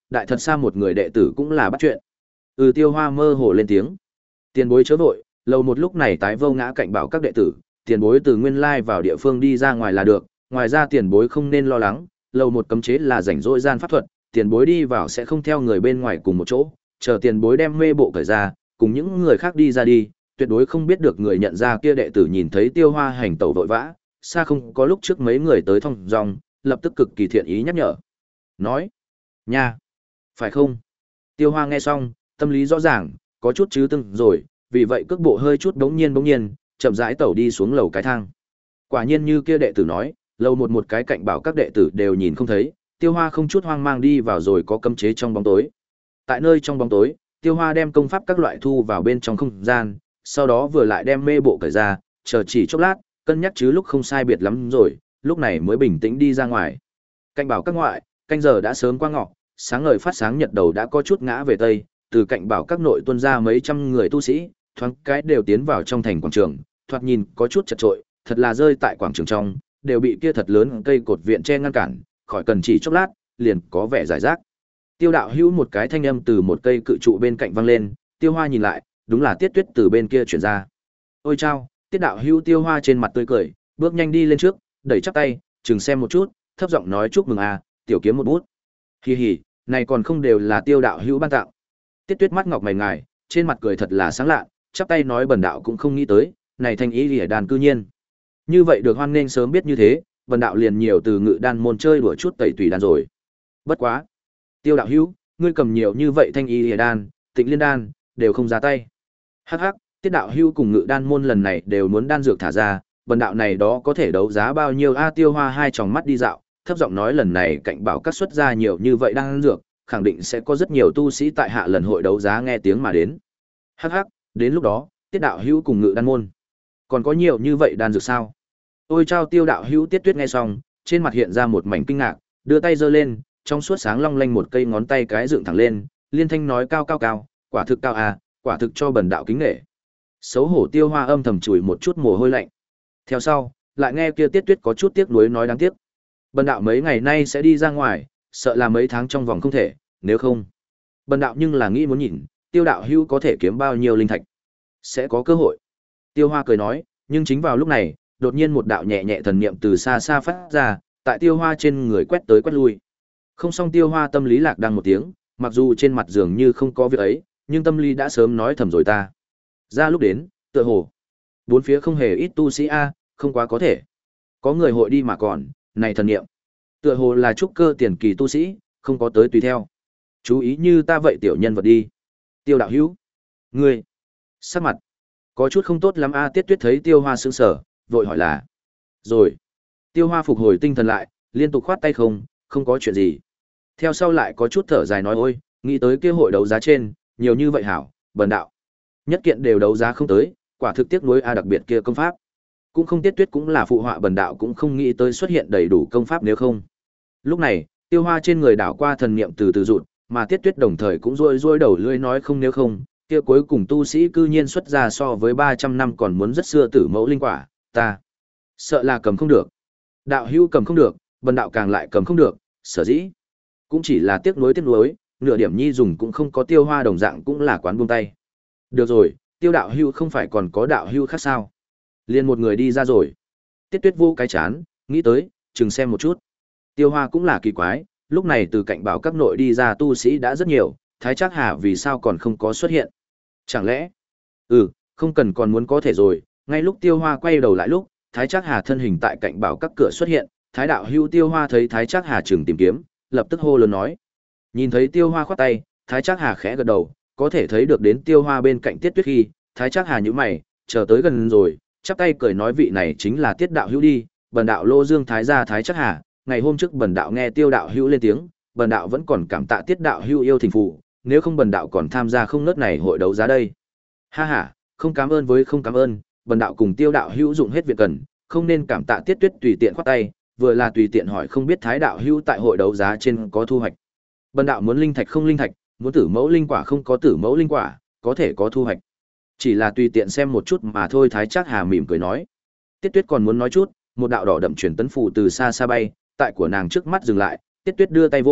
đại thật xa một người đệ tử cũng là bắt chuyện. Ừ, Tiêu Hoa mơ hồ lên tiếng. Tiền bối chớ vội, lầu một lúc này tái vô ngã cạnh bảo các đệ tử, tiền bối từ nguyên lai vào địa phương đi ra ngoài là được, ngoài ra tiền bối không nên lo lắng, lầu một cấm chế là rảnh rỗi gian pháp thuật, tiền bối đi vào sẽ không theo người bên ngoài cùng một chỗ, chờ tiền bối đem mê bộ cởi ra, cùng những người khác đi ra đi, tuyệt đối không biết được người nhận ra kia đệ tử nhìn thấy Tiêu Hoa hành tẩu vội vã, xa không có lúc trước mấy người tới thông dòng, lập tức cực kỳ thiện ý nhắc nhở. Nói, nha, phải không? Tiêu Hoa nghe xong, tâm lý rõ ràng, có chút chứ tưng rồi, vì vậy cước bộ hơi chút bỗng nhiên bỗng nhiên, chậm rãi tẩu đi xuống lầu cái thang. Quả nhiên như kia đệ tử nói, lầu một một cái cạnh bảo các đệ tử đều nhìn không thấy, Tiêu Hoa không chút hoang mang đi vào rồi có cấm chế trong bóng tối. Tại nơi trong bóng tối, Tiêu Hoa đem công pháp các loại thu vào bên trong không gian, sau đó vừa lại đem mê bộ cởi ra, chờ chỉ chốc lát, cân nhắc chứ lúc không sai biệt lắm rồi, lúc này mới bình tĩnh đi ra ngoài. Cạnh bảo các ngoại, canh giờ đã sớm qua ngọ, sáng ngời phát sáng nhật đầu đã có chút ngã về tây, từ cạnh bảo các nội tuân ra mấy trăm người tu sĩ, thoáng cái đều tiến vào trong thành quảng trường, thoạt nhìn có chút chật trội, thật là rơi tại quảng trường trong, đều bị kia thật lớn cây cột viện che ngăn cản, khỏi cần chỉ chốc lát, liền có vẻ giải rác. Tiêu đạo hữu một cái thanh âm từ một cây cự trụ bên cạnh vang lên, Tiêu Hoa nhìn lại, đúng là Tiết Tuyết từ bên kia chuyển ra. Ôi chao, Tiết đạo hữu. Tiêu Hoa trên mặt tươi cười, bước nhanh đi lên trước, đẩy chắp tay, chừng xem một chút, thấp giọng nói chúc mừng a, tiểu kiếm một bút. Hi hi, này còn không đều là Tiêu đạo hữu ban tặng. Tiết Tuyết mắt ngọc mày ngài, trên mặt cười thật là sáng lạ, chắp tay nói bần đạo cũng không nghĩ tới, này thanh ý liễu đàn cư nhiên. Như vậy được hoan nghênh sớm biết như thế, bần đạo liền nhiều từ ngự đan môn chơi đùa chút tẩy tùy đan rồi. Bất quá, Tiêu đạo hữu, ngươi cầm nhiều như vậy thanh ý liễu đan, Tịnh Liên đan, đều không ra tay. Hắc hắc, Tiết đạo hữu cùng ngự đan môn lần này đều muốn đan dược thả ra, bần đạo này đó có thể đấu giá bao nhiêu a? Tiêu Hoa hai tròng mắt đi dạo, thấp giọng nói lần này cạnh bảo các xuất ra nhiều như vậy đan dược, khẳng định sẽ có rất nhiều tu sĩ tại hạ lần hội đấu giá nghe tiếng mà đến. Hắc hắc, đến lúc đó, Tiết đạo hữu cùng ngự đan môn, còn có nhiều như vậy đan dược sao? Ôi chao. Tiêu đạo hữu. Tiết Tuyết nghe xong, trên mặt hiện ra một mảnh kinh ngạc, đưa tay giơ lên, trong suốt sáng long lanh một cây ngón tay cái dựng thẳng lên, liên thanh nói cao cao cao, quả thực cao à, quả thực cho bần đạo kính nể. Xấu hổ Tiêu Hoa âm thầm chùi một chút mồ hôi lạnh. Theo sau, lại nghe kia Tiết Tuyết có chút tiếc nuối nói đáng tiếc. Bần đạo mấy ngày nay sẽ đi ra ngoài, sợ là mấy tháng trong vòng không thể, nếu không. Bần đạo nhưng là nghĩ muốn nhìn, Tiêu đạo hữu có thể kiếm bao nhiêu linh thạch. Sẽ có cơ hội. Tiêu Hoa cười nói, nhưng chính vào lúc này, đột nhiên một đạo nhẹ nhẹ thần niệm từ xa xa phát ra, tại Tiêu Hoa trên người quét tới quét lui. Không xong. Tiêu Hoa tâm lý lạc đăng một tiếng, mặc dù trên mặt dường như không có việc ấy, nhưng tâm lý đã sớm nói thầm rồi ta. Ra lúc đến, tựa hồ bốn phía không hề ít tu sĩ a, không quá có thể. Có người hội đi mà còn, này thần niệm, tựa hồ là trúc cơ tiền kỳ tu sĩ, không có tới tùy theo. Chú ý như ta vậy tiểu nhân vật đi. Tiêu đạo hữu, ngươi sắc mặt có chút không tốt lắm a. Tiết Tuyết thấy Tiêu Hoa sững sờ, vội hỏi là. Rồi. Tiêu Hoa phục hồi tinh thần lại, liên tục khoát tay không, không có chuyện gì. Theo sau lại có chút thở dài nói ôi, nghĩ tới kia hội đấu giá trên, nhiều như vậy hảo, bần đạo nhất kiện đều đấu giá không tới, quả thực tiếc nuối a. Đặc biệt kia công pháp, cũng không. Tiết Tuyết cũng là phụ họa bần đạo cũng không nghĩ tới xuất hiện đầy đủ công pháp nếu không. Lúc này, Tiêu Hoa trên người đảo qua thần niệm từ từ rụt, mà Tiết Tuyết đồng thời cũng rôi rôi đầu lưỡi nói không nếu không, kia cuối cùng tu sĩ cư nhiên xuất ra so với ba trăm năm còn muốn rất xưa tử mẫu linh quả, ta sợ là cầm không được. Đạo hữu cầm không được, bần đạo càng lại cầm không được, sở dĩ cũng chỉ là tiếc nuối tiếc nuối, nửa điểm nhi dùng cũng không có. Tiêu Hoa đồng dạng cũng là quán buông tay. Được rồi, Tiêu đạo hữu không phải còn có đạo hữu khác sao? Liền một người đi ra rồi. Tiết Tuyết vô cái chán, nghĩ tới, chừng xem một chút. Tiêu Hoa cũng là kỳ quái, lúc này từ cạnh bảo các nội đi ra tu sĩ đã rất nhiều, Thái Trác Hà vì sao còn không có xuất hiện? Chẳng lẽ? Ừ, không cần còn muốn có thể rồi. Ngay lúc Tiêu Hoa quay đầu lại lúc, Thái Trác Hà thân hình tại cạnh bảo các cửa xuất hiện, Thái đạo hữu. Tiêu Hoa thấy Thái Trác Hà chừng tìm kiếm, lập tức hô lớn nói. Nhìn thấy Tiêu Hoa khoát tay, Thái Trác Hà khẽ gật đầu, có thể thấy được đến Tiêu Hoa bên cạnh Tiết Tuyết khi, Thái Trác Hà nhíu mày, chờ tới gần rồi, chắp tay cười nói vị này chính là Tiết đạo hữu đi, bần đạo Lô Dương Thái gia Thái Trác Hà, ngày hôm trước bần đạo nghe Tiêu đạo hữu lên tiếng, bần đạo vẫn còn cảm tạ Tiết đạo hữu yêu thỉnh phụ, nếu không bần đạo còn tham gia không nớt này hội đấu giá đây. Ha ha, không cảm ơn với không cảm ơn, bần đạo cùng Tiêu đạo hữu dụng hết việc cần, không nên cảm tạ. Tiết Tuyết tùy tiện khoát tay, vừa là tùy tiện hỏi không biết Thái đạo hữu tại hội đấu giá trên có thu hoạch. Bần đạo muốn linh thạch không linh thạch, muốn tử mẫu linh quả không có tử mẫu linh quả, có thể có thu hoạch. Chỉ là tùy tiện xem một chút mà thôi. Thái Trác Hà mỉm cười nói. Tiết Tuyết còn muốn nói chút, một đạo đỏ đậm truyền tấn phù từ xa xa bay, tại của nàng trước mắt dừng lại, Tiết Tuyết đưa tay vỗ,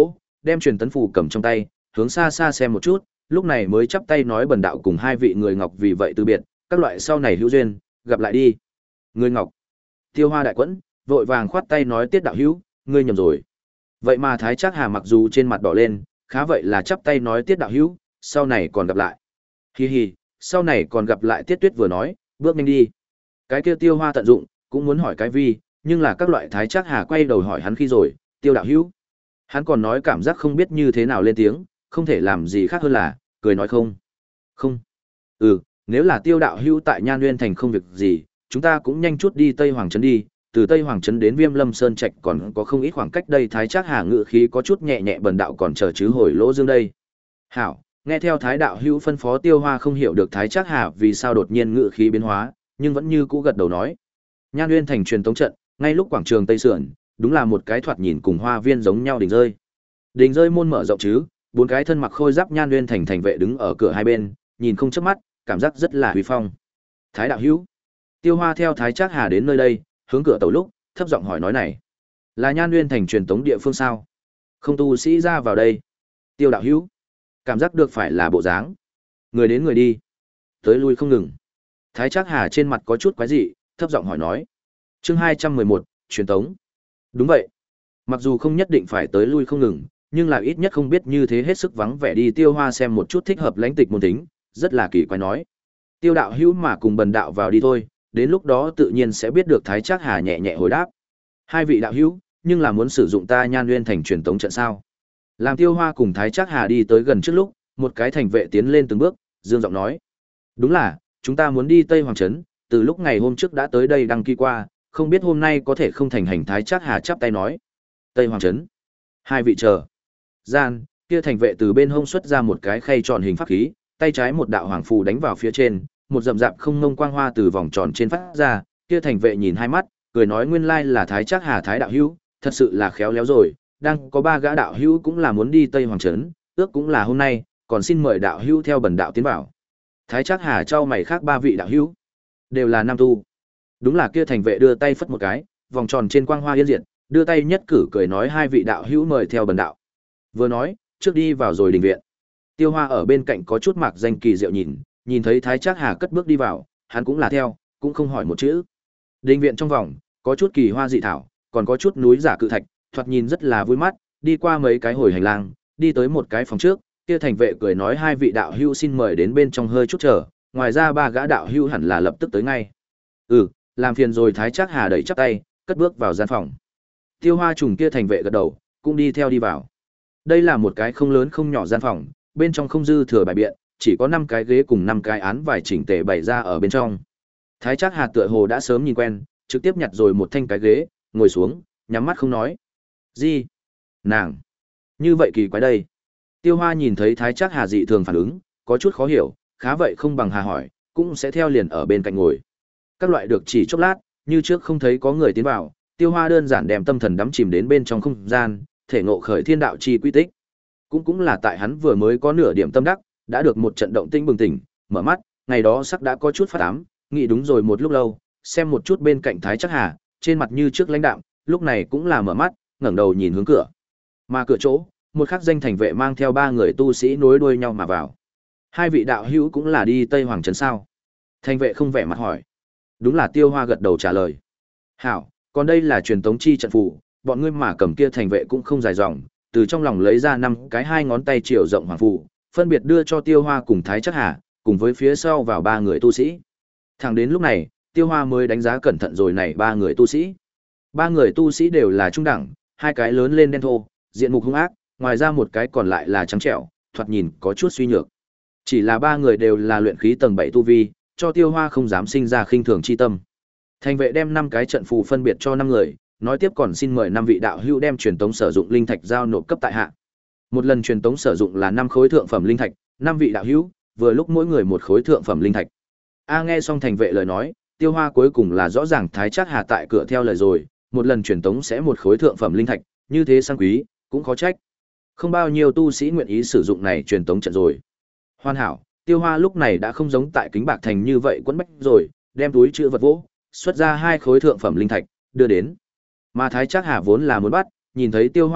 đem truyền tấn phù cầm trong tay, hướng xa xa xem một chút, lúc này mới chắp tay nói bần đạo cùng hai vị người ngọc vì vậy từ biệt, các loại sau này hữu duyên, gặp lại đi. Người ngọc. Tiêu Hoa đại quẫn, vội vàng khoát tay nói Tiết đạo hữu, ngươi nhầm rồi. Vậy mà Thái Trác Hà mặc dù trên mặt đỏ lên, khá vậy là chắp tay nói Tiết đạo hữu, sau này còn gặp lại. Hi hi, sau này còn gặp lại. Tiết Tuyết vừa nói, bước nhanh đi. Cái kia Tiêu Hoa tận dụng, cũng muốn hỏi cái vi, nhưng là các loại Thái Trác Hà quay đầu hỏi hắn khi rồi, Tiêu đạo hữu. Hắn còn nói cảm giác không biết như thế nào lên tiếng, không thể làm gì khác hơn là, cười nói không. Không. Ừ, nếu là Tiêu đạo hữu tại Nhan Nguyên thành không việc gì, chúng ta cũng nhanh chút đi Tây Hoàng Trấn đi, từ Tây Hoàng Trấn đến Viêm Lâm Sơn Trạch còn có không ít khoảng cách đây. Thái Trác Hà ngự khí có chút nhẹ nhẹ bần đạo còn chờ chứ hồi Lỗ Dương đây. Hảo, nghe theo Thái đạo hữu phân phó. Tiêu Hoa không hiểu được Thái Trác Hà vì sao đột nhiên ngự khí biến hóa, nhưng vẫn như cũ gật đầu nói. Nhan Nguyên thành truyền tống trận, ngay lúc quảng trường Tây Sườn, đúng là một cái thoạt nhìn cùng hoa viên giống nhau đỉnh rơi. Đỉnh rơi môn mở rộng chứ, bốn cái thân mặc khôi giáp Nhan Nguyên thành thành vệ đứng ở cửa hai bên, nhìn không chớp mắt, cảm giác rất là uy phong. Thái đạo hữu. Tiêu Hoa theo Thái Trác Hà đến nơi đây, hướng cửa tàu lúc, thấp giọng hỏi nói này, là Nhan Nguyên thành truyền tống địa phương sao? Không tu sĩ ra vào đây. Tiêu đạo hữu, cảm giác được phải là bộ dáng. Người đến người đi, tới lui không ngừng. Thái Trác Hà trên mặt có chút quái dị, thấp giọng hỏi nói. Chương hai trăm mười một, truyền tống. Đúng vậy. Mặc dù không nhất định phải tới lui không ngừng, nhưng là ít nhất không biết như thế hết sức vắng vẻ đi. Tiêu Hoa xem một chút thích hợp lãnh tịch môn tính, rất là kỳ quái nói. Tiêu đạo hữu mà cùng bần đạo vào đi thôi, đến lúc đó tự nhiên sẽ biết được. Thái Trác Hà nhẹ nhẹ hồi đáp. Hai vị đạo hữu, nhưng là muốn sử dụng ta Nhan Nguyên thành truyền tống trận sao? Làm Tiêu Hoa cùng Thái Trác Hà đi tới gần trước lúc, một cái thành vệ tiến lên từng bước, dương giọng nói. Đúng là, chúng ta muốn đi Tây Hoàng Trấn, từ lúc ngày hôm trước đã tới đây đăng ký qua, không biết hôm nay có thể không thành hành. Thái Trác Hà chắp tay nói. Tây Hoàng Trấn. Hai vị chờ. Gian, kia thành vệ từ bên hông xuất ra một cái khay tròn hình pháp khí, tay trái một đạo hoàng phù đánh vào phía trên, một rậm rạp không ngông quang hoa từ vòng tròn trên phát ra, kia thành vệ nhìn hai mắt, cười nói nguyên lai là Thái Trác Hà Thái đạo hữu, thật sự là khéo léo rồi, đang có ba gã đạo hữu cũng là muốn đi Tây Hoàng Trấn, ước cũng là hôm nay, còn xin mời đạo hữu theo bần đạo tiến vào. Thái Trác Hà trao mày khác ba vị đạo hữu, đều là nam tu. Đúng là kia thành vệ đưa tay phất một cái, vòng tròn trên quang hoa yên diệt, đưa tay nhất cử cười nói hai vị đạo hữu mời theo bần đạo. Vừa nói, trước đi vào rồi đình viện. Tiêu Hoa ở bên cạnh có chút mạc danh kỳ diệu nhìn, nhìn thấy Thái Trác Hà cất bước đi vào, hắn cũng là theo, cũng không hỏi một chữ. Đình viện trong vòng, có chút kỳ hoa dị thảo, còn có chút núi giả cự thạch, thoạt nhìn rất là vui mắt, đi qua mấy cái hồi hành lang, đi tới một cái phòng trước, kia thành vệ cười nói hai vị đạo hữu xin mời đến bên trong hơi chút chờ, ngoài ra ba gã đạo hữu hẳn là lập tức tới ngay. Ừ, làm phiền rồi. Thái Trác Hà đẩy chắp tay, cất bước vào gian phòng. Tiêu Hoa trùng kia thành vệ gật đầu, cũng đi theo đi vào. Đây là một cái không lớn không nhỏ gian phòng, bên trong không dư thừa bài biện, chỉ có năm cái ghế cùng năm cái án vải chỉnh tề bày ra ở bên trong. Thái Trác Hà tựa hồ đã sớm nhìn quen, trực tiếp nhặt rồi một thanh cái ghế, ngồi xuống, nhắm mắt không nói. Gì? Nàng? Như vậy kỳ quái đây. Tiêu Hoa nhìn thấy Thái Trác Hà dị thường phản ứng, có chút khó hiểu, khá vậy không bằng hà hỏi, cũng sẽ theo liền ở bên cạnh ngồi. Các loại được chỉ chốc lát, như trước không thấy có người tiến vào, Tiêu Hoa đơn giản đem tâm thần đắm chìm đến bên trong không gian, thể ngộ khởi thiên đạo chi quy tích. Cũng cũng là tại hắn vừa mới có nửa điểm tâm đắc, đã được một trận động tinh bừng tỉnh, mở mắt, ngày đó sắc đã có chút phát ám, nghĩ đúng rồi một lúc lâu, xem một chút bên cạnh Thái Trác Hà, trên mặt như trước lãnh đạm, lúc này cũng là mở mắt, ngẩng đầu nhìn hướng cửa. Mà cửa chỗ, một khắc danh thành vệ mang theo ba người tu sĩ nối đuôi nhau mà vào. Hai vị đạo hữu cũng là đi Tây Hoàng Trấn sao? Thành vệ không vẻ mặt hỏi. Đúng là. Tiêu Hoa gật đầu trả lời. Hảo, còn đây là truyền tống chi trận phù, bọn ngươi mà cầm kia thành vệ cũng không dài dòng, từ trong lòng lấy ra năm cái hai ngón tay chiều rộng hoàng phù, phân biệt đưa cho Tiêu Hoa cùng Thái Trác Hà, cùng với phía sau vào ba người tu sĩ. Thẳng đến lúc này, Tiêu Hoa mới đánh giá cẩn thận rồi này ba người tu sĩ. Ba người tu sĩ đều là trung đẳng, hai cái lớn lên đen thô, diện mục hung ác, ngoài ra một cái còn lại là trắng trẻo, thoạt nhìn có chút suy nhược. Chỉ là ba người đều là luyện khí tầng bảy tu vi, cho Tiêu Hoa không dám sinh ra khinh thường chi tâm. Thành vệ đem năm cái trận phù phân biệt cho năm người, nói tiếp còn xin mời năm vị đạo hữu đem truyền tống sử dụng linh thạch giao nộp cấp tại hạ. Một lần truyền tống sử dụng là năm khối thượng phẩm linh thạch, năm vị đạo hữu, vừa lúc mỗi người một khối thượng phẩm linh thạch. A nghe xong thành vệ lời nói, Tiêu Hoa cuối cùng là rõ ràng Thái Trác Hà tại cửa theo lời rồi, một lần truyền tống sẽ một khối thượng phẩm linh thạch, như thế sang quý, cũng khó trách. Không bao nhiêu tu sĩ nguyện ý sử dụng này truyền tống trận rồi. Hoàn hảo, Tiêu Hoa lúc này đã không giống tại Kính Bạc Thành như vậy quấn bách rồi, đem túi chữ vật vỗ, xuất ra hai khối thượng phẩm linh thạch, đưa đến. Mà Thái Trác Hà vốn là muốn bắt, nhìn thấy Tiêu Hoa cầm,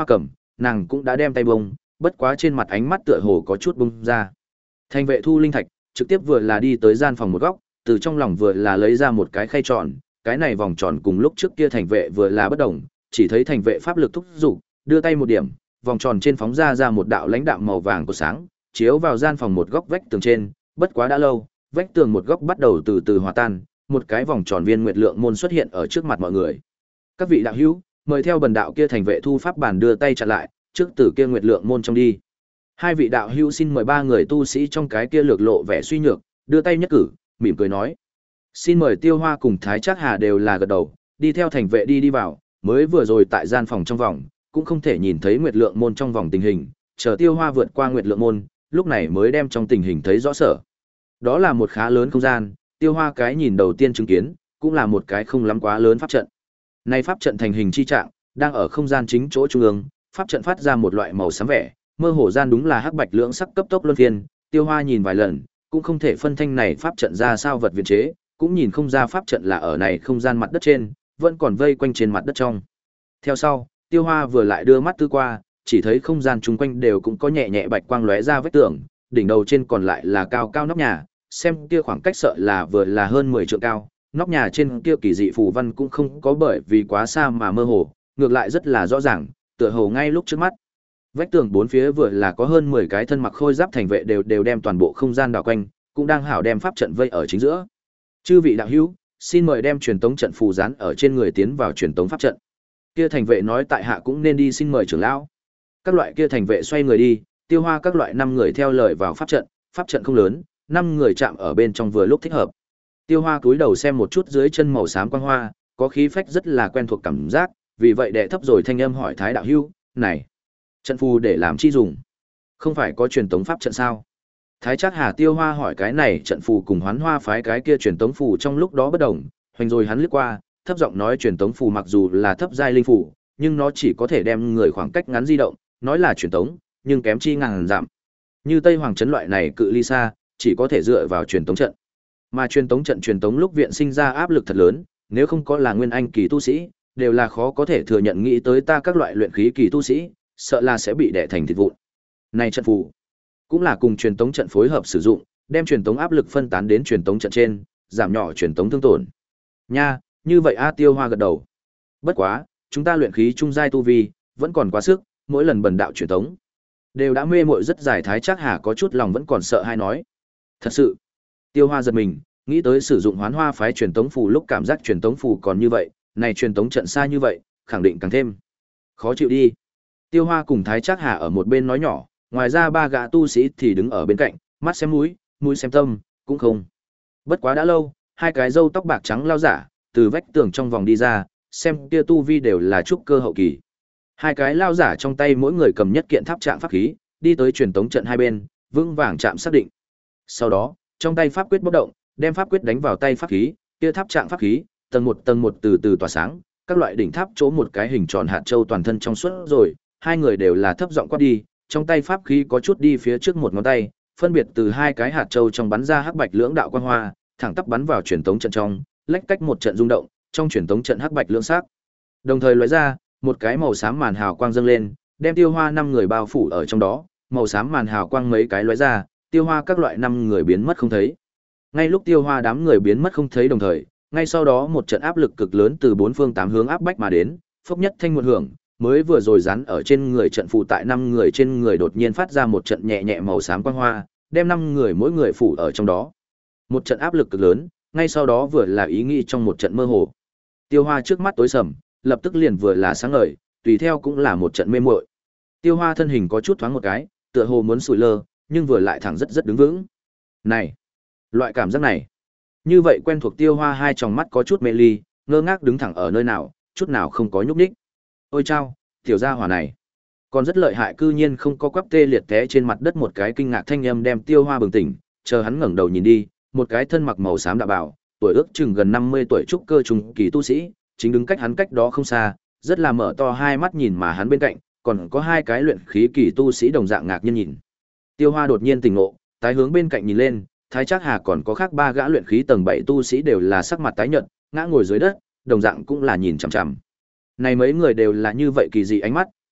nàng cũng đã đem tay bông, bất quá trên mặt ánh mắt tựa hồ có chút bung ra. Thành vệ thu linh thạch, trực tiếp vừa là đi tới gian phòng một góc, từ trong lòng vừa là lấy ra một cái khay tròn, cái này vòng tròn cùng lúc trước kia thành vệ vừa là bất đồng, chỉ thấy thành vệ pháp lực thúc dục, đưa tay một điểm, vòng tròn trên phóng ra ra một đạo lãnh đạm màu vàng của sáng, chiếu vào gian phòng một góc vách tường trên, bất quá đã lâu, vách tường một góc bắt đầu từ từ hòa tan, một cái vòng tròn viên nguyệt lượng môn xuất hiện ở trước mặt mọi người. Các vị đạo hữu, mời theo bần đạo kia thành vệ thu pháp bản đưa tay chặn lại, trước từ kia nguyệt lượng môn trong đi. Hai vị đạo hữu xin mời ba người tu sĩ trong cái kia lược lộ vẻ suy nhược, đưa tay nhất cử, mỉm cười nói. Xin mời Tiêu Hoa cùng Thái Trác Hà đều là gật đầu, đi theo thành vệ đi đi vào, mới vừa rồi tại gian phòng trong vòng, cũng không thể nhìn thấy nguyệt lượng môn trong vòng tình hình, chờ Tiêu Hoa vượt qua nguyệt lượng môn, lúc này mới đem trong tình hình thấy rõ sở. Đó là một khá lớn không gian, Tiêu Hoa cái nhìn đầu tiên chứng kiến, cũng là một cái không lắm quá lớn pháp trận. Này pháp trận thành hình chi trạng, đang ở không gian chính chỗ trung ương, pháp trận phát ra một loại màu xám vẻ, mơ hồ gian đúng là hắc bạch lưỡng sắc cấp tốc luân phiên, Tiêu Hoa nhìn vài lần, cũng không thể phân thanh này pháp trận ra sao vật viện chế, cũng nhìn không ra pháp trận là ở này không gian mặt đất trên, vẫn còn vây quanh trên mặt đất trong. Theo sau, Tiêu Hoa vừa lại đưa mắt tư qua, chỉ thấy không gian chung quanh đều cũng có nhẹ nhẹ bạch quang lóe ra vách tường, đỉnh đầu trên còn lại là cao cao nóc nhà, xem kia khoảng cách sợ là vừa là hơn mười trượng cao, nóc nhà trên kia kỳ dị phù văn cũng không có bởi vì quá xa mà mơ hồ, ngược lại rất là rõ ràng, tựa hồ ngay lúc trước mắt. Vách tường bốn phía vừa là có hơn mười cái thân mặc khôi giáp thành vệ đều đều đem toàn bộ không gian đảo quanh, cũng đang hảo đem pháp trận vây ở chính giữa. Chư vị đạo hữu, xin mời đem truyền tống trận phù dán ở trên người tiến vào truyền tống pháp trận. Kia thành vệ nói tại hạ cũng nên đi xin mời trưởng lão. Các loại kia thành vệ xoay người đi, Tiêu Hoa các loại năm người theo lời vào pháp trận, pháp trận không lớn, năm người chạm ở bên trong vừa lúc thích hợp. Tiêu Hoa cúi đầu xem một chút dưới chân màu xám quang hoa, có khí phách rất là quen thuộc cảm giác, vì vậy đệ thấp rồi thanh âm hỏi Thái đạo hữu, "Này, trận phù để làm chi dùng? Không phải có truyền tống pháp trận sao?" Thái Trác Hà Tiêu Hoa hỏi cái này trận phù cùng Hoán Hoa phái cái kia truyền tống phù trong lúc đó bất đồng, hoành rồi hắn liếc qua, thấp giọng nói truyền tống phù mặc dù là thấp giai linh phù, nhưng nó chỉ có thể đem người khoảng cách ngắn di động, nói là truyền tống, nhưng kém chi ngàn giảm. Như Tây Hoàng trấn loại này cự ly xa, chỉ có thể dựa vào truyền tống trận. Mà truyền tống trận truyền tống lúc viện sinh ra áp lực thật lớn, nếu không có là nguyên anh kỳ tu sĩ, đều là khó có thể thừa nhận nghĩ tới ta các loại luyện khí kỳ tu sĩ, sợ là sẽ bị đè thành thịt vụn. Này trận phù cũng là cùng truyền tống trận phối hợp sử dụng, đem truyền tống áp lực phân tán đến truyền tống trận trên, giảm nhỏ truyền tống thương tổn. Nha, như vậy A Tiêu Hoa gật đầu. Bất quá, chúng ta luyện khí trung giai tu vi, vẫn còn quá sức, mỗi lần bần đạo truyền tống đều đã mê muội rất dài. Thái Trác Hà có chút lòng vẫn còn sợ hay nói. Thật sự, Tiêu Hoa giật mình, nghĩ tới sử dụng Hoán Hoa phái truyền tống phù lúc cảm giác truyền tống phù còn như vậy, này truyền tống trận xa như vậy, khẳng định càng thêm khó chịu đi. Tiêu Hoa cùng Thái Trác Hà ở một bên nói nhỏ, ngoài ra ba gã tu sĩ thì đứng ở bên cạnh, mắt xem mũi, mũi xem tâm, cũng không. Bất quá đã lâu, hai cái râu tóc bạc trắng lao giả từ vách tường trong vòng đi ra, xem kia tu vi đều là trúc cơ hậu kỳ. Hai cái lao giả trong tay mỗi người cầm nhất kiện tháp trạng pháp khí, đi tới truyền tống trận hai bên, vững vàng chạm xác định. Sau đó, trong tay pháp quyết bốc động, đem pháp quyết đánh vào tay pháp khí, kia tháp trạng pháp khí, tầng một tầng một từ từ tỏa sáng, các loại đỉnh tháp chỗ một cái hình tròn hạt châu toàn thân trong suốt rồi, hai người đều là thấp giọng quát đi, trong tay pháp khí có chút đi phía trước một ngón tay, phân biệt từ hai cái hạt châu trong bắn ra hắc bạch lưỡng đạo quang hoa, thẳng tắp bắn vào truyền tống trận trong, lách cách một trận rung động, trong truyền tống trận hắc bạch lưỡng sắc. Đồng thời lóe ra, một cái màu xám màn hào quang dâng lên, đem Tiêu Hoa năm người bao phủ ở trong đó, màu xám màn hào quang mấy cái lóe ra, Tiêu Hoa các loại năm người biến mất không thấy. Ngay lúc Tiêu Hoa đám người biến mất không thấy đồng thời, ngay sau đó một trận áp lực cực lớn từ bốn phương tám hướng áp bách mà đến, phốc nhất thanh một hưởng, mới vừa rồi dán ở trên người trận phù tại năm người trên người đột nhiên phát ra một trận nhẹ nhẹ màu xám quang hoa, đem năm người mỗi người phủ ở trong đó. Một trận áp lực cực lớn, ngay sau đó vừa là ý nghĩ trong một trận mơ hồ. Tiêu Hoa trước mắt tối sầm, lập tức liền vừa là sáng ngời, tùy theo cũng là một trận mê muội. Tiêu Hoa thân hình có chút thoáng một cái, tựa hồ muốn sủi lơ, nhưng vừa lại thẳng rất rất đứng vững. Này, loại cảm giác này, như vậy quen thuộc. Tiêu Hoa hai tròng mắt có chút mê ly, ngơ ngác đứng thẳng ở nơi nào, chút nào không có nhúc nhích. Ôi chao, tiểu gia hỏa này còn rất lợi hại, cư nhiên không có quắp tê liệt té trên mặt đất. Một cái kinh ngạc thanh âm đem Tiêu Hoa bừng tỉnh, chờ hắn ngẩng đầu nhìn đi, một cái thân mặc màu xám đạo bào, tuổi ước chừng gần năm mươi tuổi trúc cơ trung kỳ tu sĩ, chính đứng cách hắn cách đó không xa, rất là mở to hai mắt nhìn mà hắn bên cạnh, còn có hai cái luyện khí kỳ tu sĩ đồng dạng ngạc nhiên nhìn. Tiêu Hoa đột nhiên tỉnh ngộ, tái hướng bên cạnh nhìn lên, Thái Trác Hà còn có khác ba gã luyện khí tầng bảy tu sĩ đều là sắc mặt tái nhợt, ngã ngồi dưới đất, đồng dạng cũng là nhìn chằm chằm. Này mấy người đều là như vậy kỳ dị ánh mắt,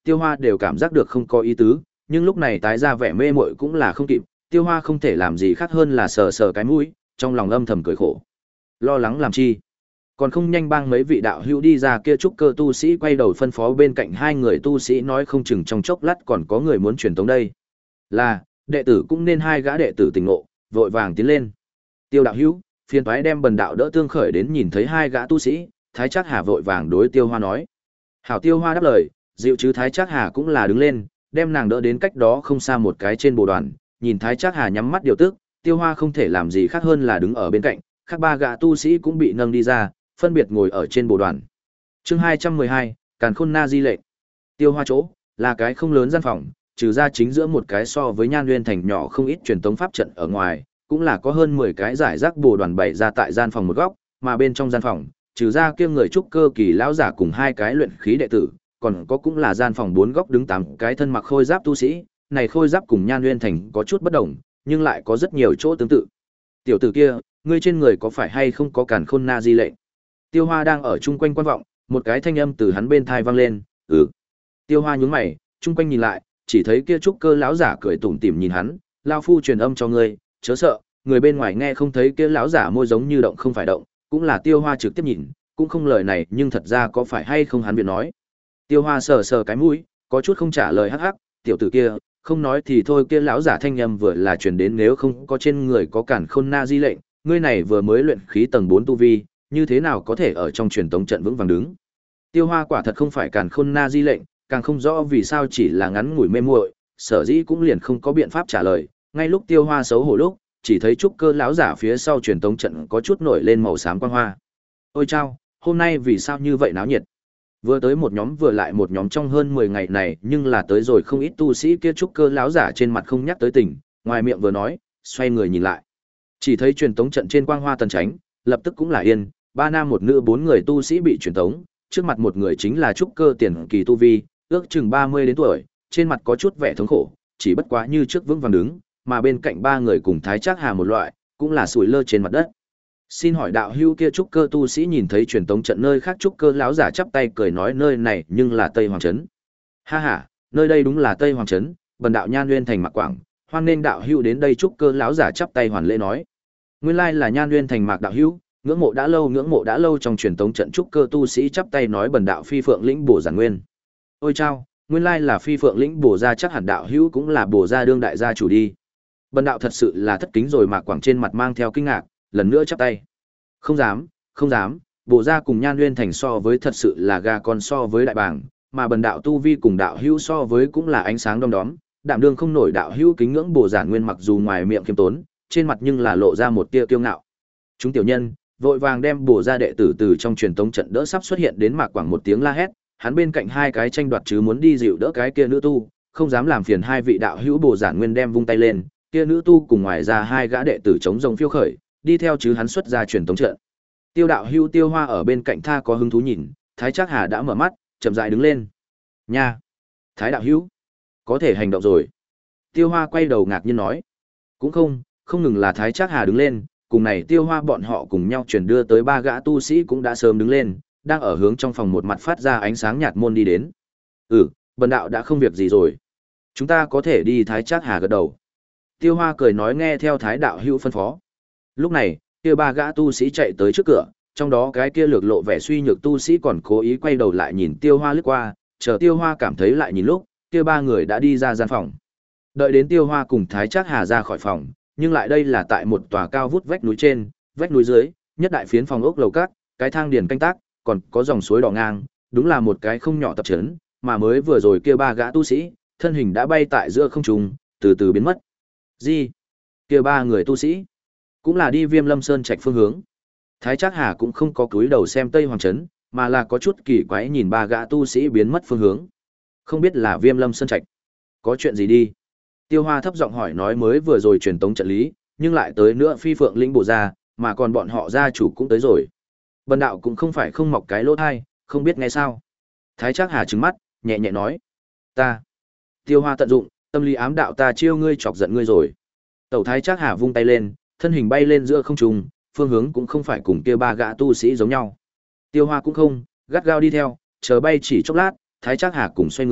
Tiêu Hoa đều cảm giác được không có ý tứ, nhưng lúc này tái ra vẻ mê muội cũng là không kịp, Tiêu Hoa không thể làm gì khác hơn là sờ sờ cái mũi, trong lòng âm thầm cười khổ. Lo lắng làm chi? Còn không nhanh bang mấy vị đạo hữu đi ra kia trúc cơ tu sĩ quay đầu phân phó bên cạnh hai người tu sĩ nói không chừng trong chốc lát còn có người muốn truyền tống đây. Là, đệ tử cũng nên hai gã đệ tử tỉnh ngộ, vội vàng tiến lên. Tiêu đạo hữu, phiền toái đem bần đạo đỡ tương khởi đến nhìn thấy hai gã tu sĩ, Thái Trác Hà vội vàng đối Tiêu Hoa nói. Hảo Tiêu Hoa đáp lời, dịu chứ Thái Trác Hà cũng là đứng lên, đem nàng đỡ đến cách đó không xa một cái trên bồ đoàn, nhìn Thái Trác Hà nhắm mắt điều tức, Tiêu Hoa không thể làm gì khác hơn là đứng ở bên cạnh, các ba gã tu sĩ cũng bị nâng đi ra, phân biệt ngồi ở trên bồ đoàn. Chương hai trăm mười hai, Càn Khôn Na Di lệnh. Tiêu Hoa chỗ là cái không lớn gian phòng, trừ ra chính giữa một cái so với Nhan Nguyên thành nhỏ không ít truyền tống pháp trận ở ngoài, cũng là có hơn mười cái giải rác bồ đoàn bày ra tại gian phòng một góc, mà bên trong gian phòng, trừ ra kia người trúc cơ kỳ lão giả cùng hai cái luyện khí đệ tử, còn có cũng là gian phòng bốn góc đứng tám cái thân mặc khôi giáp tu sĩ, này khôi giáp cùng Nhan Nguyên thành có chút bất đồng, nhưng lại có rất nhiều chỗ tương tự. Tiểu tử kia, ngươi trên người có phải hay không có Càn Khôn Na Di lệnh? Tiêu Hoa đang ở chung quanh quan vọng, một cái thanh âm từ hắn bên thai vang lên, "Ừ." Tiêu Hoa nhướng mày, chung quanh nhìn lại, chỉ thấy kia trúc cơ lão giả cười tủm tỉm nhìn hắn, "Lão phu truyền âm cho ngươi, chớ sợ." Người bên ngoài nghe không thấy kia lão giả môi giống như động không phải động, cũng là Tiêu Hoa trực tiếp nhìn, cũng không lời này, nhưng thật ra có phải hay không hắn viện nói. Tiêu Hoa sờ sờ cái mũi, có chút không trả lời hắc hắc, "Tiểu tử kia, không nói thì thôi." Kia lão giả thanh âm vừa là truyền đến, "Nếu không có trên người có Càn Khôn Na Di lệnh, ngươi này vừa mới luyện khí tầng bốn tu vi, như thế nào có thể ở trong truyền tống trận vững vàng đứng?" Tiêu Hoa quả thật không phải Càn Khôn Na Di lệnh, càng không rõ vì sao chỉ là ngắn ngủi mê muội, sở dĩ cũng liền không có biện pháp trả lời. Ngay lúc Tiêu Hoa xấu hổ lúc, chỉ thấy trúc cơ lão giả phía sau truyền tống trận có chút nổi lên màu xám quang hoa. "Ôi chao, hôm nay vì sao như vậy náo nhiệt?" Vừa tới một nhóm vừa lại một nhóm trong hơn mười ngày này, nhưng là tới rồi không ít tu sĩ, kia trúc cơ lão giả trên mặt không nhắc tới tình, ngoài miệng vừa nói, xoay người nhìn lại. Chỉ thấy truyền tống trận trên quang hoa tần tránh, lập tức cũng là yên, ba nam một nữ bốn người tu sĩ bị truyền tống, trước mặt một người chính là trúc cơ tiền kỳ tu vi, ước chừng ba mươi đến tuổi, trên mặt có chút vẻ thống khổ, chỉ bất quá như trước vững vàng đứng, mà bên cạnh ba người cùng Thái Trác Hà một loại, cũng là sủi lơ trên mặt đất. "Xin hỏi đạo hữu," kia trúc cơ tu sĩ nhìn thấy truyền tống trận nơi khác, trúc cơ lão giả chắp tay cười nói, "Nơi này nhưng là Tây Hoàng trấn." "Ha ha, nơi đây đúng là Tây Hoàng trấn, bần đạo Nhan Nguyên thành Mạc Quảng, hoan nên đạo hữu đến đây." Trúc cơ lão giả chắp tay hoàn lễ nói. Nguyên lai là Nhan Nguyên thành Mạc đạo hữu, ngưỡng mộ đã lâu, ngưỡng mộ đã lâu. Trong truyền tống trận trúc cơ tu sĩ chắp tay nói, "Bần đạo Phi Phượng lĩnh Bổ Giản Nguyên." "Ôi chao, nguyên lai là Phi Phượng lĩnh Bổ gia, chắc hẳn đạo hữu cũng là Bổ gia đương đại gia chủ đi." "Bần đạo thật sự là thất kính rồi." Mạc Quảng trên mặt mang theo kinh ngạc, lần nữa chắp tay. "Không dám, không dám, Bổ gia cùng Nhan Nguyên thành so với thật sự là gà con so với đại bàng, mà bần đạo tu vi cùng đạo hữu so với cũng là ánh sáng đom đóm, đảm đương không nổi đạo hữu kính ngưỡng." Bổ Giản Nguyên mặc dù ngoài miệng khiêm tốn, trên mặt nhưng là lộ ra một tia kiêu ngạo. Chúng tiểu nhân vội vàng đem Bổ gia đệ tử từ trong truyền tống trận đỡ, sắp xuất hiện đến Mạc Quảng một tiếng la hét, hắn bên cạnh hai cái tranh đoạt chứ muốn đi dịu đỡ cái kia nữ tu, không dám làm phiền hai vị đạo hữu. Bổ Giản Nguyên đem vung tay lên, kia nữ tu cùng ngoài ra hai gã đệ tử chống rồng phiêu khởi, đi theo chứ hắn xuất ra truyền tống trận. Tiêu đạo hữu Tiêu Hoa ở bên cạnh tha có hứng thú nhìn, Thái Trác Hà đã mở mắt, chậm rãi đứng lên. "Nha, Thái đạo hữu, có thể hành động rồi." Tiêu Hoa quay đầu ngạc nhiên nói. Cũng không, không ngừng là Thái Trác Hà đứng lên, cùng này Tiêu Hoa bọn họ cùng nhau chuyển đưa tới ba gã tu sĩ cũng đã sớm đứng lên, đang ở hướng trong phòng một mặt phát ra ánh sáng nhạt môn đi đến. "Ừ, bần đạo đã không việc gì rồi, chúng ta có thể đi." Thái Trác Hà gật đầu. Tiêu Hoa cười nói, nghe theo Thái đạo hữu phân phó. Lúc này, kia ba gã tu sĩ chạy tới trước cửa, trong đó cái kia lược lộ vẻ suy nhược tu sĩ còn cố ý quay đầu lại nhìn Tiêu Hoa lướt qua, chờ Tiêu Hoa cảm thấy lại nhìn lúc, kia ba người đã đi ra gian phòng. Đợi đến Tiêu Hoa cùng Thái Trác Hà ra khỏi phòng, nhưng lại đây là tại một tòa cao vút vách núi trên, vách núi dưới, nhất đại phiến phòng ốc lầu cát, cái thang điền canh tác, còn có dòng suối đỏ ngang, đúng là một cái không nhỏ tập trấn, mà mới vừa rồi kia ba gã tu sĩ, thân hình đã bay tại giữa không trung, từ từ biến mất. Gì? Kia ba người tu sĩ, cũng là đi Viêm Lâm Sơn trạch phương hướng. Thái Trác Hà cũng không có cúi đầu xem Tây Hoàng trấn, mà là có chút kỳ quái nhìn ba gã tu sĩ biến mất phương hướng. Không biết là Viêm Lâm Sơn trạch, có chuyện gì đi? Tiêu Hoa thấp giọng hỏi, nói mới vừa rồi truyền tống trận lý, nhưng lại tới nữa Phi Phượng lĩnh Bổ gia, mà còn bọn họ gia chủ cũng tới rồi. Bần đạo cũng không phải không mọc cái lỗ thai, không biết nghe sao. Thái Trác Hà trừng mắt, nhẹ nhẹ nói. Ta. Tiêu Hoa tận dụng, tâm lý ám đạo, ta chiêu ngươi chọc giận ngươi rồi. Tẩu Thái Trác Hà vung tay lên, thân hình bay lên giữa không trung, phương hướng cũng không phải cùng kia ba gã tu sĩ giống nhau. Tiêu Hoa cũng không, gắt gao đi theo, chờ bay chỉ chốc lát, Thái Trác Hà cùng xoay người,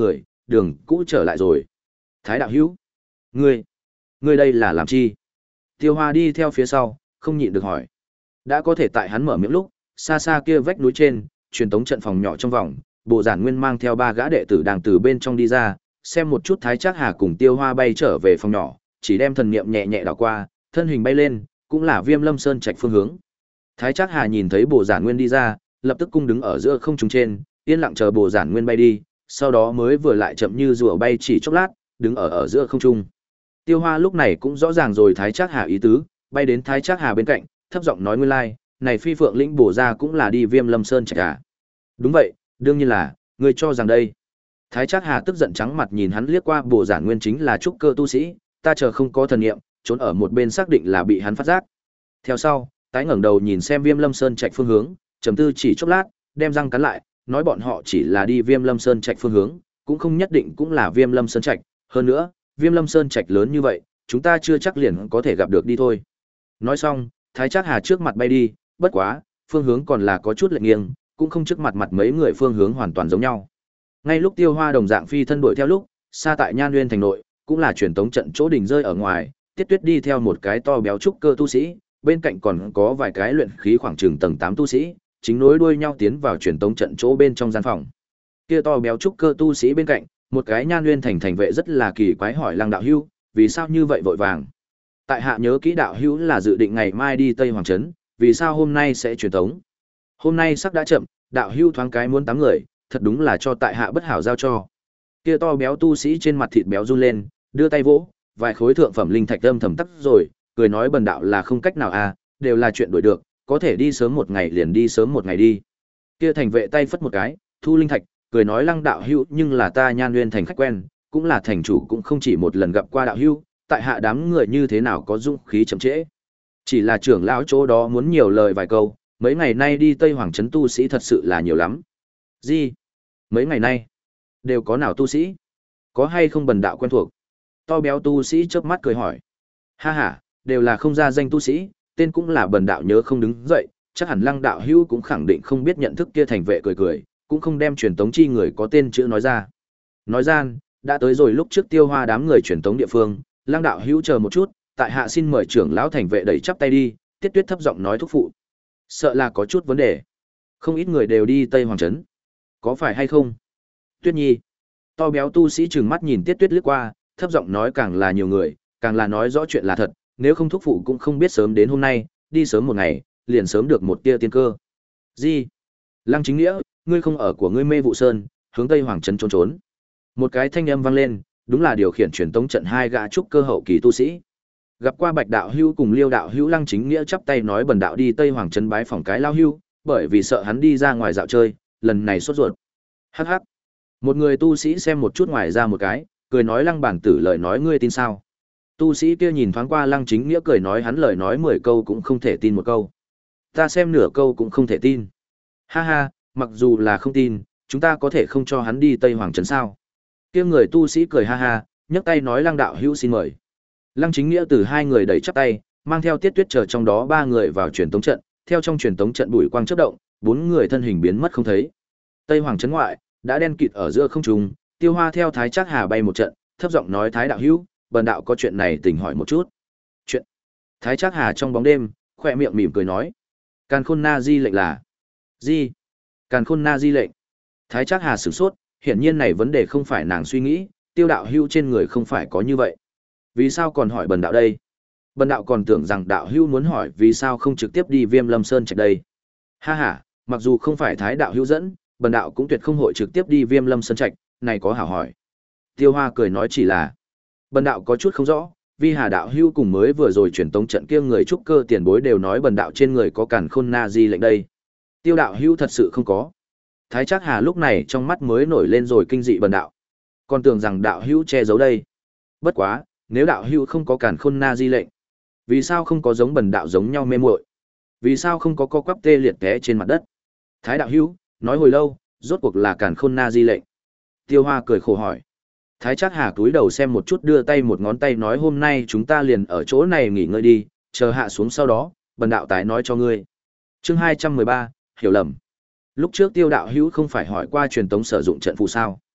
đường cũ trở lại rồi. Thái đạo hữu, ngươi, ngươi đây là làm chi? Tiêu Hoa đi theo phía sau, không nhịn được hỏi. Đã có thể tại hắn mở miệng lúc, xa xa kia vách núi trên, truyền tống trận phòng nhỏ trong vòng, Bộ Giản Nguyên mang theo ba gã đệ tử đang từ bên trong đi ra, xem một chút Thái Trác Hà cùng Tiêu Hoa bay trở về phòng nhỏ, chỉ đem thần niệm nhẹ nhẹ đảo qua, thân hình bay lên, cũng là Viêm Lâm Sơn Trạch phương hướng. Thái Trác Hà nhìn thấy Bộ Giản Nguyên đi ra, lập tức cung đứng ở giữa không trung trên, yên lặng chờ Bộ Giản Nguyên bay đi, sau đó mới vừa lại chậm như rùa bay chỉ chốc lát, đứng ở ở giữa không trung. Tiêu Hoa lúc này cũng rõ ràng rồi Thái Trác Hà ý tứ, bay đến Thái Trác Hà bên cạnh, thấp giọng nói nguyên lai, like, này Phi Phượng lĩnh bổ ra cũng là đi Viêm Lâm Sơn Trạch à? Đúng vậy, đương nhiên là, ngươi cho rằng đây. Thái Trác Hà tức giận trắng mặt nhìn hắn liếc qua, Bộ Giản Nguyên chính là trúc cơ tu sĩ, ta chờ không có thần niệm, trốn ở một bên xác định là bị hắn phát giác. Theo sau, tái ngẩng đầu nhìn xem Viêm Lâm Sơn Trạch phương hướng, trầm tư chỉ chốc lát, đem răng cắn lại, nói bọn họ chỉ là đi Viêm Lâm Sơn Trạch phương hướng, cũng không nhất định cũng là Viêm Lâm Sơn Trạch, hơn nữa, Viêm Lâm Sơn Trạch lớn như vậy, chúng ta chưa chắc liền có thể gặp được đi thôi. Nói xong, Thái Trác Hà trước mặt bay đi, bất quá, phương hướng còn là có chút lệch nghiêng, cũng không trước mặt mặt mấy người phương hướng hoàn toàn giống nhau. Ngay lúc Tiêu Hoa đồng dạng phi thân đuổi theo lúc, xa tại Nhan Nguyên thành nội, cũng là truyền tống trận chỗ đỉnh rơi ở ngoài, Tiết Tuyết đi theo một cái to béo trúc cơ tu sĩ, bên cạnh còn có vài cái luyện khí khoảng chừng tầng tám tu sĩ, chính nối đuôi nhau tiến vào truyền tống trận chỗ bên trong gian phòng. Kia to béo trúc cơ tu sĩ bên cạnh, một cái Nhan Nguyên thành thành vệ rất là kỳ quái hỏi Lăng đạo hữu, vì sao như vậy vội vàng? Tại hạ nhớ kỹ đạo hữu là dự định ngày mai đi Tây Hoàng trấn, vì sao hôm nay sẽ truyền tống? Hôm nay sắp đã chậm, đạo hữu thoáng cái muốn tám người, thật đúng là cho tại hạ bất hảo giao cho. Kia to béo tu sĩ trên mặt thịt béo run lên, đưa tay vỗ, vài khối thượng phẩm linh thạch âm thầm tắc rồi, cười nói bần đạo là không cách nào à, đều là chuyện đổi được, có thể đi sớm một ngày liền đi sớm một ngày đi. Kia thành vệ tay phất một cái, thu linh thạch, cười nói Lăng đạo hữu nhưng là ta Nhan Nguyên thành khách quen, cũng là thành chủ cũng không chỉ một lần gặp qua đạo hữu, tại hạ đám người như thế nào có dũng khí chậm trễ. Chỉ là trưởng lão chỗ đó muốn nhiều lời vài câu, mấy ngày nay đi Tây Hoàng trấn tu sĩ thật sự là nhiều lắm. Gì? Mấy ngày nay? Đều có nào tu sĩ? Có hay không bần đạo quen thuộc? To béo tu sĩ chớp mắt cười hỏi. Ha ha, đều là không ra danh tu sĩ, tên cũng là bần đạo nhớ không đứng dậy, chắc hẳn Lăng đạo hữu cũng khẳng định không biết nhận thức. Kia thành vệ cười cười, cũng không đem truyền tống chi người có tên chữ nói ra. Nói gian, đã tới rồi lúc trước Tiêu Hoa đám người truyền tống địa phương, Lăng đạo hữu chờ một chút, tại hạ xin mời trưởng lão thành vệ đẩy chắp tay đi. Tiết Tuyết thấp giọng nói thúc phụ. Sợ là có chút vấn đề. Không ít người đều đi Tây Hoàng trấn. Có phải hay không? Tuyết Nhi. To béo tu sĩ trừng mắt nhìn Tiết Tuyết lướt qua, thấp giọng nói càng là nhiều người, càng là nói rõ chuyện là thật, nếu không thúc phụ cũng không biết sớm đến hôm nay, đi sớm một ngày, liền sớm được một tia tiên cơ. Gì? Lăng Chính Nghĩa, ngươi không ở của ngươi Mê Vụ Sơn, hướng Tây Hoàng trấn trốn trốn. Một cái thanh âm vang lên, đúng là điều khiển truyền tống trận hai gã trúc cơ hậu kỳ tu sĩ. Gặp qua Bạch đạo hữu cùng Liêu đạo hữu, Lăng Chính Nghĩa chắp tay nói bần đạo đi Tây Hoàng trấn bái phỏng cái lao hữu, bởi vì sợ hắn đi ra ngoài dạo chơi, lần này sốt ruột. Hắc hắc. Một người tu sĩ xem một chút ngoài ra một cái, cười nói Lăng bản tử lời nói ngươi tin sao? Tu sĩ kia nhìn thoáng qua Lăng Chính Nghĩa cười nói hắn lời nói mười câu cũng không thể tin một câu. Ta xem nửa câu cũng không thể tin. Ha ha, mặc dù là không tin, chúng ta có thể không cho hắn đi Tây Hoàng trấn sao? Kia người tu sĩ cười ha ha, nhấc tay nói Lăng đạo hữu xin mời. Lăng Chính Nghĩa từ hai người đẩy chắp tay, mang theo Tiết Tuyết chờ trong đó ba người vào truyền tống trận, theo trong truyền tống trận bùi quang chớp động, bốn người thân hình biến mất không thấy. Tây Hoàng trấn ngoại, đã đen kịt ở giữa không trung, Tiêu Hoa theo Thái Trác Hà bay một trận, thấp giọng nói Thái đạo hữu, bần đạo có chuyện này tỉnh hỏi một chút. Chuyện? Thái Trác Hà trong bóng đêm, khỏe miệng mỉm cười nói, Càn Khôn Na Di lệnh là? Gì? Càn Khôn Na Di lệnh? Thái Trác Hà sửng sốt, hiển nhiên này vấn đề không phải nàng suy nghĩ, Tiêu đạo hữu trên người không phải có như vậy. Vì sao còn hỏi bần đạo đây? Bần đạo còn tưởng rằng đạo hữu muốn hỏi vì sao không trực tiếp đi Viêm Lâm Sơn Trạch đây. Ha ha, mặc dù không phải Thái đạo hữu dẫn, bần đạo cũng tuyệt không hội trực tiếp đi Viêm Lâm Sơn Trạch, này có hảo hỏi. Tiêu Hoa cười nói chỉ là, bần đạo có chút không rõ, vì Hà đạo hữu cùng mới vừa rồi truyền tống trận kia người trúc cơ tiền bối đều nói bần đạo trên người có Càn Khôn Na Di lệnh đây. Tiêu đạo hữu thật sự không có. Thái Trác Hà lúc này trong mắt mới nổi lên rồi kinh dị bần đạo. Còn tưởng rằng đạo hữu che giấu đây. Bất quá, nếu đạo hữu không có Càn Khôn Na Di lệnh, vì sao không có giống bần đạo giống nhau mê muội? Vì sao không có co quắp tê liệt té trên mặt đất? Thái đạo hữu, nói hồi lâu, rốt cuộc là Càn Khôn Na Di lệnh. Tiêu Hoa cười khổ hỏi. Thái Trác Hà cúi đầu xem một chút, đưa tay một ngón tay nói hôm nay chúng ta liền ở chỗ này nghỉ ngơi đi, chờ hạ xuống sau đó, bần đạo tái nói cho ngươi. Chương hai trăm mười ba, hiểu lầm. Lúc trước Tiêu đạo hữu không phải hỏi qua truyền tống sử dụng trận phù sao?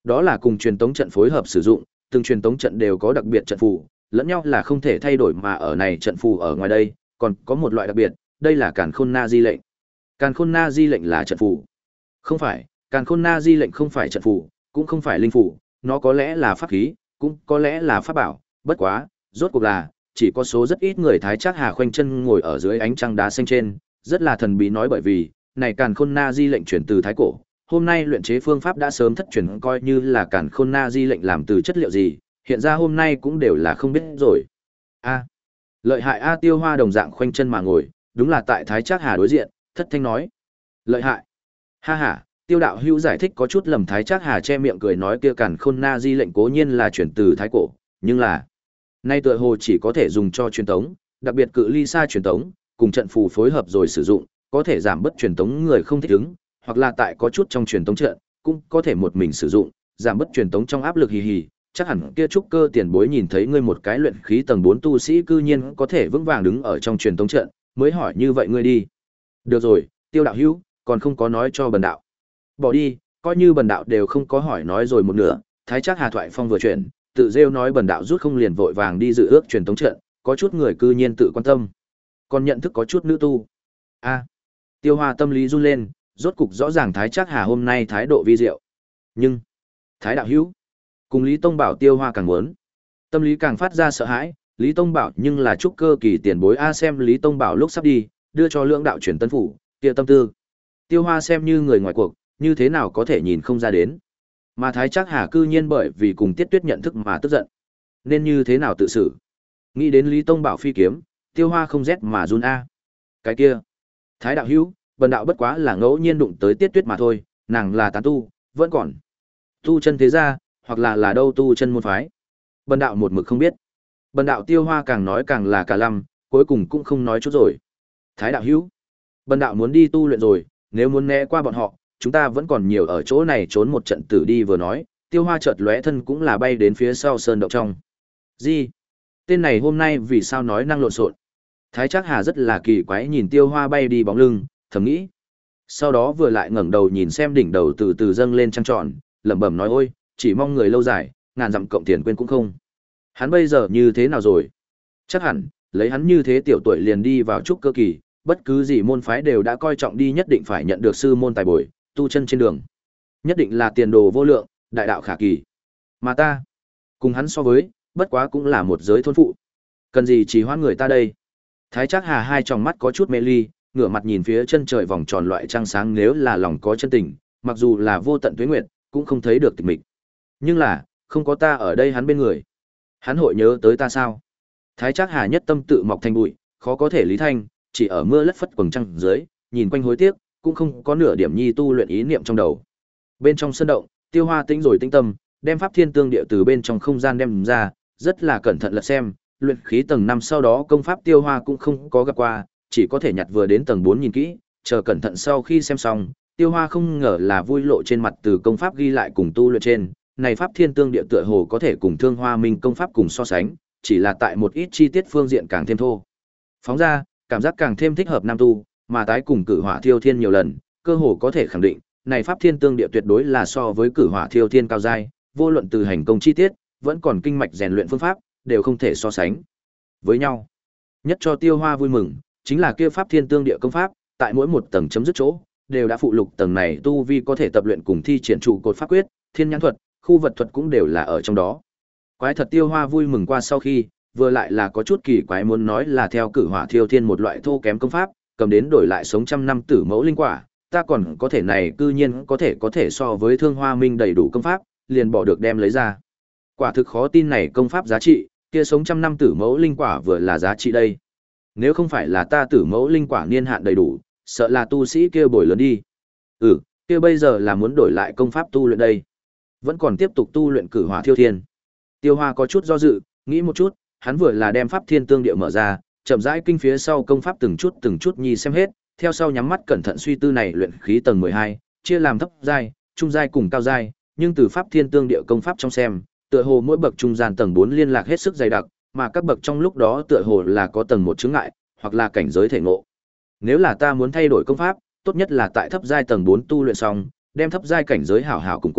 Đó là cùng truyền tống trận phối hợp sử dụng, từng truyền tống trận đều có đặc biệt trận phù, lẫn nhau là không thể thay đổi mà ở này trận phù ở ngoài đây, còn có một loại đặc biệt, đây là Càn Khôn Na Di lệnh. Càn Khôn Na Di lệnh là trận phù. Không phải, Càn Khôn Na Di lệnh không phải trận phù, cũng không phải linh phù, nó có lẽ là pháp khí, cũng có lẽ là pháp bảo, bất quá, rốt cuộc là chỉ có số rất ít người Thái Trác Hà khoanh chân ngồi ở dưới ánh trăng đá xanh trên, rất là thần bí nói bởi vì, này Càn Khôn Na Di lệnh chuyển từ thái cổ, hôm nay luyện chế phương pháp đã sớm thất truyền coi như là Càn Khôn Na Di lệnh làm từ chất liệu gì, hiện ra hôm nay cũng đều là không biết rồi. A, lợi hại a, Tiêu Hoa đồng dạng khoanh chân mà ngồi, đúng là tại Thái Trác Hà đối diện, thất thanh nói. Lợi hại. Ha ha, Tiêu đạo hữu giải thích có chút lầm. Thái Trác Hà che miệng cười nói kia Càn Khôn Na Di lệnh cố nhiên là chuyển từ thái cổ, nhưng là nay tựa hồ chỉ có thể dùng cho truyền tống, đặc biệt cự ly xa truyền tống, cùng trận phù phối hợp rồi sử dụng, có thể giảm bớt truyền tống người không thích ứng, hoặc là tại có chút trong truyền tống trận, cũng có thể một mình sử dụng, giảm bớt truyền tống trong áp lực hì hì. Chắc hẳn kia trúc cơ tiền bối nhìn thấy ngươi một cái luyện khí tầng bốn tu sĩ cư nhiên có thể vững vàng đứng ở trong truyền tống trận, mới hỏi như vậy ngươi đi. Được rồi, Tiêu đạo hữu, còn không có nói cho bần đạo. Bỏ đi, coi như bần đạo đều không có hỏi nói rồi một nửa. Thái Trác Hà thoại phong vừa chuyển, tự rêu nói bần đạo rút không liền vội vàng đi dự ước truyền tống trận, có chút người cư nhiên tự quan tâm, còn nhận thức có chút nữ tu. A, Tiêu Hoa tâm lý run lên, rốt cục rõ ràng Thái Trác Hà hôm nay thái độ vi diệu. Nhưng Thái đạo hữu cùng Lý Tông Bảo, Tiêu Hoa càng muốn, tâm lý càng phát ra sợ hãi. Lý Tông Bảo nhưng là trúc cơ kỳ tiền bối a, xem Lý Tông Bảo lúc sắp đi, đưa cho lưỡng đạo truyền tân phủ, kia tâm tư. Tiêu Hoa xem như người ngoài cuộc, như thế nào có thể nhìn không ra đến. Mà Thái Trác Hà cư nhiên bởi vì cùng Tiết Tuyết nhận thức mà tức giận, nên như thế nào tự xử. Nghĩ đến Lý Tông Bảo phi kiếm, Tiêu Hoa không rét mà run a. Cái kia, Thái đạo hữu, bần đạo bất quá là ngẫu nhiên đụng tới Tiết Tuyết mà thôi, nàng là tán tu, vẫn còn tu chân thế gia, hoặc là là đâu tu chân môn phái. Bần đạo một mực không biết. Bần đạo Tiêu Hoa càng nói càng là cả lăm, cuối cùng cũng không nói chút rồi. Thái đạo hữu, bần đạo muốn đi tu luyện rồi, nếu muốn né qua bọn họ, chúng ta vẫn còn nhiều ở chỗ này trốn một trận tử đi. Vừa nói, Tiêu Hoa chợt lóe thân cũng là bay đến phía sau sơn động trong. Gì? Tên này hôm nay vì sao nói năng lộn xộn? Thái Trác Hà rất là kỳ quái nhìn Tiêu Hoa bay đi bóng lưng, thầm nghĩ. Sau đó vừa lại ngẩng đầu nhìn xem đỉnh đầu từ từ dâng lên trăng tròn, lẩm bẩm nói ôi, chỉ mong người lâu dài, ngàn dặm cộng tiền quên cũng không. Hắn bây giờ như thế nào rồi? Chắc hẳn, lấy hắn như thế tiểu tuổi liền đi vào trúc cơ kỳ, bất cứ gì môn phái đều đã coi trọng đi, nhất định phải nhận được sư môn tài bồi, tu chân trên đường. Nhất định là tiền đồ vô lượng, đại đạo khả kỳ. Mà ta, cùng hắn so với, bất quá cũng là một giới thôn phụ. Cần gì chỉ hoãn người ta đây? Thái Trác Hà hai tròng mắt có chút mê ly, ngửa mặt nhìn phía chân trời vòng tròn loại trăng sáng, nếu là lòng có chân tình, mặc dù là vô tận tuế nguyệt, cũng không thấy được tịch mịch. Nhưng là, không có ta ở đây hắn bên người, hắn hội nhớ tới ta sao? Thái Trác Hà nhất tâm tự mọc thành bụi, khó có thể lý thanh, chỉ ở mưa lất phất quầng trăng dưới, nhìn quanh hối tiếc, cũng không có nửa điểm nhi tu luyện ý niệm trong đầu. Bên trong sân động, Tiêu Hoa tĩnh rồi tĩnh tâm, đem Pháp Thiên Tương Địa từ bên trong không gian đem ra, rất là cẩn thận lật xem, luyện khí tầng năm sau đó công pháp Tiêu Hoa cũng không có gặp qua, chỉ có thể nhặt vừa đến tầng bốn nhìn kỹ, chờ cẩn thận sau khi xem xong, Tiêu Hoa không ngờ là vui lộ trên mặt từ công pháp ghi lại cùng tu luyện trên, này Pháp Thiên Tương Địa tựa hồ có thể cùng Thương Hoa Minh công pháp cùng so sánh, chỉ là tại một ít chi tiết phương diện càng thêm thô. Phóng ra, cảm giác càng thêm thích hợp nam tu, mà tái cùng Cử Hỏa Thiêu Thiên nhiều lần, cơ hồ có thể khẳng định, này Pháp Thiên Tương Địa tuyệt đối là so với Cử Hỏa Thiêu Thiên cao giai, vô luận từ hành công chi tiết, vẫn còn kinh mạch rèn luyện phương pháp, đều không thể so sánh với nhau. Nhất cho Tiêu Hoa vui mừng, chính là kia Pháp Thiên Tương Địa công pháp, tại mỗi một tầng chấm dứt chỗ, đều đã phụ lục tầng này tu vi có thể tập luyện cùng thi triển trụ cột pháp quyết, thiên nhãn thuật, khu vật thuật cũng đều là ở trong đó. Quái thật Tiêu Hoa vui mừng qua sau khi, vừa lại là có chút kỳ quái muốn nói là theo Cử Hỏa Thiêu Thiên một loại thô kém công pháp, cầm đến đổi lại sống trăm năm tử mẫu linh quả, ta còn có thể này cư nhiên có thể có thể so với Thương Hoa Minh đầy đủ công pháp, liền bỏ được đem lấy ra. Quả thực khó tin này công pháp giá trị, kia sống trăm năm tử mẫu linh quả vừa là giá trị đây. Nếu không phải là ta tử mẫu linh quả niên hạn đầy đủ, sợ là tu sĩ kia bồi lớn đi. Ừ, kia bây giờ là muốn đổi lại công pháp tu luyện đây. Vẫn còn tiếp tục tu luyện Cử Hỏa Thiêu Thiên. Tiêu Hoa có chút do dự, nghĩ một chút, hắn vừa là đem Pháp Thiên Tương Địa mở ra, chậm rãi kinh phía sau công pháp từng chút từng chút nhi xem hết, theo sau nhắm mắt cẩn thận suy tư này luyện khí tầng mười hai, chia làm thấp giai, trung giai cùng cao giai, nhưng từ Pháp Thiên Tương Địa công pháp trong xem, tựa hồ mỗi bậc trung gian tầng bốn liên lạc hết sức dày đặc, mà các bậc trong lúc đó tựa hồ là có tầng một chướng ngại, hoặc là cảnh giới thể ngộ. Nếu là ta muốn thay đổi công pháp, tốt nhất là tại thấp giai tầng bốn tu luyện xong, đem thấp giai cảnh giới hảo hảo củng cố,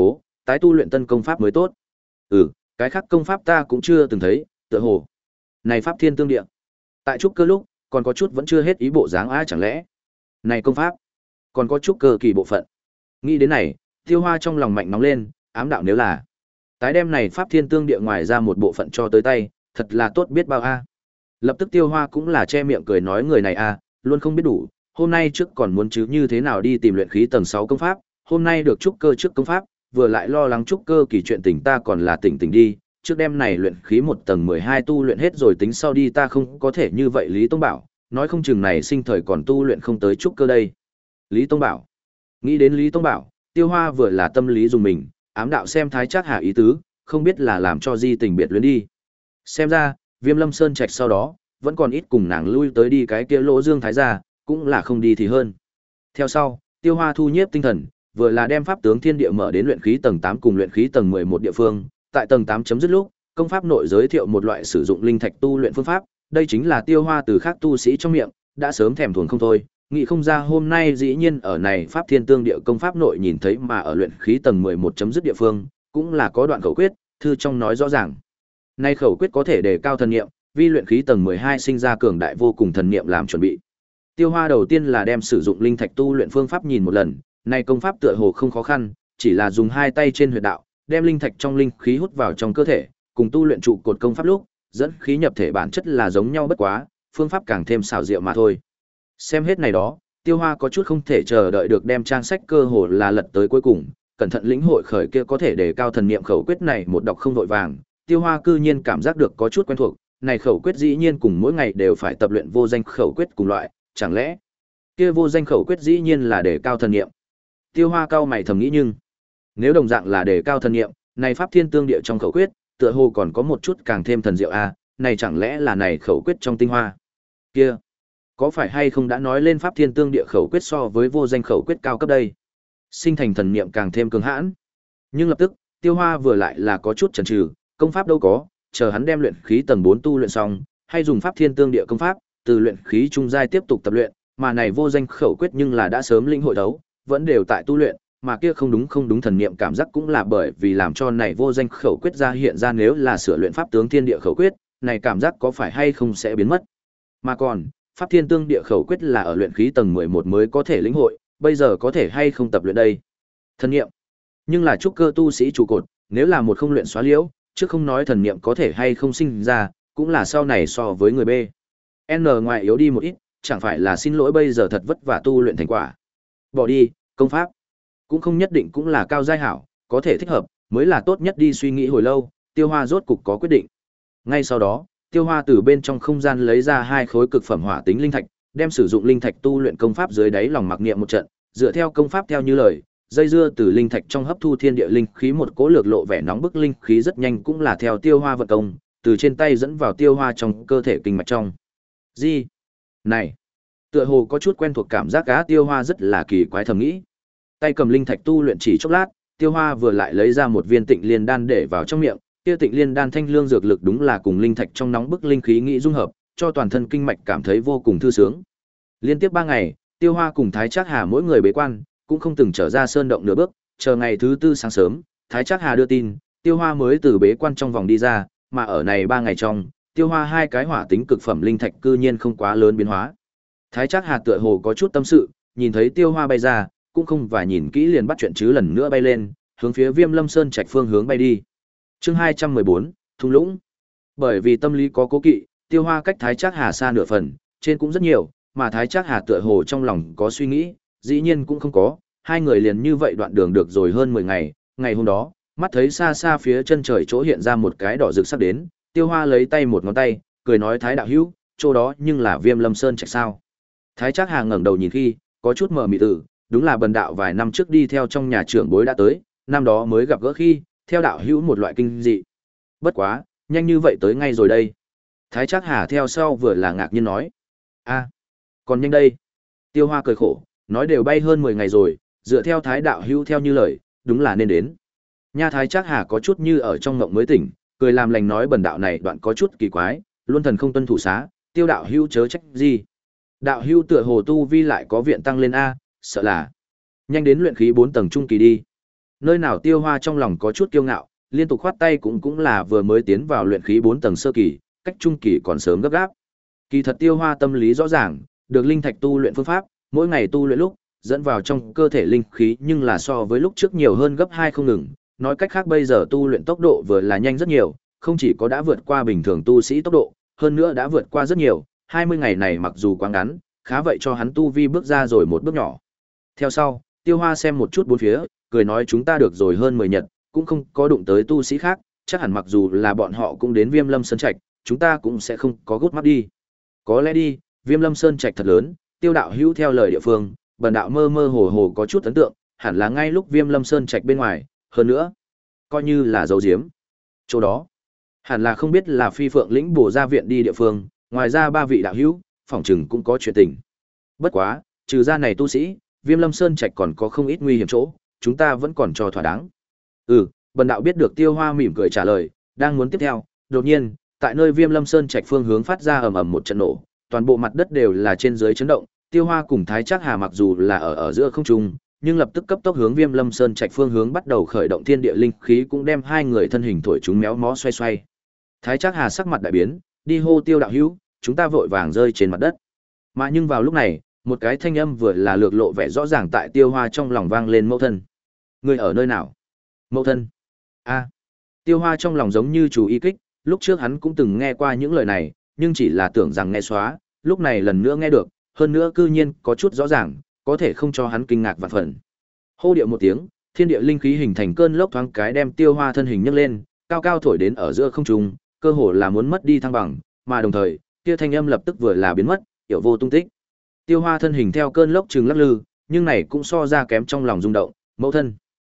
tái tu luyện tân công pháp mới tốt. Ừ, cái khác công pháp ta cũng chưa từng thấy, tựa hồ. Này pháp thiên tương địa. Tại trúc cơ lúc, còn có chút vẫn chưa hết ý bộ dáng á chẳng lẽ. Này công pháp, còn có chút cơ kỳ bộ phận. Nghĩ đến này, Tiêu Hoa trong lòng mạnh nóng lên, ám đạo nếu là tái đem này pháp thiên tương địa ngoài ra một bộ phận cho tới tay, thật là tốt biết bao a. Lập tức Tiêu Hoa cũng là che miệng cười nói người này a, luôn không biết đủ, hôm nay trước còn muốn chứ như thế nào đi tìm luyện khí tầng sáu công pháp, hôm nay được trúc cơ trước công pháp, vừa lại lo lắng trúc cơ kỳ chuyện tình ta còn là tỉnh tỉnh đi, trước đêm này luyện khí một tầng mười hai tu luyện hết rồi tính sau đi ta không có thể như vậy Lý Tông bảo, nói không chừng này sinh thời còn tu luyện không tới trúc cơ đây. Lý Tông bảo. Nghĩ đến Lý Tông bảo, Tiêu Hoa vừa là tâm lý dùng mình, ám đạo xem Thái Trác Hà ý tứ, không biết là làm cho di tình biệt luyến đi. Xem ra, Viêm Lâm Sơn Trạch sau đó, vẫn còn ít cùng nàng lui tới đi cái kia Lỗ Dương Thái gia, cũng là không đi thì hơn. Theo sau, Tiêu Hoa thu nhiếp tinh thần, vừa là đem pháp tướng thiên địa mở đến luyện khí tầng tám cùng luyện khí tầng mười một địa phương, tại tầng tám chấm dứt lúc, công pháp nội giới thiệu một loại sử dụng linh thạch tu luyện phương pháp, đây chính là Tiêu Hoa từ khác tu sĩ trong miệng, đã sớm thèm thuồng không thôi, nghĩ không ra hôm nay dĩ nhiên ở này pháp thiên tương địa công pháp nội nhìn thấy mà ở luyện khí tầng mười một chấm dứt địa phương, cũng là có đoạn khẩu quyết, thư trong nói rõ ràng. Nay khẩu quyết có thể đề cao thần niệm, vì luyện khí tầng mười hai sinh ra cường đại vô cùng thần niệm làm chuẩn bị. Tiêu Hoa đầu tiên là đem sử dụng linh thạch tu luyện phương pháp nhìn một lần, này công pháp tựa hồ không khó khăn, chỉ là dùng hai tay trên huyệt đạo, đem linh thạch trong linh khí hút vào trong cơ thể, cùng tu luyện trụ cột công pháp lúc, dẫn khí nhập thể bản chất là giống nhau bất quá, phương pháp càng thêm xảo diệu mà thôi. Xem hết này đó, Tiêu Hoa có chút không thể chờ đợi được đem trang sách cơ hồ là lật tới cuối cùng, cẩn thận lĩnh hội khởi kia có thể đề cao thần niệm khẩu quyết này một đọc không vội vàng, Tiêu Hoa cư nhiên cảm giác được có chút quen thuộc, này khẩu quyết dĩ nhiên cùng mỗi ngày đều phải tập luyện vô danh khẩu quyết cùng loại, chẳng lẽ kia vô danh khẩu quyết dĩ nhiên là đề cao thần niệm. Tiêu Hoa cao mày thầm nghĩ nhưng nếu đồng dạng là đề cao thần niệm, này pháp thiên tương địa trong khẩu quyết, tựa hồ còn có một chút càng thêm thần diệu a, này chẳng lẽ là này khẩu quyết trong tinh hoa. Kia, có phải hay không đã nói lên pháp thiên tương địa khẩu quyết so với vô danh khẩu quyết cao cấp đây? Sinh thành thần niệm càng thêm cường hãn. Nhưng lập tức, Tiêu Hoa vừa lại là có chút chần chừ, công pháp đâu có, chờ hắn đem luyện khí tầng bốn tu luyện xong, hay dùng pháp thiên tương địa công pháp, từ luyện khí trung giai tiếp tục tập luyện, mà này vô danh khẩu quyết nhưng là đã sớm linh hội đấu, vẫn đều tại tu luyện, mà kia không đúng không đúng thần niệm cảm giác cũng là bởi vì làm cho này vô danh khẩu quyết ra hiện ra nếu là sửa luyện pháp tướng thiên địa khẩu quyết, này cảm giác có phải hay không sẽ biến mất. Mà còn, pháp thiên tương địa khẩu quyết là ở luyện khí tầng mười một mới có thể lĩnh hội, bây giờ có thể hay không tập luyện đây. Thần niệm, nhưng là trúc cơ tu sĩ trụ cột, nếu là một không luyện xóa liễu, chứ không nói thần niệm có thể hay không sinh ra, cũng là sau này so với người B. N ngoài yếu đi một ít, chẳng phải là xin lỗi bây giờ thật vất vả tu luyện thành quả. Bỏ đi, công pháp cũng không nhất định cũng là cao giai hảo, có thể thích hợp, mới là tốt nhất đi suy nghĩ hồi lâu, Tiêu Hoa rốt cục có quyết định. Ngay sau đó, Tiêu Hoa từ bên trong không gian lấy ra hai khối cực phẩm hỏa tính linh thạch, đem sử dụng linh thạch tu luyện công pháp dưới đáy lòng mặc niệm một trận, dựa theo công pháp theo như lời, dây dưa từ linh thạch trong hấp thu thiên địa linh khí một cỗ lược lộ vẻ nóng bức linh khí rất nhanh cũng là theo Tiêu Hoa vận công, từ trên tay dẫn vào Tiêu Hoa trong cơ thể kinh mạch trong. Gì? Này, tựa hồ có chút quen thuộc cảm giác cá Tiêu Hoa rất là kỳ quái thầm nghĩ. Tay cầm linh thạch tu luyện chỉ chốc lát, Tiêu Hoa vừa lại lấy ra một viên Tịnh Liên đan để vào trong miệng, kia Tịnh Liên đan thanh lương dược lực đúng là cùng linh thạch trong nóng bức linh khí nghĩ dung hợp, cho toàn thân kinh mạch cảm thấy vô cùng thư sướng. Liên tiếp ba ngày, Tiêu Hoa cùng Thái Trác Hà mỗi người bế quan, cũng không từng trở ra sơn động nửa bước, chờ ngày thứ tư sáng sớm, Thái Trác Hà đưa tin, Tiêu Hoa mới từ bế quan trong vòng đi ra, mà ở này ba ngày trong, Tiêu Hoa hai cái hỏa tính cực phẩm linh thạch cư nhiên không quá lớn biến hóa. Thái Trác Hà tựa hồ có chút tâm sự, nhìn thấy Tiêu Hoa bay ra, cũng không và nhìn kỹ liền bắt chuyện chứ lần nữa bay lên, hướng phía Viêm Lâm Sơn Trạch phương hướng bay đi. Chương hai trăm mười bốn, thung lũng. Bởi vì tâm lý có cố kỵ, Tiêu Hoa cách Thái Trác Hà xa nửa phần, trên cũng rất nhiều, mà Thái Trác Hà tựa hồ trong lòng có suy nghĩ, dĩ nhiên cũng không có, hai người liền như vậy đoạn đường được rồi hơn mười ngày, ngày hôm đó, mắt thấy xa xa phía chân trời chỗ hiện ra một cái đỏ rực sắp đến, Tiêu Hoa lấy tay một ngón tay, cười nói Thái đạo hữu, chỗ đó nhưng là Viêm Lâm Sơn Trạch sao? Thái Trác Hà ngẩng đầu nhìn khi, có chút mờ mịt tử, đúng là bần đạo vài năm trước đi theo trong nhà trưởng bối đã tới, năm đó mới gặp gỡ khi, theo đạo hữu một loại kinh dị. Bất quá, nhanh như vậy tới ngay rồi đây. Thái Trác Hà theo sau vừa là ngạc nhiên nói. A, còn nhanh đây. Tiêu Hoa cười khổ, nói đều bay hơn mười ngày rồi, dựa theo Thái đạo hữu theo như lời, đúng là nên đến. Nha Thái Trác Hà có chút như ở trong ngộng mới tỉnh, cười làm lành nói bần đạo này đoạn có chút kỳ quái, luôn thần không tuân thủ xá, Tiêu đạo hữu chớ trách gì. Đạo hữu tựa hồ tu vi lại có viện tăng lên a, sợ là nhanh đến luyện khí bốn tầng trung kỳ đi. Nơi nào Tiêu Hoa trong lòng có chút kiêu ngạo, liên tục khoát tay cũng cũng là vừa mới tiến vào luyện khí bốn tầng sơ kỳ, cách trung kỳ còn sớm gấp gáp. Kỳ thật Tiêu Hoa tâm lý rõ ràng, được linh thạch tu luyện phương pháp, mỗi ngày tu luyện lúc, dẫn vào trong cơ thể linh khí nhưng là so với lúc trước nhiều hơn gấp hai không ngừng, nói cách khác bây giờ tu luyện tốc độ vừa là nhanh rất nhiều, không chỉ có đã vượt qua bình thường tu sĩ tốc độ, hơn nữa đã vượt qua rất nhiều, hai mươi ngày này mặc dù quá ngắn, khá vậy cho hắn tu vi bước ra rồi một bước nhỏ. Theo sau, Tiêu Hoa xem một chút bốn phía, cười nói chúng ta được rồi hơn mười nhật, cũng không có đụng tới tu sĩ khác, chắc hẳn mặc dù là bọn họ cũng đến Viêm Lâm Sơn Trạch, chúng ta cũng sẽ không có gút mắt đi. Có lẽ đi, Viêm Lâm Sơn Trạch thật lớn, Tiêu đạo hữu theo lời địa phương, bần đạo mơ mơ hồ hồ có chút ấn tượng, hẳn là ngay lúc Viêm Lâm Sơn Trạch bên ngoài, hơn nữa, coi như là dấu diếm. Chỗ đó, hẳn là không biết là Phi Phượng lĩnh bổ ra viện đi địa phương, ngoài ra ba vị đạo hữu, phỏng chừng cũng có chuyện tình. Bất quá, trừ ra này tu sĩ, Viêm Lâm Sơn Trạch còn có không ít nguy hiểm chỗ, chúng ta vẫn còn cho thỏa đáng. Ừ, bần đạo biết được. Tiêu Hoa mỉm cười trả lời, đang muốn tiếp theo, đột nhiên, tại nơi Viêm Lâm Sơn Trạch phương hướng phát ra ầm ầm một trận nổ, toàn bộ mặt đất đều là trên dưới chấn động, Tiêu Hoa cùng Thái Trác Hà mặc dù là ở ở giữa không trung, nhưng lập tức cấp tốc hướng Viêm Lâm Sơn Trạch phương hướng bắt đầu khởi động thiên địa linh khí cũng đem hai người thân hình thổi chúng méo mó xoay xoay. Thái Trác Hà sắc mặt đại biến, đi hô Tiêu đạo hữu, chúng ta vội vàng rơi trên mặt đất. Mà nhưng vào lúc này, một cái thanh âm vừa là lược lộ vẻ rõ ràng tại Tiêu Hoa trong lòng vang lên, mẫu thân. Người ở nơi nào? Mẫu thân. A. Tiêu Hoa trong lòng giống như chú ý kích, lúc trước hắn cũng từng nghe qua những lời này, nhưng chỉ là tưởng rằng nghe xóa, lúc này lần nữa nghe được, hơn nữa cư nhiên có chút rõ ràng, có thể không cho hắn kinh ngạc vạn phần. Hô điệu một tiếng, thiên địa linh khí hình thành cơn lốc thoáng cái đem Tiêu Hoa thân hình nhấc lên, cao cao thổi đến ở giữa không trung, cơ hồ là muốn mất đi thăng bằng, mà đồng thời, kia thanh âm lập tức vừa là biến mất, hiểu vô tung tích. Tiêu Hoa thân hình theo cơn lốc trừng lắc lư, nhưng này cũng so ra kém trong lòng rung động, mẫu thân.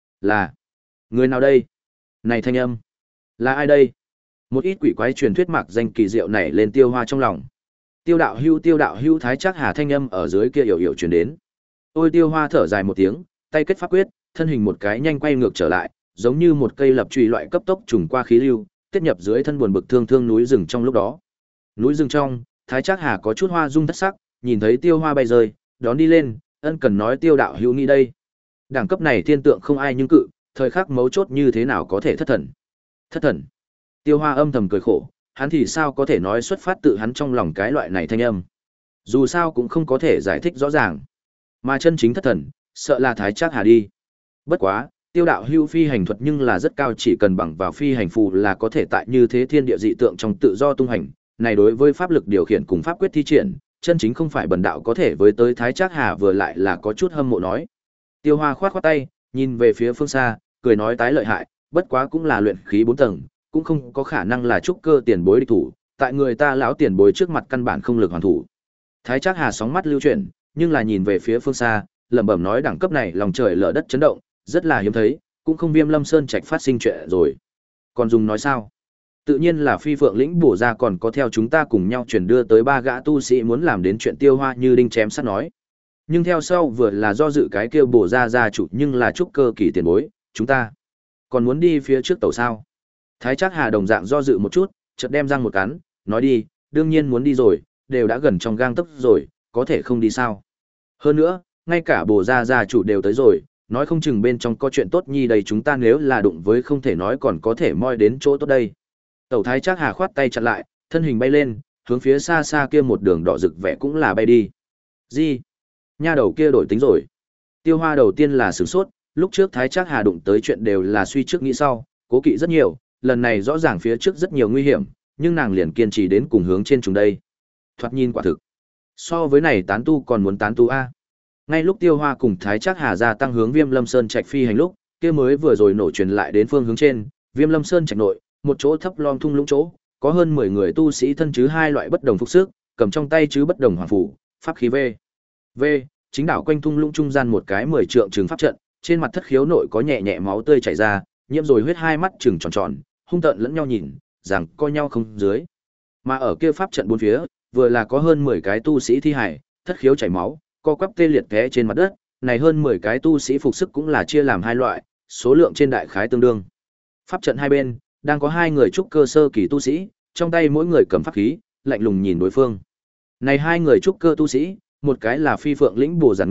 Là người nào đây? Này thanh âm, là ai đây? Một ít quỷ quái truyền thuyết mặc danh kỳ diệu nảy lên Tiêu Hoa trong lòng. Tiêu đạo hưu, Tiêu đạo hưu, Thái Trác Hà thanh âm ở dưới kia hiểu hiểu truyền đến. Ôi Tiêu Hoa thở dài một tiếng, tay kết pháp quyết, thân hình một cái nhanh quay ngược trở lại, giống như một cây lập chùy loại cấp tốc trùng qua khí lưu, tiết nhập dưới thân buồn bực thương thương núi rừng trong lúc đó. Núi rừng trong, Thái Trác Hà có chút hoa dung thất sắc, nhìn thấy Tiêu Hoa bay rơi, đón đi lên, ân cần nói Tiêu đạo hữu nghĩ đây. Đẳng cấp này thiên tượng không ai nhưng cự, thời khắc mấu chốt như thế nào có thể thất thần. Thất thần. Tiêu Hoa âm thầm cười khổ, hắn thì sao có thể nói xuất phát tự hắn trong lòng cái loại này thanh âm. Dù sao cũng không có thể giải thích rõ ràng. Mà chân chính thất thần, sợ là Thái Trác Hà đi. Bất quá, Tiêu đạo hưu phi hành thuật nhưng là rất cao, chỉ cần bằng vào phi hành phù là có thể tại như thế thiên địa dị tượng trong tự do tung hành. Này đối với pháp lực điều khiển cùng pháp quyết thi triển, chân chính không phải bần đạo có thể với tới. Thái Trác Hà vừa lại là có chút hâm mộ nói. Tiêu Hoa khoát khoát tay, nhìn về phía phương xa, cười nói tái lợi hại, bất quá cũng là luyện khí bốn tầng, cũng không có khả năng là trúc cơ tiền bối địch thủ, tại người ta lão tiền bối trước mặt căn bản không lực hoàn thủ. Thái Trác Hà sóng mắt lưu chuyển, nhưng là nhìn về phía phương xa, lẩm bẩm nói đẳng cấp này lòng trời lở đất chấn động, rất là hiếm thấy, cũng không Viêm Lâm Sơn Trạch phát sinh chuyện rồi. Còn dùng nói sao? Tự nhiên là Phi Phượng lĩnh bổ ra còn có theo chúng ta cùng nhau chuyển đưa tới ba gã tu sĩ muốn làm đến chuyện Tiêu Hoa như đinh chém sắt nói. Nhưng theo sau vừa là do dự cái kia bổ ra gia chủ nhưng là trúc cơ kỳ tiền bối, chúng ta còn muốn đi phía trước tàu sao? Thái Trác Hà đồng dạng do dự một chút, chợt đem răng một cắn, nói đi, đương nhiên muốn đi rồi, đều đã gần trong gang tấc rồi, có thể không đi sao? Hơn nữa, ngay cả bổ ra gia chủ đều tới rồi, nói không chừng bên trong có chuyện tốt nhi đầy, chúng ta nếu là đụng với không thể nói còn có thể moi đến chỗ tốt đây. Tẩu Thái Trác Hà khoát tay chặn lại, thân hình bay lên, hướng phía xa xa kia một đường đỏ rực vẻ cũng là bay đi. Gì? Nha đầu kia đổi tính rồi. Tiêu Hoa đầu tiên là sửng sốt, lúc trước Thái Trác Hà đụng tới chuyện đều là suy trước nghĩ sau, cố kỵ rất nhiều, lần này rõ ràng phía trước rất nhiều nguy hiểm, nhưng nàng liền kiên trì đến cùng hướng trên chúng đây. Thoạt nhìn quả thực, so với này tán tu còn muốn tán tu a. Ngay lúc Tiêu Hoa cùng Thái Trác Hà ra tăng hướng Viêm Lâm Sơn Trạch phi hành lúc, kia mới vừa rồi nổ truyền lại đến phương hướng trên, Viêm Lâm Sơn Trạch nội, một chỗ thấp lom thung lũng chỗ, có hơn mười người tu sĩ thân chứ hai loại bất đồng phục sức, cầm trong tay chứ bất đồng hoàng phủ, pháp khí V. V, chính đảo quanh thung lũng trung gian một cái mười trượng trường pháp trận, trên mặt thất khiếu nội có nhẹ nhẹ máu tươi chảy ra, nhiễm rồi huyết, hai mắt trừng tròn tròn, hung tợn lẫn nhau nhìn, rằng coi nhau không dưới. Mà ở kia pháp trận bốn phía, vừa là có hơn mười cái tu sĩ thi hải, thất khiếu chảy máu, co quắp tê liệt té trên mặt đất, này hơn mười cái tu sĩ phục sức cũng là chia làm hai loại, số lượng trên đại khái tương đương. Pháp trận hai bên, đang có hai người trúc cơ sơ kỳ tu sĩ, trong tay mỗi người cầm pháp khí, lạnh lùng nhìn đối phương. Này hai người trúc cơ tu sĩ, một cái là Phi Phượng lĩnh Bồ Giản Nguyên,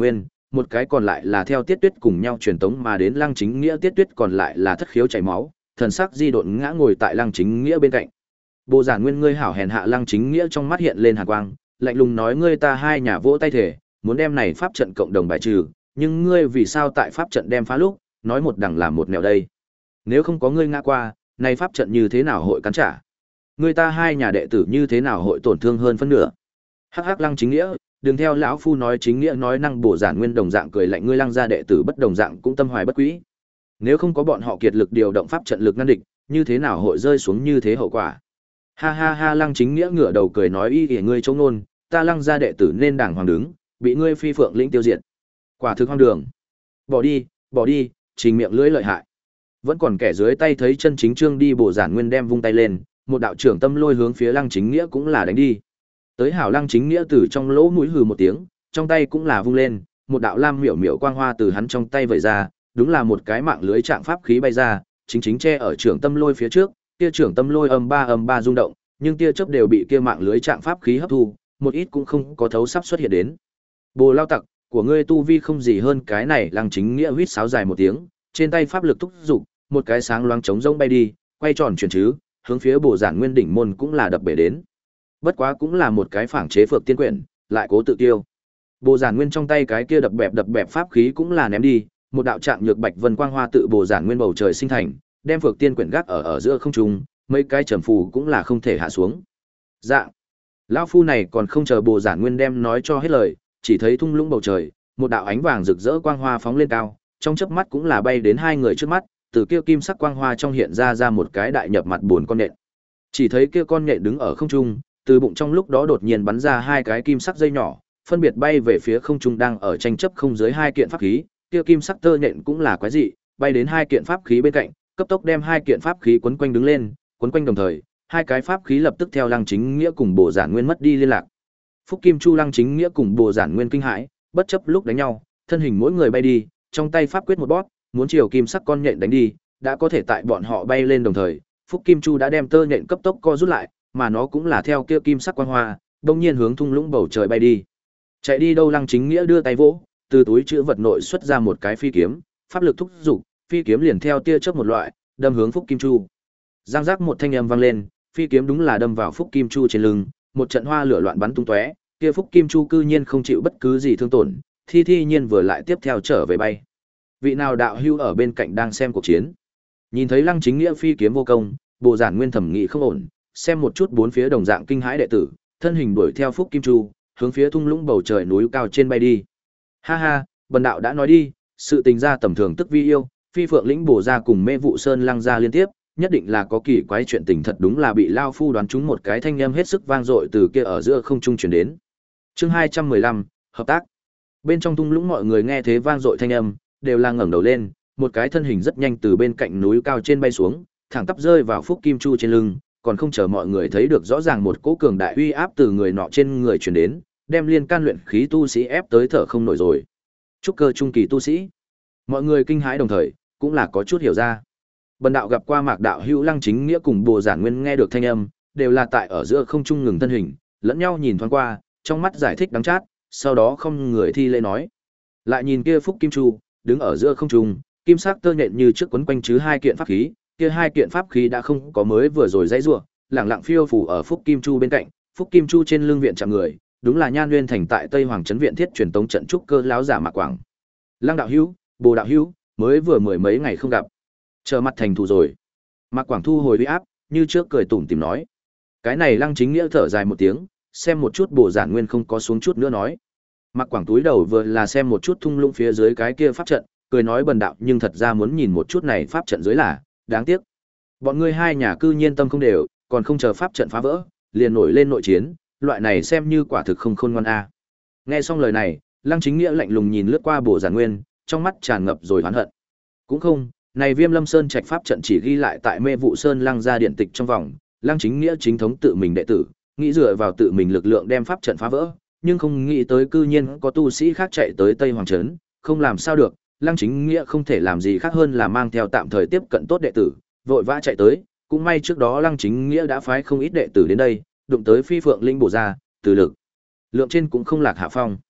một cái còn lại là theo Tiết Tuyết cùng nhau truyền tống mà đến Lăng Chính Nghĩa, Tiết Tuyết còn lại là thất khiếu chảy máu, thần sắc di độn ngã ngồi tại Lăng Chính Nghĩa bên cạnh. Bồ Giản Nguyên ngươi hảo hèn hạ, Lăng Chính Nghĩa trong mắt hiện lên hàn quang, lạnh lùng nói ngươi ta hai nhà vỗ tay thể, muốn đem này pháp trận cộng đồng bài trừ, nhưng ngươi vì sao tại pháp trận đem phá lúc, nói một đằng làm một nẻo đây. Nếu không có ngươi ngã qua, này pháp trận như thế nào hội cắn trả? Ngươi ta hai nhà đệ tử như thế nào hội tổn thương hơn phân nửa? Hắc hắc Lăng Chính Nghĩa, đừng theo lão phu nói, Chính Nghĩa nói năng. Bổ Giản Nguyên đồng dạng cười lạnh, ngươi Lăng gia đệ tử bất đồng dạng cũng tâm hoài bất quý. Nếu không có bọn họ kiệt lực điều động pháp trận lực ngăn địch, như thế nào hội rơi xuống như thế hậu quả? Ha ha ha, Lăng Chính Nghĩa ngửa đầu cười nói, y ỉa ngươi chống nôn, ta Lăng gia đệ tử nên đàng hoàng đứng, bị ngươi phi phượng lĩnh tiêu diệt. Quả thực hoang đường. Bỏ đi, bỏ đi, trình miệng lưỡi lợi hại. Vẫn còn kẻ dưới tay thấy chân chính trương đi. Bổ Giản Nguyên đem vung tay lên, một đạo trưởng tâm lôi hướng phía Lăng Chính Nghĩa cũng là đánh đi. Tới hảo Lăng Chính Nghĩa từ trong lỗ mũi hừ một tiếng, trong tay cũng là vung lên, một đạo lam miểu miểu quang hoa từ hắn trong tay vẩy ra, đúng là một cái mạng lưới trạng pháp khí bay ra, chính chính che ở trưởng tâm lôi phía trước, kia trưởng tâm lôi âm ba âm ba rung động, nhưng tia chớp đều bị kia mạng lưới trạng pháp khí hấp thu, một ít cũng không có thấu sắp xuất hiện đến. Bồ Lao Tặc, của ngươi tu vi không gì hơn cái này. Lăng Chính Nghĩa huýt sáo dài một tiếng, trên tay pháp lực thúc dục, một cái sáng loáng trống rỗng bay đi, quay tròn chuyển chứ, hướng phía Bồ Giản Nguyên đỉnh môn cũng là đập bể đến. Bất quá cũng là một cái phảng chế phược tiên quyển, lại cố tự tiêu. Bồ Giản Nguyên trong tay cái kia đập bẹp đập bẹp pháp khí cũng là ném đi, một đạo trạng nhược bạch vân quang hoa tự Bồ Giản Nguyên bầu trời sinh thành, đem phược tiên quyển gác ở ở giữa không trung, mấy cái trầm phù cũng là không thể hạ xuống. Dạng, lão phu này còn không chờ Bồ Giản Nguyên đem nói cho hết lời, chỉ thấy thung lũng bầu trời, một đạo ánh vàng rực rỡ quang hoa phóng lên cao, trong chớp mắt cũng là bay đến hai người trước mắt, từ kia kim sắc quang hoa trong hiện ra ra một cái đại nhập mặt buồn con nhện. Chỉ thấy kia con nhện đứng ở không trung, từ bụng trong lúc đó đột nhiên bắn ra hai cái kim sắc dây nhỏ, phân biệt bay về phía không trung đang ở tranh chấp không dưới hai kiện pháp khí, kia kim sắc tơ nhện cũng là quái dị, bay đến hai kiện pháp khí bên cạnh, cấp tốc đem hai kiện pháp khí quấn quanh đứng lên, quấn quanh đồng thời, hai cái pháp khí lập tức theo Lăng Chính Nghĩa cùng Bồ Giản Nguyên mất đi liên lạc. Phúc Kim Chu Lăng Chính Nghĩa cùng Bồ Giản Nguyên kinh hãi, bất chấp lúc đánh nhau, thân hình mỗi người bay đi, trong tay pháp quyết một bóp, muốn chiều kim sắc con nhện đánh đi, đã có thể tại bọn họ bay lên đồng thời, Phúc Kim Chu đã đem tơ nhện cấp tốc co rút lại, mà nó cũng là theo kia kim sắc quang hoa, đột nhiên hướng thung lũng bầu trời bay đi. Chạy đi đâu? Lăng Chính Nghĩa đưa tay vỗ, từ túi trữ vật nội xuất ra một cái phi kiếm, pháp lực thúc dục, phi kiếm liền theo tia chớp một loại, đâm hướng Phúc Kim Chu. Giang giác một thanh âm vang lên, phi kiếm đúng là đâm vào Phúc Kim Chu trên lưng, một trận hoa lửa loạn bắn tung tóe, kia Phúc Kim Chu cư nhiên không chịu bất cứ gì thương tổn, thi thi nhiên vừa lại tiếp theo trở về bay. Vị nào đạo hưu ở bên cạnh đang xem cuộc chiến, nhìn thấy Lăng Chính Nghĩa phi kiếm vô công, Bồ Giản Nguyên thẩm nghĩ không ổn, xem một chút bốn phía đồng dạng kinh hãi đệ tử, thân hình đuổi theo Phúc Kim Chu, hướng phía thung lũng bầu trời núi cao trên bay đi. Ha ha, bần đạo đã nói đi, sự tình ra tầm thường tức vi yêu, phi phượng lĩnh Bồ gia cùng Mê Vụ Sơn Lăng gia liên tiếp, nhất định là có kỳ quái chuyện tình, thật đúng là bị lao phu đoán trúng. Một cái thanh âm hết sức vang dội từ kia ở giữa không trung truyền đến. Chương hai trăm mười lăm, hợp tác. Bên trong thung lũng mọi người nghe thế vang dội thanh âm, đều là ngẩng đầu lên, một cái thân hình rất nhanh từ bên cạnh núi cao trên bay xuống, thẳng tắp rơi vào Phúc Kim Chu trên lưng, còn không chờ mọi người thấy được rõ ràng một cỗ cường đại uy áp từ người nọ trên người truyền đến, đem liên can luyện khí tu sĩ ép tới thở không nổi rồi. Trúc cơ trung kỳ tu sĩ. Mọi người kinh hãi đồng thời, cũng là có chút hiểu ra. Bần đạo gặp qua Mạc đạo hữu Lăng Chính Nghĩa cùng Bồ Giản Nguyên nghe được thanh âm, đều là tại ở giữa không trung ngừng thân hình, lẫn nhau nhìn thoáng qua, trong mắt giải thích đắng chát, sau đó không người thi lễ nói. Lại nhìn kia Phúc Kim Chu, đứng ở giữa không trung, kim sắc tơ nhện như trước quấn quanh chứ hai kiện pháp khí, kia hai kiện pháp khí đã không có mới vừa rồi dãy rủa, lẳng lặng phiêu phù ở Phúc Kim Chu bên cạnh, Phúc Kim Chu trên lưng viện chạm người, đúng là Nhan Nguyên Thành tại Tây Hoàng trấn viện thiết truyền tống trận trúc cơ lão giả Mạc Quảng. Lăng đạo hữu, Bồ đạo hữu, mới vừa mười mấy ngày không gặp, trở mặt thành thù rồi. Mạc Quảng thu hồi uy áp, như trước cười tủm tỉm nói. Cái này Lăng Chính Nghĩa thở dài một tiếng, xem một chút Bồ Giản Nguyên không có xuống chút nữa nói. Mạc Quảng túi đầu vừa là xem một chút thung lũng phía dưới cái kia pháp trận, cười nói bần đạo nhưng thật ra muốn nhìn một chút này pháp trận dưới là, đáng tiếc. Bọn ngươi hai nhà cư nhiên tâm không đều, còn không chờ pháp trận phá vỡ, liền nổi lên nội chiến, loại này xem như quả thực không khôn ngoan a. Nghe xong lời này, Lăng Chính Nghĩa lạnh lùng nhìn lướt qua Bồ Giản Nguyên, trong mắt tràn ngập rồi oán hận. Cũng không, này Viêm Lâm Sơn Trạch pháp trận chỉ ghi lại tại Mê Vụ Sơn Lăng gia điện tịch trong vòng, Lăng Chính Nghĩa chính thống tự mình đệ tử, nghĩ dựa vào tự mình lực lượng đem pháp trận phá vỡ, nhưng không nghĩ tới cư nhiên có tu sĩ khác chạy tới Tây Hoàng trấn, không làm sao được, Lăng Chính Nghĩa không thể làm gì khác hơn là mang theo tạm thời tiếp cận tốt đệ tử, vội vã chạy tới, cũng may trước đó Lăng Chính Nghĩa đã phái không ít đệ tử đến đây, đụng tới Phi Phượng Linh bổ ra, từ lực lượng trên cũng không lạc hạ phong.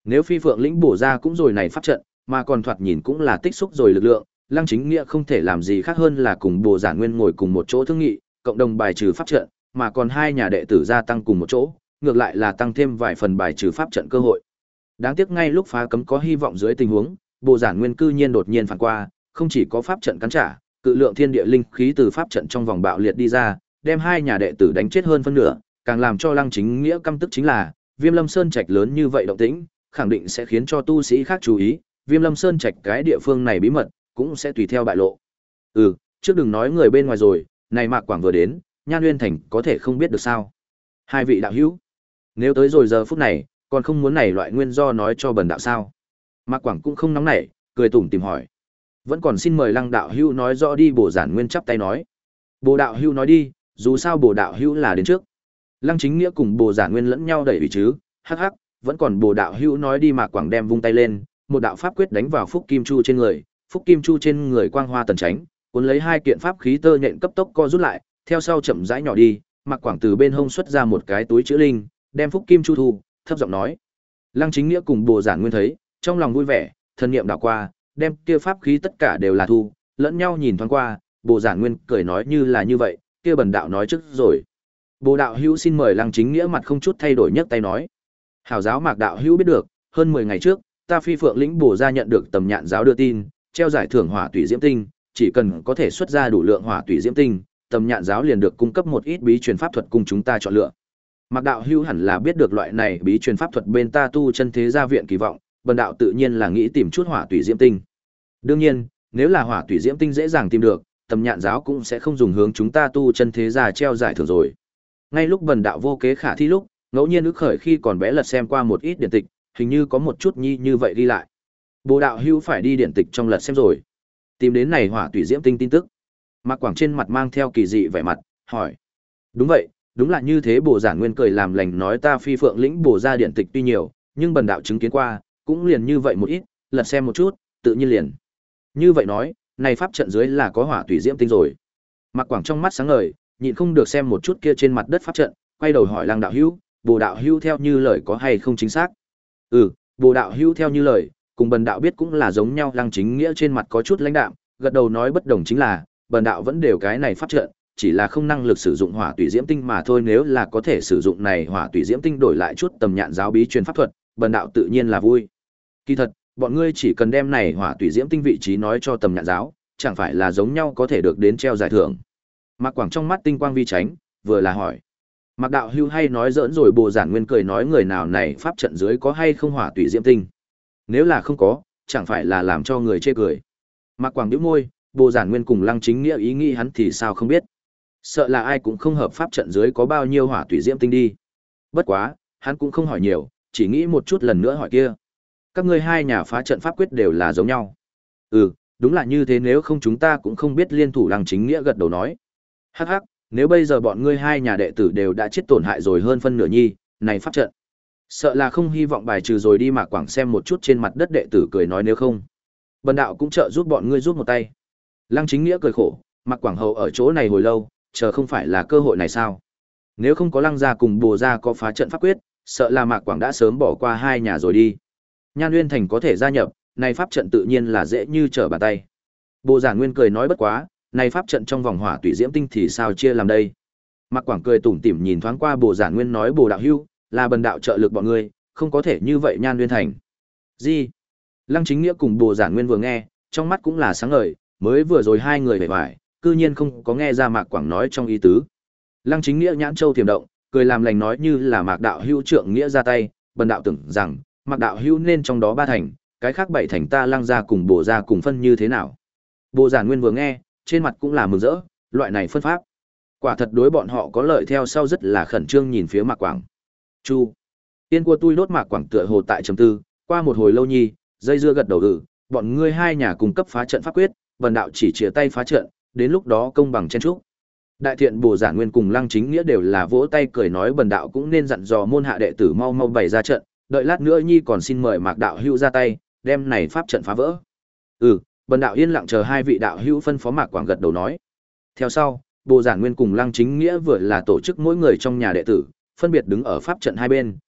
Nếu Phi Phượng lĩnh bổ ra cũng rồi này pháp trận, mà còn thoạt nhìn cũng là tích xúc rồi lực lượng, Lăng Chính Nghĩa không thể làm gì khác hơn là cùng Bồ Giản Nguyên ngồi cùng một chỗ thương nghị, cộng đồng bài trừ pháp trận, mà còn hai nhà đệ tử gia tăng cùng một chỗ, ngược lại là tăng thêm vài phần bài trừ pháp trận cơ hội. Đáng tiếc ngay lúc phá cấm có hy vọng dưới tình huống, Bồ Giản Nguyên cư nhiên đột nhiên phản qua, không chỉ có pháp trận cắn trả, cự lượng thiên địa linh khí từ pháp trận trong vòng bạo liệt đi ra, đem hai nhà đệ tử đánh chết hơn phân nửa, càng làm cho Lăng Chính Nghĩa căm tức chính là, Viêm Lâm Sơn Trạch lớn như vậy động tĩnh, khẳng định sẽ khiến cho tu sĩ khác chú ý, Viêm Lâm Sơn Trạch cái địa phương này bí mật cũng sẽ tùy theo bại lộ. Ừ, trước đừng nói người bên ngoài rồi, này Mạc Quảng vừa đến, Nhan Uyên Thành có thể không biết được sao? Hai vị đạo hữu, nếu tới rồi giờ phút này, còn không muốn này loại nguyên do nói cho bần đạo sao? Mạc Quảng cũng không nóng nảy, cười tủm tìm hỏi. Vẫn còn xin mời Lăng đạo hữu nói rõ đi. Bồ Giản Nguyên chắp tay nói. Bồ đạo hữu nói đi, dù sao Bồ đạo hữu là đến trước. Lăng Chính Nghĩa cùng Bồ Giản Nguyên lẫn nhau đẩy ý chứ, hắc hắc, vẫn còn Bồ đạo hữu nói đi. Mạc Quảng đem vung tay lên, một đạo pháp quyết đánh vào Phúc Kim Chu trên người, Phúc Kim Chu trên người quang hoa tần tránh, cuốn lấy hai kiện pháp khí tơ nhện cấp tốc co rút lại, theo sau chậm rãi nhỏ đi, Mạc Quảng từ bên hông xuất ra một cái túi chữ linh, đem Phúc Kim Chu thu, thấp giọng nói. Lăng Chính Nghĩa cùng Bồ Giản Nguyên thấy, trong lòng vui vẻ, thần niệm đảo qua, đem kia pháp khí tất cả đều là thu, lẫn nhau nhìn thoáng qua, Bồ Giản Nguyên cười nói như là như vậy, kia bần đạo nói trước rồi. Bồ đạo hữu xin mời. Lăng Chính Nghĩa mặt không chút thay đổi nhấc tay nói. Hảo giáo Mạc đạo hữu biết được, hơn mười ngày trước, ta Phi Phượng lĩnh Bồ gia nhận được Tầm Nhạn giáo đưa tin, treo giải thưởng hỏa tủy diễm tinh, chỉ cần có thể xuất ra đủ lượng hỏa tủy diễm tinh, Tầm Nhạn giáo liền được cung cấp một ít bí truyền pháp thuật cùng chúng ta chọn lựa. Mạc đạo hữu hẳn là biết được loại này bí truyền pháp thuật bên ta tu chân thế gia viện kỳ vọng, bần đạo tự nhiên là nghĩ tìm chút hỏa tủy diễm tinh. Đương nhiên, nếu là hỏa tủy diễm tinh dễ dàng tìm được, Tầm Nhạn giáo cũng sẽ không dùng hướng chúng ta tu chân thế gia treo giải thưởng rồi. Ngay lúc bần đạo vô kế khả thi lúc, ngẫu nhiên ức khởi khi còn bé lật xem qua một ít điển tịch, hình như có một chút nhi như vậy đi lại. Bồ đạo hữu phải đi điển tịch trong lật xem rồi. Tìm đến này hỏa tủy diễm tinh tin tức. Mạc Quảng trên mặt mang theo kỳ dị vẻ mặt, hỏi. Đúng vậy, đúng là như thế. Bồ Giản Nguyên cười làm lành nói ta Phi Phượng lĩnh Bồ gia điển tịch tuy nhiều, nhưng bần đạo chứng kiến qua, cũng liền như vậy một ít, lật xem một chút, tự nhiên liền. Như vậy nói, này pháp trận dưới là có hỏa tủy diễm tinh rồi. Mạc Quảng trong mắt sáng ngời, nhịn không được xem một chút kia trên mặt đất pháp trận, quay đầu hỏi Lăng đạo hữu, Bồ đạo hữu theo như lời có hay không chính xác? Ừ, Bồ đạo hữu theo như lời, cùng bần đạo biết cũng là giống nhau. Lăng Chính Nghĩa trên mặt có chút lãnh đạm, gật đầu nói bất đồng chính là, bần đạo vẫn đều cái này pháp trận, chỉ là không năng lực sử dụng hỏa tủy diễm tinh mà thôi. Nếu là có thể sử dụng này hỏa tủy diễm tinh đổi lại chút Tầm Nhạn giáo bí truyền pháp thuật, bần đạo tự nhiên là vui. Kỳ thật, bọn ngươi chỉ cần đem này hỏa tủy diễm tinh vị trí nói cho Tầm Nhạn giáo, chẳng phải là giống nhau có thể được đến treo giải thưởng. Mạc Quảng trong mắt tinh quang vi tránh, vừa là hỏi. Mạc đạo hưu hay nói giỡn rồi. Bồ Giản Nguyên cười nói người nào này pháp trận dưới có hay không hỏa tủy diễm tinh? Nếu là không có, chẳng phải là làm cho người chê cười. Mạc Quảng nhíu môi, Bồ Giản Nguyên cùng Lăng Chính Nghĩa ý nghĩ hắn thì sao không biết. Sợ là ai cũng không hợp pháp trận dưới có bao nhiêu hỏa tủy diễm tinh đi. Bất quá, hắn cũng không hỏi nhiều, chỉ nghĩ một chút lần nữa hỏi kia. Các ngươi hai nhà phá trận pháp quyết đều là giống nhau. Ừ, đúng là như thế, nếu không chúng ta cũng không biết. Liên thủ Lăng Chính Nghĩa gật đầu nói. Hắc hắc, nếu bây giờ bọn ngươi hai nhà đệ tử đều đã chết tổn hại rồi hơn phân nửa nhi, này pháp trận, sợ là không hy vọng bài trừ rồi đi. Mạc Quảng xem một chút trên mặt đất đệ tử cười nói nếu không, bần đạo cũng trợ giúp bọn ngươi giúp một tay. Lăng Chính Nghĩa cười khổ, Mạc Quảng hầu ở chỗ này hồi lâu, chờ không phải là cơ hội này sao? Nếu không có Lăng gia cùng Bồ gia có phá trận pháp quyết, sợ là Mạc Quảng đã sớm bỏ qua hai nhà rồi đi. Nhan Uyên Thành có thể gia nhập, này pháp trận tự nhiên là dễ như trở bàn tay. Bồ Giản Nguyên cười nói bất quá, này pháp trận trong vòng hỏa tủy diễm tinh thì sao chia làm đây? Mạc Quảng cười tủm tỉm nhìn thoáng qua Bồ Giản Nguyên nói Bồ đạo hữu, là bần đạo trợ lực bọn ngươi, không có thể như vậy. Nhan Uyên Thành. Gì? Lăng Chính Nghĩa cùng Bồ Giản Nguyên vừa nghe, trong mắt cũng là sáng ngời, mới vừa rồi hai người vẻ vải, cư nhiên không có nghe ra Mạc Quảng nói trong ý tứ. Lăng Chính Nghĩa nhãn châu tiềm động, cười làm lành nói như là Mạc đạo hữu trượng nghĩa ra tay, bần đạo tưởng rằng Mạc đạo hữu nên trong đó ba thành, cái khác bảy thành ta Lăng gia cùng Bồ gia cùng phân như thế nào. Bồ Giản Nguyên vừa nghe, trên mặt cũng là mừng rỡ, loại này phân pháp, quả thật đối bọn họ có lợi. Theo sau rất là khẩn trương nhìn phía Mạc Quảng. Chu, tiên của tôi đốt. Mạc Quảng tựa hồ tại trầm tư, qua một hồi lâu nhi, dây dưa gật đầu ừ, bọn ngươi hai nhà cung cấp phá trận pháp quyết, bần đạo chỉ chia tay phá trận, đến lúc đó công bằng chen chúc. Đại thiện Bồ Giản Nguyên cùng Lăng Chính Nghĩa đều là vỗ tay cười nói bần đạo cũng nên dặn dò môn hạ đệ tử mau mau bày ra trận, đợi lát nữa nhi còn xin mời Mạc đạo hữu ra tay, đem này pháp trận phá vỡ. Ừ, bần đạo yên lặng chờ hai vị đạo hữu phân phó. Mạc Quảng gật đầu nói. Theo sau, Bồ Giản Nguyên cùng Lăng Chính Nghĩa vừa là tổ chức mỗi người trong nhà đệ tử, phân biệt đứng ở pháp trận hai bên,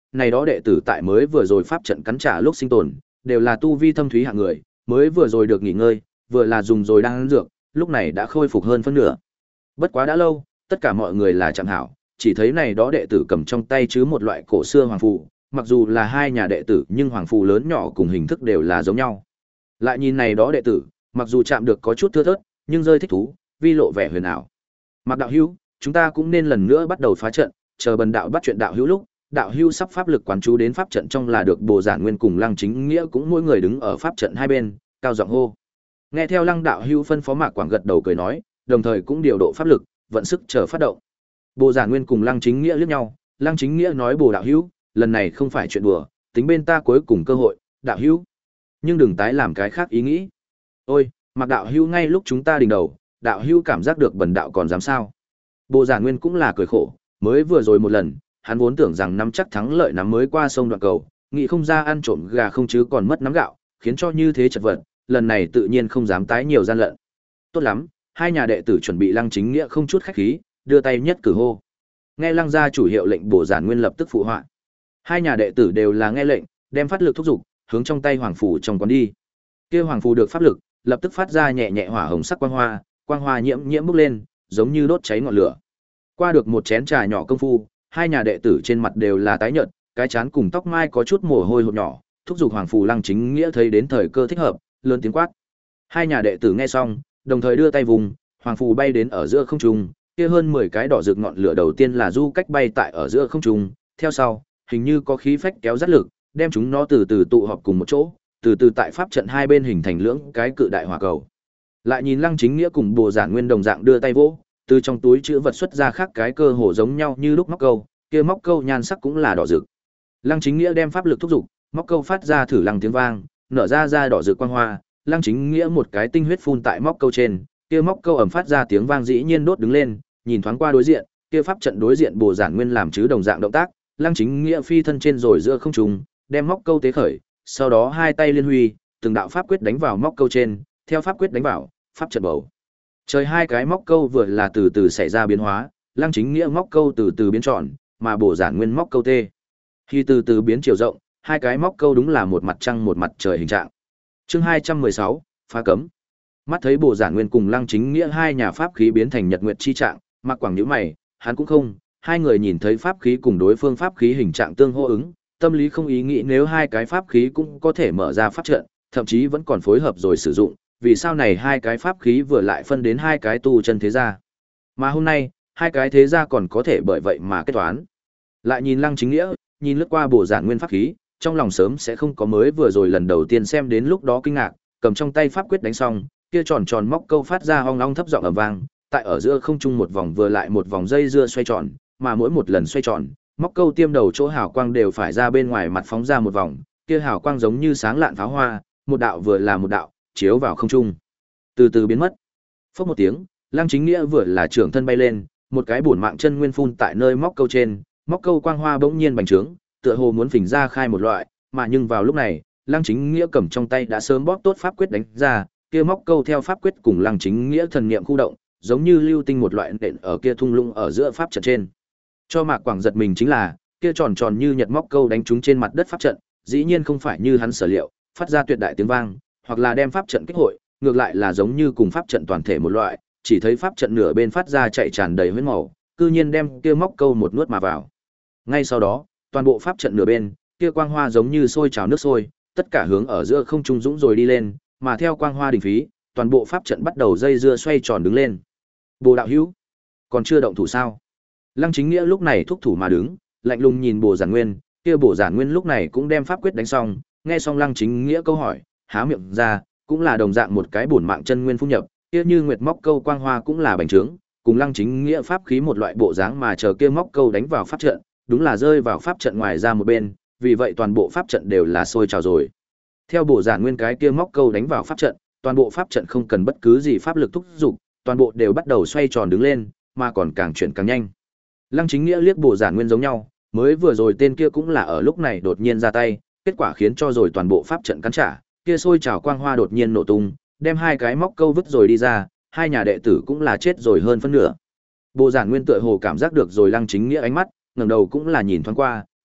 này đó đệ tử tại mới vừa rồi pháp trận cắn trả lúc sinh tồn, đều là tu vi thâm thúy hạng người, mới vừa rồi được nghỉ ngơi, vừa là dùng rồi đang ăn dược, lúc này đã khôi phục hơn phân nửa. Bất quá đã lâu, tất cả mọi người là chẳng hảo, chỉ thấy này đó đệ tử cầm trong tay chứ một loại cổ xưa hoàng phù, mặc dù là hai nhà đệ tử nhưng hoàng phù lớn nhỏ cùng hình thức đều là giống nhau. Lại nhìn này đó đệ tử, mặc dù chạm được có chút thưa thớt, nhưng rơi thích thú, vi lộ vẻ huyền ảo. Mặc đạo hữu, chúng ta cũng nên lần nữa bắt đầu phá trận, chờ bần đạo bắt chuyện đạo hữu lúc, đạo hữu sắp pháp lực quán chú đến pháp trận trong là được Bồ Giản Nguyên cùng Lăng Chính Nghĩa cũng mỗi người đứng ở pháp trận hai bên, cao giọng hô. Nghe theo Lăng đạo hữu phân phó, Mạc Quảng gật đầu cười nói, đồng thời cũng điều độ pháp lực, vận sức chờ phát động. Bồ Giản Nguyên cùng Lăng Chính Nghĩa liếc nhau, Lăng Chính Nghĩa nói Bồ đạo hữu, lần này không phải chuyện đùa, tính bên ta cuối cùng cơ hội, đạo hữu, nhưng đừng tái làm cái khác ý nghĩ. Ôi, Mạc đạo hữu ngay lúc chúng ta đỉnh đầu, đạo hữu cảm giác được bần đạo còn dám sao? Bồ Giản Nguyên cũng là cười khổ, mới vừa rồi một lần, hắn vốn tưởng rằng nắm chắc thắng lợi nắm mới qua sông đoạn cầu, nghĩ không ra ăn trộm gà không chứ còn mất nắm gạo, khiến cho như thế chật vật, lần này tự nhiên không dám tái nhiều gian lận. Tốt lắm, hai nhà đệ tử chuẩn bị. Lăng Chính Nghĩa không chút khách khí, đưa tay nhất cử hô. Nghe Lăng gia chủ hiệu lệnh, Bồ Giản Nguyên lập tức phụ họa. Hai nhà đệ tử đều là nghe lệnh, đem phát lực thúc dục, hướng trong tay hoàng phù trong quán đi. Kia hoàng phù được pháp lực, lập tức phát ra nhẹ nhẹ hỏa hồng sắc quang hoa, quang hoa nhiễm nhiễm bốc lên, giống như đốt cháy ngọn lửa. Qua được một chén trà nhỏ công phu, hai nhà đệ tử trên mặt đều là tái nhợt, cái trán cùng tóc mai có chút mồ hôi hột nhỏ, thúc giục hoàng phù. Lăng Chính Nghĩa thấy đến thời cơ thích hợp, lớn tiếng quát. Hai nhà đệ tử nghe xong, đồng thời đưa tay vùng, hoàng phù bay đến ở giữa không trung, kia hơn mười cái đỏ rực ngọn lửa đầu tiên là du cách bay tại ở giữa không trung, theo sau, hình như có khí phách kéo dắt lực, đem chúng nó từ từ tụ họp cùng một chỗ, từ từ tại pháp trận hai bên hình thành lưỡng cái cự đại hỏa cầu. Lại nhìn Lăng Chính Nghĩa cùng Bồ Giản Nguyên đồng dạng đưa tay vỗ, từ trong túi chữ vật xuất ra khác cái cơ hồ giống nhau như lúc móc câu, kia móc câu nhan sắc cũng là đỏ rực. Lăng Chính Nghĩa đem pháp lực thúc dục, móc câu phát ra thử lăng tiếng vang, nở ra ra đỏ rực quang hoa, Lăng Chính Nghĩa một cái tinh huyết phun tại móc câu trên, kia móc câu ầm phát ra tiếng vang dĩ nhiên đốt đứng lên, nhìn thoáng qua đối diện, kia pháp trận đối diện Bồ Giản Nguyên làm chứ đồng dạng động tác, Lăng Chính Nghĩa phi thân trên rồi giữa không trung, đem móc câu tế khởi, sau đó hai tay liên huy, từng đạo pháp quyết đánh vào móc câu trên, theo pháp quyết đánh vào, pháp trận bầu trời hai cái móc câu vừa là từ từ xảy ra biến hóa, Lăng Chính Nghĩa móc câu từ từ biến tròn, mà Bồ Giản Nguyên móc câu tê khi từ từ biến chiều rộng, hai cái móc câu đúng là một mặt trăng một mặt trời hình trạng. Chương hai trăm mười sáu, phá cấm. Mắt thấy Bồ Giản Nguyên cùng Lăng Chính Nghĩa hai nhà pháp khí biến thành nhật nguyệt chi trạng, Mạc Quảng nhíu mày, hắn cũng không, hai người nhìn thấy pháp khí cùng đối phương pháp khí hình trạng tương hô ứng, tâm lý không ý nghĩ nếu hai cái pháp khí cũng có thể mở ra pháp trận, thậm chí vẫn còn phối hợp rồi sử dụng, vì sao này hai cái pháp khí vừa lại phân đến hai cái tu chân thế gia. Mà hôm nay, hai cái thế gia còn có thể bởi vậy mà kết toán. Lại nhìn Lăng Chính Nghĩa, nhìn lướt qua Bồ Giản Nguyên pháp khí, trong lòng sớm sẽ không có mới vừa rồi lần đầu tiên xem đến lúc đó kinh ngạc, cầm trong tay pháp quyết đánh xong, kia tròn tròn móc câu phát ra ong ong thấp giọng ầm vang, tại ở giữa không trung một vòng vừa lại một vòng dây dưa xoay tròn, mà mỗi một lần xoay tròn, móc câu tiêm đầu chỗ hào quang đều phải ra bên ngoài mặt phóng ra một vòng, kia hào quang giống như sáng lạn pháo hoa, một đạo vừa là một đạo, chiếu vào không trung, từ từ biến mất. Phốc một tiếng, Lăng Chính Nghĩa vừa là trưởng thân bay lên, một cái bổn mạng chân nguyên phun tại nơi móc câu trên, móc câu quang hoa bỗng nhiên bành trướng, tựa hồ muốn phình ra khai một loại, mà nhưng vào lúc này, Lăng Chính Nghĩa cầm trong tay đã sớm bóp tốt pháp quyết đánh ra, kia móc câu theo pháp quyết cùng Lăng Chính Nghĩa thần niệm khu động, giống như lưu tinh một loại nện ở kia thung lũng ở giữa pháp trận trên. Cho Mạc Quảng giật mình chính là, kia tròn tròn như nhật móc câu đánh trúng trên mặt đất pháp trận, dĩ nhiên không phải như hắn sở liệu, phát ra tuyệt đại tiếng vang, hoặc là đem pháp trận kích hội, ngược lại là giống như cùng pháp trận toàn thể một loại, chỉ thấy pháp trận nửa bên phát ra chạy tràn đầy huyết màu, cư nhiên đem kia móc câu một nuốt mà vào. Ngay sau đó, toàn bộ pháp trận nửa bên, kia quang hoa giống như sôi trào nước sôi, tất cả hướng ở giữa không trung dũng rồi đi lên, mà theo quang hoa đình phí, toàn bộ pháp trận bắt đầu dây dưa xoay tròn đứng lên. Bồ đạo hữu, còn chưa động thủ sao? Lăng Chính Nghĩa lúc này thúc thủ mà đứng, lạnh lùng nhìn Bồ Giản Nguyên, kia Bồ Giản Nguyên lúc này cũng đem pháp quyết đánh xong, nghe xong Lăng Chính Nghĩa câu hỏi, há miệng ra, cũng là đồng dạng một cái bổn mạng chân nguyên phun nhập, kia như nguyệt móc câu quang hoa cũng là bành trướng, cùng Lăng Chính Nghĩa pháp khí một loại bộ dáng mà chờ kia móc câu đánh vào pháp trận, đúng là rơi vào pháp trận ngoài ra một bên, vì vậy toàn bộ pháp trận đều là sôi trào rồi. Theo Bồ Giản Nguyên cái kia móc câu đánh vào pháp trận, toàn bộ pháp trận không cần bất cứ gì pháp lực thúc dục, toàn bộ đều bắt đầu xoay tròn đứng lên, mà còn càng chuyển càng nhanh. Lăng Chính Nghĩa liếc Bồ Giản Nguyên giống nhau, mới vừa rồi tên kia cũng là ở lúc này đột nhiên ra tay, kết quả khiến cho rồi toàn bộ pháp trận cắn trả, kia sôi trào quang hoa đột nhiên nổ tung, đem hai cái móc câu vứt rồi đi ra, hai nhà đệ tử cũng là chết rồi hơn phân nửa. Bồ Giản Nguyên tựa hồ cảm giác được rồi Lăng Chính Nghĩa ánh mắt, ngẩng đầu cũng là nhìn thoáng qua,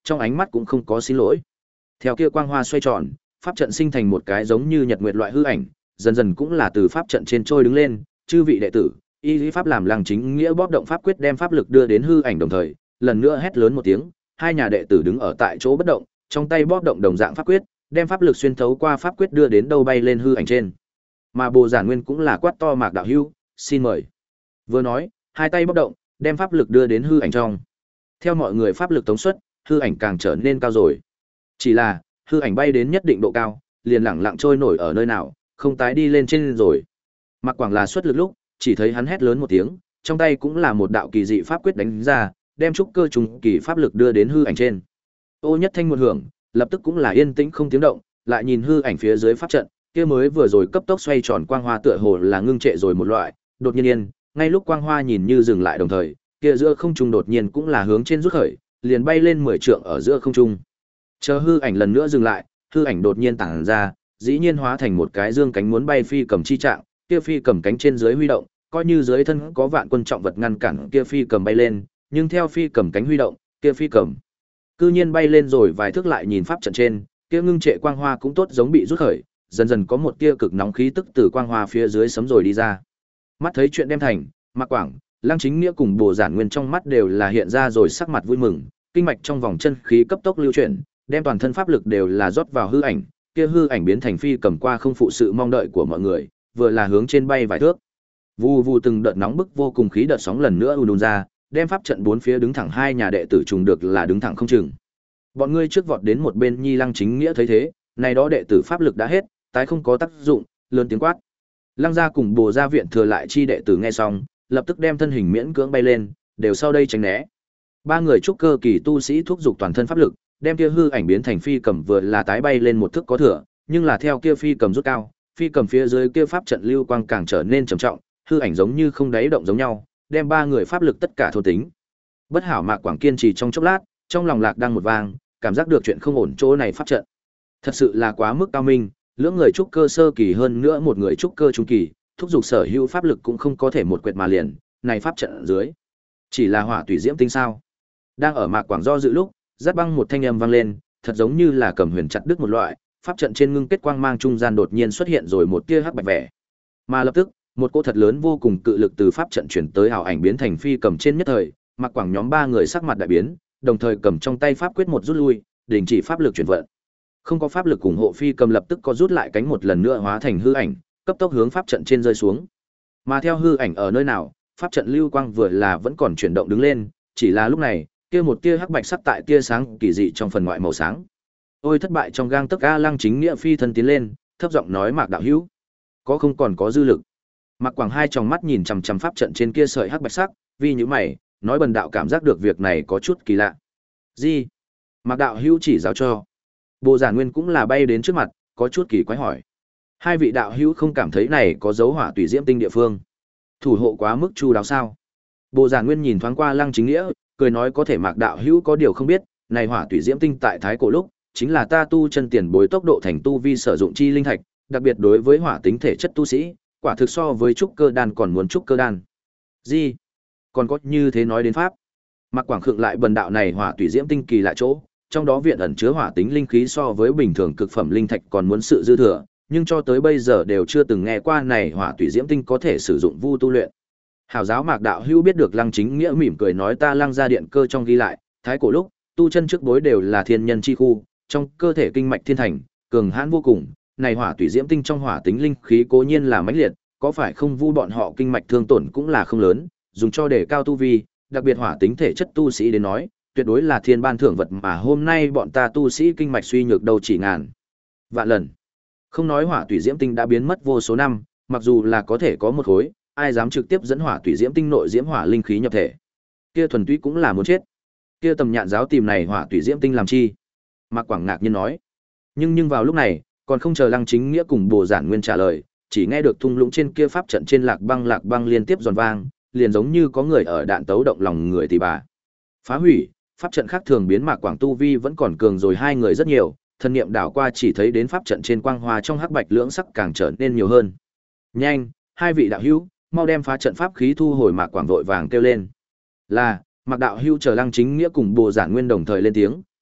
trong ánh mắt cũng không có xin lỗi. Theo kia quang hoa xoay tròn, pháp trận sinh thành một cái giống như nhật nguyệt loại hư ảnh, dần dần cũng là từ pháp trận trên trôi đứng lên, chư vị đệ tử, y lý pháp làm Lăng Chính Nghĩa bóp động pháp quyết đem pháp lực đưa đến hư ảnh đồng thời, lần nữa hét lớn một tiếng, hai nhà đệ tử đứng ở tại chỗ bất động, trong tay bóp động đồng dạng pháp quyết, đem pháp lực xuyên thấu qua pháp quyết đưa đến đâu bay lên hư ảnh trên. Mà Bồ Giản Nguyên cũng là quát to Mạc đạo hữu, xin mời. Vừa nói, hai tay bóp động, đem pháp lực đưa đến hư ảnh trong. Theo mọi người pháp lực tống xuất, hư ảnh càng trở nên cao rồi. Chỉ là, hư ảnh bay đến nhất định độ cao, liền lẳng lặng trôi nổi ở nơi nào, không tái đi lên trên rồi. Mạc Quảng là xuất lực lúc, chỉ thấy hắn hét lớn một tiếng, trong tay cũng là một đạo kỳ dị pháp quyết đánh ra, đem trúc cơ trùng kỳ pháp lực đưa đến hư ảnh trên. Ô nhất thanh một hưởng, lập tức cũng là yên tĩnh không tiếng động, lại nhìn hư ảnh phía dưới pháp trận, kia mới vừa rồi cấp tốc xoay tròn quang hoa tựa hồ là ngưng trệ rồi một loại, đột nhiên yên, ngay lúc quang hoa nhìn như dừng lại đồng thời, kia giữa không trung đột nhiên cũng là hướng trên rút khởi, liền bay lên mười trượng ở giữa không trung. Chờ hư ảnh lần nữa dừng lại, hư ảnh đột nhiên tản ra, dĩ nhiên hóa thành một cái dương cánh muốn bay phi cầm chi trạng, kia phi cầm cánh trên dưới huy động, coi như dưới thân có vạn quân trọng vật ngăn cản kia phi cầm bay lên, nhưng theo phi cầm cánh huy động, kia phi cầm cư nhiên bay lên rồi vài thước lại nhìn pháp trận trên, kia ngưng trệ quang hoa cũng tốt giống bị rút khởi, dần dần có một tia cực nóng khí tức từ quang hoa phía dưới sấm rồi đi ra. Mắt thấy chuyện đem thành, Mạc Quảng, Lăng Chính Nghĩa cùng Bồ Giản Nguyên trong mắt đều là hiện ra rồi sắc mặt vui mừng, kinh mạch trong vòng chân khí cấp tốc lưu chuyển, đem toàn thân pháp lực đều là rót vào hư ảnh, kia hư ảnh biến thành phi cầm qua không phụ sự mong đợi của mọi người, vừa là hướng trên bay vài thước. Vù vù từng đợt nóng bức vô cùng khí đợt sóng lần nữa ùn ùn ra, đem pháp trận bốn phía đứng thẳng hai nhà đệ tử trùng được là đứng thẳng không chừng. Bọn ngươi trước vọt đến một bên Nhi Lăng Chính Nghĩa thấy thế, này đó đệ tử pháp lực đã hết, tái không có tác dụng, lớn tiếng quát. Lăng gia cùng Bồ gia viện thừa lại chi đệ tử nghe xong, lập tức đem thân hình miễn cưỡng bay lên, đều sau đây tránh né. Ba người trúc cơ kỳ tu sĩ thúc dục toàn thân pháp lực, đem kia hư ảnh biến thành phi cầm vừa là tái bay lên một thước có thừa, nhưng là theo kia phi cầm rút cao, phi cầm phía dưới kia pháp trận lưu quang càng trở nên trầm trọng, hư ảnh giống như không đáy động giống nhau, đem ba người pháp lực tất cả thôn tính. Bất hảo Mạc Quảng kiên trì trong chốc lát, trong lòng lạc đang một vang, cảm giác được chuyện không ổn chỗ này pháp trận. Thật sự là quá mức cao minh, lưỡng người trúc cơ sơ kỳ hơn nữa một người trúc cơ trung kỳ, thúc dục sở hữu pháp lực cũng không có thể một quệt mà liền, này pháp trận ở dưới, chỉ là hỏa tùy diễm tinh sao? Đang ở Mạc Quảng do dự lúc, rát băng một thanh âm vang lên, thật giống như là cầm huyền chặt đứt một loại, pháp trận trên ngưng kết quang mang trung gian đột nhiên xuất hiện rồi một tia hắc bạch vẻ. Mà lập tức, một cỗ thật lớn vô cùng cự lực từ pháp trận chuyển tới ảo ảnh biến thành phi cầm trên nhất thời, Mạc Quảng nhóm ba người sắc mặt đại biến, đồng thời cầm trong tay pháp quyết một rút lui, đình chỉ pháp lực chuyển vận. Không có pháp lực ủng hộ phi cầm lập tức có rút lại cánh một lần nữa hóa thành hư ảnh, cấp tốc hướng pháp trận trên rơi xuống. Mà theo hư ảnh ở nơi nào, pháp trận lưu quang vừa là vẫn còn chuyển động đứng lên, chỉ là lúc này, kia một tia hắc bạch sắc tại tia sáng kỳ dị trong phần ngoại màu sáng. Ôi thất bại trong gang tấc A Lăng Chính Nghĩa phi thân tiến lên, thấp giọng nói Mạc đạo hữu, có không còn có dư lực. Mạc Quảng hai tròng mắt nhìn chằm chằm pháp trận trên kia sợi hắc bạch sắc, vì như mày, nói bần đạo cảm giác được việc này có chút kỳ lạ. Gì? Mạc đạo hữu chỉ giáo cho. Bồ Giản Nguyên cũng là bay đến trước mặt, có chút kỳ quái hỏi. Hai vị đạo hữu không cảm thấy này có dấu hỏa tùy diễm tinh địa phương, thủ hộ quá mức chu đáo sao? Bồ Giản Nguyên nhìn thoáng qua Lăng Chính Nghĩa, cười nói có thể Mạc đạo hữu có điều không biết, này hỏa tùy diễm tinh tại thái cổ lúc, chính là ta tu chân tiền bối tốc độ thành tu vi sử dụng chi linh thạch, đặc biệt đối với hỏa tính thể chất tu sĩ, quả thực so với trúc cơ đan còn muốn trúc cơ đan. Gì? Còn có như thế nói đến pháp? Mạc Quảng khựng lại bần đạo này hỏa tùy diễm tinh kỳ lạ chỗ, trong đó viện ẩn chứa hỏa tính linh khí so với bình thường cực phẩm linh thạch còn muốn sự dư thừa, nhưng cho tới bây giờ đều chưa từng nghe qua này hỏa tùy diễm tinh có thể sử dụng vu tu luyện. Hảo giáo Mạc đạo hữu biết được Lăng Chính Nghĩa mỉm cười nói ta Lăng gia điện cơ trong ghi lại, thái cổ lúc, tu chân trước bối đều là thiên nhân chi khu, trong cơ thể kinh mạch thiên thành, cường hãn vô cùng, này hỏa tùy diễm tinh trong hỏa tính linh khí cố nhiên là mãnh liệt, có phải không vu bọn họ kinh mạch thương tổn cũng là không lớn, dùng cho để cao tu vi, đặc biệt hỏa tính thể chất tu sĩ đến nói, tuyệt đối là thiên ban thưởng vật mà hôm nay bọn ta tu sĩ kinh mạch suy nhược đâu chỉ ngàn vạn lần. Không nói hỏa tùy diễm tinh đã biến mất vô số năm, mặc dù là có thể có một khối, ai dám trực tiếp dẫn hỏa tùy diễm tinh nội diễm hỏa linh khí nhập thể. Kia thuần túy cũng là muốn chết. Kia tầm nhạn giáo tìm này hỏa tùy diễm tinh làm chi? Mạc Quảng ngạc nhiên nói. Nhưng nhưng vào lúc này, còn không chờ Lăng Chính Nghĩa cùng Bồ Giản Nguyên trả lời, chỉ nghe được thung lũng trên kia pháp trận trên lạc băng lạc băng liên tiếp giòn vang, liền giống như có người ở đạn tấu động lòng người thì bà. Phá hủy, pháp trận khác thường biến Mạc Quảng tu vi vẫn còn cường rồi hai người rất nhiều, thân niệm đảo qua chỉ thấy đến pháp trận trên quang hoa trong hắc bạch lưỡng sắc càng trở nên nhiều hơn. Nhanh, hai vị đạo hữu, mau đem phá trận pháp khí thu hồi. Mạc Quảng vội vàng kêu lên. Là, Mạc đạo hữu chờ Lăng Chính Nghĩa cùng Bồ Giản Nguyên đồng thời lên tiếng,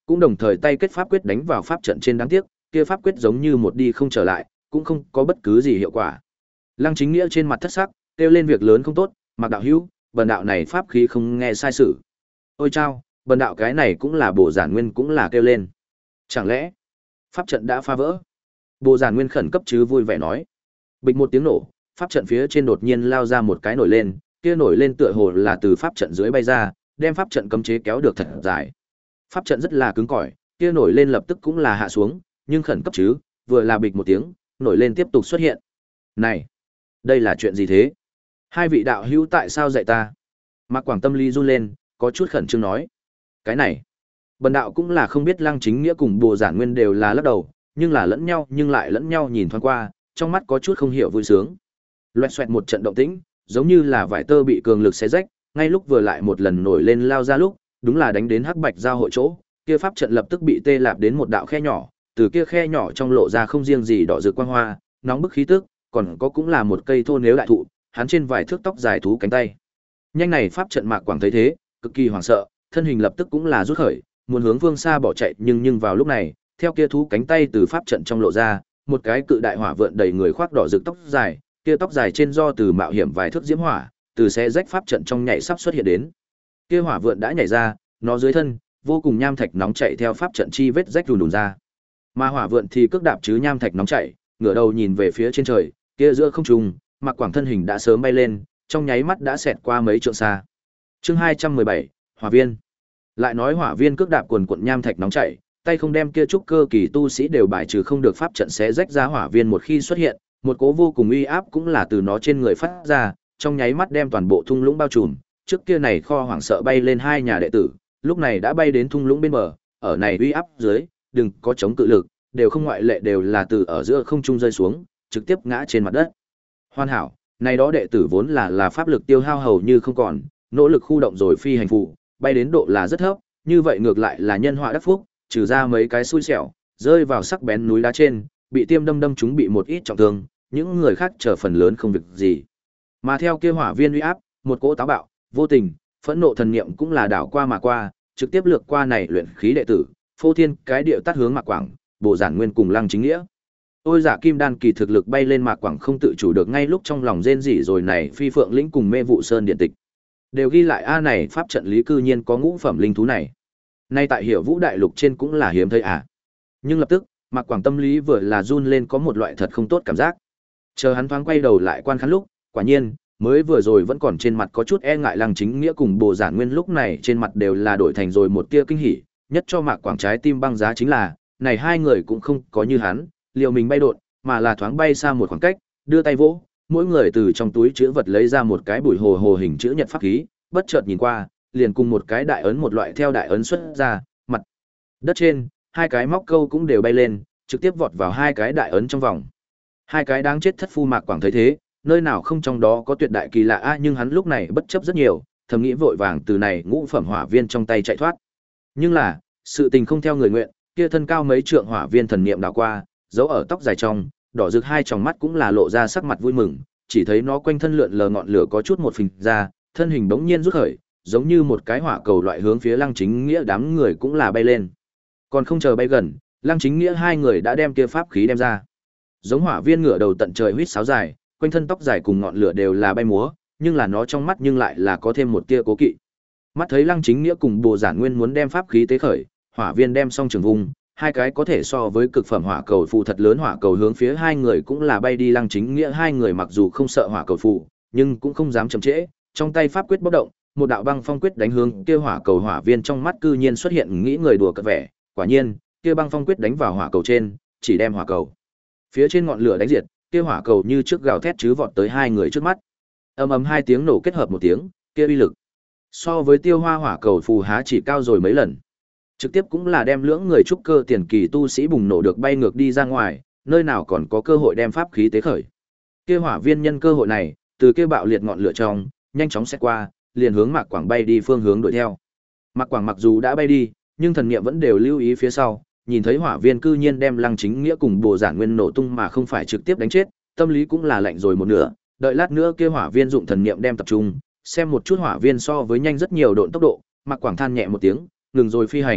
cũng đồng thời tay kết pháp quyết đánh vào pháp trận trên, đáng tiếc, kia pháp quyết giống như một đi không trở lại, cũng không có bất cứ gì hiệu quả. Lăng Chính Nghĩa trên mặt thất sắc, kêu lên việc lớn không tốt, Mạc đạo hữu, bần đạo này pháp khí không nghe sai sử. Ôi chao, bần đạo cái này cũng là Bồ Giản Nguyên cũng là kêu lên. Chẳng lẽ pháp trận đã phá vỡ? Bồ Giản Nguyên khẩn cấp chứ vui vẻ nói. Bịch một tiếng nổ, pháp trận phía trên đột nhiên lao ra một cái nổi lên, kia nổi lên tựa hồ là từ pháp trận dưới bay ra, đem pháp trận cấm chế kéo được thật dài. Pháp trận rất là cứng cỏi, kia nổi lên lập tức cũng là hạ xuống, nhưng khẩn cấp chứ, vừa là bịch một tiếng, nổi lên tiếp tục xuất hiện. Này, đây là chuyện gì thế? Hai vị đạo hữu tại sao dạy ta? Mạc Quảng tâm lý run lên, có chút khẩn trương nói. Cái này, bần đạo cũng là không biết. Lăng Chính Nghĩa cùng Bồ Giản Nguyên đều là lắc đầu, nhưng là lẫn nhau nhưng lại lẫn nhau nhìn thoáng qua, trong mắt có chút không hiểu vui sướng. Loẹt xoẹt một trận động tĩnh, giống như là vải tơ bị cường lực xé rách, ngay lúc vừa lại một lần nổi lên lao ra lúc, đúng là đánh đến hắc bạch giao hội chỗ, kia pháp trận lập tức bị tê lạp đến một đạo khe nhỏ, từ kia khe nhỏ trong lộ ra không riêng gì đỏ rực quang hoa, nóng bức khí tức, còn có cũng là một cây thô nếu đại thụ, hắn trên vài thước tóc dài thú cánh tay. Nhanh này pháp trận Mạc Quảng thấy thế, cực kỳ hoảng sợ, thân hình lập tức cũng là rút khởi, muốn hướng phương xa bỏ chạy, nhưng nhưng vào lúc này, theo kia thú cánh tay từ pháp trận trong lộ ra, một cái cự đại hỏa vượn đầy người khoác đỏ rực tóc dài, kia tóc dài trên do từ mạo hiểm vài thước diễm hỏa, từ xe rách pháp trận trong nhảy sắp xuất hiện đến. Kia hỏa vượn đã nhảy ra, nó dưới thân vô cùng nham thạch nóng chạy theo pháp trận chi vết rách rùn đùn ra. Mà hỏa vượn thì cước đạp chứ nham thạch nóng chạy, ngửa đầu nhìn về phía trên trời, kia giữa không trung, Mạc Quảng thân hình đã sớm bay lên, trong nháy mắt đã xẹt qua mấy trượng xa. Chương hai trăm mười bảy, Hỏa Viên. Lại nói hỏa viên cước đạp quần quần nham thạch nóng chảy, tay không đem kia trúc cơ kỳ tu sĩ đều bài trừ không được pháp trận xé rách ra. Hỏa viên một khi xuất hiện, một cỗ vô cùng uy áp cũng là từ nó trên người phát ra, trong nháy mắt đem toàn bộ thung lũng bao trùm. Trước kia này kho hoảng sợ bay lên hai nhà đệ tử, lúc này đã bay đến thung lũng bên bờ, ở này uy áp dưới, đừng có chống cự lực, đều không ngoại lệ đều là từ ở giữa không trung rơi xuống, trực tiếp ngã trên mặt đất. Hoàn hảo, này đó đệ tử vốn là là pháp lực tiêu hao hầu như không còn, nỗ lực khu động rồi phi hành phù, bay đến độ là rất thấp, như vậy ngược lại là nhân họa đắc phúc, trừ ra mấy cái xui xẻo, rơi vào sắc bén núi đá trên, bị tiêm đâm đâm chúng bị một ít trọng thương, những người khác chờ phần lớn không việc gì. Mà theo kia hỏa viên uy áp, một cỗ táo bạo, vô tình, phẫn nộ thần niệm cũng là đảo qua mà qua, trực tiếp lược qua này luyện khí đệ tử, phô thiên cái điệu tát hướng Mạc Quảng, Bồ Giản Nguyên cùng Lăng Chính Nghĩa. Ôi giả kim đan kỳ thực lực bay lên Mạc Quảng không tự chủ được, ngay lúc trong lòng rên rỉ rồi này phi phượng lĩnh cùng mê vụ sơn điện tịch. Đều ghi lại a này pháp trận lý cư nhiên có ngũ phẩm linh thú này. Nay tại Hiểu Vũ đại lục trên cũng là hiếm thấy à. Nhưng lập tức, Mạc Quảng tâm lý vừa là run lên, có một loại thật không tốt cảm giác. Chờ hắn thoáng quay đầu lại quan khán lúc, quả nhiên, mới vừa rồi vẫn còn trên mặt có chút e ngại Lăng Chính Nghĩa cùng Bồ Giản Nguyên lúc này trên mặt đều là đổi thành rồi một tia kinh hỉ, nhất cho Mạc Quảng trái tim băng giá chính là, này hai người cũng không có như hắn, liều mình bay độn, mà là thoáng bay xa một khoảng cách, đưa tay vỗ, mỗi người từ trong túi chữ vật lấy ra một cái bùi hồ hồ hình chữ nhật pháp khí, bất chợt nhìn qua, liền cùng một cái đại ấn một loại theo đại ấn xuất ra, mặt đất trên, hai cái móc câu cũng đều bay lên, trực tiếp vọt vào hai cái đại ấn trong vòng. Hai cái đáng chết thất phu Mạc Quảng thấy thế, nơi nào không trong đó có tuyệt đại kỳ lạ a, nhưng hắn lúc này bất chấp rất nhiều, thầm nghĩ vội vàng từ này ngũ phẩm hỏa viên trong tay chạy thoát. Nhưng là, sự tình không theo người nguyện, kia thân cao mấy trượng hỏa viên thần niệm đảo qua, giấu ở tóc dài trong, đỏ rực hai tròng mắt cũng là lộ ra sắc mặt vui mừng, chỉ thấy nó quanh thân lượn lờ ngọn lửa có chút một phình ra, thân hình bỗng nhiên rút khởi, giống như một cái hỏa cầu loại hướng phía Lăng Chính Nghĩa đám người cũng là bay lên. Còn không chờ bay gần, Lăng Chính Nghĩa hai người đã đem kia pháp khí đem ra. Giống hỏa viên ngửa đầu tận trời huýt sáo dài, quanh thân tóc dài cùng ngọn lửa đều là bay múa, nhưng là nó trong mắt nhưng lại là có thêm một tia cố kỵ. Mắt thấy Lăng Chính Nghĩa cùng Bồ Giản Nguyên muốn đem pháp khí tế khởi, hỏa viên đem xong trường vùng, hai cái có thể so với cực phẩm hỏa cầu phù thật lớn hỏa cầu hướng phía hai người cũng là bay đi. Lăng Chính Nghĩa hai người mặc dù không sợ hỏa cầu phù, nhưng cũng không dám chậm trễ, trong tay pháp quyết bốc động, một đạo băng phong quyết đánh hướng kia hỏa cầu. Hỏa viên trong mắt cư nhiên xuất hiện nghĩ người đùa cợt vẻ, quả nhiên, kia băng phong quyết đánh vào hỏa cầu trên, chỉ đem hỏa cầu phía trên ngọn lửa đánh diệt, kia hỏa cầu như trước gào thét chứ vọt tới hai người trước mắt. Ầm ầm hai tiếng nổ kết hợp một tiếng, kia uy lực so với Tiêu Hoa hỏa cầu phù há chỉ cao rồi mấy lần. Trực tiếp cũng là đem lưỡng người trúc cơ tiền kỳ tu sĩ bùng nổ được bay ngược đi ra ngoài, nơi nào còn có cơ hội đem pháp khí tế khởi. Kia hỏa viên nhân cơ hội này, từ kia bạo liệt ngọn lửa trong, nhanh chóng xét qua, liền hướng Mạc Quảng bay đi phương hướng đuổi theo. Mạc Quảng mặc dù đã bay đi, nhưng thần niệm vẫn đều lưu ý phía sau, nhìn thấy hỏa viên cư nhiên đem Lăng Chính Nghĩa cùng Bồ Giản Nguyên nổ tung mà không phải trực tiếp đánh chết, tâm lý cũng là lạnh rồi một nửa, đợi lát nữa kia hỏa viên dụng thần niệm đem tập trung, xem một chút hỏa viên so với nhanh rất nhiều độn tốc độ, Mạc Quảng than nhẹ một tiếng, ngừng rồi phi hành,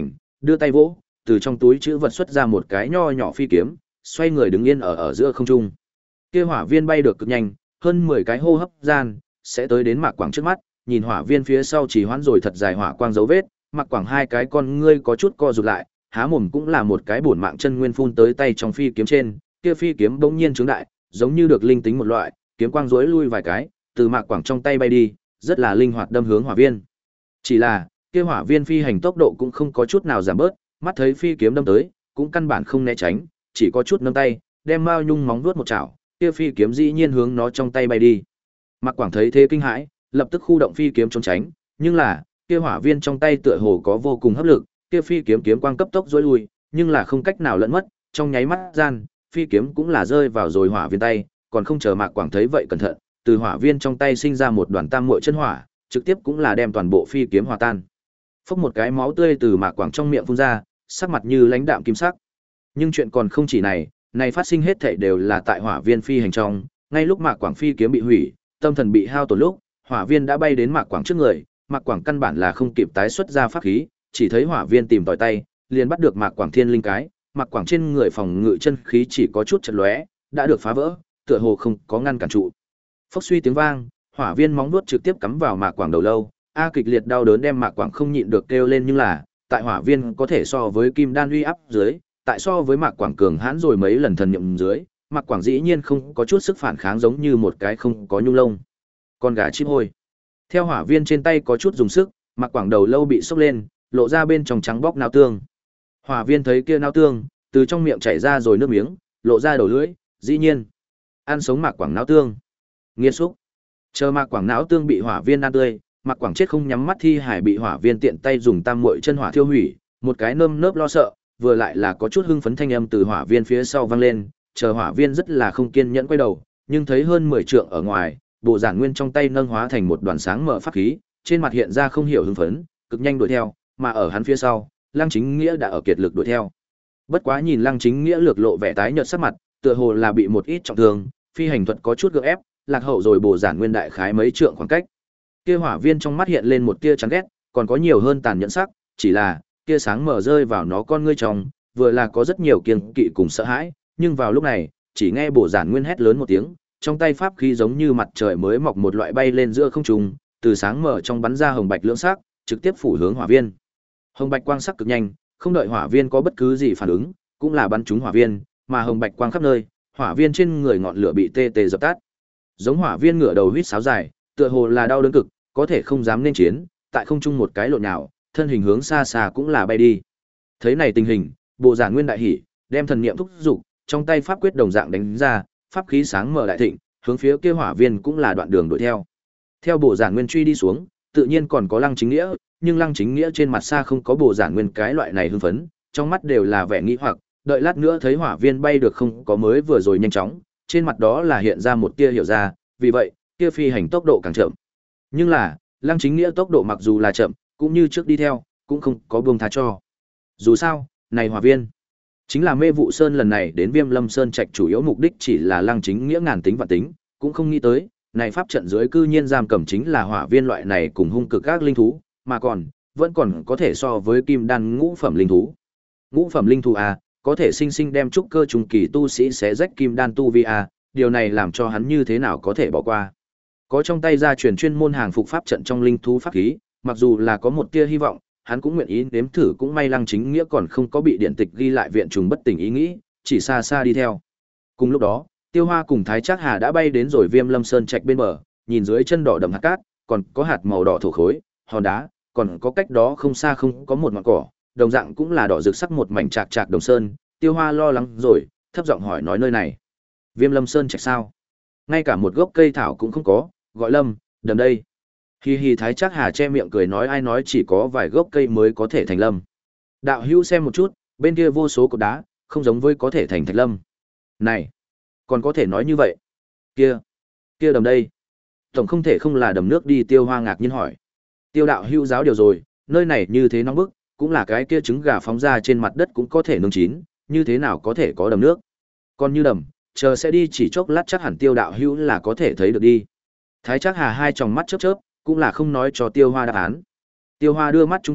đưa tay vỗ, từ trong túi chữ vật xuất ra một cái nho nhỏ phi kiếm, xoay người đứng yên ở ở giữa không trung. Kia hỏa viên bay được cực nhanh, hơn mười cái hô hấp gian, sẽ tới đến Mạc Quảng trước mắt, nhìn hỏa viên phía sau chỉ hoãn rồi thật dài hỏa quang dấu vết, Mạc Quảng hai cái con ngươi có chút co rụt lại, há mồm cũng là một cái bổn mạng chân nguyên phun tới tay trong phi kiếm trên, kia phi kiếm bỗng nhiên trướng đại, giống như được linh tính một loại, kiếm quang rối lui vài cái, từ Mạc Quảng trong tay bay đi, rất là linh hoạt đâm hướng hỏa viên. Chỉ là, kia hỏa viên phi hành tốc độ cũng không có chút nào giảm bớt, mắt thấy phi kiếm đâm tới, cũng căn bản không né tránh, chỉ có chút nâng tay, đem Mao Nhung móng vuốt một chảo, kia phi kiếm dĩ nhiên hướng nó trong tay bay đi. Mạc Quảng thấy thế kinh hãi, lập tức khu động phi kiếm trốn tránh, nhưng là, kia hỏa viên trong tay tựa hồ có vô cùng hấp lực, kia phi kiếm kiếm quang cấp tốc rối lui, nhưng là không cách nào lẫn mất, trong nháy mắt gian, phi kiếm cũng là rơi vào rồi hỏa viên tay, còn không chờ Mạc Quảng thấy vậy cẩn thận, từ hỏa viên trong tay sinh ra một đoàn tam muội chân hỏa, trực tiếp cũng là đem toàn bộ phi kiếm hòa tan. Phốc một cái máu tươi từ Mạc Quảng trong miệng phun ra, sắc mặt như lãnh đạm kim sắc. Nhưng chuyện còn không chỉ này, này phát sinh hết thảy đều là tại hỏa viên phi hành trong, ngay lúc Mạc Quảng phi kiếm bị hủy, tâm thần bị hao tổn lúc, hỏa viên đã bay đến Mạc Quảng trước người, Mạc Quảng căn bản là không kịp tái xuất ra pháp khí, chỉ thấy hỏa viên tìm tòi tay, liền bắt được Mạc Quảng thiên linh cái, Mạc Quảng trên người phòng ngự chân khí chỉ có chút chật lóe, đã được phá vỡ, tựa hồ không có ngăn cản trụ. Phốc suy tiếng vang, hỏa viên móng vuốt trực tiếp cắm vào Mạc Quảng đầu lâu, a kịch liệt đau đớn đem Mạc Quảng không nhịn được kêu lên, nhưng là, tại hỏa viên có thể so với kim đan uy áp dưới, tại so với Mạc Quảng cường hãn rồi mấy lần thần niệm dưới, Mạc Quảng dĩ nhiên không có chút sức phản kháng, giống như một cái không có nhung lông con gà chim hôi. Theo hỏa viên trên tay có chút dùng sức, Mạc Quảng đầu lâu bị sốc lên, lộ ra bên trong trắng bóc nao tương. Hỏa viên thấy kia nao tương, từ trong miệng chảy ra rồi nước miếng, lộ ra đầu lưỡi, dĩ nhiên ăn sống Mạc Quảng nao tương. Nghiên xúc. Chờ Mạc Quảng não tương bị hỏa viên ăn tươi, Mạc Quảng chết không nhắm mắt thi hải bị hỏa viên tiện tay dùng tam muội chân hỏa thiêu hủy, một cái nơm nớp lo sợ, vừa lại là có chút hưng phấn thanh âm từ hỏa viên phía sau vang lên, chờ hỏa viên rất là không kiên nhẫn quay đầu, nhưng thấy hơn mười trượng ở ngoài, bộ giản nguyên trong tay nâng hóa thành một đoàn sáng mở pháp khí, trên mặt hiện ra không hiểu hưng phấn, cực nhanh đuổi theo, mà ở hắn phía sau, Lăng Chính Nghĩa đã ở kiệt lực đuổi theo. Bất quá nhìn Lăng Chính Nghĩa lược lộ vẻ tái nhợt sắc mặt, tựa hồ là bị một ít trọng thương, phi hành thuật có chút gượng ép, lạc hậu rồi bộ giản nguyên đại khái mấy trượng khoảng cách. Kia hỏa viên trong mắt hiện lên một tia chán ghét, còn có nhiều hơn tàn nhẫn sắc, chỉ là tia sáng mở rơi vào nó con ngươi trong, vừa là có rất nhiều kiêng kỵ cùng sợ hãi, nhưng vào lúc này, chỉ nghe bộ giản nguyên hét lớn một tiếng, trong tay pháp khí giống như mặt trời mới mọc một loại bay lên giữa không trung, từ sáng mở trong bắn ra hồng bạch lưỡng sắc, trực tiếp phủ hướng hỏa viên. Hồng bạch quang sắc cực nhanh, không đợi hỏa viên có bất cứ gì phản ứng, cũng là bắn trúng hỏa viên, mà hồng bạch quang khắp nơi, hỏa viên trên người ngọn lửa bị tê tê dập tắt. Giống hỏa viên ngửa đầu huýt sáo dài, tựa hồ là đau đớn cực, có thể không dám nên chiến, tại không trung một cái lộn nào, thân hình hướng xa xa cũng là bay đi. Thấy này tình hình, Bộ Giản Nguyên đại hỉ, đem thần niệm thúc dục, trong tay pháp quyết đồng dạng đánh ra, pháp khí sáng mở đại thịnh, hướng phía kia hỏa viên cũng là đoạn đường đuổi theo. Theo Bộ Giản Nguyên truy đi xuống, tự nhiên còn có Lăng Chính Nghĩa, nhưng Lăng Chính Nghĩa trên mặt xa không có Bộ Giản Nguyên cái loại này hưng phấn, trong mắt đều là vẻ nghi hoặc, đợi lát nữa thấy hỏa viên bay được không có mới vừa rồi nhanh chóng, trên mặt đó là hiện ra một tia hiểu ra, vì vậy, kia phi hành tốc độ càng chậm. Nhưng là, Lăng Chính Nghĩa tốc độ mặc dù là chậm, cũng như trước đi theo, cũng không có buông tha cho. Dù sao, này hỏa viên, chính là Mê Vụ Sơn lần này đến Viêm Lâm Sơn trạch chủ yếu mục đích chỉ là Lăng Chính Nghĩa ngàn tính vạn tính, cũng không nghĩ tới, này pháp trận dưới cư nhiên giam cầm chính là hỏa viên loại này cùng hung cực các linh thú, mà còn, vẫn còn có thể so với kim đan ngũ phẩm linh thú. Ngũ phẩm linh thú à, có thể sinh sinh đem trúc cơ trùng kỳ tu sĩ xé rách kim đan tu vi à, điều này làm cho hắn như thế nào có thể bỏ qua. Có trong tay gia truyền chuyên môn hàng phục pháp trận trong linh thú pháp khí, mặc dù là có một tia hy vọng, hắn cũng nguyện ý nếm thử, cũng may Lăng Chính Nghĩa còn không có bị điện tịch ghi lại viện trùng bất tỉnh ý nghĩ, chỉ xa xa đi theo. Cùng lúc đó, Tiêu Hoa cùng Thái Trác Hà đã bay đến rồi Viêm Lâm Sơn trạch bên bờ, nhìn dưới chân đỏ đậm hạt cát, còn có hạt màu đỏ thổ khối, hòn đá, còn có cách đó không xa không có một ngọn cỏ, đồng dạng cũng là đỏ rực sắc một mảnh trạc trạc đồng sơn. Tiêu Hoa lo lắng rồi, thấp giọng hỏi nói nơi này, Viêm Lâm Sơn trạch sao? Ngay cả một gốc cây thảo cũng không có, gọi Lâm, đầm đây. Hi hi. Thái Trác Hà che miệng cười nói ai nói chỉ có vài gốc cây mới có thể thành lâm. Đạo hữu xem một chút, bên kia vô số cột đá, không giống với có thể thành thạch lâm. Này, còn có thể nói như vậy? Kia, kia đầm đây. Tổng không thể không là đầm nước đi. Tiêu Hoa ngạc nhiên hỏi. Tiêu đạo hữu giáo điều rồi, nơi này như thế nóng bức, cũng là cái kia trứng gà phóng ra trên mặt đất cũng có thể nướng chín, như thế nào có thể có đầm nước? Còn như đầm, chờ sẽ đi chỉ chốc lát chắc hẳn Tiêu đạo hữu là có thể thấy được đi. Thái Trác Hà hai tròng mắt chớp chớp, cũng là không nói cho Tiêu Hoa đáp án. Tiêu Hoa đưa mắt chung quanh,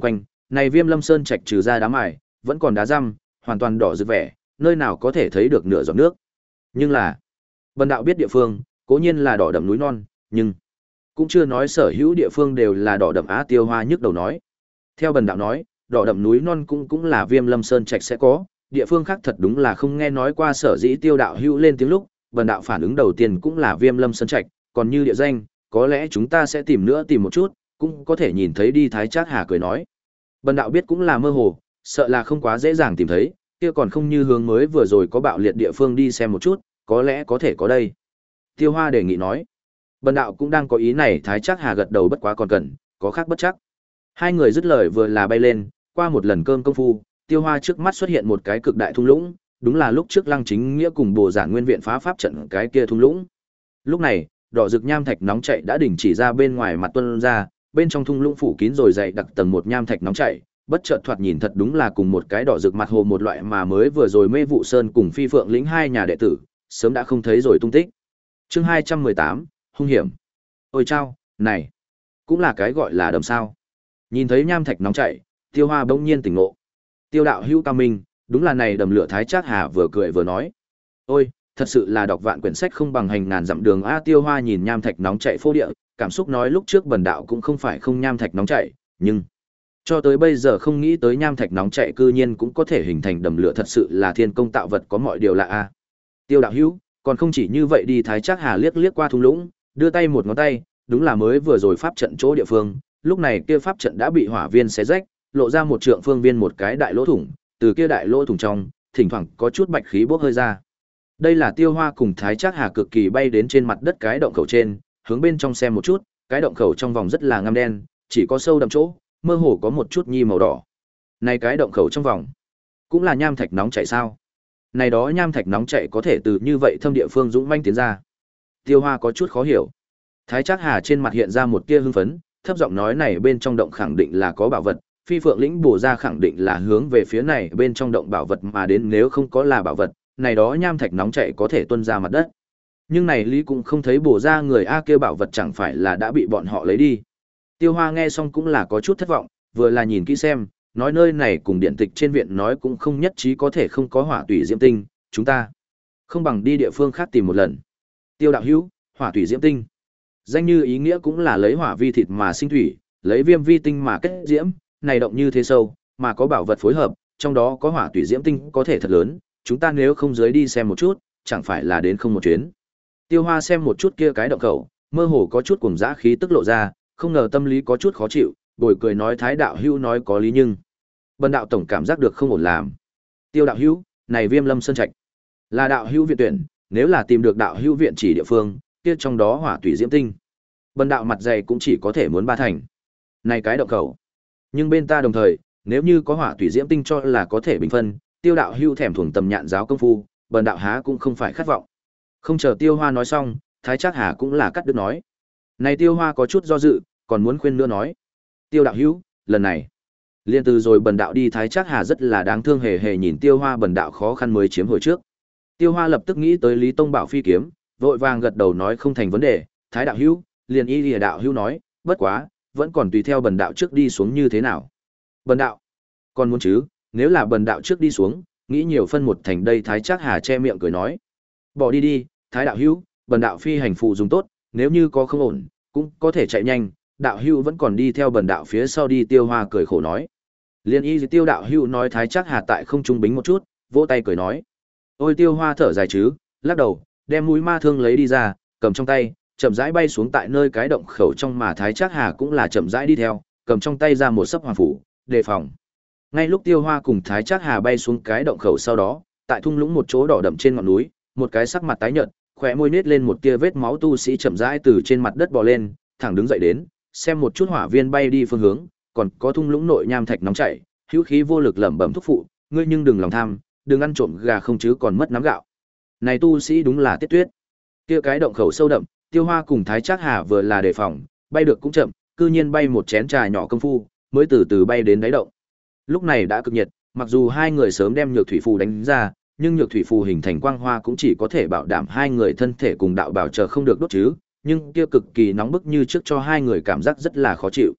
Này Viêm Lâm Sơn Trạch trừ ra đá mài, vẫn còn đá răm, hoàn toàn đỏ rực vẻ, nơi nào có thể thấy được nửa giọt nước. Nhưng là, Bần đạo biết địa phương, cố nhiên là đỏ đậm núi non, nhưng cũng chưa nói sở hữu địa phương đều là đỏ đậm. Á Tiêu Hoa nhức đầu nói. Theo Bần đạo nói, đỏ đậm núi non cũng cũng là Viêm Lâm Sơn Trạch sẽ có, địa phương khác thật đúng là không nghe nói qua. Sở dĩ Tiêu đạo hữu lên tiếng lúc, Bần đạo phản ứng đầu tiên cũng là Viêm Lâm Sơn Trạch, còn như địa danh, có lẽ chúng ta sẽ tìm nữa tìm một chút, cũng có thể nhìn thấy đi. Thái Trác Hà cười nói. Bần đạo biết cũng là mơ hồ, sợ là không quá dễ dàng tìm thấy, kia còn không như hướng mới vừa rồi có bạo liệt địa phương đi xem một chút, có lẽ có thể có đây. Tiêu Hoa đề nghị nói. Bần đạo cũng đang có ý này. Thái Trác Hà gật đầu, bất quá còn cần, có khác bất chắc. Hai người dứt lời vừa là bay lên, qua một lần cơm công phu, Tiêu Hoa trước mắt xuất hiện một cái cực đại thung lũng, đúng là lúc trước Lăng Chính Nghĩa cùng Bồ Giản Nguyên viện phá pháp trận cái kia thung lũng. Lúc này, đỏ rực nham thạch nóng chảy đã đình chỉ ra bên ngoài mặt tuôn ra, bên trong thung lũng phủ kín rồi dày đặc tầng một nham thạch nóng chảy, bất chợt thoạt nhìn thật đúng là cùng một cái đỏ rực mặt hồ một loại mà mới vừa rồi Mê Vụ Sơn cùng Phi Phượng lĩnh hai nhà đệ tử, sớm đã không thấy rồi tung tích. Chương hai trăm mười tám, hung hiểm. Ôi chao, này, cũng là cái gọi là đầm sao? Nhìn thấy nham thạch nóng chảy, Tiêu Hoa bỗng nhiên tỉnh ngộ. Tiêu đạo hữu cao minh, đúng là này đầm lửa. Thái Trác Hà vừa cười vừa nói. Ôi, thật sự là đọc vạn quyển sách không bằng hành ngàn dặm đường a. Tiêu Hoa nhìn nham thạch nóng chảy phô địa, cảm xúc nói lúc trước Bần đạo cũng không phải không nham thạch nóng chảy, nhưng cho tới bây giờ không nghĩ tới nham thạch nóng chảy cư nhiên cũng có thể hình thành đầm lửa, thật sự là thiên công tạo vật, có mọi điều lạ a. Tiêu đạo hữu, còn không chỉ như vậy đi. Thái Trác Hà liếc liếc qua thung lũng, đưa tay một ngón tay, đúng là mới vừa rồi pháp trận chỗ địa phương, lúc này kia pháp trận đã bị hỏa viên xé rách, lộ ra một trượng phương viên một cái đại lỗ thủng, từ kia đại lỗ thủng trong, thỉnh thoảng có chút bạch khí bốc hơi ra. Đây là Tiêu Hoa cùng Thái Trác Hà cực kỳ bay đến trên mặt đất cái động khẩu trên, hướng bên trong xem một chút, cái động khẩu trong vòng rất là ngăm đen, chỉ có sâu đậm chỗ, mơ hồ có một chút nhi màu đỏ. Này cái động khẩu trong vòng, cũng là nham thạch nóng chảy sao? Này đó nham thạch nóng chảy có thể từ như vậy thâm địa phương dũng manh tiến ra. Tiêu Hoa có chút khó hiểu. Thái Trác Hà trên mặt hiện ra một tia hưng phấn, thấp giọng nói này bên trong động khẳng định là có bảo vật, Phi Phượng lĩnh bổ ra khẳng định là hướng về phía này bên trong động bảo vật mà đến, nếu không có là bảo vật, này đó nham thạch nóng chảy có thể tuôn ra mặt đất. Nhưng này Lý cũng không thấy bổ ra người a, kia bảo vật chẳng phải là đã bị bọn họ lấy đi. Tiêu Hoa nghe xong cũng là có chút thất vọng, vừa là nhìn kỹ xem, nói nơi này cùng điện tịch trên viện nói cũng không nhất trí, có thể không có hỏa tủy diễm tinh, chúng ta không bằng đi địa phương khác tìm một lần. Tiêu đạo hữu, hỏa tủy diễm tinh, danh như ý nghĩa cũng là lấy hỏa vi thịt mà sinh thủy, lấy viêm vi tinh mà kết diễm, này động như thế sâu, mà có bảo vật phối hợp, trong đó có hỏa tủy diễm tinh có thể thật lớn, chúng ta nếu không dưới đi xem một chút, chẳng phải là đến không một chuyến. Tiêu Hoa xem một chút kia cái động khẩu, mơ hồ có chút cuồng dã khí tức lộ ra, không ngờ tâm lý có chút khó chịu, bồi cười nói Thái đạo hữu nói có lý, nhưng Bần đạo tổng cảm giác được không ổn làm. Tiêu đạo hữu, này Viêm Lâm Sơn Trạch là đạo hữu viện tuyển, nếu là tìm được đạo hữu viện chỉ địa phương, kia trong đó hỏa tủy diễm tinh, Bần đạo mặt dày cũng chỉ có thể muốn ba thành. Này cái động khẩu, nhưng bên ta đồng thời, nếu như có hỏa tủy diễm tinh cho là có thể bình phân, Tiêu đạo hữu thèm thuồng tầm nhạn giáo công phu, Bần đạo há cũng không phải khát vọng. Không chờ Tiêu Hoa nói xong, Thái Trác Hà cũng là cắt đứt nói. Này Tiêu Hoa có chút do dự, còn muốn khuyên nữa nói. Tiêu đạo hữu, lần này liên từ rồi Bần đạo đi. Thái Trác Hà rất là đáng thương hề hề nhìn Tiêu Hoa, Bần đạo khó khăn mới chiếm hồi trước. Tiêu Hoa lập tức nghĩ tới Lý Tông Bảo phi kiếm, vội vàng gật đầu nói không thành vấn đề. Thái đạo hữu, liền y lìa đạo hữu nói, bất quá, vẫn còn tùy theo Bần đạo trước đi xuống như thế nào. Bần đạo, còn muốn chứ, nếu là Bần đạo trước đi xuống, nghĩ nhiều phân một thành đây. Thái Trác Hà che miệng cười nói. Bỏ đi đi, Thái đạo hữu, Bần đạo phi hành phụ dùng tốt, nếu như có không ổn, cũng có thể chạy nhanh, đạo hữu vẫn còn đi theo Bần đạo phía sau đi. Tiêu Hoa cười khổ nói. Liên y Tiêu đạo hữu nói. Thái Trác Hà tại không trung bính một chút, vỗ tay cười nói. Ôi Tiêu Hoa thở dài chứ, lắc đầu, đem mũi ma thương lấy đi ra, cầm trong tay, chậm rãi bay xuống tại nơi cái động khẩu trong, mà Thái Trác Hà cũng là chậm rãi đi theo, cầm trong tay ra một sấp hoàng phủ, đề phòng. Ngay lúc Tiêu Hoa cùng Thái Trác Hà bay xuống cái động khẩu sau đó, tại thung lũng một chỗ đỏ đậm trên ngọn núi, một cái sắc mặt tái nhợt, khóe môi nết lên một tia vết máu tu sĩ chậm rãi từ trên mặt đất bò lên, thẳng đứng dậy đến, xem một chút hỏa viên bay đi phương hướng, còn có thung lũng nội nham thạch nóng chảy, hữu khí vô lực lẩm bẩm thúc phụ, ngươi nhưng đừng lòng tham, đừng ăn trộm gà không chứ còn mất nắm gạo. Này tu sĩ đúng là Tiết Tuyết. Kia cái động khẩu sâu đậm, Tiêu Hoa cùng Thái Trác Hà vừa là đề phòng, bay được cũng chậm, cư nhiên bay một chén trà nhỏ công phu, mới từ từ bay đến đáy động. Lúc này đã cực nhiệt, mặc dù hai người sớm đem nhược thủy phù đánh ra, nhưng nhược thủy phù hình thành quang hoa cũng chỉ có thể bảo đảm hai người thân thể cùng đạo bảo chờ không được đốt chứ, nhưng kia cực kỳ nóng bức như trước cho hai người cảm giác rất là khó chịu.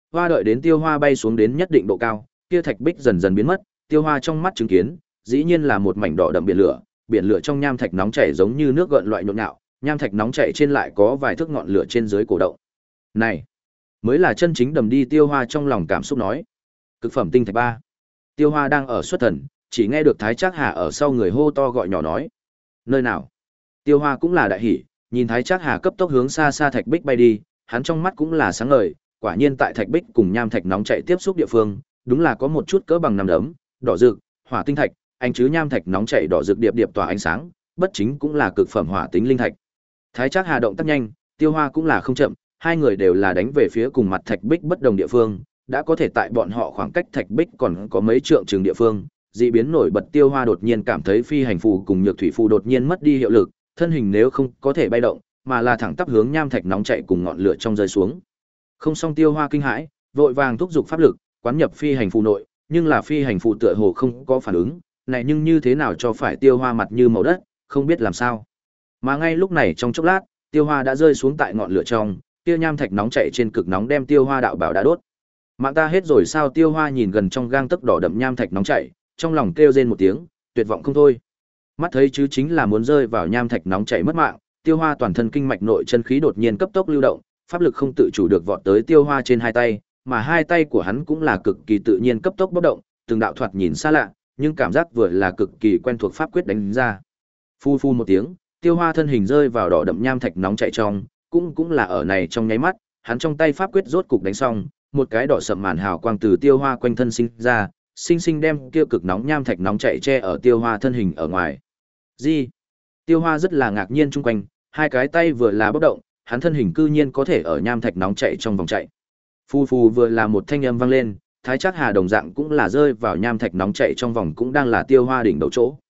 Hoa đợi đến tiêu hoa bay xuống đến nhất định độ cao, kia thạch bích dần dần biến mất, tiêu hoa trong mắt chứng kiến, dĩ nhiên là một mảnh đỏ đậm biển lửa, biển lửa trong nham thạch nóng chảy giống như nước gợn loại nhộn nhạo, nham thạch nóng chảy trên lại có vài thước ngọn lửa trên dưới cổ động. Này, mới là chân chính đầm đi tiêu hoa trong lòng cảm xúc nói. Cực phẩm tinh thạch ba. Tiêu hoa đang ở xuất thần, chỉ nghe được Thái Trác Hà ở sau người hô to gọi nhỏ nói. Nơi nào? Tiêu hoa cũng là đại hỉ, nhìn Thái Trác Hà cấp tốc hướng xa xa thạch bích bay đi, hắn trong mắt cũng là sáng ngời, quả nhiên tại thạch bích cùng nham thạch nóng chảy tiếp xúc địa phương, đúng là có một chút cỡ bằng nắm đấm, đỏ rực, hỏa tinh thạch, anh chứ nham thạch nóng chảy đỏ rực điệp điệp tỏa ánh sáng, bất chính cũng là cực phẩm hỏa tính linh thạch. Thái Trác Hà động tác nhanh, Tiêu Hoa cũng là không chậm, hai người đều là đánh về phía cùng mặt thạch bích bất đồng địa phương, đã có thể tại bọn họ khoảng cách thạch bích còn có mấy trượng trường địa phương, dị biến nổi bật. Tiêu Hoa đột nhiên cảm thấy phi hành phù cùng nhược thủy phù đột nhiên mất đi hiệu lực, thân hình nếu không có thể bay động, mà là thẳng tắp hướng nham thạch nóng chảy cùng ngọn lửa trong rơi xuống. Không xong, Tiêu Hoa kinh hãi, vội vàng thúc giục pháp lực, quán nhập phi hành phù nội, nhưng là phi hành phù tựa hồ không có phản ứng, này nhưng như thế nào cho phải Tiêu Hoa mặt như màu đất, không biết làm sao. Mà ngay lúc này trong chốc lát, Tiêu Hoa đã rơi xuống tại ngọn lửa trong, kia nham thạch nóng chảy trên cực nóng đem Tiêu Hoa đạo bảo đã đốt. Mạng ta hết rồi sao? Tiêu Hoa nhìn gần trong gang tấc đỏ đậm nham thạch nóng chảy, trong lòng kêu rên một tiếng, tuyệt vọng không thôi. Mắt thấy chứ chính là muốn rơi vào nham thạch nóng chảy mất mạng, Tiêu Hoa toàn thân kinh mạch nội chân khí đột nhiên cấp tốc lưu động, pháp lực không tự chủ được vọt tới Tiêu Hoa trên hai tay, mà hai tay của hắn cũng là cực kỳ tự nhiên cấp tốc bốc động, từng đạo thoạt nhìn xa lạ, nhưng cảm giác vừa là cực kỳ quen thuộc pháp quyết đánh ra. Phu phu một tiếng, Tiêu Hoa thân hình rơi vào đỏ đậm nham thạch nóng chảy trong, cũng cũng là ở này trong nháy mắt, hắn trong tay pháp quyết rốt cục đánh xong, một cái đỏ sậm màn hào quang từ Tiêu Hoa quanh thân sinh ra, sinh sinh đem kia cực nóng nham thạch nóng chảy che ở Tiêu Hoa thân hình ở ngoài. Gì? Tiêu Hoa rất là ngạc nhiên chung quanh, hai cái tay vừa là bốc động, hắn thân hình cư nhiên có thể ở nham thạch nóng chảy trong vòng chạy. Phu phu vừa là một thanh âm vang lên, Thái Trác Hà đồng dạng cũng là rơi vào nham thạch nóng chảy trong vòng, cũng đang là Tiêu Hoa đỉnh đầu chỗ.